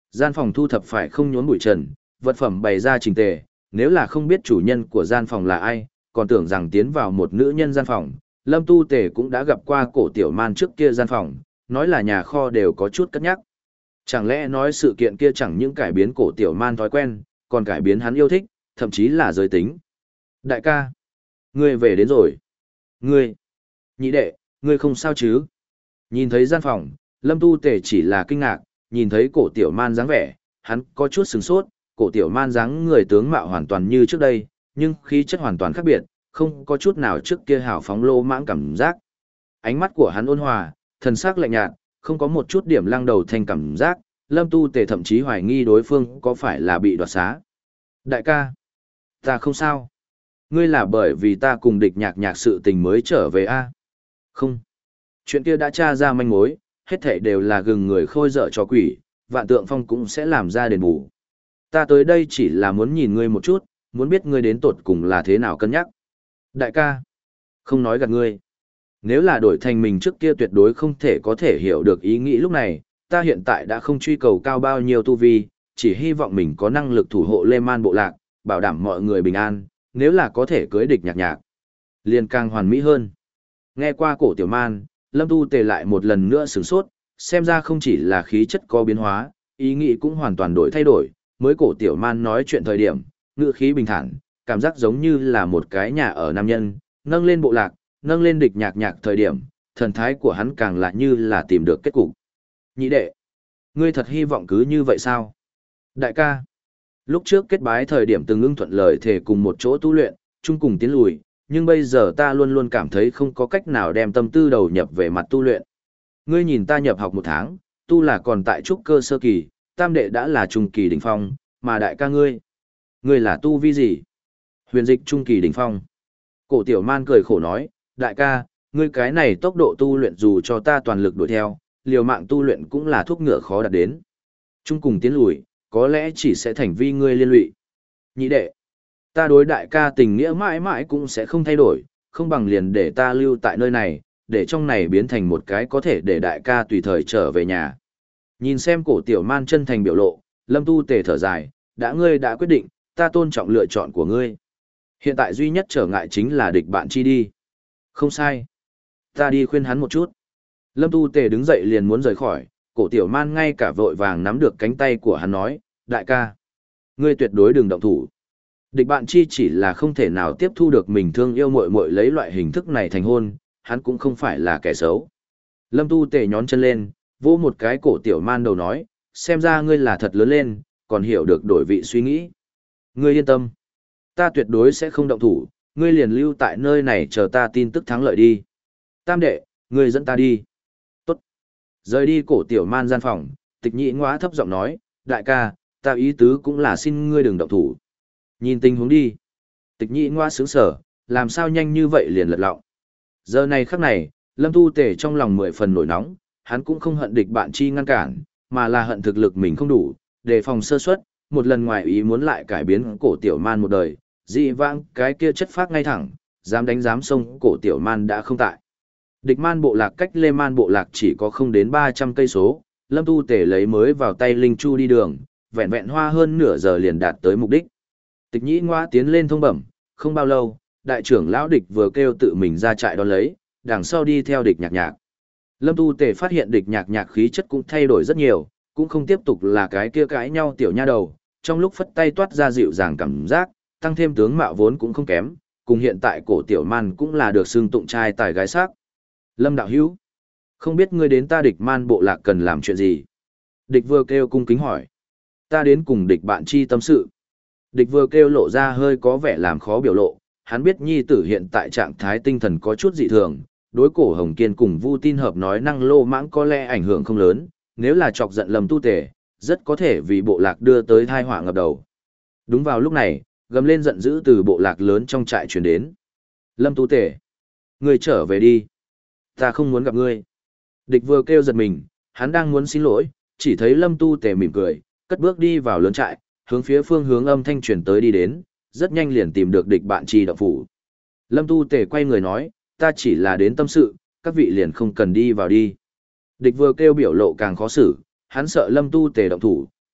Gian phòng thu thập phải không nhốn bụi trần, vật phẩm bày ra chỉnh tề, nếu là không biết chủ nhân của gian phòng là ai, còn tưởng rằng tiến vào một nữ nhân gian phòng, Lâm Tu Tề cũng đã gặp qua cổ tiểu man trước kia gian phòng, nói là nhà kho đều có chút cất nhắc. Chẳng lẽ nói sự kiện kia chẳng những cải biến cổ tiểu man thói quen, còn cải biến hắn yêu thích, thậm chí là giới tính. Đại ca, ngươi về đến rồi. Ngươi, nhị đệ, ngươi không sao chứ? Nhìn thấy gian phòng, Lâm Tu Tề chỉ là kinh ngạc, nhìn thấy cổ tiểu man dáng vẻ, hắn có chút sửng sốt, cổ tiểu man dáng người tướng mạo hoàn toàn như trước đây, nhưng khí chất hoàn toàn khác biệt, không có chút nào trước kia hào phóng lô mãng cảm giác. Ánh mắt của hắn ôn hòa, thần sắc lạnh nhạt, không có một chút điểm lăng đầu thành cảm giác, Lâm Tu Tề thậm chí hoài nghi đối phương có phải là bị đoạt xá. Đại ca, ta không sao. Ngươi là bởi vì ta cùng địch nhạc nhạc sự tình mới trở về a? Không. Chuyện kia đã tra ra manh mối, hết thảy đều là gừng người khôi dợ cho quỷ, Vạn Tượng Phong cũng sẽ làm ra đền bù. Ta tới đây chỉ là muốn nhìn ngươi một chút, muốn biết ngươi đến tột cùng là thế nào cân nhắc. Đại ca, không nói gạt ngươi. Nếu là đổi thành mình trước kia tuyệt đối không thể có thể hiểu được ý nghĩ lúc này, ta hiện tại đã không truy cầu cao bao nhiêu tu vi, chỉ hy vọng mình có năng lực thủ hộ Lê Man bộ lạc, bảo đảm mọi người bình an, nếu là có thể cưới địch nhạc nhạc. Liền càng hoàn mỹ hơn. Nghe qua cổ tiểu man, Lâm Tu Tề lại một lần nữa sửng sốt, xem ra không chỉ là khí chất có biến hóa, ý nghĩ cũng hoàn toàn đổi thay đổi, mới cổ tiểu man nói chuyện thời điểm, ngữ khí bình thản, cảm giác giống như là một cái nhà ở nam nhân, nâng lên bộ lạc, nâng lên địch nhạc nhạc thời điểm, thần thái của hắn càng lại như là tìm được kết cục. Nhị đệ, ngươi thật hy vọng cứ như vậy sao? Đại ca, lúc trước kết bái thời điểm từng ưng thuận lời thề cùng một chỗ tu luyện, chung cùng tiến lùi, nhưng bây giờ ta luôn luôn cảm thấy không có cách nào đem tâm tư đầu nhập về mặt tu luyện. Ngươi nhìn ta nhập học một tháng, tu là còn tại trúc cơ sơ kỳ, tam đệ đã là trung kỳ đỉnh phong, mà đại ca ngươi, ngươi là tu vi gì? Huyền dịch trung kỳ đỉnh phong. Cổ tiểu man cười khổ nói, đại ca, ngươi cái này tốc độ tu luyện dù cho ta toàn lực đuổi theo, liều mạng tu luyện cũng là thuốc ngựa khó đạt đến. Chung cùng tiến lùi, có lẽ chỉ sẽ thành vi ngươi liên lụy. Nhị đệ, ta đối đại ca tình nghĩa mãi mãi cũng sẽ không thay đổi, không bằng liền để ta lưu tại nơi này, để trong này biến thành một cái có thể để đại ca tùy thời trở về nhà. Nhìn xem cổ tiểu man chân thành biểu lộ, Lâm Tu Tề thở dài, đã ngươi đã quyết định, ta tôn trọng lựa chọn của ngươi. Hiện tại duy nhất trở ngại chính là địch bạn chi đi. Không sai. Ta đi khuyên hắn một chút. Lâm Tu Tề đứng dậy liền muốn rời khỏi, cổ tiểu man ngay cả vội vàng nắm được cánh tay của hắn nói, đại ca, ngươi tuyệt đối đừng động thủ. Địch bạn chi chỉ là không thể nào tiếp thu được mình thương yêu muội muội lấy loại hình thức này thành hôn, hắn cũng không phải là kẻ xấu. Lâm Tu Tề nhón chân lên, vỗ một cái cổ tiểu man đầu nói, xem ra ngươi là thật lớn lên, còn hiểu được đổi vị suy nghĩ. Ngươi yên tâm, ta tuyệt đối sẽ không động thủ, ngươi liền lưu tại nơi này chờ ta tin tức thắng lợi đi. Tam đệ, ngươi dẫn ta đi. Tốt. Rời đi cổ tiểu man gian phòng, Tịch Nhĩ Ngoá thấp giọng nói, đại ca, ta ý tứ cũng là xin ngươi đừng động thủ. Nhìn tình huống đi. Tịch Nhĩ Ngoá sướng sở, làm sao nhanh như vậy liền lật lọng. Giờ này khắc này, Lâm Tu Tề trong lòng mười phần nổi nóng, hắn cũng không hận địch bạn chi ngăn cản, mà là hận thực lực mình không đủ, đề phòng sơ suất, một lần ngoài ý muốn lại cải biến cổ tiểu man một đời, dị vãng cái kia chất phác ngay thẳng, dám đánh dám xông cổ tiểu man đã không tại. Địch man bộ lạc cách Lê Man bộ lạc chỉ có không đến ba trăm cây số, Lâm Tu Tề lấy mới vào tay linh chu đi đường, vẹn vẹn hoa hơn nửa giờ liền đạt tới mục đích. Tịch Nhĩ Ngoa tiến lên thông bẩm, không bao lâu, đại trưởng lão địch vừa kêu tự mình ra trại đón lấy, đằng sau đi theo địch nhạc nhạc. Lâm Tu Tề phát hiện địch nhạc nhạc khí chất cũng thay đổi rất nhiều, cũng không tiếp tục là cái kia cãi nhau tiểu nha đầu, trong lúc phất tay toát ra dịu dàng cảm giác, tăng thêm tướng mạo vốn cũng không kém, cùng hiện tại cổ tiểu man cũng là được xưng tụng trai tài gái sắc. Lâm đạo hữu, không biết ngươi đến ta địch man bộ lạc cần làm chuyện gì? Địch vừa kêu cung kính hỏi. Ta đến cùng địch bạn chi tâm sự. Địch vừa kêu lộ ra hơi có vẻ làm khó biểu lộ, hắn biết nhi tử hiện tại trạng thái tinh thần có chút dị thường, đối cổ Hồng Kiên cùng Vu Tin Hợp nói năng lô mãng có lẽ ảnh hưởng không lớn, nếu là chọc giận Lâm Tu Tề, rất có thể vì bộ lạc đưa tới tai họa ngập đầu. Đúng vào lúc này, gầm lên giận dữ từ bộ lạc lớn trong trại truyền đến. Lâm Tu Tề, ngươi trở về đi. Ta không muốn gặp ngươi. Địch vừa kêu giật mình, hắn đang muốn xin lỗi, chỉ thấy Lâm Tu Tề mỉm cười, cất bước đi vào lớn trại, hướng phía phương hướng âm thanh truyền tới đi đến, rất nhanh liền tìm được địch bạn trì động phủ. Lâm Tu Tề quay người nói, ta chỉ là đến tâm sự, các vị liền không cần đi vào đi. Địch vừa kêu biểu lộ càng khó xử, hắn sợ Lâm Tu Tề động thủ,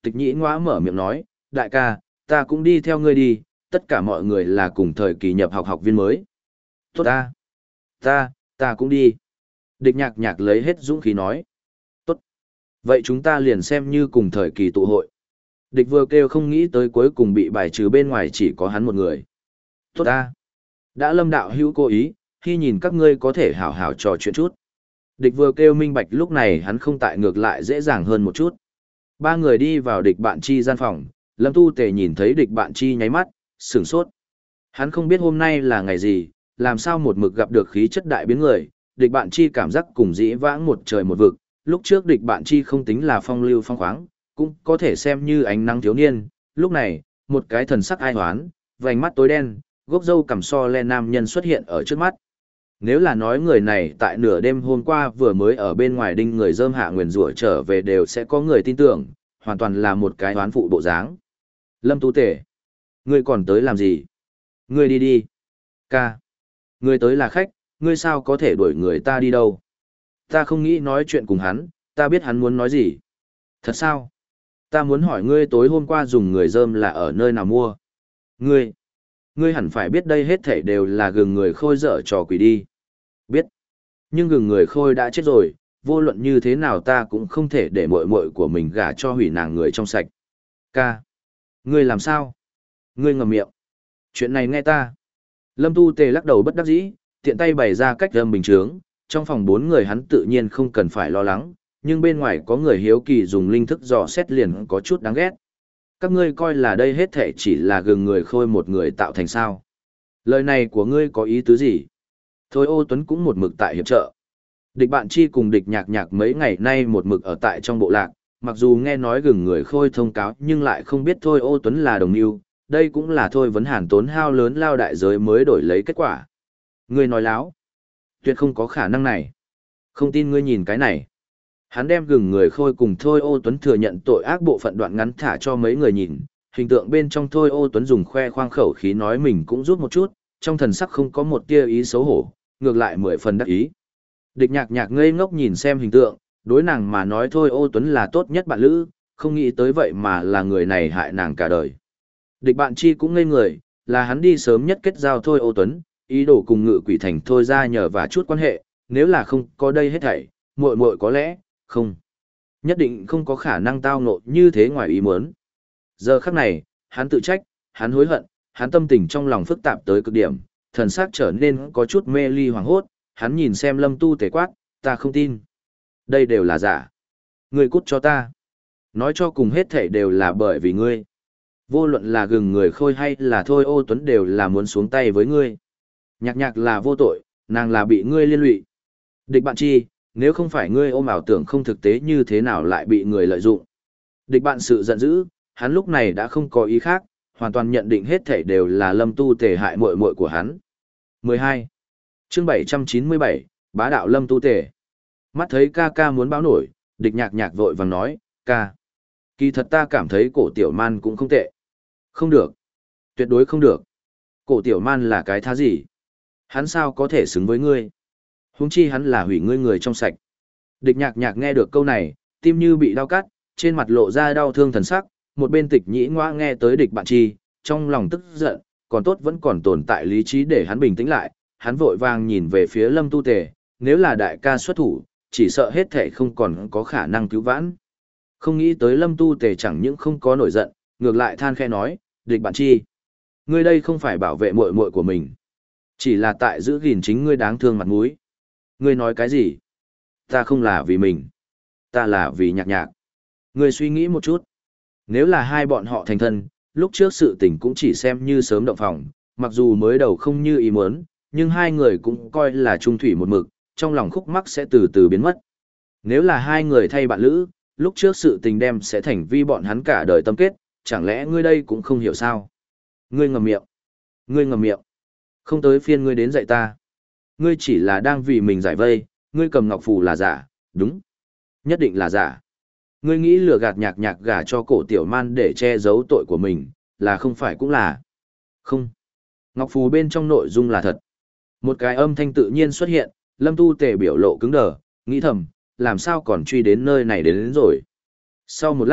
Tịch nhĩ ngõa mở miệng nói, đại ca, ta cũng đi theo ngươi đi, tất cả mọi người là cùng thời kỳ nhập học học viên mới. Tốt ta, ta, ta cũng đi. Địch nhạc nhạc lấy hết dũng khí nói. Tốt. Vậy chúng ta liền xem như cùng thời kỳ tụ hội. Địch vừa kêu không nghĩ tới cuối cùng bị bài trừ bên ngoài chỉ có hắn một người. Tốt ta. Đã Lâm đạo hữu cố ý, khi nhìn các ngươi có thể hảo hảo trò chuyện chút. Địch vừa kêu minh bạch lúc này hắn không tại ngược lại dễ dàng hơn một chút. Ba người đi vào địch bạn chi gian phòng, Lâm Tu Tề nhìn thấy địch bạn chi nháy mắt, sửng sốt. Hắn không biết hôm nay là ngày gì, làm sao một mực gặp được khí chất đại biến người, địch bạn chi cảm giác cùng dĩ vãng một trời một vực, lúc trước địch bạn chi không tính là phong lưu phong khoáng, cũng có thể xem như ánh nắng thiếu niên, lúc này, một cái thần sắc ai hoán, vành mắt tối đen, gốc râu cằm so le nam nhân xuất hiện ở trước mắt. Nếu là nói người này tại nửa đêm hôm qua vừa mới ở bên ngoài đinh người dơm hạ nguyền rủa trở về đều sẽ có người tin tưởng, hoàn toàn là một cái oán phụ bộ dáng. Lâm Tú Tể, ngươi còn tới làm gì? Ngươi đi đi. Ca, ngươi tới là khách, ngươi sao có thể đuổi người ta đi đâu? Ta không nghĩ nói chuyện cùng hắn, ta biết hắn muốn nói gì. Thật sao? Ta muốn hỏi ngươi tối hôm qua dùng người dơm là ở nơi nào mua? Ngươi, ngươi hẳn phải biết đây hết thảy đều là gừng người khôi dở trò quỷ đi. Biết. Nhưng gừng người khôi đã chết rồi, vô luận như thế nào ta cũng không thể để muội muội của mình gả cho hủy nàng người trong sạch. Ca. Ngươi làm sao? Ngươi ngậm miệng. Chuyện này nghe ta. Lâm Tu Tề lắc đầu bất đắc dĩ, tiện tay bày ra cách âm bình chướng, trong phòng bốn người hắn tự nhiên không cần phải lo lắng, nhưng bên ngoài có người hiếu kỳ dùng linh thức dò xét liền có chút đáng ghét. Các ngươi coi là đây hết thể chỉ là gừng người khôi một người tạo thành sao? Lời này của ngươi có ý tứ gì? Thôi Ô Tuấn cũng một mực tại hiệp trợ. Địch bạn chi cùng địch nhạc nhạc mấy ngày nay một mực ở tại trong bộ lạc, mặc dù nghe nói gừng người khôi thông cáo nhưng lại không biết Thôi Ô Tuấn là đồng yêu, đây cũng là Thôi Vấn Hàn tốn hao lớn lao đại giới mới đổi lấy kết quả. Ngươi nói láo. Tuyệt không có khả năng này. Không tin ngươi nhìn cái này. Hắn đem gừng người khôi cùng Thôi Ô Tuấn thừa nhận tội ác bộ phận đoạn ngắn thả cho mấy người nhìn, hình tượng bên trong Thôi Ô Tuấn dùng khoe khoang khẩu khí nói mình cũng rút một chút, trong thần sắc không có một tia ý xấu hổ, ngược lại mười phần đắc ý. Địch nhạc nhạc ngây ngốc nhìn xem hình tượng, đối nàng mà nói Thôi Ô Tuấn là tốt nhất bạn lữ, không nghĩ tới vậy mà là người này hại nàng cả đời. Địch bạn chi cũng ngây người, là hắn đi sớm nhất kết giao Thôi Ô Tuấn, ý đồ cùng Ngự Quỷ Thành Thôi ra nhờ và chút quan hệ, nếu là không có đây hết thảy, muội muội có lẽ không, nhất định không có khả năng tao ngộ như thế ngoài ý muốn. Giờ khắc này, hắn tự trách, hắn hối hận, hắn tâm tình trong lòng phức tạp tới cực điểm, thần sắc trở nên có chút mê ly hoảng hốt, hắn nhìn xem Lâm Tu Tề quát, ta không tin. Đây đều là giả. Ngươi cút cho ta. Nói cho cùng hết thảy đều là bởi vì ngươi. Vô luận là gừng người khôi hay là Thôi Ô Tuấn đều là muốn xuống tay với ngươi. Nhạc nhạc là vô tội, nàng là bị ngươi liên lụy. Địch bạn chi, nếu không phải ngươi ôm ảo tưởng không thực tế như thế nào lại bị người lợi dụng. Địch bạn sự giận dữ, hắn lúc này đã không có ý khác, hoàn toàn nhận định hết thảy đều là Lâm Tu Tề hại muội muội của hắn. mười hai. Chương bảy trăm chín mươi bảy, bá đạo Lâm Tu Tề. Mắt thấy ca ca muốn báo nổi, địch nhạc nhạc vội vàng nói, ca. Kỳ thật ta cảm thấy cổ tiểu man cũng không tệ. Không được. Tuyệt đối không được. Cổ tiểu man là cái thá gì? Hắn sao có thể xứng với ngươi? Huống chi hắn là hủy ngươi người trong sạch. Địch nhạc nhạc nghe được câu này, tim như bị đau cắt, trên mặt lộ ra đau thương thần sắc, một bên tịch nhĩ ngoa nghe tới địch bạn chi, trong lòng tức giận, còn tốt vẫn còn tồn tại lý trí để hắn bình tĩnh lại, hắn vội vàng nhìn về phía Lâm Tu Tề, nếu là đại ca xuất thủ, chỉ sợ hết thể không còn có khả năng cứu vãn. Không nghĩ tới Lâm Tu Tề chẳng những không có nổi giận, ngược lại than khe nói, địch bạn chi, ngươi đây không phải bảo vệ muội muội của mình, chỉ là tại giữ gìn chính ngươi đáng thương mặt mũi. Ngươi nói cái gì? Ta không là vì mình, ta là vì nhạc nhạc. Ngươi suy nghĩ một chút, nếu là hai bọn họ thành thân, lúc trước sự tình cũng chỉ xem như sớm động phòng, mặc dù mới đầu không như ý muốn, nhưng hai người cũng coi là trung thủy một mực, trong lòng khúc mắc sẽ từ từ biến mất. Nếu là hai người thay bạn lữ, lúc trước sự tình đem sẽ thành vi bọn hắn cả đời tâm kết, chẳng lẽ ngươi đây cũng không hiểu sao? Ngươi ngậm miệng. Ngươi ngậm miệng. Không tới phiên ngươi đến dạy ta. Ngươi chỉ là đang vì mình giải vây, ngươi cầm ngọc phù là giả, đúng. Nhất định là giả. Ngươi nghĩ lừa gạt nhạc nhạc gả cho cổ tiểu man để che giấu tội của mình, là không phải cũng là. Không. Ngọc phù bên trong nội dung là thật. Một cái âm thanh tự nhiên xuất hiện, Lâm Tu Tề biểu lộ cứng đờ, nghĩ thầm, làm sao còn truy đến nơi này đến, đến rồi. Sau một lát,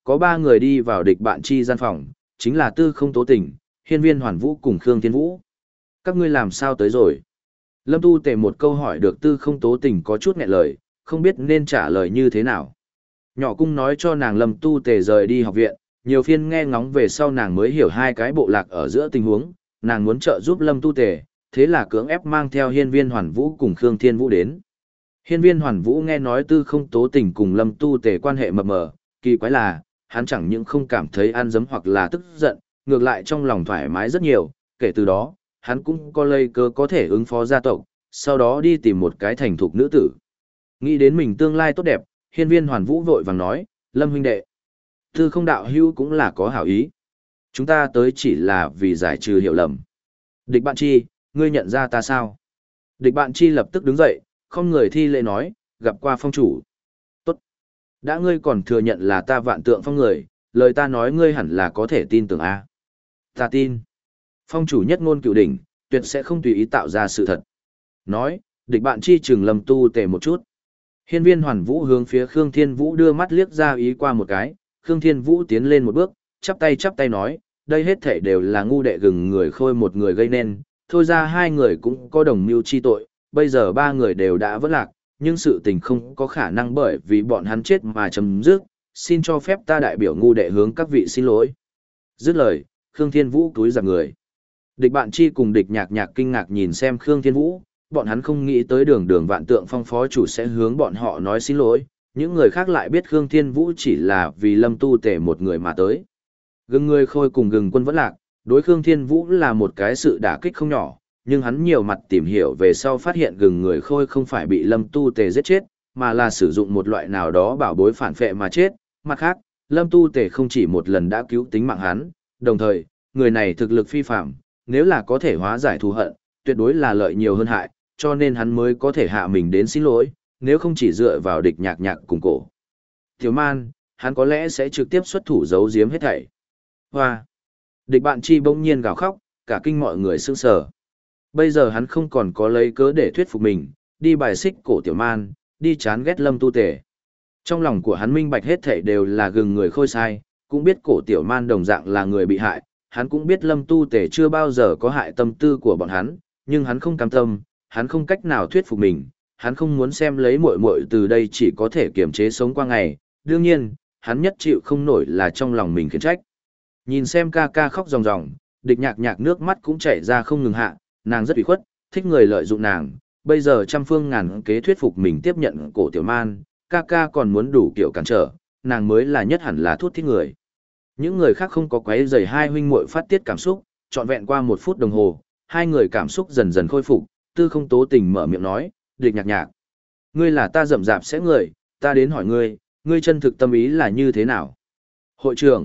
có ba người đi vào địch bạn chi gian phòng, chính là Tư Không Tố Tình, Hiên Viên Hoàn Vũ cùng Khương Thiên Vũ. Các ngươi làm sao tới rồi? Lâm Tu Tề một câu hỏi được Tư Không Tố Tình có chút nghẹn lời, không biết nên trả lời như thế nào. Nhỏ cung nói cho nàng Lâm Tu Tề rời đi học viện, nhiều phiên nghe ngóng về sau nàng mới hiểu hai cái bộ lạc ở giữa tình huống, nàng muốn trợ giúp Lâm Tu Tề, thế là cưỡng ép mang theo Hiên Viên Hoàn Vũ cùng Khương Thiên Vũ đến. Hiên Viên Hoàn Vũ nghe nói Tư Không Tố Tình cùng Lâm Tu Tề quan hệ mập mờ, kỳ quái là, hắn chẳng những không cảm thấy ăn dấm hoặc là tức giận, ngược lại trong lòng thoải mái rất nhiều, kể từ đó, hắn cũng có lây cơ có thể ứng phó gia tộc, sau đó đi tìm một cái thành thục nữ tử. Nghĩ đến mình tương lai tốt đẹp, Hiên Viên Hoàn Vũ vội vàng nói, Lâm huynh đệ, Tư Không đạo hữu cũng là có hảo ý. Chúng ta tới chỉ là vì giải trừ hiểu lầm. Địch bạn chi, ngươi nhận ra ta sao? Địch bạn chi lập tức đứng dậy, không người thi lễ nói, gặp qua phong chủ. Tốt. Đã ngươi còn thừa nhận là ta Vạn Tượng Phong người, lời ta nói ngươi hẳn là có thể tin tưởng a. Ta tin. Phong chủ nhất ngôn cựu đỉnh, tuyệt sẽ không tùy ý tạo ra sự thật. Nói, địch bạn chi chừng Lâm Tu Tề một chút. Hiên Viên Hoàn Vũ hướng phía Khương Thiên Vũ đưa mắt liếc ra ý qua một cái, Khương Thiên Vũ tiến lên một bước, chắp tay chắp tay nói, đây hết thảy đều là ngu đệ gừng người khôi một người gây nên, thôi ra hai người cũng có đồng mưu chi tội, bây giờ ba người đều đã vỡ lạc, nhưng sự tình không có khả năng bởi vì bọn hắn chết mà chấm dứt, xin cho phép ta đại biểu ngu đệ hướng các vị xin lỗi. Dứt lời, Khương Thiên Vũ cúi rạp người. Địch bạn chi cùng địch nhạc nhạc kinh ngạc nhìn xem Khương Thiên Vũ, bọn hắn không nghĩ tới đường đường Vạn Tượng Phong phó chủ sẽ hướng bọn họ nói xin lỗi, những người khác lại biết Khương Thiên Vũ chỉ là vì Lâm Tu Tề một người mà tới. Gừng người khôi cùng gừng quân vẫn lạc, đối Khương Thiên Vũ là một cái sự đả kích không nhỏ, nhưng hắn nhiều mặt tìm hiểu về sau phát hiện gừng người khôi không phải bị Lâm Tu Tề giết chết, mà là sử dụng một loại nào đó bảo bối phản phệ mà chết. Mặt khác, Lâm Tu Tề không chỉ một lần đã cứu tính mạng hắn, đồng thời, người này thực lực phi phạm, nếu là có thể hóa giải thù hận, tuyệt đối là lợi nhiều hơn hại, cho nên hắn mới có thể hạ mình đến xin lỗi, nếu không chỉ dựa vào địch nhạc nhạc cùng cổ Tiểu Man, hắn có lẽ sẽ trực tiếp xuất thủ giấu giếm hết thảy. Hoa! Địch bạn chi bỗng nhiên gào khóc, cả kinh mọi người sững sờ. Bây giờ hắn không còn có lấy cớ để thuyết phục mình, đi bài xích cổ Tiểu Man, đi chán ghét Lâm Tu Tề. Trong lòng của hắn minh bạch hết thảy đều là gừng người khôi sai, cũng biết cổ Tiểu Man đồng dạng là người bị hại, hắn cũng biết Lâm Tu Tề chưa bao giờ có hại tâm tư của bọn hắn, nhưng hắn không cam tâm, hắn không cách nào thuyết phục mình, hắn không muốn xem lấy muội muội từ đây chỉ có thể kiềm chế sống qua ngày, đương nhiên, hắn nhất chịu không nổi là trong lòng mình khiển trách. Nhìn xem ca ca khóc ròng ròng, địch nhạc nhạc nước mắt cũng chảy ra không ngừng hạ, nàng rất ủy khuất, thích người lợi dụng nàng, bây giờ trăm phương ngàn kế thuyết phục mình tiếp nhận cổ Tiểu Man, ca ca còn muốn đủ kiểu cản trở, nàng mới là nhất hẳn là thuốc thích người. Những người khác không có quấy rầy hai huynh muội phát tiết cảm xúc, trọn vẹn qua một phút đồng hồ, hai người cảm xúc dần dần khôi phục, Tư Không Tố Tình mở miệng nói, địch nhạc nhạc. Ngươi là ta rậm rạp sẽ người, ta đến hỏi ngươi, ngươi chân thực tâm ý là như thế nào? Hội trưởng,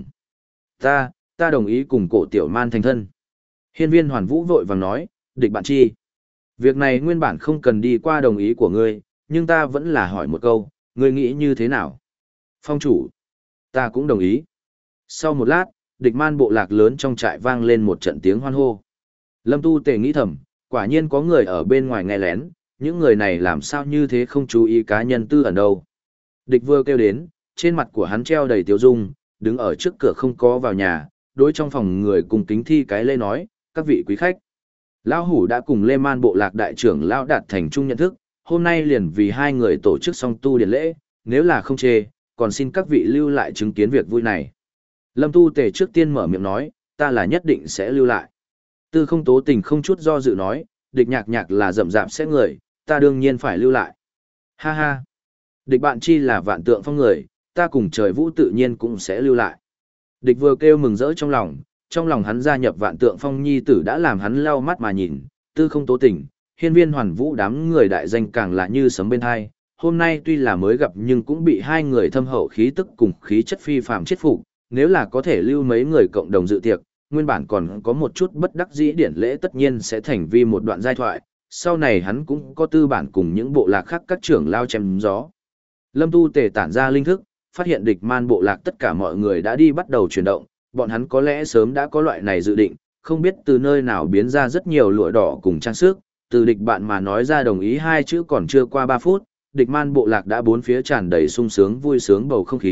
ta, ta đồng ý cùng cổ Tiểu Man thành thân. Hiên Viên Hoàn Vũ vội vàng nói, địch bạn chi. Việc này nguyên bản không cần đi qua đồng ý của ngươi, nhưng ta vẫn là hỏi một câu, ngươi nghĩ như thế nào? Phong chủ, ta cũng đồng ý. Sau một lát, địch man bộ lạc lớn trong trại vang lên một trận tiếng hoan hô. Lâm Tu Tề nghĩ thầm, quả nhiên có người ở bên ngoài nghe lén, những người này làm sao như thế không chú ý cá nhân tư ẩn đâu. Địch vừa kêu đến, trên mặt của hắn treo đầy tiêu dung, đứng ở trước cửa không có vào nhà, đối trong phòng người cùng kính thi cái lê nói, các vị quý khách. Lão Hủ đã cùng Lê Man bộ lạc đại trưởng Lão đạt thành chung nhận thức, hôm nay liền vì hai người tổ chức xong tu điển lễ, nếu là không chê, còn xin các vị lưu lại chứng kiến việc vui này. Lâm Tu Tề trước tiên mở miệng nói, ta là nhất định sẽ lưu lại. Tư Không Tố Tình không chút do dự nói, địch nhạc nhạc là rậm rạp sẽ người, ta đương nhiên phải lưu lại. Ha ha! Địch bạn chi là Vạn Tượng Phong người, ta cùng trời vũ tự nhiên cũng sẽ lưu lại. Địch vừa kêu mừng rỡ trong lòng, trong lòng hắn gia nhập Vạn Tượng Phong nhi tử đã làm hắn lau mắt mà nhìn, Tư Không Tố Tình, Hiên Viên Hoàn Vũ đám người đại danh càng là như sấm bên hai. Hôm nay tuy là mới gặp nhưng cũng bị hai người thâm hậu khí tức cùng khí chất phi phàm chết phục, nếu là có thể lưu mấy người cộng đồng dự tiệc, nguyên bản còn có một chút bất đắc dĩ điển lễ tất nhiên sẽ thành vi một đoạn giai thoại, sau này hắn cũng có tư bản cùng những bộ lạc khác các trưởng lao chém gió. Lâm Tu Tề tản ra linh thức, phát hiện địch man bộ lạc tất cả mọi người đã đi bắt đầu chuyển động, bọn hắn có lẽ sớm đã có loại này dự định, không biết từ nơi nào biến ra rất nhiều lụa đỏ cùng trang sức, từ địch bạn mà nói ra đồng ý hai chữ còn chưa qua ba phút, địch man bộ lạc đã bốn phía tràn đầy sung sướng vui sướng bầu không khí,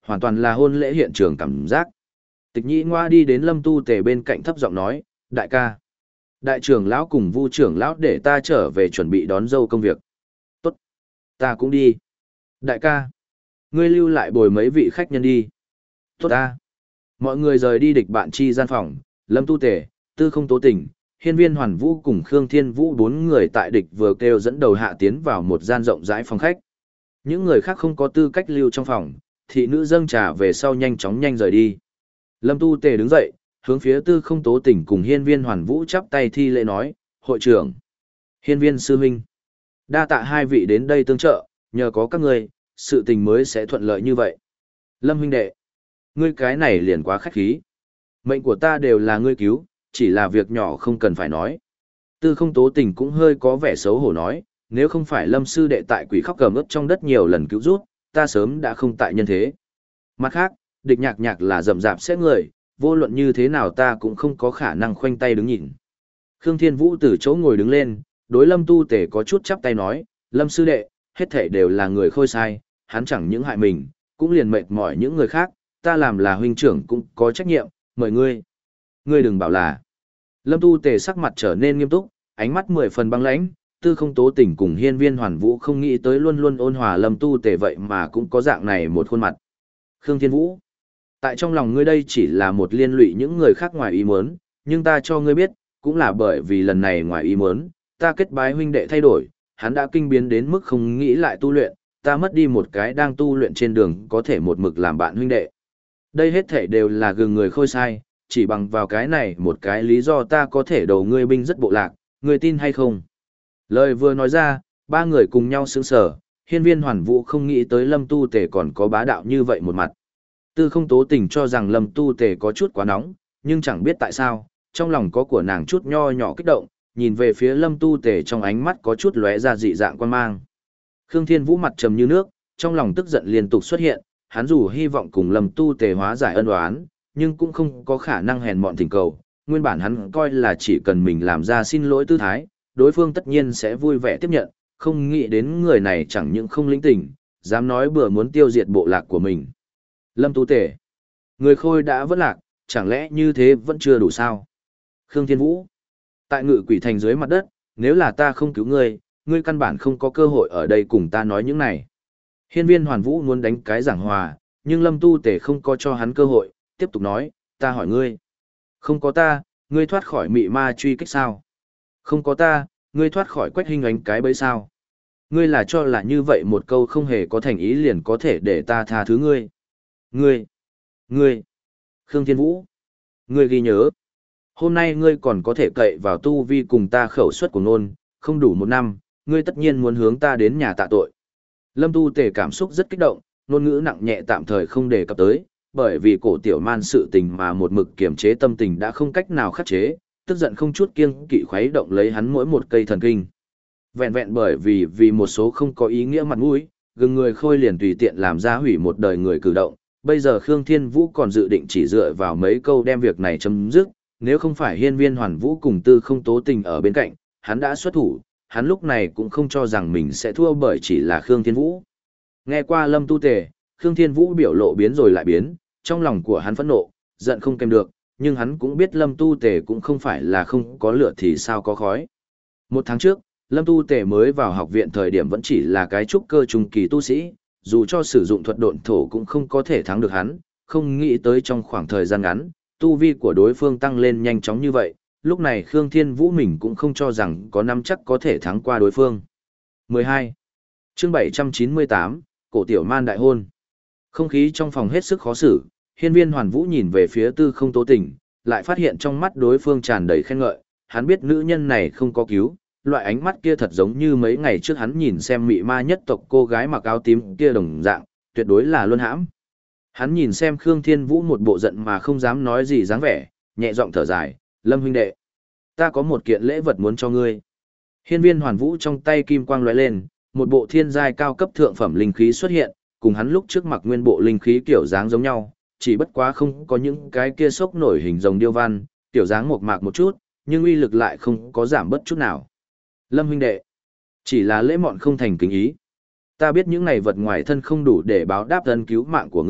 hoàn toàn là hôn lễ hiện trường cảm giác. Tịch nhĩ ngoa đi đến Lâm Tu Tề bên cạnh thấp giọng nói, đại ca. Đại trưởng lão cùng vu trưởng lão để ta trở về chuẩn bị đón dâu công việc. Tốt. Ta cũng đi. Đại ca. Ngươi lưu lại bồi mấy vị khách nhân đi. Tốt ta. Mọi người rời đi địch bạn chi gian phòng, Lâm Tu Tề, Tư Không Tố Tình, Hiên Viên Hoàn Vũ cùng Khương Thiên Vũ bốn người tại địch vừa kêu dẫn đầu hạ tiến vào một gian rộng rãi phòng khách. Những người khác không có tư cách lưu trong phòng, thị nữ dâng trà về sau nhanh chóng nhanh rời đi. Lâm Tu Tề đứng dậy, hướng phía Tư Không Tố Tình cùng Hiên Viên Hoàn Vũ chắp tay thi lễ nói, hội trưởng, Hiên Viên sư huynh, đa tạ hai vị đến đây tương trợ, nhờ có các ngươi, sự tình mới sẽ thuận lợi như vậy. Lâm huynh đệ, ngươi cái này liền quá khách khí. Mệnh của ta đều là ngươi cứu, chỉ là việc nhỏ không cần phải nói. Tư Không Tố Tình cũng hơi có vẻ xấu hổ nói, nếu không phải Lâm sư đệ tại quỷ khóc cầm ướp trong đất nhiều lần cứu rút, ta sớm đã không tại nhân thế. Mặt khác, địch nhạc nhạc là rậm rạp sẽ người, vô luận như thế nào ta cũng không có khả năng khoanh tay đứng nhìn. Khương Thiên Vũ từ chỗ ngồi đứng lên, đối Lâm Tu Tề có chút chắp tay nói, Lâm sư đệ, hết thảy đều là người khôi sai, hắn chẳng những hại mình, cũng liền mệt mỏi những người khác, ta làm là huynh trưởng cũng có trách nhiệm, mời ngươi. Ngươi đừng bảo là. Lâm Tu Tề sắc mặt trở nên nghiêm túc, ánh mắt mười phần băng lãnh, Tư Không Tố Tình cùng Hiên Viên Hoàn Vũ không nghĩ tới luôn luôn ôn hòa Lâm Tu Tề vậy mà cũng có dạng này một khuôn mặt. Khương Thiên Vũ, tại trong lòng ngươi đây chỉ là một liên lụy những người khác ngoài ý muốn, nhưng ta cho ngươi biết, cũng là bởi vì lần này ngoài ý muốn, ta kết bái huynh đệ thay đổi, hắn đã kinh biến đến mức không nghĩ lại tu luyện, ta mất đi một cái đang tu luyện trên đường có thể một mực làm bạn huynh đệ. Đây hết thể đều là gừng người khôi sai, chỉ bằng vào cái này một cái lý do ta có thể đầu ngươi binh rất bộ lạc, ngươi tin hay không? Lời vừa nói ra, ba người cùng nhau sững sờ, Hiên Viên Hoàn Vũ không nghĩ tới Lâm Tu Tề còn có bá đạo như vậy một mặt. Tư Không Tố Tình cho rằng Lâm Tu Tề có chút quá nóng, nhưng chẳng biết tại sao, trong lòng có của nàng chút nho nhỏ kích động, nhìn về phía Lâm Tu Tề trong ánh mắt có chút lóe ra dị dạng quan mang. Khương Thiên Vũ mặt trầm như nước, trong lòng tức giận liên tục xuất hiện, hắn dù hy vọng cùng Lâm Tu Tề hóa giải ân oán, nhưng cũng không có khả năng hèn mọn thỉnh cầu, nguyên bản hắn coi là chỉ cần mình làm ra xin lỗi tư thái, đối phương tất nhiên sẽ vui vẻ tiếp nhận, không nghĩ đến người này chẳng những không lĩnh tình, dám nói bừa muốn tiêu diệt bộ lạc của mình. Lâm Tu Tề, người khôi đã vất lạc, chẳng lẽ như thế vẫn chưa đủ sao? Khương Thiên Vũ, tại Ngự Quỷ Thành dưới mặt đất, nếu là ta không cứu ngươi, ngươi căn bản không có cơ hội ở đây cùng ta nói những này. Hiên Viên Hoàn Vũ muốn đánh cái giảng hòa, nhưng Lâm Tu Tề không có cho hắn cơ hội, tiếp tục nói, ta hỏi ngươi. Không có ta, ngươi thoát khỏi mị ma truy kích sao? Không có ta, ngươi thoát khỏi Quách Hinh Ánh cái bẫy sao? Ngươi là cho là như vậy một câu không hề có thành ý liền có thể để ta tha thứ ngươi. Ngươi, ngươi, Khương Thiên Vũ, ngươi ghi nhớ. Hôm nay ngươi còn có thể cậy vào tu vi cùng ta khẩu suất của nôn, không đủ một năm, ngươi tất nhiên muốn hướng ta đến nhà tạ tội. Lâm Tu Tề cảm xúc rất kích động, ngôn ngữ nặng nhẹ tạm thời không đề cập tới, bởi vì cổ tiểu man sự tình mà một mực kiềm chế tâm tình đã không cách nào khắc chế, tức giận không chút kiêng kỵ khuấy động lấy hắn mỗi một cây thần kinh. Vẹn vẹn bởi vì vì một số không có ý nghĩa mặt mũi, gừng người khôi liền tùy tiện làm ra hủy một đời người cử động. Bây giờ Khương Thiên Vũ còn dự định chỉ dựa vào mấy câu đem việc này chấm dứt, nếu không phải Hiên Viên Hoàn Vũ cùng Tư Không Tố Tình ở bên cạnh, hắn đã xuất thủ, hắn lúc này cũng không cho rằng mình sẽ thua bởi chỉ là Khương Thiên Vũ. Nghe qua Lâm Tu Tề, Khương Thiên Vũ biểu lộ biến rồi lại biến, trong lòng của hắn phẫn nộ, giận không kèm được, nhưng hắn cũng biết Lâm Tu Tề cũng không phải là không có lửa thì sao có khói. Một tháng trước, Lâm Tu Tề mới vào học viện thời điểm vẫn chỉ là cái trúc cơ trung kỳ tu sĩ, dù cho sử dụng thuật độn thổ cũng không có thể thắng được hắn, không nghĩ tới trong khoảng thời gian ngắn, tu vi của đối phương tăng lên nhanh chóng như vậy, lúc này Khương Thiên Vũ mình cũng không cho rằng có nắm chắc có thể thắng qua đối phương. mười hai. Chương bảy trăm chín mươi tám, Cổ Tiểu Man đại hôn. Không khí trong phòng hết sức khó xử, Hiên Viên Hoàn Vũ nhìn về phía Tư Không Tố Tình, lại phát hiện trong mắt đối phương tràn đầy khen ngợi, hắn biết nữ nhân này không có cứu, loại ánh mắt kia thật giống như mấy ngày trước hắn nhìn xem mị ma nhất tộc cô gái mặc áo tím kia đồng dạng, tuyệt đối là luân hãm. Hắn nhìn xem Khương Thiên Vũ một bộ giận mà không dám nói gì dáng vẻ, nhẹ giọng thở dài, Lâm huynh đệ, ta có một kiện lễ vật muốn cho ngươi. Hiên Viên Hoàn Vũ trong tay kim quang lóe lên, một bộ thiên giai cao cấp thượng phẩm linh khí xuất hiện, cùng hắn lúc trước mặc nguyên bộ linh khí kiểu dáng giống nhau, chỉ bất quá không có những cái kia sốc nổi hình rồng điêu văn, kiểu dáng mộc mạc một chút, nhưng uy lực lại không có giảm bớt chút nào. Lâm huynh đệ, chỉ là lễ mọn không thành kính ý. Ta biết những này vật ngoài thân không đủ để báo đáp ân cứu mạng của ngươi,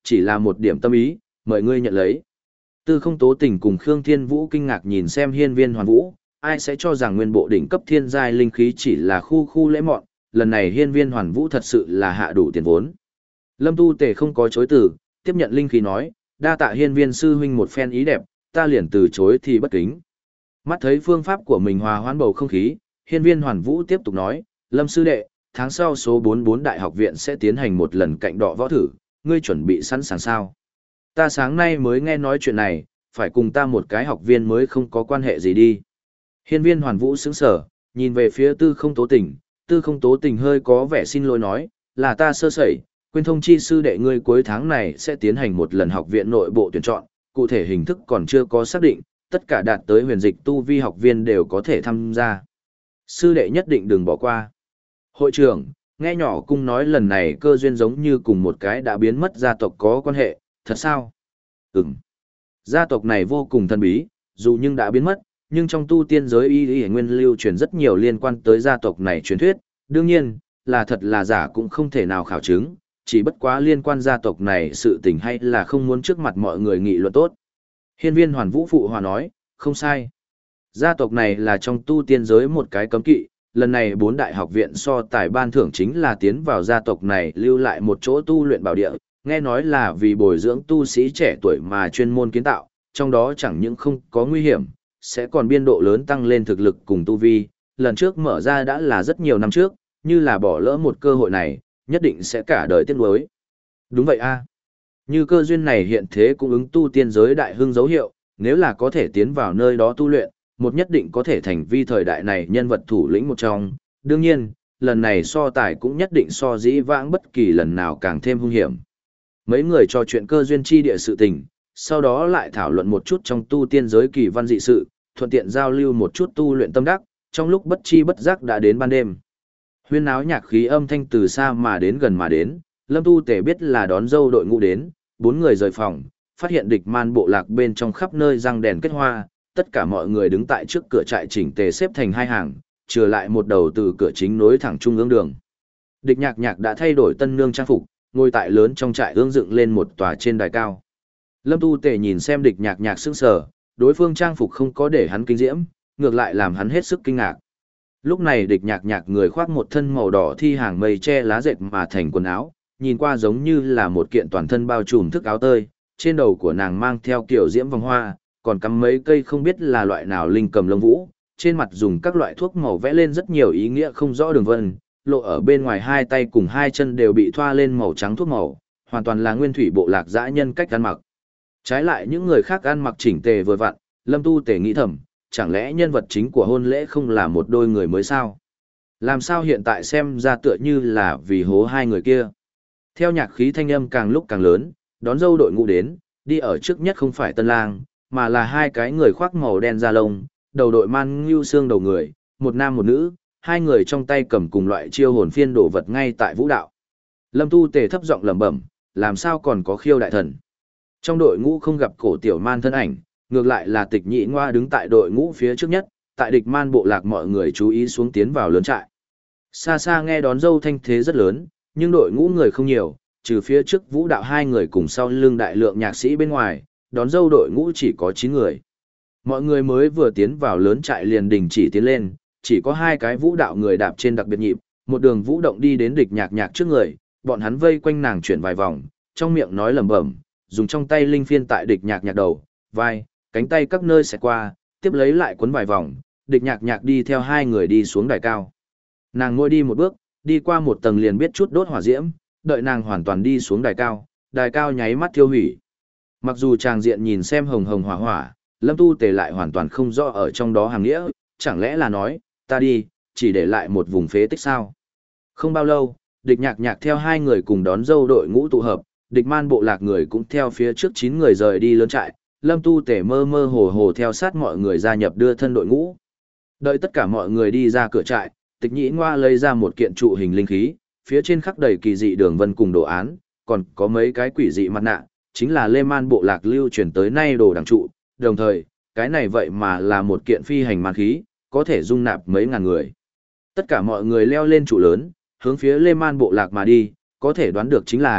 chỉ là một điểm tâm ý, mời ngươi nhận lấy. Tư Không Tố Tình cùng Khương Thiên Vũ kinh ngạc nhìn xem Hiên Viên Hoàn Vũ, ai sẽ cho rằng nguyên bộ đỉnh cấp thiên giai linh khí chỉ là khu khu lễ mọn, lần này Hiên Viên Hoàn Vũ thật sự là hạ đủ tiền vốn. Lâm Tu Tề không có chối từ, tiếp nhận linh khí nói, đa tạ Hiên Viên sư huynh một phen ý đẹp, ta liền từ chối thì bất kính. Mắt thấy phương pháp của mình hòa hoãn bầu không khí, Hiên Viên Hoàn Vũ tiếp tục nói, Lâm sư đệ, tháng sau số bốn mươi bốn đại học viện sẽ tiến hành một lần cạnh đọ võ thử, ngươi chuẩn bị sẵn sàng sao? Ta sáng nay mới nghe nói chuyện này, phải cùng ta một cái học viên mới không có quan hệ gì đi. Hiên Viên Hoàn Vũ sững sờ, nhìn về phía Tư Không Tố Tình, Tư Không Tố Tình hơi có vẻ xin lỗi nói, là ta sơ sẩy, quên thông chi sư đệ ngươi cuối tháng này sẽ tiến hành một lần học viện nội bộ tuyển chọn, cụ thể hình thức còn chưa có xác định, tất cả đạt tới huyền dịch tu vi học viên đều có thể tham gia. Sư đệ nhất định đừng bỏ qua. Hội trưởng, nghe nhỏ cung nói lần này cơ duyên giống như cùng một cái đã biến mất gia tộc có quan hệ, thật sao? Ừm. Gia tộc này vô cùng thần bí, dù nhưng đã biến mất, nhưng trong tu tiên giới y y nguyên lưu truyền rất nhiều liên quan tới gia tộc này truyền thuyết, đương nhiên, là thật là giả cũng không thể nào khảo chứng, chỉ bất quá liên quan gia tộc này sự tình hay là không muốn trước mặt mọi người nghị luận tốt. Hiên Viên Hoàn Vũ phụ hòa nói, không sai. Gia tộc này là trong tu tiên giới một cái cấm kỵ, lần này bốn đại học viện so tài ban thưởng chính là tiến vào gia tộc này lưu lại một chỗ tu luyện bảo địa, nghe nói là vì bồi dưỡng tu sĩ trẻ tuổi mà chuyên môn kiến tạo, trong đó chẳng những không có nguy hiểm, sẽ còn biên độ lớn tăng lên thực lực cùng tu vi, lần trước mở ra đã là rất nhiều năm trước, như là bỏ lỡ một cơ hội này, nhất định sẽ cả đời tiếc nuối. Đúng vậy a. Như cơ duyên này hiện thế cũng ứng tu tiên giới đại hưng dấu hiệu, nếu là có thể tiến vào nơi đó tu luyện, một nhất định có thể thành vi thời đại này nhân vật thủ lĩnh một trong. Đương nhiên, lần này so tài cũng nhất định so dĩ vãng bất kỳ lần nào càng thêm hung hiểm. Mấy người trò chuyện cơ duyên chi địa sự tình, sau đó lại thảo luận một chút trong tu tiên giới kỳ văn dị sự, thuận tiện giao lưu một chút tu luyện tâm đắc, trong lúc bất chi bất giác đã đến ban đêm. Huyên náo nhạc khí âm thanh từ xa mà đến gần mà đến, Lâm Tu Tề biết là đón dâu đội ngũ đến, bốn người rời phòng, phát hiện địch man bộ lạc bên trong khắp nơi răng đèn kết hoa, tất cả mọi người đứng tại trước cửa trại chỉnh tề xếp thành hai hàng, trừ lại một đầu từ cửa chính nối thẳng trung ương đường. Địch Nhạc Nhạc đã thay đổi tân nương trang phục, ngồi tại lớn trong trại ương dựng lên một tòa trên đài cao. Lâm Tu Tề nhìn xem Địch Nhạc Nhạc sững sờ, đối phương trang phục không có để hắn kinh diễm, ngược lại làm hắn hết sức kinh ngạc. Lúc này Địch Nhạc Nhạc người khoác một thân màu đỏ thi hàng mây che lá dệt mà thành quần áo, nhìn qua giống như là một kiện toàn thân bao trùm thức áo tơi, trên đầu của nàng mang theo kiểu diễm vòng hoa, còn cắm mấy cây không biết là loại nào linh cầm lông vũ, trên mặt dùng các loại thuốc màu vẽ lên rất nhiều ý nghĩa không rõ đường vân, lộ ở bên ngoài hai tay cùng hai chân đều bị thoa lên màu trắng thuốc màu, hoàn toàn là nguyên thủy bộ lạc dã nhân cách ăn mặc. Trái lại những người khác ăn mặc chỉnh tề vừa vặn, Lâm Tu Tề nghĩ thầm, chẳng lẽ nhân vật chính của hôn lễ không là một đôi người mới sao? Làm sao hiện tại xem ra tựa như là vì hố hai người kia? Theo nhạc khí thanh âm càng lúc càng lớn, đón dâu đội ngũ đến, đi ở trước nhất không phải tân lang, mà là hai cái người khoác màu đen da lông, đầu đội man ngưu xương đầu người, một nam một nữ, hai người trong tay cầm cùng loại chiêu hồn phiên đổ vật ngay tại vũ đạo. Lâm Tu Tề thấp giọng lẩm bẩm, làm sao còn có khiêu đại thần? Trong đội ngũ không gặp cổ tiểu man thân ảnh, ngược lại là Tịch Nhị Ngoa đứng tại đội ngũ phía trước nhất, tại địch man bộ lạc mọi người chú ý xuống tiến vào lớn trại. Xa xa nghe đón dâu thanh thế rất lớn, nhưng đội ngũ người không nhiều, trừ phía trước vũ đạo hai người cùng sau lưng đại lượng nhạc sĩ bên ngoài, đón dâu đội ngũ chỉ có chín người. Mọi người mới vừa tiến vào lớn trại liền đình chỉ tiến lên, chỉ có hai cái vũ đạo người đạp trên đặc biệt nhịp, một đường vũ động đi đến Địch Nhạc Nhạc trước người, bọn hắn vây quanh nàng chuyển vài vòng, trong miệng nói lẩm bẩm, dùng trong tay linh phiên tại Địch Nhạc Nhạc đầu, vai, cánh tay các nơi xẹt qua, tiếp lấy lại quấn vài vòng, Địch Nhạc Nhạc đi theo hai người đi xuống đài cao. Nàng ngồi đi một bước, đi qua một tầng liền biết chút đốt hỏa diễm, đợi nàng hoàn toàn đi xuống đài cao, đài cao nháy mắt thiêu hủy. Mặc dù tràng diện nhìn xem hồng hồng hỏa hỏa, Lâm Tu Tề lại hoàn toàn không rõ ở trong đó hàng nghĩa, chẳng lẽ là nói, ta đi, chỉ để lại một vùng phế tích sao? Không bao lâu, Địch Nhạc Nhạc theo hai người cùng đón dâu đội ngũ tụ hợp, địch man bộ lạc người cũng theo phía trước chín người rời đi lớn trại, Lâm Tu Tề mơ mơ hồ hồ theo sát mọi người gia nhập đưa thân đội ngũ. Đợi tất cả mọi người đi ra cửa trại, Tịch Nhĩ Ngoa lấy ra một kiện trụ hình linh khí, phía trên khắc đầy kỳ dị đường vân cùng đồ án, còn có mấy cái quỷ dị mặt nạ, chính là Lê Man bộ lạc lưu truyền tới nay đồ đằng trụ, đồng thời, cái này vậy mà là một kiện phi hành man khí, có thể dung nạp mấy ngàn người. Tất cả mọi người leo lên trụ lớn, hướng phía Lê Man bộ lạc mà đi, có thể đoán được chính là,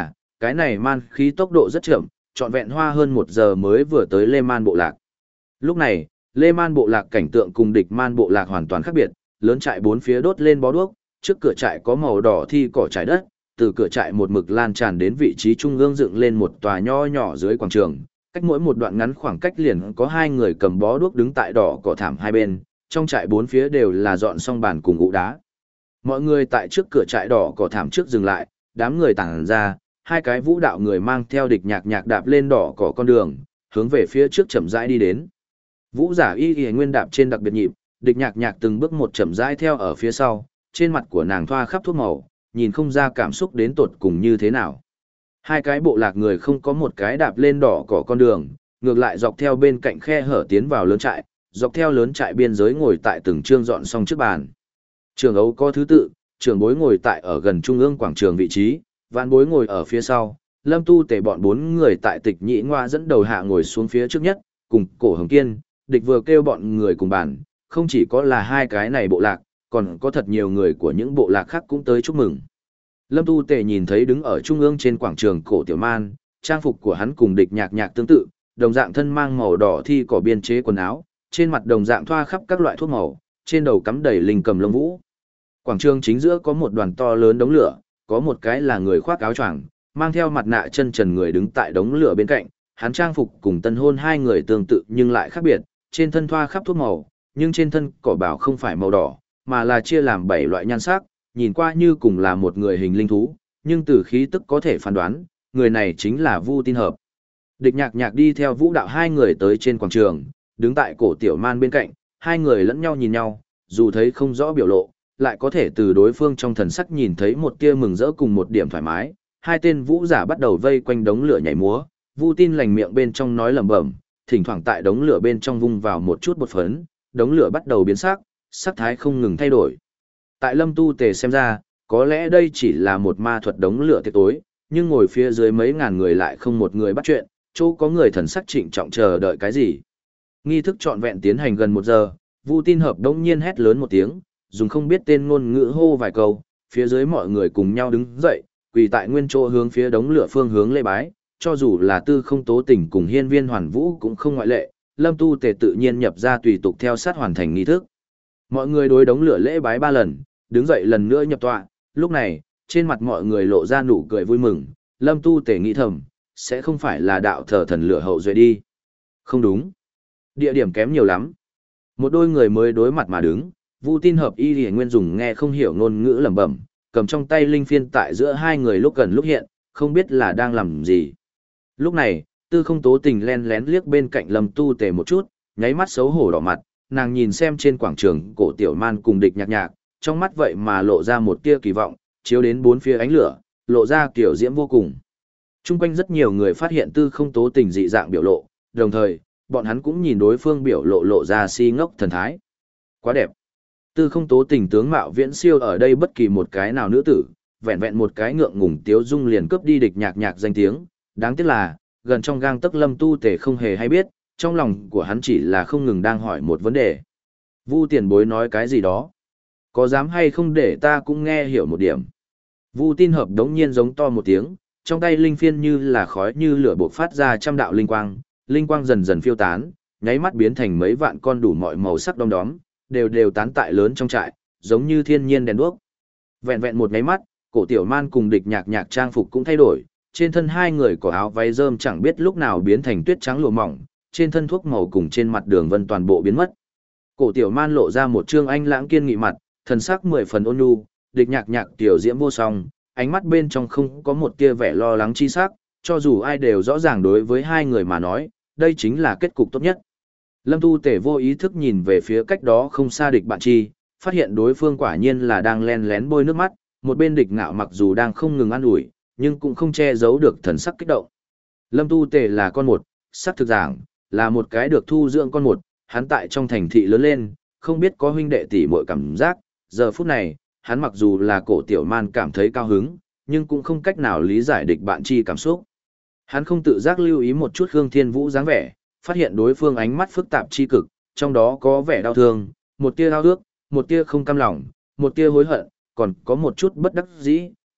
Cái này man khí tốc độ rất chậm, trọn vẹn hoa hơn một giờ mới vừa tới Lê Man bộ lạc. Lúc này, Lê Man bộ lạc cảnh tượng cùng địch man bộ lạc hoàn toàn khác biệt, lớn trại bốn phía đốt lên bó đuốc, trước cửa trại có màu đỏ thi cỏ trải đất, từ cửa trại một mực lan tràn đến vị trí trung ương dựng lên một tòa nho nhỏ dưới quảng trường, cách mỗi một đoạn ngắn khoảng cách liền có hai người cầm bó đuốc đứng tại đỏ cỏ thảm hai bên, trong trại bốn phía đều là dọn xong bàn cùng gỗ đá. Mọi người tại trước cửa trại đỏ cỏ thảm trước dừng lại, đám người tản ra, hai cái vũ đạo người mang theo địch nhạc nhạc đạp lên đỏ cỏ con đường, hướng về phía trước chậm rãi đi đến. Vũ giả y y nguyên đạp trên đặc biệt nhịp, địch nhạc nhạc từng bước một chậm rãi theo ở phía sau, trên mặt của nàng thoa khắp thuốc màu, nhìn không ra cảm xúc đến tột cùng như thế nào. Hai cái bộ lạc người không có một cái đạp lên đỏ cỏ con đường, ngược lại dọc theo bên cạnh khe hở tiến vào lớn trại, dọc theo lớn trại biên giới ngồi tại từng trương dọn xong trước bàn. Trường ấu có thứ tự, trưởng bối ngồi tại ở gần trung ương quảng trường vị trí, vạn bối ngồi ở phía sau, lâm tu tể bọn bốn người tại tịch nhị ngoa dẫn đầu hạ ngồi xuống phía trước nhất, cùng cổ hồng kiên, địch vừa kêu bọn người cùng bàn, không chỉ có là hai cái này bộ lạc, còn có thật nhiều người của những bộ lạc khác cũng tới chúc mừng. Lâm tu tể nhìn thấy đứng ở trung ương trên quảng trường cổ tiểu man, trang phục của hắn cùng địch nhạc nhạc tương tự, đồng dạng thân mang màu đỏ thi cỏ biên chế quần áo, trên mặt đồng dạng thoa khắp các loại thuốc màu, trên đầu cắm đầy linh cầm lông vũ. Quảng trường chính giữa có một đoàn to lớn đống lửa, có một cái là người khoác áo choàng, mang theo mặt nạ chân trần người đứng tại đống lửa bên cạnh, hắn trang phục cùng tân hôn hai người tương tự nhưng lại khác biệt, trên thân thoa khắp thuốc màu, nhưng trên thân cỏ bảo không phải màu đỏ, mà là chia làm bảy loại nhan sắc, nhìn qua như cùng là một người hình linh thú, nhưng từ khí tức có thể phán đoán, người này chính là Vu Tin Hợp. Địch nhạc nhạc đi theo vũ đạo hai người tới trên quảng trường, đứng tại cổ tiểu man bên cạnh, hai người lẫn nhau nhìn nhau, dù thấy không rõ biểu lộ, lại có thể từ đối phương trong thần sắc nhìn thấy một tia mừng rỡ cùng một điểm thoải mái. Hai tên vũ giả bắt đầu vây quanh đống lửa nhảy múa, Vu Tin lành miệng bên trong nói lẩm bẩm, thỉnh thoảng tại đống lửa bên trong vung vào một chút bột phấn, đống lửa bắt đầu biến sắc, sắc thái không ngừng thay đổi. Tại Lâm Tu Tề xem ra, có lẽ đây chỉ là một ma thuật đống lửa tiệc tối, nhưng ngồi phía dưới mấy ngàn người lại không một người bắt chuyện, chỗ có người thần sắc trịnh trọng chờ đợi cái gì. Nghi thức trọn vẹn tiến hành gần một giờ, Vu Tin Hợp đống nhiên hét lớn một tiếng, dùng không biết tên ngôn ngữ hô vài câu, phía dưới mọi người cùng nhau đứng dậy, quỳ tại nguyên chỗ hướng phía đống lửa phương hướng lễ bái, cho dù là Tư Không Tố Tình cùng Hiên Viên Hoàn Vũ cũng không ngoại lệ, Lâm Tu Tề tự nhiên nhập ra tùy tục theo sát hoàn thành nghi thức. Mọi người đối đống lửa lễ bái ba lần, đứng dậy lần nữa nhập tọa, lúc này, trên mặt mọi người lộ ra nụ cười vui mừng, Lâm Tu Tề nghĩ thầm, sẽ không phải là đạo thờ thần lửa hậu duệ đi. Không đúng. Địa điểm kém nhiều lắm. Một đôi người mới đối mặt mà đứng, Vu Tin Hợp y lìa nguyên dùng nghe không hiểu ngôn ngữ lẩm bẩm, cầm trong tay linh phiên tại giữa hai người lúc gần lúc hiện, không biết là đang làm gì. Lúc này, Tư Không Tố Tình len lén liếc bên cạnh Lâm Tu Tề một chút, nháy mắt xấu hổ đỏ mặt, nàng nhìn xem trên quảng trường cổ tiểu man cùng địch nhạc nhạc, trong mắt vậy mà lộ ra một tia kỳ vọng, chiếu đến bốn phía ánh lửa, lộ ra kiểu diễm vô cùng. Trung quanh rất nhiều người phát hiện Tư Không Tố Tình dị dạng biểu lộ, đồng thời, bọn hắn cũng nhìn đối phương biểu lộ lộ ra si ngốc thần thái. Quá đẹp. Tư Không Tố Tình tướng mạo viễn siêu ở đây bất kỳ một cái nào nữ tử, vẹn vẹn một cái ngượng ngùng tiếu dung liền cướp đi địch nhạc nhạc danh tiếng, đáng tiếc là, gần trong gang tấc Lâm Tu Tề không hề hay biết, trong lòng của hắn chỉ là không ngừng đang hỏi một vấn đề. Vu tiền bối nói cái gì đó? Có dám hay không để ta cũng nghe hiểu một điểm? Vu Tin Hợp đống nhiên giống to một tiếng, trong tay linh phiên như là khói như lửa bộc phát ra trăm đạo linh quang, linh quang dần dần phiêu tán, nháy mắt biến thành mấy vạn con đủ mọi màu sắc đom đóm, đều đều tán tại lớn trong trại, giống như thiên nhiên đèn đuốc. Vẹn vẹn một nháy mắt, cổ tiểu man cùng địch nhạc nhạc trang phục cũng thay đổi, trên thân hai người có áo váy rơm chẳng biết lúc nào biến thành tuyết trắng lụa mỏng, trên thân thuốc màu cùng trên mặt đường vân toàn bộ biến mất. Cổ tiểu man lộ ra một trương anh lãng kiên nghị mặt, thần sắc mười phần ôn nhu, địch nhạc nhạc tiểu diễm vô song, ánh mắt bên trong không có một tia vẻ lo lắng chi sắc, cho dù ai đều rõ ràng đối với hai người mà nói, đây chính là kết cục tốt nhất. Lâm Tu Tề vô ý thức nhìn về phía cách đó không xa địch bạn chi, phát hiện đối phương quả nhiên là đang len lén bôi nước mắt, một bên địch ngạo mặc dù đang không ngừng ăn ủi, nhưng cũng không che giấu được thần sắc kích động. Lâm Tu Tề là con một, sắc thực giảng, là một cái được thu dưỡng con một, hắn tại trong thành thị lớn lên, không biết có huynh đệ tỷ muội cảm giác, giờ phút này, hắn mặc dù là cổ tiểu man cảm thấy cao hứng, nhưng cũng không cách nào lý giải địch bạn chi cảm xúc. Hắn không tự giác lưu ý một chút Khương Thiên Vũ dáng vẻ, phát hiện đối phương ánh mắt phức tạp chi cực, trong đó có vẻ đau thương, một tia đau ước, một tia không cam lòng, một tia hối hận, còn có một chút bất đắc dĩ,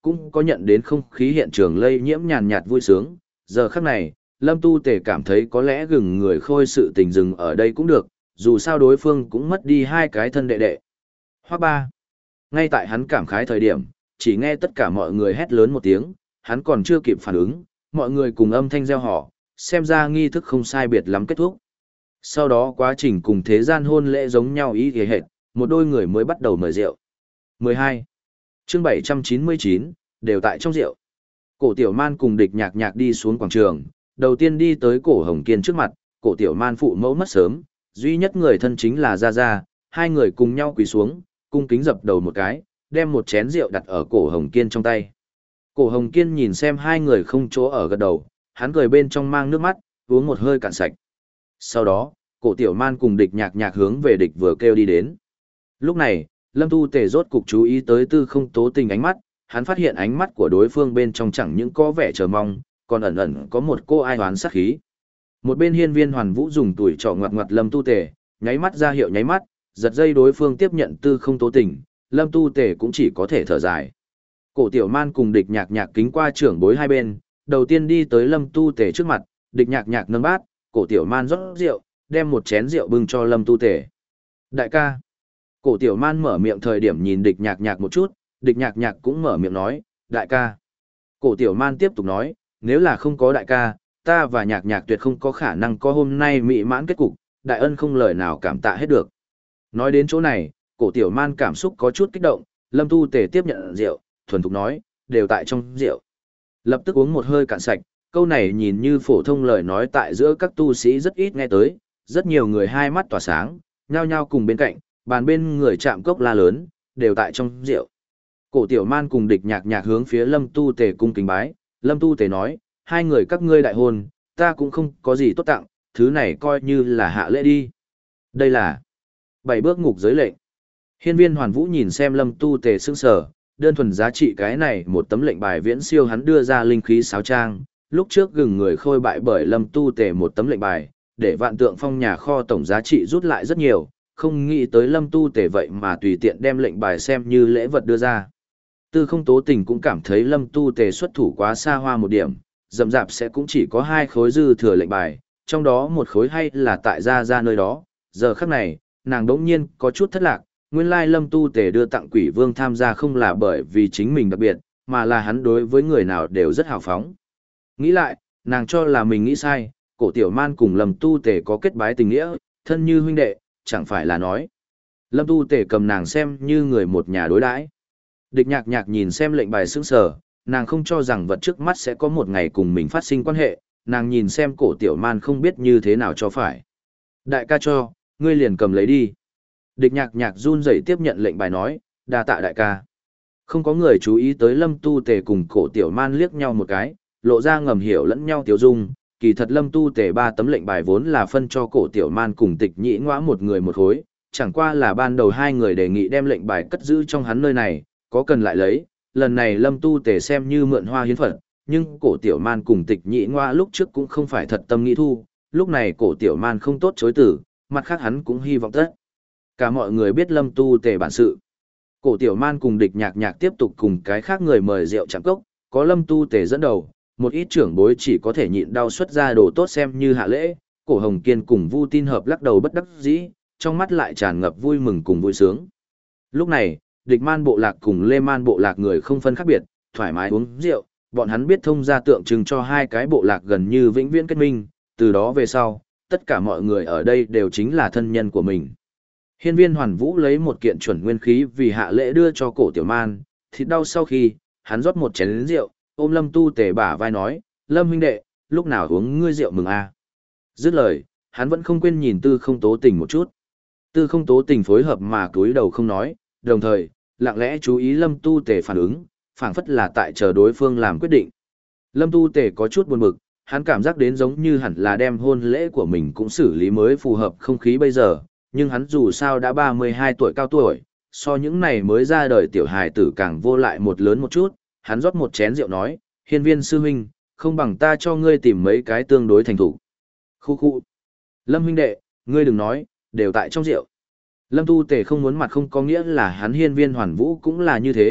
cũng có nhận đến không khí hiện trường lây nhiễm nhàn nhạt vui sướng. Giờ khắc này, Lâm Tu Tề cảm thấy có lẽ gừng người khôi sự tình dừng ở đây cũng được, dù sao đối phương cũng mất đi hai cái thân đệ đệ. Hoa ba. Ngay tại hắn cảm khái thời điểm, chỉ nghe tất cả mọi người hét lớn một tiếng, hắn còn chưa kịp phản ứng, mọi người cùng âm thanh reo hò, xem ra nghi thức không sai biệt lắm kết thúc. Sau đó quá trình cùng thế gian hôn lễ giống nhau ý hề hệt, một đôi người mới bắt đầu mời rượu. mười hai. Chương bảy trăm chín mươi chín, đều tại trong rượu. Cổ Tiểu Man cùng Địch Nhạc Nhạc đi xuống quảng trường, đầu tiên đi tới Cổ Hồng Kiên trước mặt, Cổ Tiểu Man phụ mẫu mất sớm, duy nhất người thân chính là Gia Gia, hai người cùng nhau quỳ xuống, cung kính dập đầu một cái, đem một chén rượu đặt ở Cổ Hồng Kiên trong tay. Cổ Hồng Kiên nhìn xem hai người không chỗ ở gật đầu, hắn cười bên trong mang nước mắt, uống một hơi cạn sạch. Sau đó, Cổ Tiểu Man cùng Địch Nhạc Nhạc hướng về Địch vừa kêu đi đến. Lúc này, Lâm Tu Tề rốt cục chú ý tới Tư Không Tố Tình ánh mắt, hắn phát hiện ánh mắt của đối phương bên trong chẳng những có vẻ chờ mong, còn ẩn ẩn có một cô ai oán sát khí. Một bên Hiên Viên Hoàn Vũ dùng tuổi trỏ ngoặt ngoặt Lâm Tu Tề, nháy mắt ra hiệu nháy mắt, giật dây đối phương tiếp nhận Tư Không Tố Tình, Lâm Tu Tề cũng chỉ có thể thở dài. Cổ Tiểu Man cùng Địch Nhạc Nhạc kính qua trưởng bối hai bên, đầu tiên đi tới Lâm Tu Tề trước mặt, Địch Nhạc Nhạc nâng bát, Cổ Tiểu Man rót rượu, đem một chén rượu bưng cho Lâm Tu Tề. Đại ca. Cổ Tiểu Man mở miệng thời điểm nhìn Địch Nhạc Nhạc một chút, Địch Nhạc Nhạc cũng mở miệng nói, đại ca. Cổ Tiểu Man tiếp tục nói, nếu là không có đại ca, ta và Nhạc Nhạc tuyệt không có khả năng có hôm nay mỹ mãn kết cục, đại ân không lời nào cảm tạ hết được. Nói đến chỗ này, Cổ Tiểu Man cảm xúc có chút kích động, Lâm Tu Tề tiếp nhận rượu, thuần thục nói, đều tại trong rượu. Lập tức uống một hơi cạn sạch, câu này nhìn như phổ thông lời nói tại giữa các tu sĩ rất ít nghe tới, rất nhiều người hai mắt tỏa sáng, nhao nhao cùng bên cạnh, bàn bên người chạm cốc la lớn, đều tại trong rượu. Cổ Tiểu Man cùng Địch Nhạc Nhạc hướng phía Lâm Tu Tề cung kính bái, Lâm Tu Tề nói, hai người các ngươi đại hôn, ta cũng không có gì tốt tặng, thứ này coi như là hạ lễ đi. Đây là bảy bước ngục giới lệnh. Hiên Viên Hoàn Vũ nhìn xem Lâm Tu Tề sững sờ, đơn thuần giá trị cái này một tấm lệnh bài viễn siêu hắn đưa ra linh khí sáo trang, lúc trước gừng người khôi bại bởi Lâm Tu Tề một tấm lệnh bài, để Vạn Tượng Phong nhà kho tổng giá trị rút lại rất nhiều, không nghĩ tới Lâm Tu Tề vậy mà tùy tiện đem lệnh bài xem như lễ vật đưa ra. Tư Không Tố Tình cũng cảm thấy Lâm Tu Tề xuất thủ quá xa hoa một điểm, dầm dạp sẽ cũng chỉ có hai khối dư thừa lệnh bài, trong đó một khối hay là tại Gia Gia nơi đó, giờ khắc này, nàng đỗng nhiên có chút thất lạc, nguyên lai Lâm Tu Tề đưa tặng Quỷ Vương tham gia không là bởi vì chính mình đặc biệt, mà là hắn đối với người nào đều rất hào phóng. Nghĩ lại, nàng cho là mình nghĩ sai, Cổ Tiểu Man cùng Lâm Tu Tề có kết bái tình nghĩa, thân như huynh đệ, chẳng phải là nói. Lâm Tu Tề cầm nàng xem như người một nhà đối đãi. Địch Nhạc Nhạc nhìn xem lệnh bài sững sờ, nàng không cho rằng vật trước mắt sẽ có một ngày cùng mình phát sinh quan hệ, nàng nhìn xem Cổ Tiểu Man không biết như thế nào cho phải. Đại ca cho, ngươi liền cầm lấy đi. Địch Nhạc Nhạc run rẩy tiếp nhận lệnh bài nói, đa tạ đại ca. Không có người chú ý tới Lâm Tu Tề cùng Cổ Tiểu Man liếc nhau một cái, lộ ra ngầm hiểu lẫn nhau tiêu dung. Kỳ thật Lâm Tu Tề ba tấm lệnh bài vốn là phân cho Cổ Tiểu Man cùng Tịch Nhĩ Ngõa một người một khối, chẳng qua là ban đầu hai người đề nghị đem lệnh bài cất giữ trong hắn nơi này, có cần lại lấy. Lần này Lâm Tu Tề xem như mượn hoa hiến phật, nhưng Cổ Tiểu Man cùng Tịch Nhĩ Ngõa lúc trước cũng không phải thật tâm nghĩ thu, lúc này Cổ Tiểu Man không tốt chối từ, mặt khác hắn cũng hy vọng tất cả mọi người biết Lâm Tu Tề bản sự. Cổ Tiểu Man cùng Địch Nhạc Nhạc tiếp tục cùng cái khác người mời rượu chạm cốc, có Lâm Tu Tề dẫn đầu, một ít trưởng bối chỉ có thể nhịn đau xuất ra đồ tốt xem như hạ lễ. Cổ Hồng Kiên cùng Vu Tin Hợp lắc đầu bất đắc dĩ, trong mắt lại tràn ngập vui mừng cùng vui sướng. Lúc này, Địch Man bộ lạc cùng Lê Man bộ lạc người không phân khác biệt, thoải mái uống rượu, bọn hắn biết thông gia tượng trưng cho hai cái bộ lạc gần như vĩnh viễn kết minh, từ đó về sau, tất cả mọi người ở đây đều chính là thân nhân của mình. Hiên Viên Hoàn Vũ lấy một kiện chuẩn nguyên khí vì hạ lễ đưa cho Cổ Tiểu Man, thịt đau sau khi, hắn rót một chén rượu, ôm Lâm Tu Tề bả vai nói, Lâm huynh đệ, lúc nào uống ngươi rượu mừng a? Dứt lời, hắn vẫn không quên nhìn Tư Không Tố Tình một chút. Tư Không Tố Tình phối hợp mà cúi đầu không nói, đồng thời, lặng lẽ chú ý Lâm Tu Tề phản ứng, phảng phất là tại chờ đối phương làm quyết định. Lâm Tu Tề có chút buồn bực, hắn cảm giác đến giống như hẳn là đem hôn lễ của mình cũng xử lý mới phù hợp không khí bây giờ, nhưng hắn dù sao đã ba mươi hai tuổi cao tuổi, so những này mới ra đời tiểu hài tử càng vô lại một lớn một chút, hắn rót một chén rượu nói, Hiên Viên sư huynh, không bằng ta cho ngươi tìm mấy cái tương đối thành thủ. Khu khu. Lâm huynh đệ, ngươi đừng nói, đều tại trong rượu. Lâm Tu Tề không muốn mặt không có nghĩa là hắn Hiên Viên Hoàn Vũ cũng là như thế,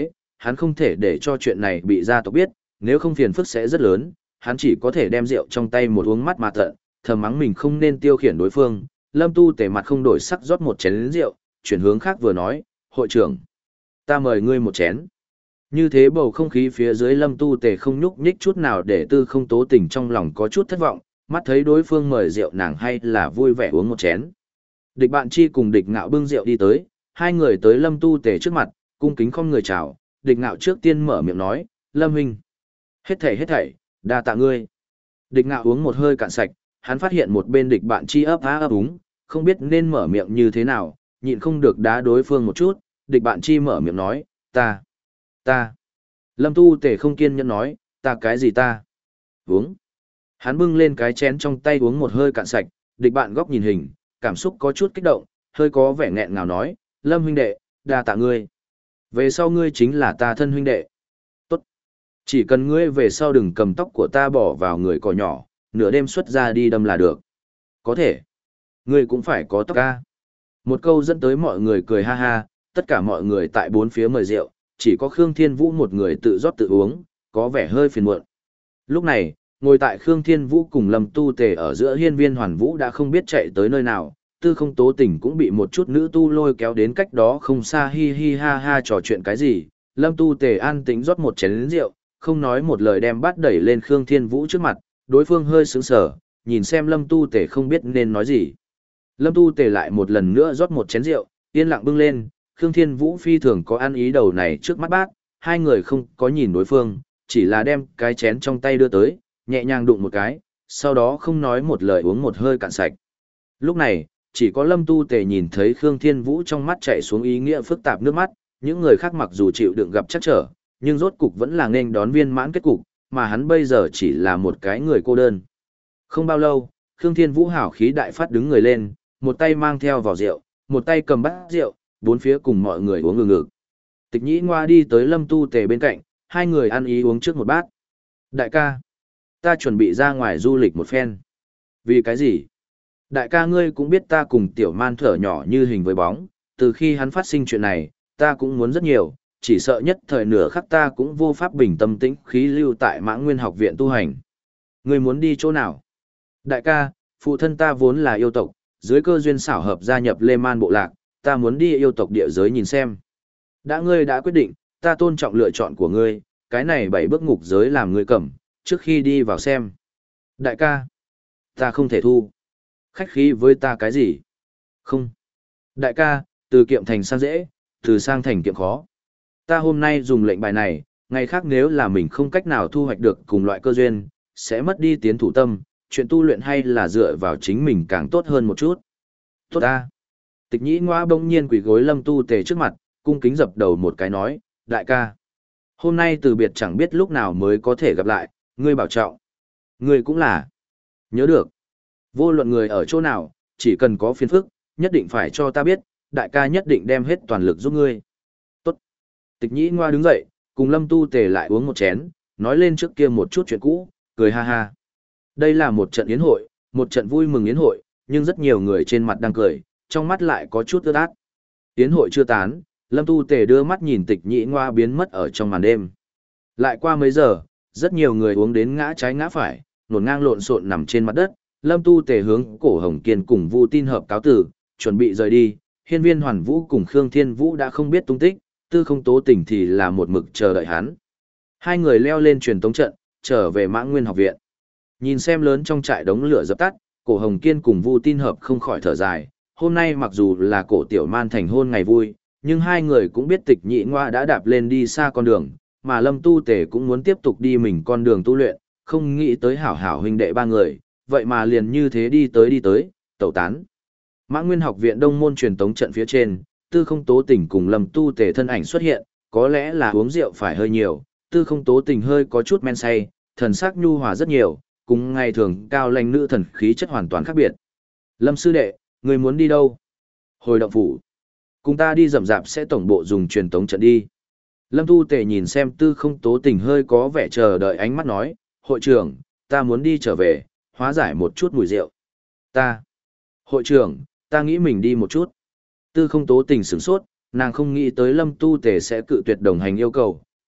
hắn không thể để cho chuyện này bị gia tộc biết, nếu không phiền phức sẽ rất lớn, hắn chỉ có thể đem rượu trong tay một uống mắt mà tận, thầm mắng mình không nên tiêu khiển đối phương. Lâm Tu Tề mặt không đổi sắc rót một chén rượu, chuyển hướng khác vừa nói, hội trưởng, ta mời ngươi một chén. Như thế bầu không khí phía dưới Lâm Tu Tề không nhúc nhích chút nào để Tư Không Tố Tình trong lòng có chút thất vọng, mắt thấy đối phương mời rượu nàng hay là vui vẻ uống một chén. Địch Bạn Chi cùng Địch Ngạo bưng rượu đi tới, hai người tới Lâm Tu Tề trước mặt, cung kính không người chào, Địch Ngạo trước tiên mở miệng nói, Lâm huynh, hết thảy hết thảy, đa tạ ngươi. Địch Ngạo uống một hơi cạn sạch, hắn phát hiện một bên Địch Bạn Chi ấp á ấp úng, không biết nên mở miệng như thế nào, nhịn không được đá đối phương một chút, Địch Bạn Chi mở miệng nói, ta, ta. Lâm Tu Tề không kiên nhẫn nói, ta cái gì ta? Uống. Hắn bưng lên cái chén trong tay uống một hơi cạn sạch, Địch Bạn góc nhìn hình, cảm xúc có chút kích động, hơi có vẻ nghẹn ngào nói, Lâm huynh đệ, đa tạ ngươi. Về sau ngươi chính là ta thân huynh đệ. Tốt. Chỉ cần ngươi về sau đừng cầm tóc của ta bỏ vào người cò nhỏ, nửa đêm xuất ra đi đâm là được. Có thể. Ngươi cũng phải có tóc ca. Một câu dẫn tới mọi người cười ha ha, tất cả mọi người tại bốn phía mời rượu, chỉ có Khương Thiên Vũ một người tự rót tự uống, có vẻ hơi phiền muộn. Lúc này, ngồi tại Khương Thiên Vũ cùng Lâm Tu Tề ở giữa hiên viên Hoàn Vũ đã không biết chạy tới nơi nào, Tư Không Tố Tình cũng bị một chút nữ tu lôi kéo đến cách đó không xa hi hi ha ha trò chuyện cái gì. Lâm Tu Tề an tĩnh rót một chén rượu, không nói một lời đem bát đẩy lên Khương Thiên Vũ trước mặt, đối phương hơi sững sờ, nhìn xem Lâm Tu Tề không biết nên nói gì. Lâm Tu Tề lại một lần nữa rót một chén rượu, yên lặng bưng lên, Khương Thiên Vũ phi thường có ăn ý đầu này trước mắt bác, hai người không có nhìn đối phương, chỉ là đem cái chén trong tay đưa tới, nhẹ nhàng đụng một cái, sau đó không nói một lời uống một hơi cạn sạch. Lúc này, chỉ có Lâm Tu Tề nhìn thấy Khương Thiên Vũ trong mắt chảy xuống ý nghĩa phức tạp nước mắt, những người khác mặc dù chịu đựng gặp chắc trở, nhưng rốt cục vẫn là nên đón viên mãn kết cục, mà hắn bây giờ chỉ là một cái người cô đơn. Không bao lâu, Khương Thiên Vũ hảo khí đại phát đứng người lên, một tay mang theo vào rượu, một tay cầm bát rượu, bốn phía cùng mọi người uống ngừng ngực. Tịch Nhĩ Ngoa đi tới Lâm Tu Tề bên cạnh, hai người ăn ý uống trước một bát. Đại ca, ta chuẩn bị ra ngoài du lịch một phen. Vì cái gì? Đại ca ngươi cũng biết ta cùng tiểu man thở nhỏ như hình với bóng, từ khi hắn phát sinh chuyện này, ta cũng muốn rất nhiều, chỉ sợ nhất thời nửa khắc ta cũng vô pháp bình tâm tĩnh khí lưu tại Mã Nguyên học viện tu hành. Ngươi muốn đi chỗ nào? Đại ca, phụ thân ta vốn là yêu tộc, dưới cơ duyên xảo hợp gia nhập Lê Man bộ lạc, ta muốn đi yêu tộc địa giới nhìn xem. Đã ngươi đã quyết định, ta tôn trọng lựa chọn của ngươi, cái này bảy bước ngục giới làm ngươi cầm, trước khi đi vào xem. Đại ca, ta không thể thu. Khách khí với ta cái gì? Không. Đại ca, từ kiệm thành sang dễ, từ sang thành kiệm khó. Ta hôm nay dùng lệnh bài này, ngày khác nếu là mình không cách nào thu hoạch được cùng loại cơ duyên, sẽ mất đi tiến thủ tâm, chuyện tu luyện hay là dựa vào chính mình càng tốt hơn một chút. Tốt ta. Tịch Nhĩ Ngoa bỗng nhiên quỳ gối Lâm Tu Tề trước mặt, cung kính dập đầu một cái nói, đại ca. Hôm nay từ biệt chẳng biết lúc nào mới có thể gặp lại, ngươi bảo trọng. Ngươi cũng là. Nhớ được. Vô luận người ở chỗ nào, chỉ cần có phiền phức, nhất định phải cho ta biết, đại ca nhất định đem hết toàn lực giúp ngươi. Tốt. Tịch Nhĩ Ngoa đứng dậy, cùng Lâm Tu Tề lại uống một chén, nói lên trước kia một chút chuyện cũ, cười ha ha. Đây là một trận yến hội, một trận vui mừng yến hội, nhưng rất nhiều người trên mặt đang cười, trong mắt lại có chút ướt át. Yến hội chưa tán, Lâm Tu Tề đưa mắt nhìn Tịch Nhĩ Ngoa biến mất ở trong màn đêm. Lại qua mấy giờ, rất nhiều người uống đến ngã trái ngã phải, nổn ngang lộn xộn nằm trên mặt đất. Lâm Tu Tề hướng Cổ Hồng Kiên cùng Vu Tin Hợp cáo tử, chuẩn bị rời đi. Hiên viên Hoàn Vũ cùng Khương Thiên Vũ đã không biết tung tích, Tư Không Tố Tình thì là một mực chờ đợi hắn. Hai người leo lên truyền tống trận, trở về Mã Nguyên học viện. Nhìn xem lớn trong trại đống lửa dập tắt, Cổ Hồng Kiên cùng Vu Tin Hợp không khỏi thở dài. Hôm nay mặc dù là Cổ Tiểu Man thành hôn ngày vui, nhưng hai người cũng biết Tịch Nhĩ Ngoa đã đạp lên đi xa con đường, mà Lâm Tu Tề cũng muốn tiếp tục đi mình con đường tu luyện, không nghĩ tới hảo hảo huynh đệ ba người, vậy mà liền như thế đi tới đi tới, tẩu tán. Mã Nguyên học viện đông môn truyền tống trận phía trên, Tư Không Tố Tình cùng Lâm Tu Tề thân ảnh xuất hiện, có lẽ là uống rượu phải hơi nhiều, Tư Không Tố Tình hơi có chút men say, thần sắc nhu hòa rất nhiều, cùng ngày thường cao lãnh nữ thần khí chất hoàn toàn khác biệt. Lâm sư đệ, người muốn đi đâu? Hồi động phủ. Cùng ta đi rậm rạp sẽ tổng bộ dùng truyền tống trận đi. Lâm Tu Tề nhìn xem Tư Không Tố Tình hơi có vẻ chờ đợi ánh mắt nói, hội trưởng, ta muốn đi trở về, hóa giải một chút mùi rượu. Ta. Hội trưởng, ta nghĩ mình đi một chút. Tư Không Tố Tình sửng sốt, nàng không nghĩ tới Lâm Tu Tề sẽ cự tuyệt đồng hành yêu cầu,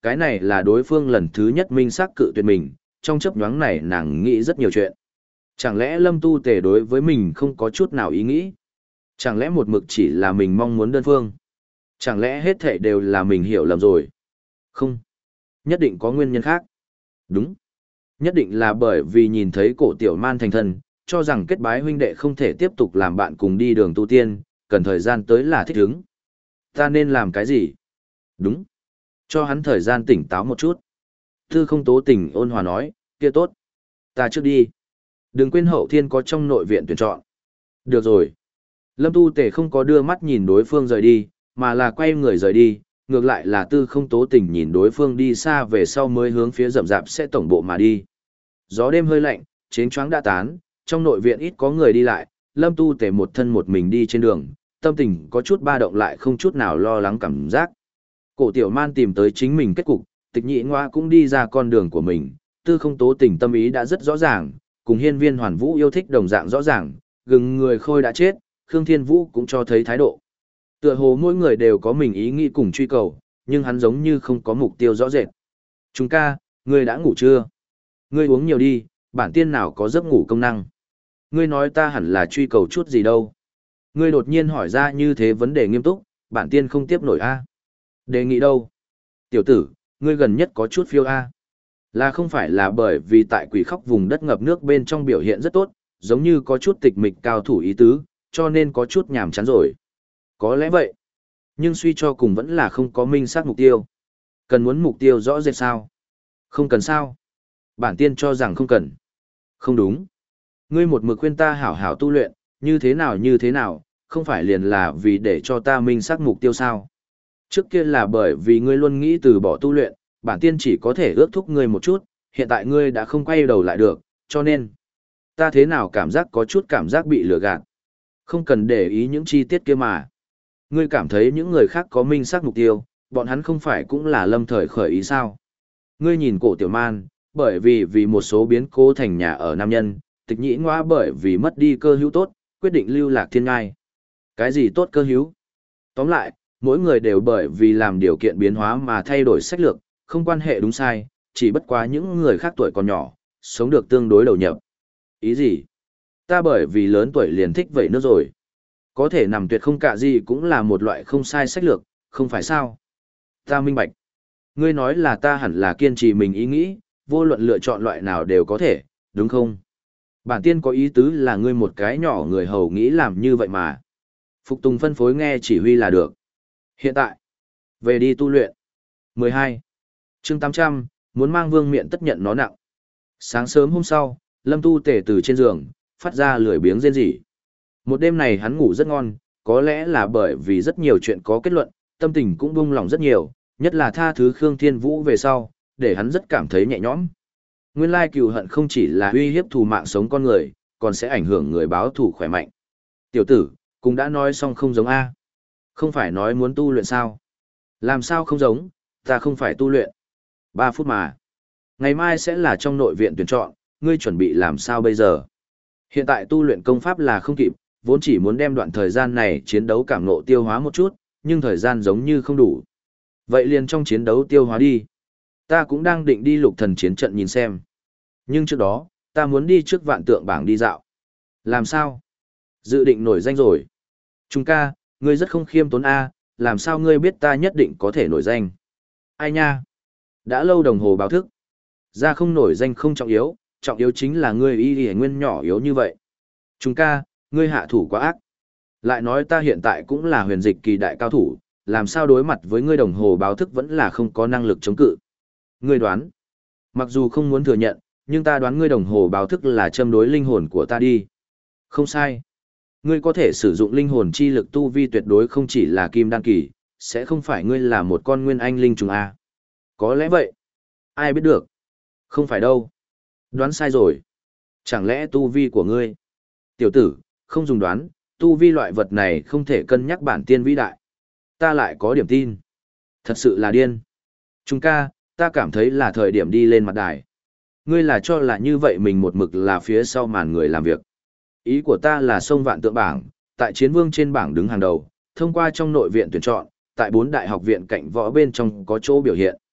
cái này là đối phương lần thứ nhất minh xác cự tuyệt mình, trong chấp nhoáng này nàng nghĩ rất nhiều chuyện. Chẳng lẽ Lâm Tu Tề đối với mình không có chút nào ý nghĩ? Chẳng lẽ một mực chỉ là mình mong muốn đơn phương? Chẳng lẽ hết thảy đều là mình hiểu lầm rồi? Không. Nhất định có nguyên nhân khác. Đúng. Nhất định là bởi vì nhìn thấy cổ tiểu man thành thân, cho rằng kết bái huynh đệ không thể tiếp tục làm bạn cùng đi đường tu tiên, cần thời gian tới là thích ứng. Ta nên làm cái gì? Đúng. Cho hắn thời gian tỉnh táo một chút. Tư không tố tình ôn hòa nói, kia tốt. Ta trước đi. Đừng quên hậu thiên có trong nội viện tuyển chọn. Được rồi. Lâm Tu Tề không có đưa mắt nhìn đối phương rời đi, mà là quay người rời đi, ngược lại là tư không tố tình nhìn đối phương đi xa về sau mới hướng phía rậm rạp sẽ tổng bộ mà đi. Gió đêm hơi lạnh, chến choáng đã tán, trong nội viện ít có người đi lại, Lâm Tu Tề một thân một mình đi trên đường, tâm tình có chút ba động lại không chút nào lo lắng cảm giác. Cổ tiểu man tìm tới chính mình kết cục, tịch nhị ngoa cũng đi ra con đường của mình, tư không tố tình tâm ý đã rất rõ ràng, cùng hiên viên hoàn vũ yêu thích đồng dạng rõ ràng, gừng người khôi đã chết, Khương Thiên Vũ cũng cho thấy thái độ. Tựa hồ mỗi người đều có mình ý nghĩ cùng truy cầu, nhưng hắn giống như không có mục tiêu rõ rệt. Chúng ca, ngươi đã ngủ chưa? Ngươi uống nhiều đi, bản tiên nào có giấc ngủ công năng. Ngươi nói ta hẳn là truy cầu chút gì đâu. Ngươi đột nhiên hỏi ra như thế vấn đề nghiêm túc, bản tiên không tiếp nổi a. Đề nghị đâu? Tiểu tử, ngươi gần nhất có chút phiêu a. Là không phải là bởi vì tại quỷ khóc vùng đất ngập nước bên trong biểu hiện rất tốt, giống như có chút tịch mịch cao thủ ý tứ, cho nên có chút nhàm chán rồi. Có lẽ vậy. Nhưng suy cho cùng vẫn là không có minh xác mục tiêu. Cần muốn mục tiêu rõ rệt sao? Không cần sao? Bản tiên cho rằng không cần. Không đúng. Ngươi một mực khuyên ta hảo hảo tu luyện, như thế nào như thế nào, không phải liền là vì để cho ta minh xác mục tiêu sao? Trước kia là bởi vì ngươi luôn nghĩ từ bỏ tu luyện, bản tiên chỉ có thể ước thúc ngươi một chút, hiện tại ngươi đã không quay đầu lại được, cho nên, ta thế nào cảm giác có chút cảm giác bị lừa gạt. Không cần để ý những chi tiết kia mà. Ngươi cảm thấy những người khác có minh xác mục tiêu, bọn hắn không phải cũng là lâm thời khởi ý sao? Ngươi nhìn cổ tiểu man, bởi vì vì một số biến cố thành nhà ở nam nhân, tịch nhĩ ngoa bởi vì mất đi cơ hữu tốt, quyết định lưu lạc thiên ngai. Cái gì tốt cơ hữu? Tóm lại, mỗi người đều bởi vì làm điều kiện biến hóa mà thay đổi sách lược, không quan hệ đúng sai, chỉ bất quá những người khác tuổi còn nhỏ, sống được tương đối đầu nhập. Ý gì? Ta bởi vì lớn tuổi liền thích vậy nữa rồi. Có thể nằm tuyệt không cả gì cũng là một loại không sai sách lược, không phải sao? Ta minh bạch. Ngươi nói là ta hẳn là kiên trì mình ý nghĩ, vô luận lựa chọn loại nào đều có thể, đúng không? Bản tiên có ý tứ là ngươi một cái nhỏ người hầu nghĩ làm như vậy mà. Phục tùng phân phối nghe chỉ huy là được. Hiện tại, về đi tu luyện. mười hai. Chương tám trăm, muốn mang vương miện tất nhận nó nặng. Sáng sớm hôm sau, Lâm Tu Tề từ trên giường, phát ra lười biếng rên rỉ. Một đêm này hắn ngủ rất ngon, có lẽ là bởi vì rất nhiều chuyện có kết luận, tâm tình cũng buông lỏng rất nhiều, nhất là tha thứ Khương Thiên Vũ về sau, để hắn rất cảm thấy nhẹ nhõm. Nguyên lai cừu hận không chỉ là uy hiếp thù mạng sống con người, còn sẽ ảnh hưởng người báo thù khỏe mạnh. Tiểu tử, cũng đã nói xong không giống A. Không phải nói muốn tu luyện sao? Làm sao không giống, ta không phải tu luyện. Ba phút mà. Ngày mai sẽ là trong nội viện tuyển chọn, ngươi chuẩn bị làm sao bây giờ? Hiện tại tu luyện công pháp là không kịp, vốn chỉ muốn đem đoạn thời gian này chiến đấu cảm ngộ tiêu hóa một chút, nhưng thời gian giống như không đủ. Vậy liền trong chiến đấu tiêu hóa đi. Ta cũng đang định đi lục thần chiến trận nhìn xem. Nhưng trước đó, ta muốn đi trước vạn tượng bảng đi dạo. Làm sao? Dự định nổi danh rồi. Trung ca, ngươi rất không khiêm tốn A, làm sao ngươi biết ta nhất định có thể nổi danh? Ai nha? Đã lâu đồng hồ báo thức. Ra không nổi danh không trọng yếu, trọng yếu chính là ngươi y y nguyên nhỏ yếu như vậy. Trung ca, ngươi hạ thủ quá ác. Lại nói ta hiện tại cũng là huyền dịch kỳ đại cao thủ, làm sao đối mặt với ngươi đồng hồ báo thức vẫn là không có năng lực chống cự. Ngươi đoán. Mặc dù không muốn thừa nhận, nhưng ta đoán ngươi đồng hồ báo thức là châm đối linh hồn của ta đi. Không sai. Ngươi có thể sử dụng linh hồn chi lực tu vi tuyệt đối không chỉ là kim đan kỳ, sẽ không phải ngươi là một con nguyên anh linh trùng A. Có lẽ vậy. Ai biết được. Không phải đâu. Đoán sai rồi. Chẳng lẽ tu vi của ngươi? Tiểu tử, không dùng đoán, tu vi loại vật này không thể cân nhắc bản tiên vĩ đại. Ta lại có điểm tin. Thật sự là điên. Trung ca, ta cảm thấy là thời điểm đi lên mặt đài. Ngươi là cho là như vậy mình một mực là phía sau màn người làm việc. Ý của ta là sông vạn tượng bảng, tại chiến vương trên bảng đứng hàng đầu, thông qua trong nội viện tuyển chọn, tại bốn đại học viện cạnh võ bên trong có chỗ biểu hiện.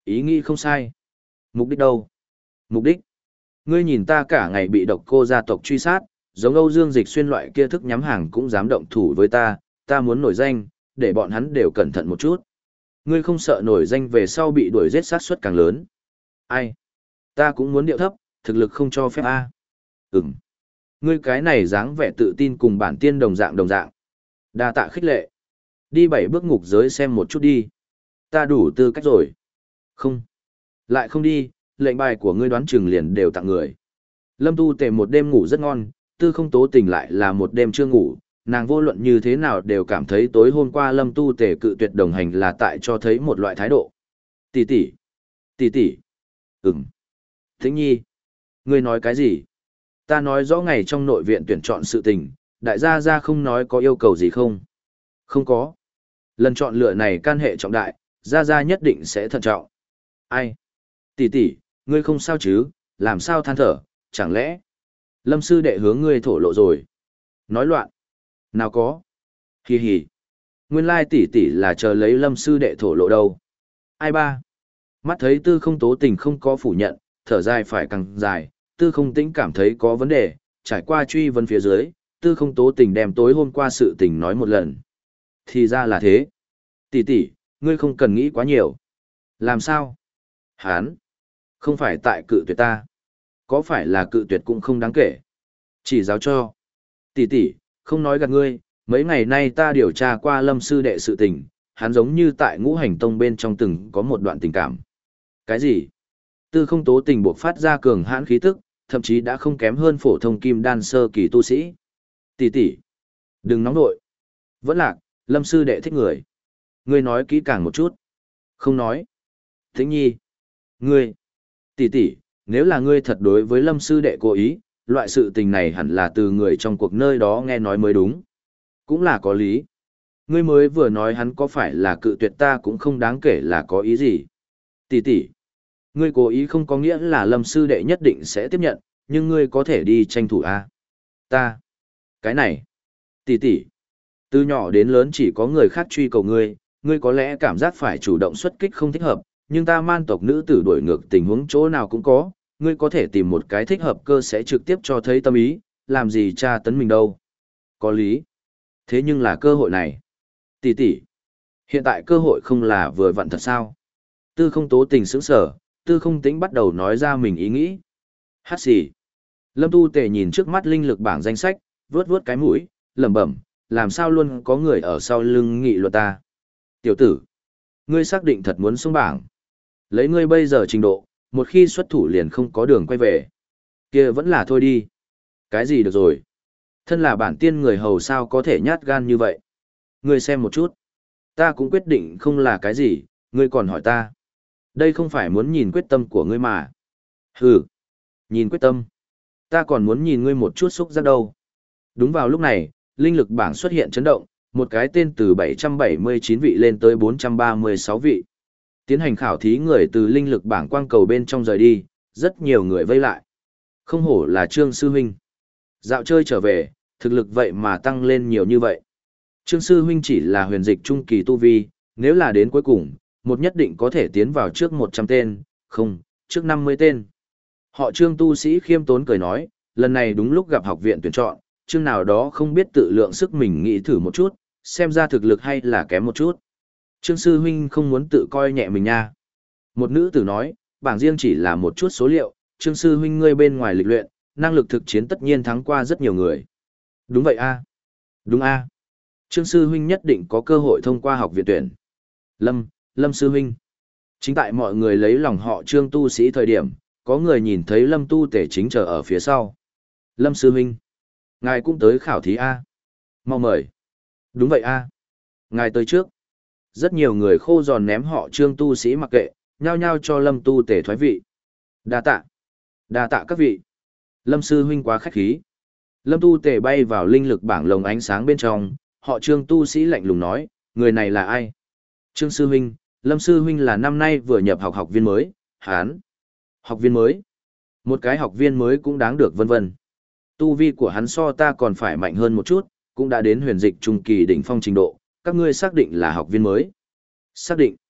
Ý nghĩ không sai. Mục đích đâu? Mục đích? Ngươi nhìn ta cả ngày bị độc cô gia tộc truy sát, giống Âu Dương Dịch Xuyên loại kia thức nhắm hàng cũng dám động thủ với ta, ta muốn nổi danh, để bọn hắn đều cẩn thận một chút. Ngươi không sợ nổi danh về sau bị đuổi giết sát suất càng lớn. Ai? Ta cũng muốn điệu thấp, thực lực không cho phép a. À? Ừm. Ngươi cái này dáng vẻ tự tin cùng bản tiên đồng dạng đồng dạng. Đa tạ khích lệ. Đi bảy bước ngục giới xem một chút đi. Ta đủ tư cách rồi. Không. Lại không đi, lệnh bài của ngươi đoán chừng liền đều tặng người. Lâm Tu Tề một đêm ngủ rất ngon, Tư Không Tố Tình lại là một đêm chưa ngủ, nàng vô luận như thế nào đều cảm thấy tối hôm qua Lâm Tu Tề cự tuyệt đồng hành là tại cho thấy một loại thái độ. Tỷ tỷ, tỷ tỷ, ừm, Tĩnh Nhi, ngươi nói cái gì? Ta nói rõ ngày trong nội viện tuyển chọn sự tình, đại gia gia không nói có yêu cầu gì không? Không có. Lần chọn lựa này can hệ trọng đại, gia gia nhất định sẽ thận trọng. Ai? Tỷ tỷ, ngươi không sao chứ, làm sao than thở, chẳng lẽ? Lâm sư đệ hướng ngươi thổ lộ rồi. Nói loạn. Nào có. Hì hì. Nguyên lai tỷ tỷ là chờ lấy lâm sư đệ thổ lộ đâu. Ai ba? Mắt thấy Tư Không Tố Tình không có phủ nhận, thở dài phải càng dài, Tư Không Tĩnh cảm thấy có vấn đề, trải qua truy vấn phía dưới, Tư Không Tố Tình đem tối hôm qua sự tình nói một lần. Thì ra là thế. Tỷ tỷ, ngươi không cần nghĩ quá nhiều. Làm sao? Hán. Không phải tại cự tuyệt ta. Có phải là cự tuyệt cũng không đáng kể. Chỉ giáo cho. Tỷ tỷ, không nói gạt ngươi, mấy ngày nay ta điều tra qua lâm sư đệ sự tình, hắn giống như tại ngũ hành tông bên trong từng có một đoạn tình cảm. Cái gì? Tư Không Tố Tình buộc phát ra cường hãn khí tức, thậm chí đã không kém hơn phổ thông kim đan sơ kỳ tu sĩ. Tỷ tỷ, đừng nóng nội. Vẫn lạc, lâm sư đệ thích người. Ngươi nói kỹ càng một chút. Không nói. Tĩnh Nhi. Ngươi. Tỷ tỷ, nếu là ngươi thật đối với lâm sư đệ cố ý, loại sự tình này hẳn là từ người trong cuộc nơi đó nghe nói mới đúng. Cũng là có lý. Ngươi mới vừa nói hắn có phải là cự tuyệt ta cũng không đáng kể là có ý gì. Tỷ tỷ, ngươi cố ý không có nghĩa là lâm sư đệ nhất định sẽ tiếp nhận, nhưng ngươi có thể đi tranh thủ a. Ta. Cái này. Tỷ tỷ, từ nhỏ đến lớn chỉ có người khác truy cầu ngươi, ngươi có lẽ cảm giác phải chủ động xuất kích không thích hợp, nhưng ta man tộc nữ tử đuổi ngược tình huống chỗ nào cũng có, ngươi có thể tìm một cái thích hợp cơ sẽ trực tiếp cho thấy tâm ý, làm gì tra tấn mình đâu. Có lý. Thế nhưng là cơ hội này. Tỷ tỷ, hiện tại cơ hội không là vừa vặn thật sao? Tư Không Tố Tình sững sở, Tư Không Tĩnh bắt đầu nói ra mình ý nghĩ. Hát xì. Lâm Tu Tề nhìn trước mắt linh lực bảng danh sách, vướt vướt cái mũi, lẩm bẩm, làm sao luôn có người ở sau lưng nghị luật ta. Tiểu tử, ngươi xác định thật muốn xuống bảng. Lấy ngươi bây giờ trình độ, một khi xuất thủ liền không có đường quay về. Kia vẫn là thôi đi. Cái gì được rồi? Thân là bản tiên người hầu sao có thể nhát gan như vậy? Ngươi xem một chút. Ta cũng quyết định không là cái gì, ngươi còn hỏi ta. Đây không phải muốn nhìn quyết tâm của ngươi mà. Hừ, nhìn quyết tâm. Ta còn muốn nhìn ngươi một chút xúc giác đâu. Đúng vào lúc này, linh lực bảng xuất hiện chấn động, một cái tên từ bảy trăm bảy mươi chín vị lên tới bốn trăm ba mươi sáu vị. Tiến hành khảo thí người từ linh lực bảng quang cầu bên trong rời đi, rất nhiều người vây lại. Không hổ là Trương Sư Huynh. Dạo chơi trở về, thực lực vậy mà tăng lên nhiều như vậy. Trương Sư Huynh chỉ là huyền dịch trung kỳ tu vi, nếu là đến cuối cùng, một nhất định có thể tiến vào trước một trăm tên, không, trước năm mươi tên. Họ Trương tu sĩ khiêm tốn cười nói, lần này đúng lúc gặp học viện tuyển chọn, Trương nào đó không biết tự lượng sức mình nghĩ thử một chút, xem ra thực lực hay là kém một chút. Trương Sư Huynh không muốn tự coi nhẹ mình nha. Một nữ tử nói, bảng riêng chỉ là một chút số liệu, Trương Sư Huynh ngươi bên ngoài lịch luyện, năng lực thực chiến tất nhiên thắng qua rất nhiều người. Đúng vậy a, Đúng a, Trương Sư Huynh nhất định có cơ hội thông qua học viện tuyển. Lâm, Lâm Sư Huynh. Chính tại mọi người lấy lòng họ Trương tu sĩ thời điểm, có người nhìn thấy Lâm Tu Tể chính chờ ở phía sau. Lâm Sư Huynh. Ngài cũng tới khảo thí A. Mau mời. Đúng vậy A. Ngài tới trước. Rất nhiều người khô giòn ném họ Trương tu sĩ mặc kệ, nhao nhao cho Lâm Tu Tể thoái vị. Đa tạ. Đa tạ các vị. Lâm Sư Huynh quá khách khí. Lâm Tu Tể bay vào linh lực bảng lồng ánh sáng bên trong, họ Trương tu sĩ lạnh lùng nói, người này là ai? Trương Sư Huynh, Lâm Sư Huynh là năm nay vừa nhập học học viên mới, Hán. Học viên mới. Một cái học viên mới cũng đáng được vân vân. Tu vi của hắn so ta còn phải mạnh hơn một chút, cũng đã đến huyền dịch trung kỳ đỉnh phong trình độ, các ngươi xác định là học viên mới. Xác định.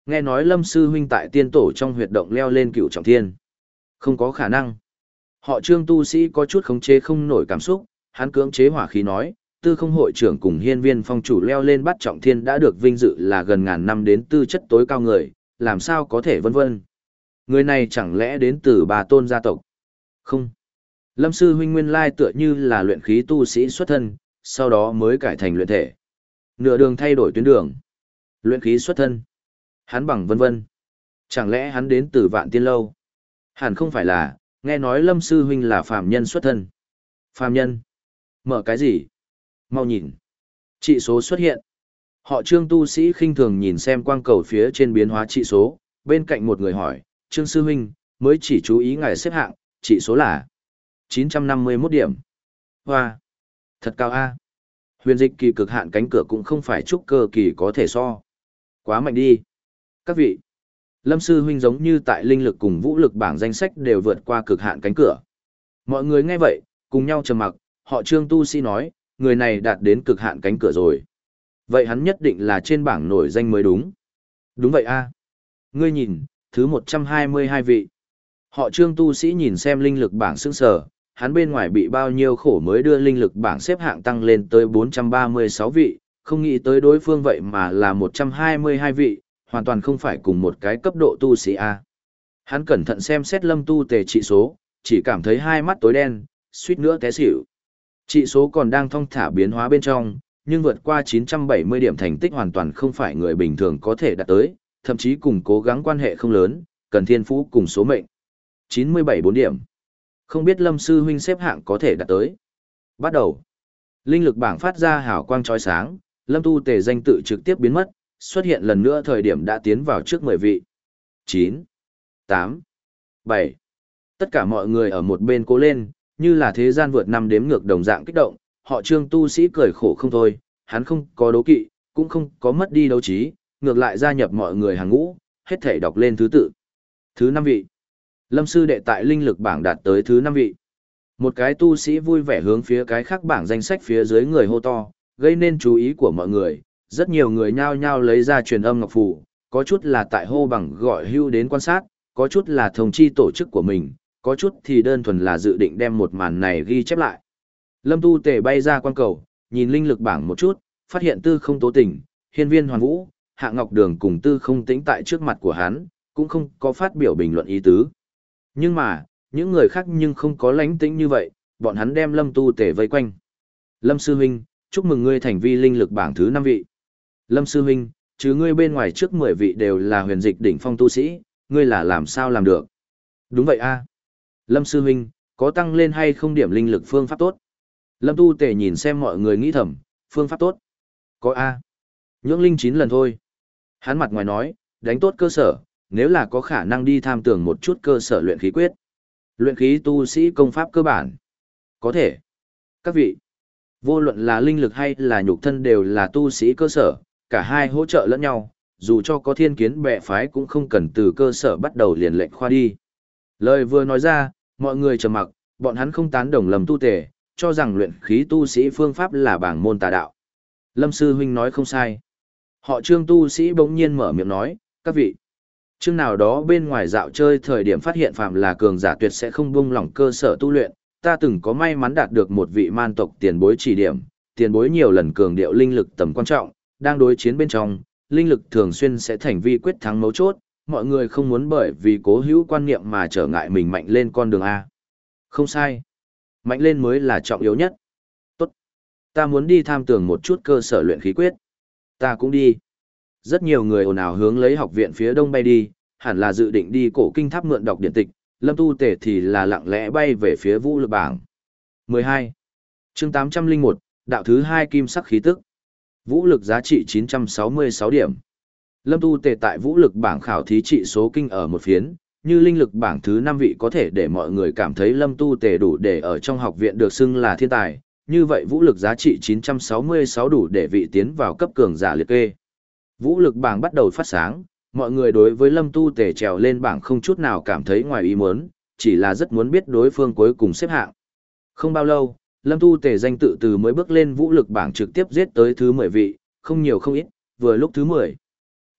Nghe nói Lâm sư huynh tại tiên tổ trong huyệt động leo lên cựu trọng thiên. Không có khả năng. Họ Trương tu sĩ có chút khống chế không nổi cảm xúc, hắn cưỡng chế hỏa khí nói, tư không hội trưởng cùng hiên viên phong chủ leo lên bắt trọng thiên đã được vinh dự là gần ngàn năm đến tư chất tối cao người, làm sao có thể vân vân. Người này chẳng lẽ đến từ bà tôn gia tộc? Không. Lâm sư huynh nguyên lai tựa như là luyện khí tu sĩ xuất thân, sau đó mới cải thành luyện thể. Nửa đường thay đổi tuyến đường. Luyện khí xuất thân. Hắn bằng vân vân. Chẳng lẽ hắn đến từ vạn tiên lâu? Hẳn không phải là, nghe nói Lâm sư huynh là phàm nhân xuất thân. Phàm nhân? Mở cái gì? Mau nhìn. Trị số xuất hiện. Họ Trương tu sĩ khinh thường nhìn xem quang cầu phía trên biến hóa trị số, bên cạnh một người hỏi, Trương sư huynh, mới chỉ chú ý ngài xếp hạng, trị số là chín trăm năm mươi mốt điểm. Hoa! Thật cao a. Huyền dịch kỳ cực hạn cánh cửa cũng không phải trúc cơ kỳ có thể so. Quá mạnh đi. Các vị, Lâm sư huynh giống như tại linh lực cùng vũ lực bảng danh sách đều vượt qua cực hạn cánh cửa. Mọi người nghe vậy, cùng nhau trầm mặc, họ Trương tu sĩ nói, người này đạt đến cực hạn cánh cửa rồi. Vậy hắn nhất định là trên bảng nổi danh mới đúng. Đúng vậy a. Ngươi nhìn, thứ một trăm hai mươi hai vị. Họ Trương tu sĩ nhìn xem linh lực bảng sững sờ, hắn bên ngoài bị bao nhiêu khổ mới đưa linh lực bảng xếp hạng tăng lên tới bốn trăm ba mươi sáu vị, không nghĩ tới đối phương vậy mà là một trăm hai mươi hai vị, hoàn toàn không phải cùng một cái cấp độ tu sĩ A. Hắn cẩn thận xem xét Lâm tu tề trị số, chỉ cảm thấy hai mắt tối đen, suýt nữa té xỉu. Trị số còn đang thong thả biến hóa bên trong, nhưng vượt qua chín trăm bảy mươi điểm thành tích hoàn toàn không phải người bình thường có thể đạt tới, thậm chí cùng cố gắng quan hệ không lớn, cần thiên phú cùng số mệnh. chín mươi bảy bốn điểm. Không biết Lâm sư huynh xếp hạng có thể đạt tới. Bắt đầu. Linh lực bảng phát ra hào quang chói sáng, Lâm tu tề danh tự trực tiếp biến mất, xuất hiện lần nữa thời điểm đã tiến vào trước mười vị. chín, tám, bảy. Tất cả mọi người ở một bên cố lên, như là thế gian vượt năm đếm ngược đồng dạng kích động, họ Trương tu sĩ cười khổ không thôi, hắn không có đấu kỵ, cũng không có mất đi đấu trí, ngược lại gia nhập mọi người hàng ngũ, hết thể đọc lên thứ tự. Thứ năm vị. Lâm sư đệ tại linh lực bảng đạt tới thứ năm vị. Một cái tu sĩ vui vẻ hướng phía cái khác bảng danh sách phía dưới người hô to, gây nên chú ý của mọi người. Rất nhiều người nhao nhao lấy ra truyền âm ngọc phù, có chút là tại hô bằng gọi hưu đến quan sát, có chút là thông chi tổ chức của mình, có chút thì đơn thuần là dự định đem một màn này ghi chép lại. Lâm tu tề bay ra quan cầu, nhìn linh lực bảng một chút, phát hiện tư không tố tình, hiên viên hoàn vũ, hạ ngọc đường cùng tư không tĩnh tại trước mặt của hắn, cũng không có phát biểu bình luận ý tứ. Nhưng mà, những người khác nhưng không có lánh tĩnh như vậy, bọn hắn đem Lâm tu tề vây quanh. Lâm sư huynh, chúc mừng ngươi thành vi linh lực bảng thứ năm vị. Lâm sư huynh, chứ ngươi bên ngoài trước mười vị đều là huyền dịch đỉnh phong tu sĩ, ngươi là làm sao làm được? Đúng vậy a. Lâm sư huynh, có tăng lên hay không điểm linh lực phương pháp tốt? Lâm tu tề nhìn xem mọi người nghĩ thầm, phương pháp tốt. Có a. Nhưỡng linh chín lần thôi. Hắn mặt ngoài nói, đánh tốt cơ sở, nếu là có khả năng đi tham tưởng một chút cơ sở luyện khí quyết. Luyện khí tu sĩ công pháp cơ bản. Có thể. Các vị, vô luận là linh lực hay là nhục thân đều là tu sĩ cơ sở, cả hai hỗ trợ lẫn nhau, dù cho có thiên kiến bệ phái cũng không cần từ cơ sở bắt đầu liền lệnh khoa đi. Lời vừa nói ra, mọi người trầm mặc, bọn hắn không tán đồng Lâm tu tề, cho rằng luyện khí tu sĩ phương pháp là bảng môn tà đạo. Lâm sư huynh nói không sai. Họ Trương tu sĩ bỗng nhiên mở miệng nói, các vị, chương nào đó bên ngoài dạo chơi thời điểm phát hiện phạm là cường giả tuyệt sẽ không buông lỏng cơ sở tu luyện, ta từng có may mắn đạt được một vị man tộc tiền bối chỉ điểm, tiền bối nhiều lần cường điệu linh lực tầm quan trọng, đang đối chiến bên trong, linh lực thường xuyên sẽ thành vi quyết thắng mấu chốt, mọi người không muốn bởi vì cố hữu quan niệm mà trở ngại mình mạnh lên con đường A. Không sai. Mạnh lên mới là trọng yếu nhất. Tốt. Ta muốn đi tham tưởng một chút cơ sở luyện khí quyết. Ta cũng đi. Rất nhiều người ồn ào hướng lấy học viện phía đông bay đi, hẳn là dự định đi cổ kinh tháp mượn đọc điện tịch, Lâm tu tề thì là lặng lẽ bay về phía vũ lực bảng. mười hai. Chương tám trăm lẻ một, đạo thứ hai kim sắc khí tức. Vũ lực giá trị chín trăm sáu mươi sáu điểm. Lâm tu tề tại vũ lực bảng khảo thí trị số kinh ở một phiến, như linh lực bảng thứ năm vị có thể để mọi người cảm thấy Lâm tu tề đủ để ở trong học viện được xưng là thiên tài, như vậy vũ lực giá trị chín trăm sáu mươi sáu đủ để vị tiến vào cấp cường giả liệt kê. Vũ lực bảng bắt đầu phát sáng, mọi người đối với Lâm tu tề trèo lên bảng không chút nào cảm thấy ngoài ý muốn, chỉ là rất muốn biết đối phương cuối cùng xếp hạng. Không bao lâu, Lâm tu tề danh tự từ mới bước lên vũ lực bảng trực tiếp giết tới thứ mười vị, không nhiều không ít, vừa lúc thứ mười.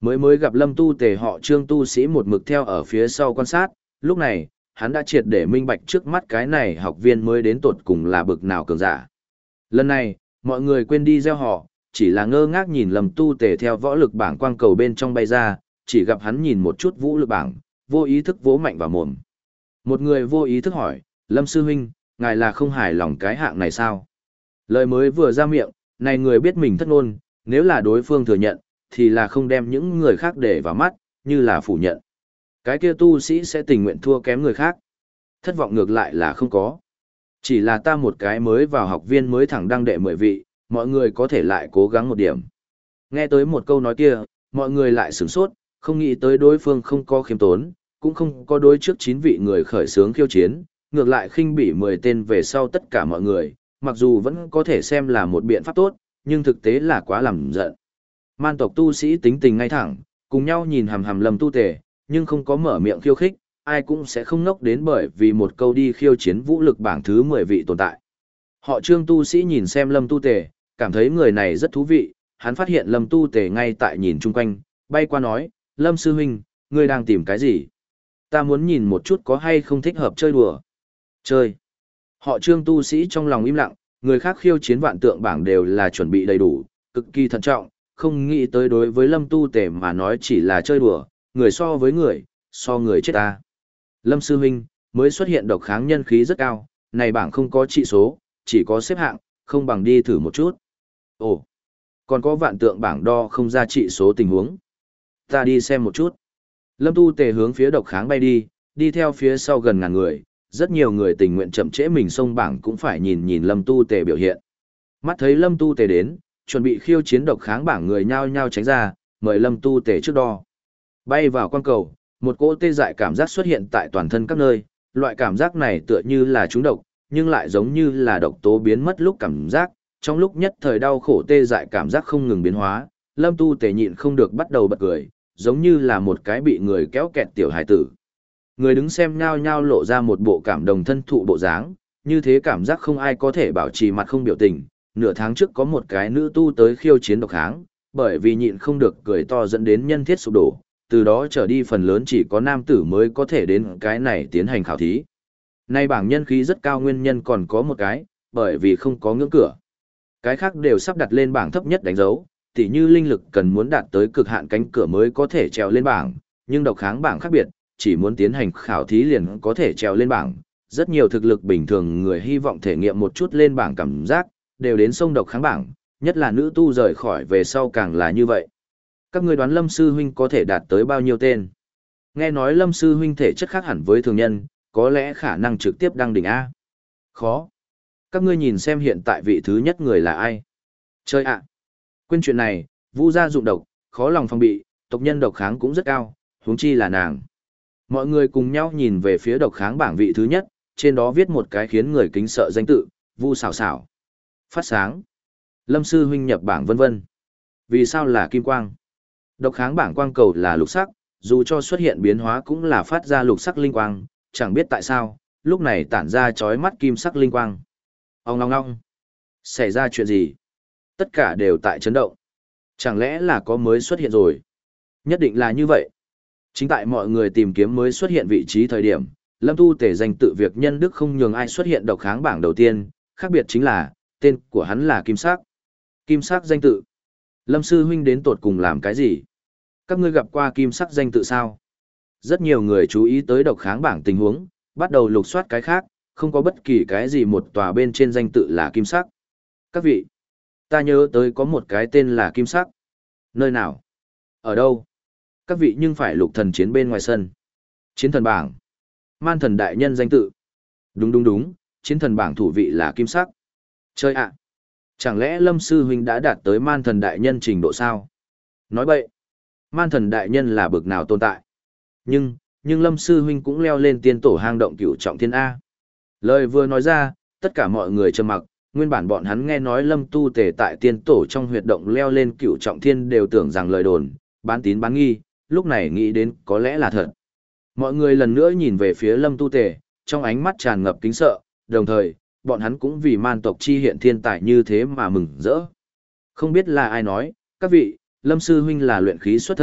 Mới mới gặp Lâm Tu Tề họ Trương tu sĩ một mực theo ở phía sau quan sát, lúc này, hắn đã triệt để minh bạch trước mắt cái này học viên mới đến tột cùng là bực nào cường giả. Lần này, mọi người quên đi gieo họ, chỉ là ngơ ngác nhìn Lâm Tu Tề theo võ lực bảng quang cầu bên trong bay ra, chỉ gặp hắn nhìn một chút vũ lực bảng, vô ý thức vỗ mạnh vào mồm. Một người vô ý thức hỏi, Lâm Sư Huynh, ngài là không hài lòng cái hạng này sao? Lời mới vừa ra miệng, này người biết mình thất ngôn, nếu là đối phương thừa nhận, thì là không đem những người khác để vào mắt, như là phủ nhận. Cái kia tu sĩ sẽ tình nguyện thua kém người khác. Thất vọng ngược lại là không có. Chỉ là ta một cái mới vào học viên mới thẳng đăng đệ mười vị, mọi người có thể lại cố gắng một điểm. Nghe tới một câu nói kia, mọi người lại sửng sốt, không nghĩ tới đối phương không có khiêm tốn, cũng không có đối trước chín vị người khởi xướng khiêu chiến, ngược lại khinh bỉ mười tên về sau tất cả mọi người, mặc dù vẫn có thể xem là một biện pháp tốt, nhưng thực tế là quá làm giận. Man tộc tu sĩ tính tình ngay thẳng, cùng nhau nhìn hằm hằm Lâm Tu Tề, nhưng không có mở miệng khiêu khích, ai cũng sẽ không nốc đến bởi vì một câu đi khiêu chiến vũ lực bảng thứ mười vị tồn tại. Họ Trương tu sĩ nhìn xem Lâm Tu Tề, cảm thấy người này rất thú vị, hắn phát hiện Lâm Tu Tề ngay tại nhìn chung quanh, bay qua nói, Lâm Sư Huynh, ngươi đang tìm cái gì? Ta muốn nhìn một chút có hay không thích hợp chơi đùa. Chơi. Họ Trương tu sĩ trong lòng im lặng, người khác khiêu chiến vạn tượng bảng đều là chuẩn bị đầy đủ, cực kỳ thận trọng, không nghĩ tới đối với Lâm Tu Tề mà nói chỉ là chơi đùa, người so với người, so người chết ta. Lâm Sư Huynh, mới xuất hiện độc kháng nhân khí rất cao, này bảng không có trị số, chỉ có xếp hạng, không bằng đi thử một chút. Ồ, còn có vạn tượng bảng đo không ra trị số tình huống. Ta đi xem một chút. Lâm Tu Tề hướng phía độc kháng bay đi, đi theo phía sau gần ngàn người, rất nhiều người tình nguyện chậm trễ mình xông bảng cũng phải nhìn nhìn Lâm Tu Tề biểu hiện. Mắt thấy Lâm Tu Tề đến, chuẩn bị khiêu chiến độc kháng bảng người nhao nhao tránh ra, mời Lâm Tu Tề trước đo. Bay vào quan cầu, một cỗ tê dại cảm giác xuất hiện tại toàn thân các nơi, loại cảm giác này tựa như là trúng độc, nhưng lại giống như là độc tố biến mất lúc cảm giác, trong lúc nhất thời đau khổ tê dại cảm giác không ngừng biến hóa, Lâm Tu Tề nhịn không được bắt đầu bật cười, giống như là một cái bị người kéo kẹt tiểu hải tử. Người đứng xem nhao nhao lộ ra một bộ cảm đồng thân thụ bộ dáng, như thế cảm giác không ai có thể bảo trì mặt không biểu tình. Nửa tháng trước có một cái nữ tu tới khiêu chiến độc kháng, bởi vì nhịn không được cười to dẫn đến nhân thiết sụp đổ, từ đó trở đi phần lớn chỉ có nam tử mới có thể đến cái này tiến hành khảo thí. Nay bảng nhân khí rất cao nguyên nhân còn có một cái, bởi vì không có ngưỡng cửa. Cái khác đều sắp đặt lên bảng thấp nhất đánh dấu, tỉ như linh lực cần muốn đạt tới cực hạn cánh cửa mới có thể trèo lên bảng, nhưng độc kháng bảng khác biệt, chỉ muốn tiến hành khảo thí liền có thể trèo lên bảng. Rất nhiều thực lực bình thường người hy vọng thể nghiệm một chút lên bảng cảm giác, đều đến sông độc kháng bảng, nhất là nữ tu rời khỏi về sau càng là như vậy. Các ngươi đoán Lâm Sư Huynh có thể đạt tới bao nhiêu tên? Nghe nói Lâm Sư Huynh thể chất khác hẳn với thường nhân, có lẽ khả năng trực tiếp đăng đỉnh A. Khó. Các ngươi nhìn xem hiện tại vị thứ nhất người là ai? Chơi ạ. Quên chuyện này, Vũ gia dụng độc, khó lòng phòng bị, tộc nhân độc kháng cũng rất cao, huống chi là nàng. Mọi người cùng nhau nhìn về phía độc kháng bảng vị thứ nhất, trên đó viết một cái khiến người kính sợ danh tự, Vu xảo xảo. Phát sáng. Lâm Sư Huynh nhập bảng vân vân. Vì sao là kim quang? Độc kháng bảng quang cầu là lục sắc, dù cho xuất hiện biến hóa cũng là phát ra lục sắc linh quang, chẳng biết tại sao, lúc này tản ra chói mắt kim sắc linh quang. Ong ong ong. Xảy ra chuyện gì? Tất cả đều tại chấn động. Chẳng lẽ là có mới xuất hiện rồi? Nhất định là như vậy. Chính tại mọi người tìm kiếm mới xuất hiện vị trí thời điểm, Lâm Tu Tề danh tự việc nhân đức không nhường ai xuất hiện độc kháng bảng đầu tiên, khác biệt chính là, tên của hắn là Kim Sắc. Kim Sắc danh tự. Lâm Sư Huynh đến tột cùng làm cái gì? Các ngươi gặp qua Kim Sắc danh tự sao? Rất nhiều người chú ý tới độc kháng bảng tình huống, bắt đầu lục soát cái khác, không có bất kỳ cái gì một tòa bên trên danh tự là Kim Sắc. Các vị, ta nhớ tới có một cái tên là Kim Sắc. Nơi nào? Ở đâu? Các vị nhưng phải lục thần chiến bên ngoài sân. Chiến thần bảng. Man thần đại nhân danh tự. Đúng đúng đúng, chiến thần bảng thủ vị là Kim Sắc. Chơi ạ. Chẳng lẽ Lâm Sư Huynh đã đạt tới man thần đại nhân trình độ sao? Nói bậy. Man thần đại nhân là bực nào tồn tại? Nhưng, nhưng Lâm Sư Huynh cũng leo lên tiên tổ hang động cửu trọng thiên A. Lời vừa nói ra, tất cả mọi người trầm mặc, nguyên bản bọn hắn nghe nói Lâm Tu Tề tại tiên tổ trong huyệt động leo lên cửu trọng thiên đều tưởng rằng lời đồn, bán tín bán nghi, lúc này nghĩ đến có lẽ là thật. Mọi người lần nữa nhìn về phía Lâm Tu Tề, trong ánh mắt tràn ngập kính sợ, đồng thời, bọn hắn cũng vì man tộc chi hiện thiên tài như thế mà mừng rỡ. Không biết là ai nói, các vị, Lâm Sư Huynh là luyện khí xuất thân,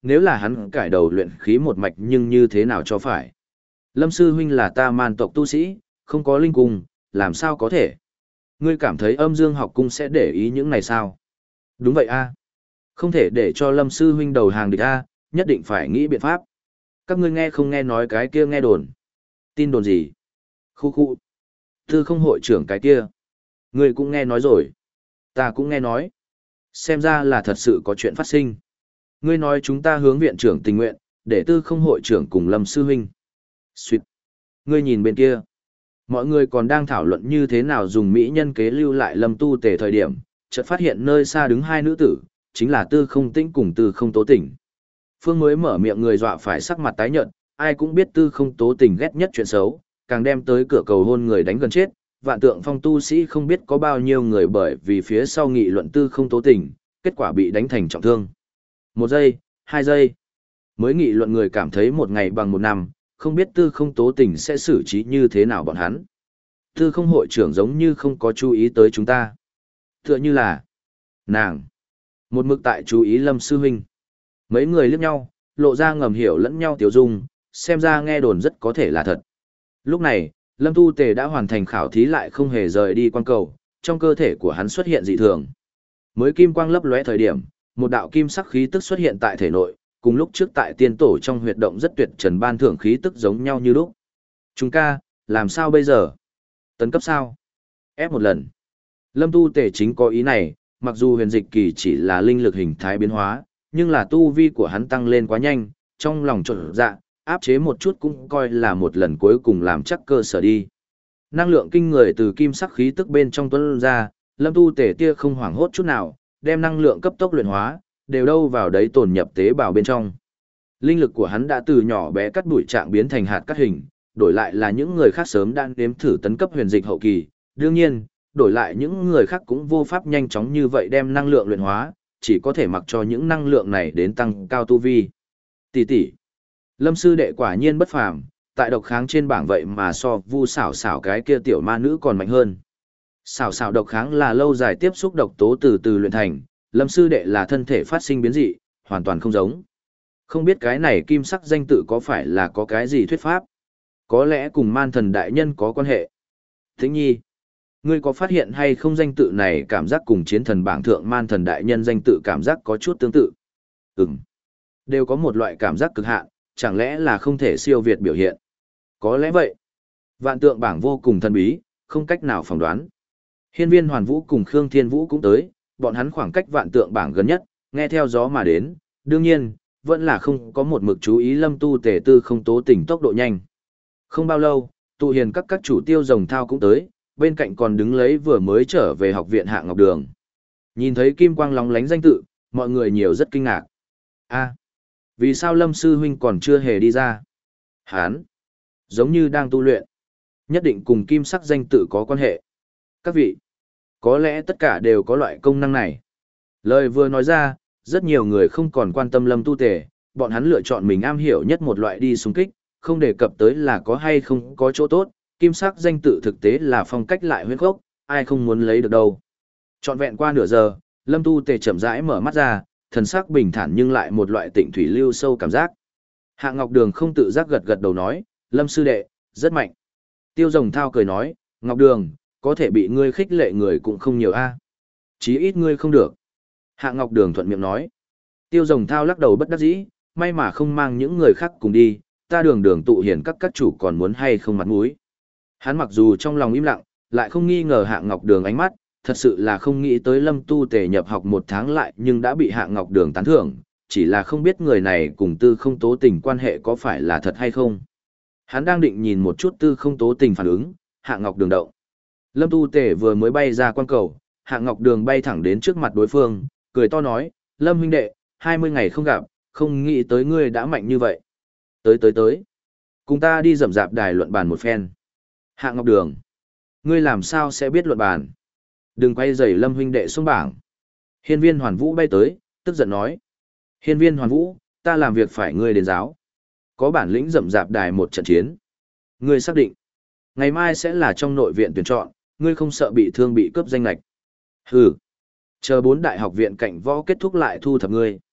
nếu là hắn cải đầu luyện khí một mạch nhưng như thế nào cho phải. Lâm sư huynh là ta man tộc tu sĩ, không có linh cung, làm sao có thể? Ngươi cảm thấy âm dương học cung sẽ để ý những này sao? Đúng vậy a, không thể để cho Lâm sư huynh đầu hàng địch a, nhất định phải nghĩ biện pháp. Các ngươi nghe không nghe nói cái kia nghe đồn? Tin đồn gì? Khu khu. Tư không hội trưởng cái kia. Ngươi cũng nghe nói rồi. Ta cũng nghe nói. Xem ra là thật sự có chuyện phát sinh. Ngươi nói chúng ta hướng viện trưởng tình nguyện, để tư không hội trưởng cùng Lâm sư huynh. Xuyệt. Ngươi nhìn bên kia. Mọi người còn đang thảo luận như thế nào dùng mỹ nhân kế lưu lại Lâm tu tề thời điểm, chợt phát hiện nơi xa đứng hai nữ tử, chính là tư không tĩnh cùng tư không tố tỉnh. Phương mới mở miệng người dọa phải sắc mặt tái nhợt, ai cũng biết tư không tố tình ghét nhất chuyện xấu, càng đem tới cửa cầu hôn người đánh gần chết. Vạn tượng phong tu sĩ không biết có bao nhiêu người bởi vì phía sau nghị luận tư không tố tình, kết quả bị đánh thành trọng thương. Một giây, hai giây, mới nghị luận người cảm thấy một ngày bằng một năm, không biết tư không tố tình sẽ xử trí như thế nào bọn hắn. Tư không hội trưởng giống như không có chú ý tới chúng ta. Tựa như là, nàng, một mực tại chú ý Lâm sư huynh. Mấy người liếc nhau, lộ ra ngầm hiểu lẫn nhau tiểu dung, xem ra nghe đồn rất có thể là thật. Lúc này, Lâm Tu Tề đã hoàn thành khảo thí lại không hề rời đi quan cầu, trong cơ thể của hắn xuất hiện dị thường. Mới kim quang lấp lóe thời điểm, một đạo kim sắc khí tức xuất hiện tại thể nội, cùng lúc trước tại tiên tổ trong huyệt động rất tuyệt trần ban thưởng khí tức giống nhau như lúc. Chúng ca, làm sao bây giờ? Tấn cấp sao? Ép một lần. Lâm Tu Tề chính có ý này, mặc dù huyền dịch kỳ chỉ là linh lực hình thái biến hóa, nhưng là tu vi của hắn tăng lên quá nhanh, trong lòng trộn dạ, áp chế một chút cũng coi là một lần cuối cùng làm chắc cơ sở đi. Năng lượng kinh người từ kim sắc khí tức bên trong tuôn ra, Lâm Tu Tề tia không hoảng hốt chút nào, đem năng lượng cấp tốc luyện hóa, đều đâu vào đấy tổn nhập tế bào bên trong. Linh lực của hắn đã từ nhỏ bé cắt đuổi trạng biến thành hạt cắt hình, đổi lại là những người khác sớm đã nếm thử tấn cấp huyền dịch hậu kỳ, đương nhiên, đổi lại những người khác cũng vô pháp nhanh chóng như vậy đem năng lượng luyện hóa, chỉ có thể mặc cho những năng lượng này đến tăng cao tu vi. Tỷ tỷ, Lâm sư đệ quả nhiên bất phàm, tại độc kháng trên bảng vậy mà so Vu Xảo Xảo cái kia tiểu ma nữ còn mạnh hơn. Xảo Xảo độc kháng là lâu dài tiếp xúc độc tố từ từ luyện thành, Lâm sư đệ là thân thể phát sinh biến dị, hoàn toàn không giống. Không biết cái này kim sắc danh tự có phải là có cái gì thuyết pháp? Có lẽ cùng man thần đại nhân có quan hệ. Tĩnh nhi, ngươi có phát hiện hay không danh tự này cảm giác cùng chiến thần bảng thượng man thần đại nhân danh tự cảm giác có chút tương tự? Ừm, đều có một loại cảm giác cực hạn, chẳng lẽ là không thể siêu việt biểu hiện? Có lẽ vậy. Vạn tượng bảng vô cùng thần bí, không cách nào phỏng đoán. Hiên viên Hoàn Vũ cùng Khương Thiên Vũ cũng tới, bọn hắn khoảng cách vạn tượng bảng gần nhất, nghe theo gió mà đến, đương nhiên, vẫn là không có một mực chú ý Lâm Tu Tề tư không tố tình tốc độ nhanh. Không bao lâu, tụ hiền các các chủ tiêu rồng thao cũng tới, bên cạnh còn đứng lấy vừa mới trở về học viện Hạ Ngọc Đường. Nhìn thấy kim quang lóng lánh danh tự, mọi người nhiều rất kinh ngạc. A, vì sao Lâm sư huynh còn chưa hề đi ra? Hán, giống như đang tu luyện. Nhất định cùng kim sắc danh tự có quan hệ. Các vị, có lẽ tất cả đều có loại công năng này. Lời vừa nói ra, rất nhiều người không còn quan tâm Lâm Tu Tề, bọn hắn lựa chọn mình am hiểu nhất một loại đi xung kích, không đề cập tới là có hay không có chỗ tốt, kim sắc danh tự thực tế là phong cách lại huyết gốc, ai không muốn lấy được đâu. Trọn vẹn qua nửa giờ, Lâm Tu Tề chậm rãi mở mắt ra, thần sắc bình thản nhưng lại một loại tịnh thủy lưu sâu cảm giác. Hạ Ngọc Đường không tự giác gật gật đầu nói, Lâm sư đệ, rất mạnh. Tiêu Rồng Thao cười nói, Ngọc Đường, có thể bị ngươi khích lệ người cũng không nhiều a. Chí ít ngươi không được. Hạ Ngọc Đường thuận miệng nói. Tiêu Rồng Thao lắc đầu bất đắc dĩ, may mà không mang những người khác cùng đi, ta đường đường tụ hiền các các chủ còn muốn hay không mặt mũi. Hắn mặc dù trong lòng im lặng, lại không nghi ngờ Hạ Ngọc Đường ánh mắt, thật sự là không nghĩ tới Lâm Tu Tề nhập học một tháng lại nhưng đã bị Hạ Ngọc Đường tán thưởng, chỉ là không biết người này cùng tư không tố tình quan hệ có phải là thật hay không. Hắn đang định nhìn một chút tư không tố tình phản ứng, Hạ Ngọc Đường động. Lâm Tu Tề vừa mới bay ra quan cầu, Hạ Ngọc Đường bay thẳng đến trước mặt đối phương, cười to nói, Lâm huynh đệ, hai mươi ngày không gặp, không nghĩ tới ngươi đã mạnh như vậy. Tới tới tới, cùng ta đi rậm rạp đài luận bàn một phen. Hạ Ngọc Đường, ngươi làm sao sẽ biết luận bàn? Đừng quay rầy Lâm huynh đệ xuống bảng. Hiên viên Hoàn Vũ bay tới, tức giận nói. Hiên viên Hoàn Vũ, ta làm việc phải ngươi đến giáo. Có bản lĩnh rậm rạp đài một trận chiến. Ngươi xác định. Ngày mai sẽ là trong nội viện tuyển chọn, ngươi không sợ bị thương bị cướp danh lạch. Hừ. Chờ bốn đại học viện cạnh võ kết thúc lại thu thập ngươi.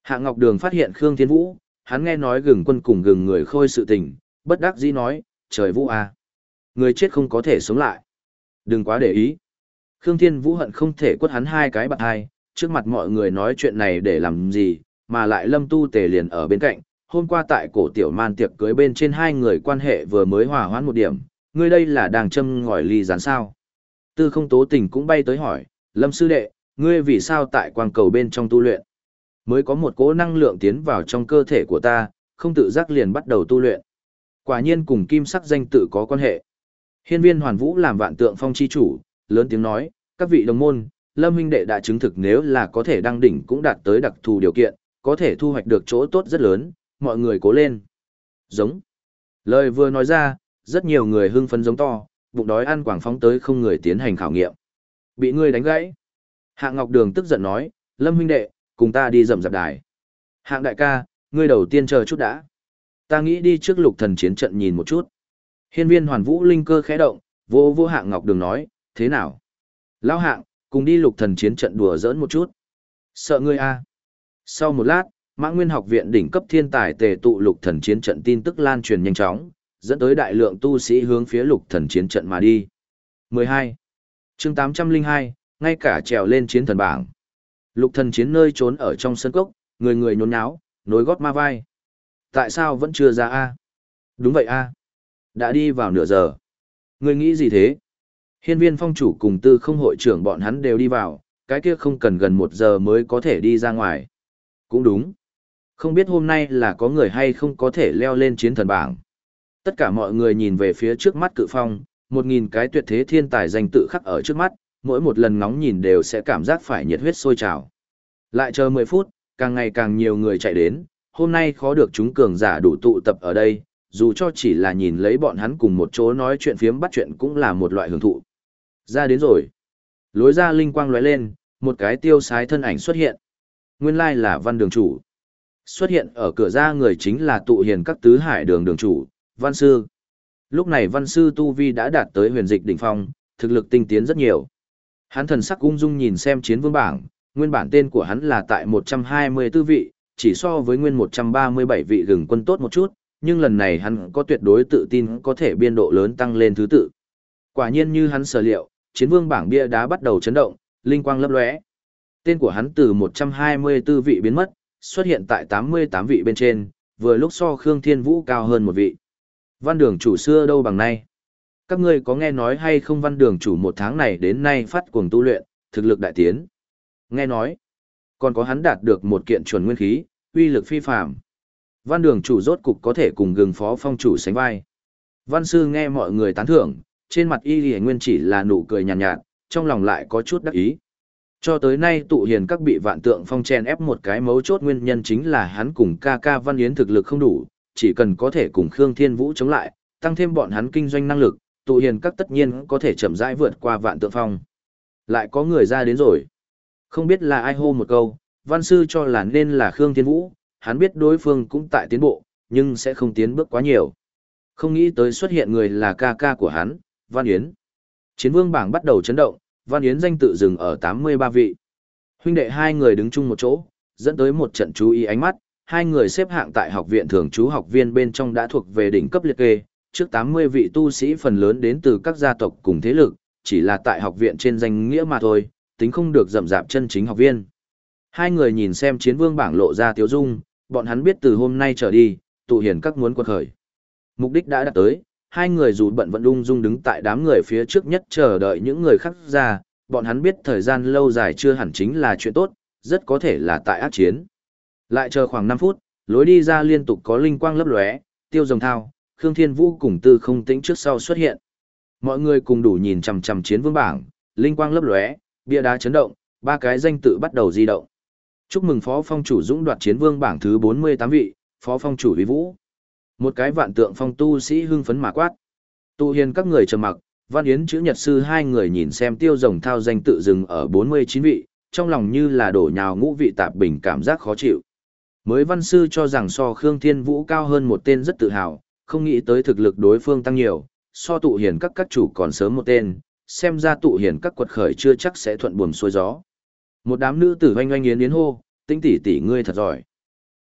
Hạ Ngọc Đường phát hiện Khương Thiên Vũ, hắn nghe nói gừng quân cùng gừng người khôi sự tình, bất đắc dĩ nói, trời Vũ à. Người chết không có thể sống lại. Đừng quá để ý. Khương Thiên Vũ hận không thể quất hắn hai cái bạt hai, trước mặt mọi người nói chuyện này để làm gì, mà lại Lâm Tu Tề liền ở bên cạnh. Hôm qua tại cổ tiểu man tiệc cưới bên trên hai người quan hệ vừa mới hòa hoãn một điểm, ngươi đây là đang châm ngòi ly rán sao. Tư Không Tố Tình cũng bay tới hỏi, Lâm sư đệ, ngươi vì sao tại quang cầu bên trong tu luyện? Mới có một cỗ năng lượng tiến vào trong cơ thể của ta, không tự giác liền bắt đầu tu luyện. Quả nhiên cùng kim sắc danh tự có quan hệ. Hiên Viên Hoàn Vũ làm Vạn Tượng Phong chi chủ, lớn tiếng nói, các vị đồng môn, Lâm huynh đệ đã chứng thực nếu là có thể đăng đỉnh cũng đạt tới đặc thù điều kiện, có thể thu hoạch được chỗ tốt rất lớn, mọi người cố lên. Giống. Lời vừa nói ra, rất nhiều người hưng phấn giống to, bụng đói ăn quảng phóng tới không người tiến hành khảo nghiệm. Bị ngươi đánh gãy. Hạng Ngọc Đường tức giận nói, Lâm huynh đệ, cùng ta đi rậm rạp đài. Hạng đại ca, ngươi đầu tiên chờ chút đã. Ta nghĩ đi trước lục thần chiến trận nhìn một chút. Hiên Viên Hoàn Vũ linh cơ khẽ động, vô vô Hạng Ngọc Đường nói, thế nào? Lão Hạng, cùng đi lục thần chiến trận đùa giỡn một chút. Sợ ngươi a? À. Sau một lát, Mã Nguyên học viện đỉnh cấp thiên tài tề tụ lục thần chiến trận tin tức lan truyền nhanh chóng, dẫn tới đại lượng tu sĩ hướng phía lục thần chiến trận mà đi. mười hai. Chương tám trăm lẻ hai, ngay cả trèo lên chiến thần bảng. Lục thần chiến nơi trốn ở trong sân cốc, người người nhốn nháo, nối gót ma vai. Tại sao vẫn chưa ra a? Đúng vậy a. Đã đi vào nửa giờ. Ngươi nghĩ gì thế? Hiên Viên Phong chủ cùng Tư Không hội trưởng bọn hắn đều đi vào, cái kia không cần gần một giờ mới có thể đi ra ngoài. Cũng đúng. Không biết hôm nay là có người hay không có thể leo lên chiến thần bảng. Tất cả mọi người nhìn về phía trước mắt Cự Phong, một nghìn cái tuyệt thế thiên tài danh tự khắc ở trước mắt, mỗi một lần ngóng nhìn đều sẽ cảm giác phải nhiệt huyết sôi trào. Lại chờ mười phút, càng ngày càng nhiều người chạy đến, hôm nay khó được chúng cường giả đủ tụ tập ở đây, dù cho chỉ là nhìn lấy bọn hắn cùng một chỗ nói chuyện phiếm bắt chuyện cũng là một loại hưởng thụ. Ra đến rồi. Lối ra linh quang lóe lên, một cái tiêu sái thân ảnh xuất hiện. Nguyên lai là Văn đường chủ. Xuất hiện ở cửa ra người chính là tụ hiền các tứ hải đường đường chủ, Văn Sư. Lúc này Văn Sư tu vi đã đạt tới huyền dịch đỉnh phong, thực lực tinh tiến rất nhiều. Hắn thần sắc ung dung nhìn xem chiến vương bảng, nguyên bản tên của hắn là tại một trăm hai mươi tư vị, chỉ so với nguyên một trăm ba mươi bảy vị gừng quân tốt một chút, nhưng lần này hắn có tuyệt đối tự tin có thể biên độ lớn tăng lên thứ tự. Quả nhiên như hắn sở liệu, chiến vương bảng bia đá bắt đầu chấn động, linh quang lấp lóe. Tên của hắn từ một trăm hai mươi tư vị biến mất, xuất hiện tại tám mươi tám vị bên trên, vừa lúc so Khương Thiên Vũ cao hơn một vị. Văn đường chủ xưa đâu bằng nay. Các ngươi có nghe nói hay không Văn đường chủ một tháng này đến nay phát cuồng tu luyện, thực lực đại tiến. Nghe nói, còn có hắn đạt được một kiện chuẩn nguyên khí, uy lực phi phàm. Văn đường chủ rốt cục có thể cùng gừng phó phong chủ sánh vai. Văn sư nghe mọi người tán thưởng, trên mặt y lì nguyên chỉ là nụ cười nhàn nhạt, nhạt, trong lòng lại có chút đắc ý. Cho tới nay tụ hiền các bị Vạn Tượng Phong chen ép một cái mấu chốt nguyên nhân chính là hắn cùng ca ca Văn Yến thực lực không đủ, chỉ cần có thể cùng Khương Thiên Vũ chống lại, tăng thêm bọn hắn kinh doanh năng lực, tụ hiền các tất nhiên có thể chậm rãi vượt qua Vạn Tượng Phong. Lại có người ra đến rồi. Không biết là ai hô một câu, Văn sư cho là nên là Khương Thiên Vũ, hắn biết đối phương cũng tại tiến bộ, nhưng sẽ không tiến bước quá nhiều. Không nghĩ tới xuất hiện người là ca ca của hắn, Văn Yến. Chiến vương bảng bắt đầu chấn động, Văn Yến danh tự dừng ở tám mươi ba vị. Huynh đệ hai người đứng chung một chỗ, dẫn tới một trận chú ý ánh mắt, hai người xếp hạng tại học viện thường trú học viên bên trong đã thuộc về đỉnh cấp liệt kê, trước tám mươi vị tu sĩ phần lớn đến từ các gia tộc cùng thế lực, chỉ là tại học viện trên danh nghĩa mà thôi, tính không được rậm rạp chân chính học viên. Hai người nhìn xem chiến vương bảng lộ ra tiếu dung, bọn hắn biết từ hôm nay trở đi, tụ hiền các muốn quật khởi. Mục đích đã đạt tới, hai người dù bận vẫn ung dung đứng tại đám người phía trước nhất chờ đợi những người khác ra, bọn hắn biết thời gian lâu dài chưa hẳn chính là chuyện tốt, rất có thể là tại ác chiến. Lại chờ khoảng năm phút, lối đi ra liên tục có linh quang lấp lóe, Tiêu Rồng Thao, Khương Thiên Vũ cùng Tư Không Tĩnh trước sau xuất hiện. Mọi người cùng đủ nhìn chằm chằm chiến vương bảng, linh quang lấp lóe, bia đá chấn động, ba cái danh tự bắt đầu di động. Chúc mừng Phó Phong chủ Dũng đoạt chiến vương bảng thứ bốn mươi tám vị, Phó Phong chủ Uy Vũ. Một cái Vạn Tượng Phong tu sĩ hưng phấn mà quát. Tụ hiền các người trầm mặc, Văn Yến chữ nhật sư hai người nhìn xem Tiêu Rồng Thao danh tự dừng ở bốn mươi chín vị, trong lòng như là đổ nhào ngũ vị tạp bình cảm giác khó chịu. Mới văn sư cho rằng so Khương Thiên Vũ cao hơn một tên rất tự hào, không nghĩ tới thực lực đối phương tăng nhiều, so tụ hiền các các chủ còn sớm một tên, xem ra tụ hiền các quật khởi chưa chắc sẽ thuận buồm xuôi gió. Một đám nữ tử oanh oanh yến yến hô, Tĩnh tỷ tỷ ngươi thật giỏi,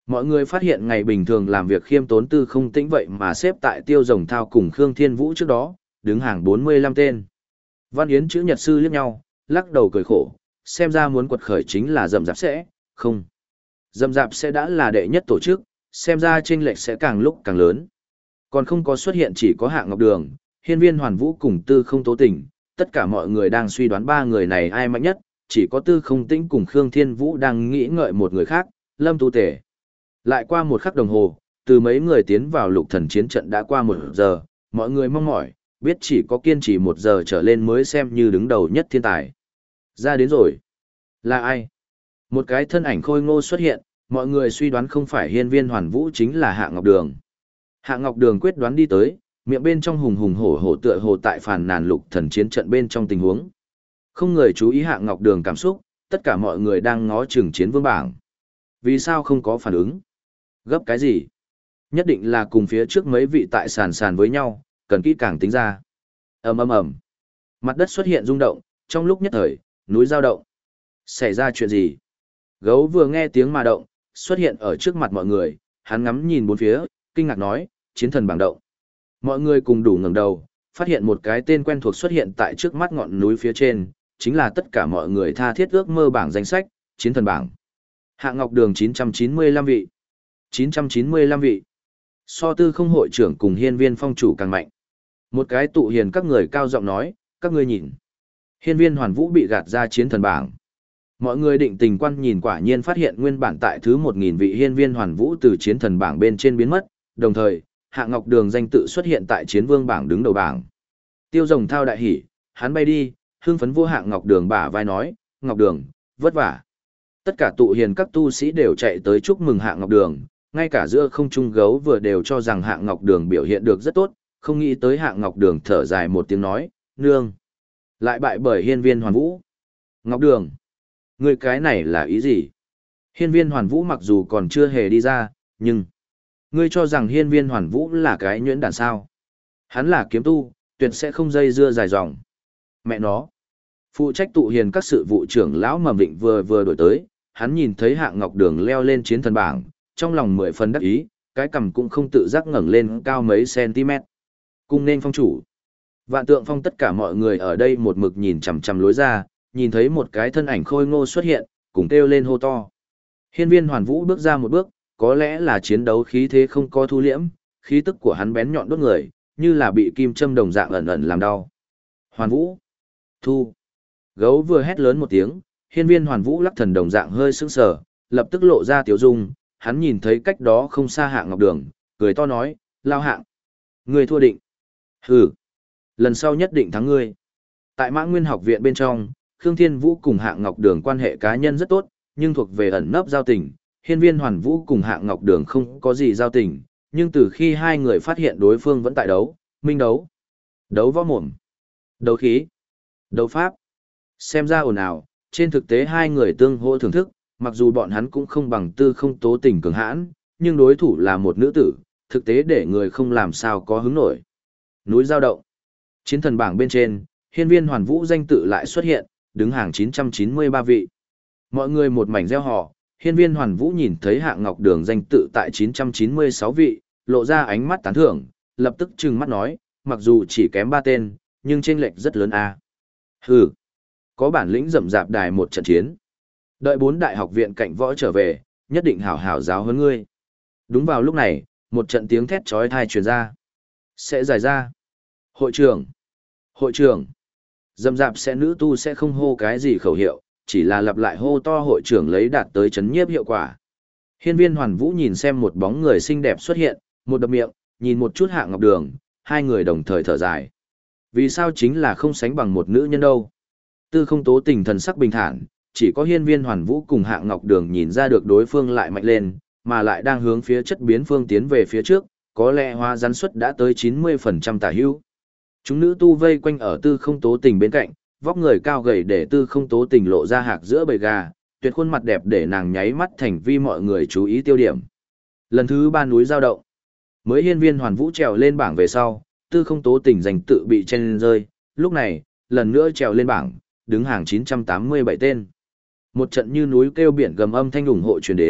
Mọi người phát hiện ngày bình thường làm việc khiêm tốn Tư Không Tĩnh vậy mà xếp tại Tiêu Rồng Thao cùng Khương Thiên Vũ trước đó, đứng hàng bốn mươi lăm tên. Văn Yến chữ nhật sư liếc nhau, lắc đầu cười khổ, xem ra muốn quật khởi chính là Dậm Dạp sẽ, không. Dậm Dạp sẽ đã là đệ nhất tổ chức, xem ra chênh lệch sẽ càng lúc càng lớn. Còn không có xuất hiện chỉ có Hạ Ngọc Đường, Hiên Viên Hoàn Vũ cùng Tư Không Tố Tình, tất cả mọi người đang suy đoán ba người này ai mạnh nhất, chỉ có Tư Không Tĩnh cùng Khương Thiên Vũ đang nghĩ ngợi một người khác, Lâm Tu Tể. Lại qua một khắc đồng hồ, từ mấy người tiến vào lục thần chiến trận đã qua một giờ, mọi người mong mỏi, biết chỉ có kiên trì một giờ trở lên mới xem như đứng đầu nhất thiên tài. Ra đến rồi. Là ai? Một cái thân ảnh khôi ngô xuất hiện, mọi người suy đoán không phải Hiên Viên Hoàn Vũ chính là Hạ Ngọc Đường. Hạ Ngọc Đường quyết đoán đi tới, miệng bên trong hùng hùng hổ hổ tựa hồ tại phàn nàn lục thần chiến trận bên trong tình huống. Không người chú ý Hạ Ngọc Đường cảm xúc, tất cả mọi người đang ngó chừng chiến vương bảng. Vì sao không có phản ứng? Gấp cái gì? Nhất định là cùng phía trước mấy vị tại sàn sàn với nhau, cần kỹ càng tính ra. Ầm ầm ầm. Mặt đất xuất hiện rung động, trong lúc nhất thời, núi dao động. Xảy ra chuyện gì? Gấu vừa nghe tiếng mà động, xuất hiện ở trước mặt mọi người, hắn ngắm nhìn bốn phía, kinh ngạc nói, chiến thần bảng động. Mọi người cùng đủ ngẩng đầu, phát hiện một cái tên quen thuộc xuất hiện tại trước mắt ngọn núi phía trên, chính là tất cả mọi người tha thiết ước mơ bảng danh sách, chiến thần bảng. Hạ Ngọc Đường chín trăm chín mươi lăm vị. chín trăm chín mươi lăm vị. So Tư Không hội trưởng cùng Hiên Viên phong chủ càng mạnh. Một cái tụ hiền các người cao giọng nói, các ngươi nhìn. Hiên Viên Hoàn Vũ bị gạt ra chiến thần bảng. Mọi người định tình quan nhìn quả nhiên phát hiện nguyên bản tại thứ một nghìn vị Hiên Viên Hoàn Vũ từ chiến thần bảng bên trên biến mất, đồng thời, Hạ Ngọc Đường danh tự xuất hiện tại chiến vương bảng đứng đầu bảng. Tiêu Rồng Thao đại hỉ, hắn bay đi, hưng phấn vô Hạ Ngọc Đường bả vai nói, Ngọc Đường, vất vả. Tất cả tụ hiền các tu sĩ đều chạy tới chúc mừng Hạ Ngọc Đường, ngay cả giữa không trung gấu vừa đều cho rằng Hạ Ngọc Đường biểu hiện được rất tốt, không nghĩ tới Hạ Ngọc Đường thở dài một tiếng nói, nương. Lại bại bởi Hiên Viên Hoàn Vũ. Ngọc Đường, ngươi cái này là ý gì? Hiên Viên Hoàn Vũ mặc dù còn chưa hề đi ra, nhưng ngươi cho rằng Hiên Viên Hoàn Vũ là cái nhuyễn đàn sao? Hắn là kiếm tu, tuyệt sẽ không dây dưa dài dòng. Mẹ nó. Phụ trách tụ hiền các sự vụ trưởng lão Mầm Vịnh vừa vừa đổi tới, hắn nhìn thấy Hạ Ngọc Đường leo lên chiến thần bảng, trong lòng mười phần đắc ý, cái cằm cũng không tự giác ngẩng lên cao mấy cm. Cung nên phong chủ. Vạn Tượng Phong tất cả mọi người ở đây một mực nhìn chằm chằm lối ra, nhìn thấy một cái thân ảnh khôi ngô xuất hiện, cùng kêu lên hô to. Hiên Viên Hoàn Vũ bước ra một bước, có lẽ là chiến đấu khí thế không có thu liễm, khí tức của hắn bén nhọn đốt người, như là bị kim châm đồng dạng ẩn ẩn làm đau. Hoàn Vũ, thu. Gấu vừa hét lớn một tiếng, Hiên Viên Hoàn Vũ lắc thần đồng dạng hơi sững sờ, lập tức lộ ra tiểu dung, hắn nhìn thấy cách đó không xa Hạ Ngọc Đường, cười to nói, lao hạng. Ngươi thua định. Hừ. Lần sau nhất định thắng ngươi. Tại Mã Nguyên học viện bên trong, Khương Thiên Vũ cùng Hạ Ngọc Đường quan hệ cá nhân rất tốt, nhưng thuộc về ẩn nấp giao tình. Hiên Viên Hoàn Vũ cùng Hạ Ngọc Đường không có gì giao tình, nhưng từ khi hai người phát hiện đối phương vẫn tại đấu, minh đấu, đấu võ mồm, đấu khí, đấu pháp. Xem ra ồn ào, trên thực tế hai người tương hỗ thưởng thức, mặc dù bọn hắn cũng không bằng Tư Không Tố Tình cường hãn, nhưng đối thủ là một nữ tử, thực tế để người không làm sao có hứng nổi. Núi giao động. Chiến thần bảng bên trên, Hiên Viên Hoàn Vũ danh tự lại xuất hiện, đứng hàng chín trăm chín mươi ba vị. Mọi người một mảnh reo hò, Hiên Viên Hoàn Vũ nhìn thấy Hạ Ngọc Đường danh tự tại chín trăm chín mươi sáu vị, lộ ra ánh mắt tán thưởng, lập tức trừng mắt nói, mặc dù chỉ kém ba tên, nhưng chênh lệch rất lớn a. Hừ, có bản lĩnh rậm rạp đài một trận chiến. Đợi bốn đại học viện cạnh võ trở về, nhất định hảo hảo giáo huấn ngươi. Đúng vào lúc này, một trận tiếng thét chói tai truyền ra. Sẽ giải ra. Hội trưởng, hội trưởng. Rậm rạp sẽ nữ tu sẽ không hô cái gì khẩu hiệu, chỉ là lặp lại hô to hội trưởng lấy đạt tới chấn nhiếp hiệu quả. Hiên Viên Hoàn Vũ nhìn xem một bóng người xinh đẹp xuất hiện, một đập miệng, nhìn một chút Hạ Ngọc Đường, hai người đồng thời thở dài. Vì sao chính là không sánh bằng một nữ nhân đâu? Tư Không Tố Tình thần sắc bình thản, chỉ có Hiên Viên Hoàn Vũ cùng Hạ Ngọc Đường nhìn ra được đối phương lại mạnh lên, mà lại đang hướng phía chất biến phương tiến về phía trước, có lẽ hóa rắn suất đã tới chín mươi phần trăm tả hữu. Chúng nữ tu vây quanh ở Tư Không Tố Tình bên cạnh, vóc người cao gầy để Tư Không Tố Tình lộ ra hạc giữa bầy gà, tuyệt khuôn mặt đẹp để nàng nháy mắt thành vi mọi người chú ý tiêu điểm. Lần thứ ba núi giao động, mới Hiên Viên Hoàn Vũ trèo lên bảng về sau, Tư Không Tố Tình giành tự bị chen rơi, lúc này, lần nữa trèo lên bảng, đứng hàng chín trăm tám mươi bảy tên. Một trận như núi kêu biển gầm âm thanh ủng hộ truyền đến,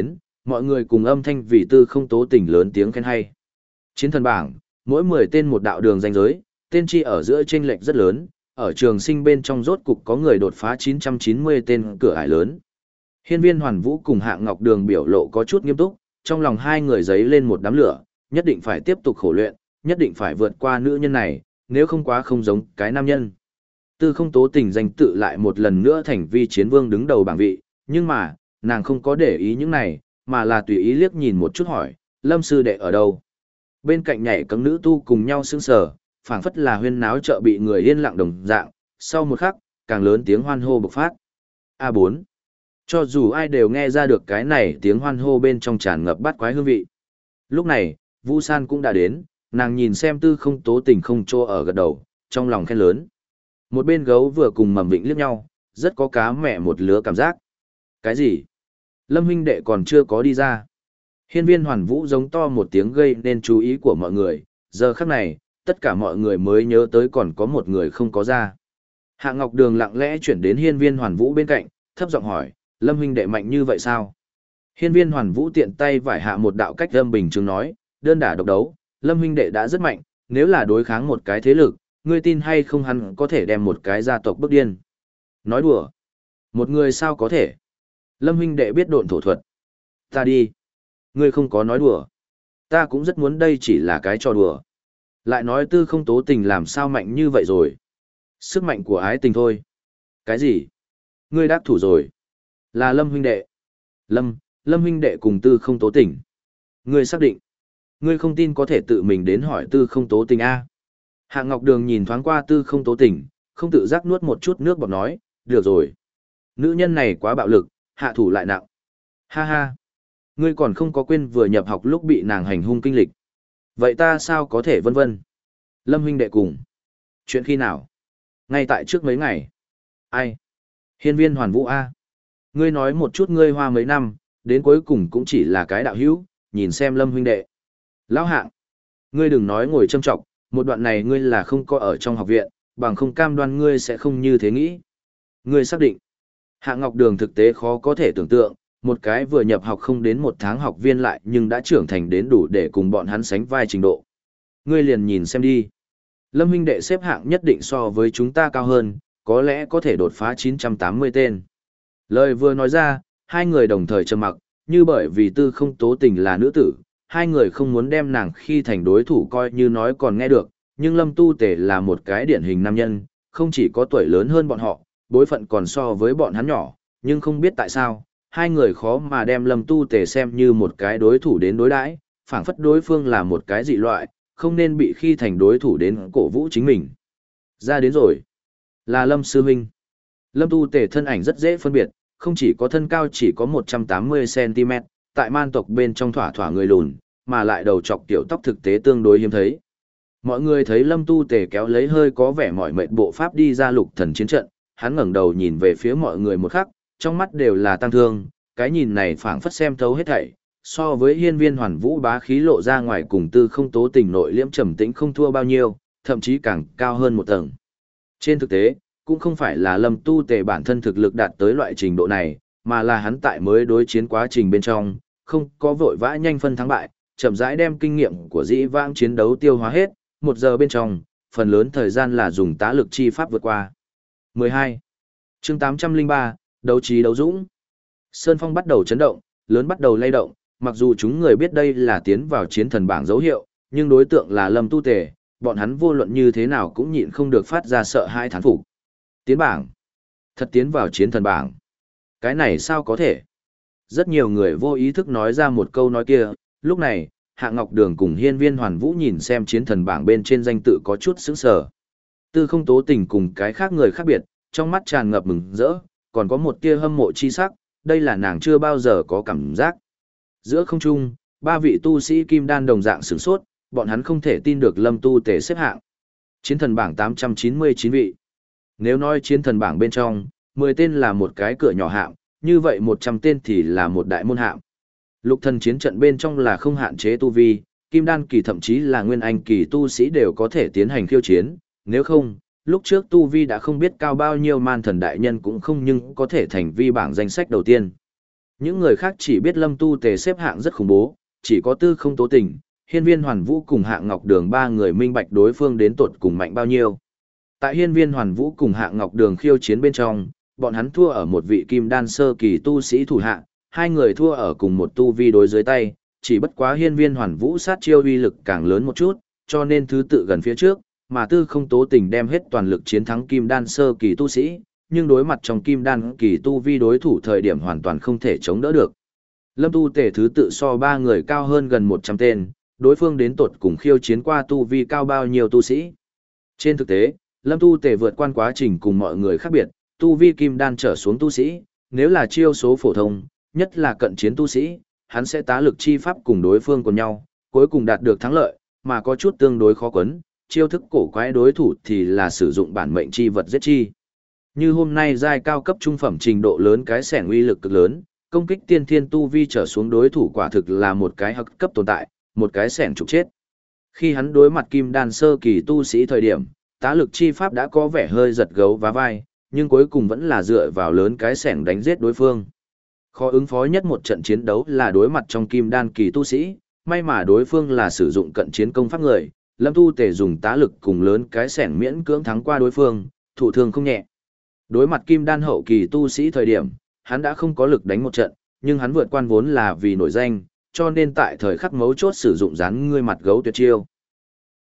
mọi người cùng âm thanh vì Tư Không Tố Tình lớn tiếng khen hay. Chiến thần bảng, mỗi mười tên một đạo đường ranh giới, tên chi ở giữa chênh lệch rất lớn, ở trường sinh bên trong rốt cục có người đột phá chín trăm chín mươi tên cửa ải lớn. Hiên Viên Hoàn Vũ cùng Hạng Ngọc Đường biểu lộ có chút nghiêm túc, trong lòng hai người giấy lên một đám lửa, nhất định phải tiếp tục khổ luyện, nhất định phải vượt qua nữ nhân này, nếu không quá không giống cái nam nhân. Tư Không Tố Tình danh tự lại một lần nữa thành vi chiến vương đứng đầu bảng vị, nhưng mà, nàng không có để ý những này, mà là tùy ý liếc nhìn một chút hỏi, Lâm sư đệ ở đâu? Bên cạnh nhảy cấm nữ tu cùng nhau sững sờ, phảng phất là huyên náo chợ bị người yên lặng đồng dạng, sau một khắc, càng lớn tiếng hoan hô bộc phát. a bốn. Cho dù ai đều nghe ra được cái này tiếng hoan hô bên trong tràn ngập bát quái hương vị. Lúc này, Vu San cũng đã đến, nàng nhìn xem Tư Không Tố Tình không chỗ ở gật đầu, trong lòng khen lớn. Một bên gấu vừa cùng Mầm Vịnh liếc nhau, rất có cá mẹ một lứa cảm giác. Cái gì? Lâm huynh đệ còn chưa có đi ra. Hiên Viên Hoàn Vũ giống to một tiếng gây nên chú ý của mọi người, giờ khắc này, tất cả mọi người mới nhớ tới còn có một người không có ra. Hạ Ngọc Đường lặng lẽ chuyển đến Hiên Viên Hoàn Vũ bên cạnh, thấp giọng hỏi, Lâm huynh đệ mạnh như vậy sao? Hiên Viên Hoàn Vũ tiện tay vải hạ một đạo cách âm bình chứng nói, đơn đả độc đấu, Lâm huynh đệ đã rất mạnh, nếu là đối kháng một cái thế lực, ngươi tin hay không hắn có thể đem một cái gia tộc bức điên. Nói đùa. Một người sao có thể? Lâm huynh đệ biết độn thổ thuật. Ta đi. Ngươi không có nói đùa. Ta cũng rất muốn đây chỉ là cái trò đùa. Lại nói Tư Không Tố Tình làm sao mạnh như vậy rồi. Sức mạnh của ái tình thôi. Cái gì? Ngươi đắc thủ rồi. Là Lâm huynh đệ. Lâm, Lâm huynh đệ cùng Tư Không Tố Tình. Ngươi xác định. Ngươi không tin có thể tự mình đến hỏi Tư Không Tố Tình a. Hạ Ngọc Đường nhìn thoáng qua Tư Không Tố Tình, không tự giác nuốt một chút nước bọt nói, được rồi. Nữ nhân này quá bạo lực, hạ thủ lại nặng. Ha ha. Ngươi còn không có quên vừa nhập học lúc bị nàng hành hung kinh lịch. Vậy ta sao có thể vân vân? Lâm huynh đệ cùng. Chuyện khi nào? Ngay tại trước mấy ngày. Ai? Hiên Viên Hoàn Vũ A. Ngươi nói một chút ngươi hoa mấy năm, đến cuối cùng cũng chỉ là cái đạo hữu, nhìn xem Lâm huynh đệ. Lão Hạng. Ngươi đừng nói ngồi châm trọng, một đoạn này ngươi là không có ở trong học viện, bằng không cam đoan ngươi sẽ không như thế nghĩ. Ngươi xác định. Hạ Ngọc Đường thực tế khó có thể tưởng tượng, một cái vừa nhập học không đến một tháng học viên lại nhưng đã trưởng thành đến đủ để cùng bọn hắn sánh vai trình độ. Ngươi liền nhìn xem đi. Lâm huynh đệ xếp hạng nhất định so với chúng ta cao hơn, có lẽ có thể đột phá chín trăm tám mươi tên. Lời vừa nói ra, hai người đồng thời trầm mặc, như bởi vì Tư Không Tố Tình là nữ tử, hai người không muốn đem nàng khi thành đối thủ coi như nói còn nghe được, nhưng Lâm Tu Tề là một cái điển hình nam nhân, không chỉ có tuổi lớn hơn bọn họ, bối phận còn so với bọn hắn nhỏ, nhưng không biết tại sao, hai người khó mà đem Lâm Tu Tề xem như một cái đối thủ đến đối đãi, phảng phất đối phương là một cái dị loại, không nên bị khi thành đối thủ đến cổ vũ chính mình. Ra đến rồi. Là Lâm Sư Huynh. Lâm Tu Tề thân ảnh rất dễ phân biệt, không chỉ có thân cao chỉ có một trăm tám mươi xăng ti mét, tại man tộc bên trong thỏa thỏa người lùn, mà lại đầu trọc tiểu tóc thực tế tương đối hiếm thấy. Mọi người thấy Lâm Tu Tề kéo lấy hơi có vẻ mỏi mệt bộ pháp đi ra lục thần chiến trận, hắn ngẩng đầu nhìn về phía mọi người một khắc, trong mắt đều là tăng thương, cái nhìn này phảng phất xem thấu hết thảy, so với Hiên Viên Hoàn Vũ bá khí lộ ra ngoài cùng Tư Không Tố Tình nội liễm trầm tĩnh không thua bao nhiêu, thậm chí càng cao hơn một tầng. Trên thực tế, cũng không phải là Lâm Tu Tề bản thân thực lực đạt tới loại trình độ này, mà là hắn tại mới đối chiến quá trình bên trong, không có vội vã nhanh phân thắng bại, chậm rãi đem kinh nghiệm của dĩ vãng chiến đấu tiêu hóa hết, một giờ bên trong, phần lớn thời gian là dùng tá lực chi pháp vượt qua. mười hai. Chương tám trăm lẻ ba, đấu trí đấu dũng. Sơn phong bắt đầu chấn động, lớn bắt đầu lay động, mặc dù chúng người biết đây là tiến vào chiến thần bảng dấu hiệu, nhưng đối tượng là Lâm Tu Tề, bọn hắn vô luận như thế nào cũng nhịn không được phát ra sợ hai thán phục. Tiến bảng. Thật tiến vào chiến thần bảng. Cái này sao có thể? Rất nhiều người vô ý thức nói ra một câu nói kia, lúc này, Hạ Ngọc Đường cùng Hiên Viên Hoàn Vũ nhìn xem chiến thần bảng bên trên danh tự có chút sững sờ. Tư Không Tố Tình cùng cái khác người khác biệt, trong mắt tràn ngập mừng rỡ, còn có một tia hâm mộ chi sắc, đây là nàng chưa bao giờ có cảm giác. Giữa không trung, ba vị tu sĩ kim đan đồng dạng sửng sốt, bọn hắn không thể tin được Lâm Tu Tề xếp hạng. Chiến thần bảng tám trăm chín mươi chín vị. Nếu nói chiến thần bảng bên trong, mười tên là một cái cửa nhỏ hạng, như vậy một trăm tên thì là một đại môn hạng. Lục thần chiến trận bên trong là không hạn chế tu vi, kim đan kỳ thậm chí là nguyên anh kỳ tu sĩ đều có thể tiến hành khiêu chiến, nếu không, lúc trước tu vi đã không biết cao bao nhiêu man thần đại nhân cũng không nhưng có thể thành vi bảng danh sách đầu tiên. Những người khác chỉ biết Lâm Tu Tề xếp hạng rất khủng bố, chỉ có Tư Không Tố Tình, Hiên Viên Hoàn Vũ cùng Hạng Ngọc Đường ba người minh bạch đối phương đến tột cùng mạnh bao nhiêu. Tại Hiên Viên Hoàn Vũ cùng Hạng Ngọc Đường khiêu chiến bên trong, bọn hắn thua ở một vị kim đan sơ kỳ tu sĩ thủ hạ, hai người thua ở cùng một tu vi đối dưới tay, chỉ bất quá Hiên Viên Hoàn Vũ sát chiêu uy lực càng lớn một chút, cho nên thứ tự gần phía trước, mà Tư Không Tố Tình đem hết toàn lực chiến thắng kim đan sơ kỳ tu sĩ, nhưng đối mặt trong kim đan kỳ tu vi đối thủ thời điểm hoàn toàn không thể chống đỡ được. Lâm Tu Tề thứ tự so ba người cao hơn gần một trăm tên, đối phương đến tột cùng khiêu chiến qua tu vi cao bao nhiêu tu sĩ. Trên thực tế, Lâm Tu Tề vượt qua quá trình cùng mọi người khác biệt, tu vi kim đan trở xuống tu sĩ, nếu là chiêu số phổ thông, nhất là cận chiến tu sĩ, hắn sẽ tá lực chi pháp cùng đối phương cùng nhau, cuối cùng đạt được thắng lợi, mà có chút tương đối khó quấn, chiêu thức cổ quái đối thủ thì là sử dụng bản mệnh chi vật giết chi. Như hôm nay giai cao cấp trung phẩm trình độ lớn cái sẻng uy lực cực lớn, công kích tiên thiên tu vi trở xuống đối thủ quả thực là một cái hắc cấp tồn tại, một cái sẻng trục chết. Khi hắn đối mặt kim đan sơ kỳ tu sĩ thời điểm, tá lực chi pháp đã có vẻ hơi giật gấu vá vai, nhưng cuối cùng vẫn là dựa vào lớn cái sẻng đánh giết đối phương. Khó ứng phó nhất một trận chiến đấu là đối mặt trong kim đan kỳ tu sĩ, may mà đối phương là sử dụng cận chiến công pháp người, Lâm Tu Tề dùng tá lực cùng lớn cái sẻng miễn cưỡng thắng qua đối phương, thụ thương không nhẹ. Đối mặt kim đan hậu kỳ tu sĩ thời điểm, hắn đã không có lực đánh một trận, nhưng hắn vượt quan vốn là vì nổi danh, cho nên tại thời khắc mấu chốt sử dụng rán ngươi mặt gấu tuyệt chiêu.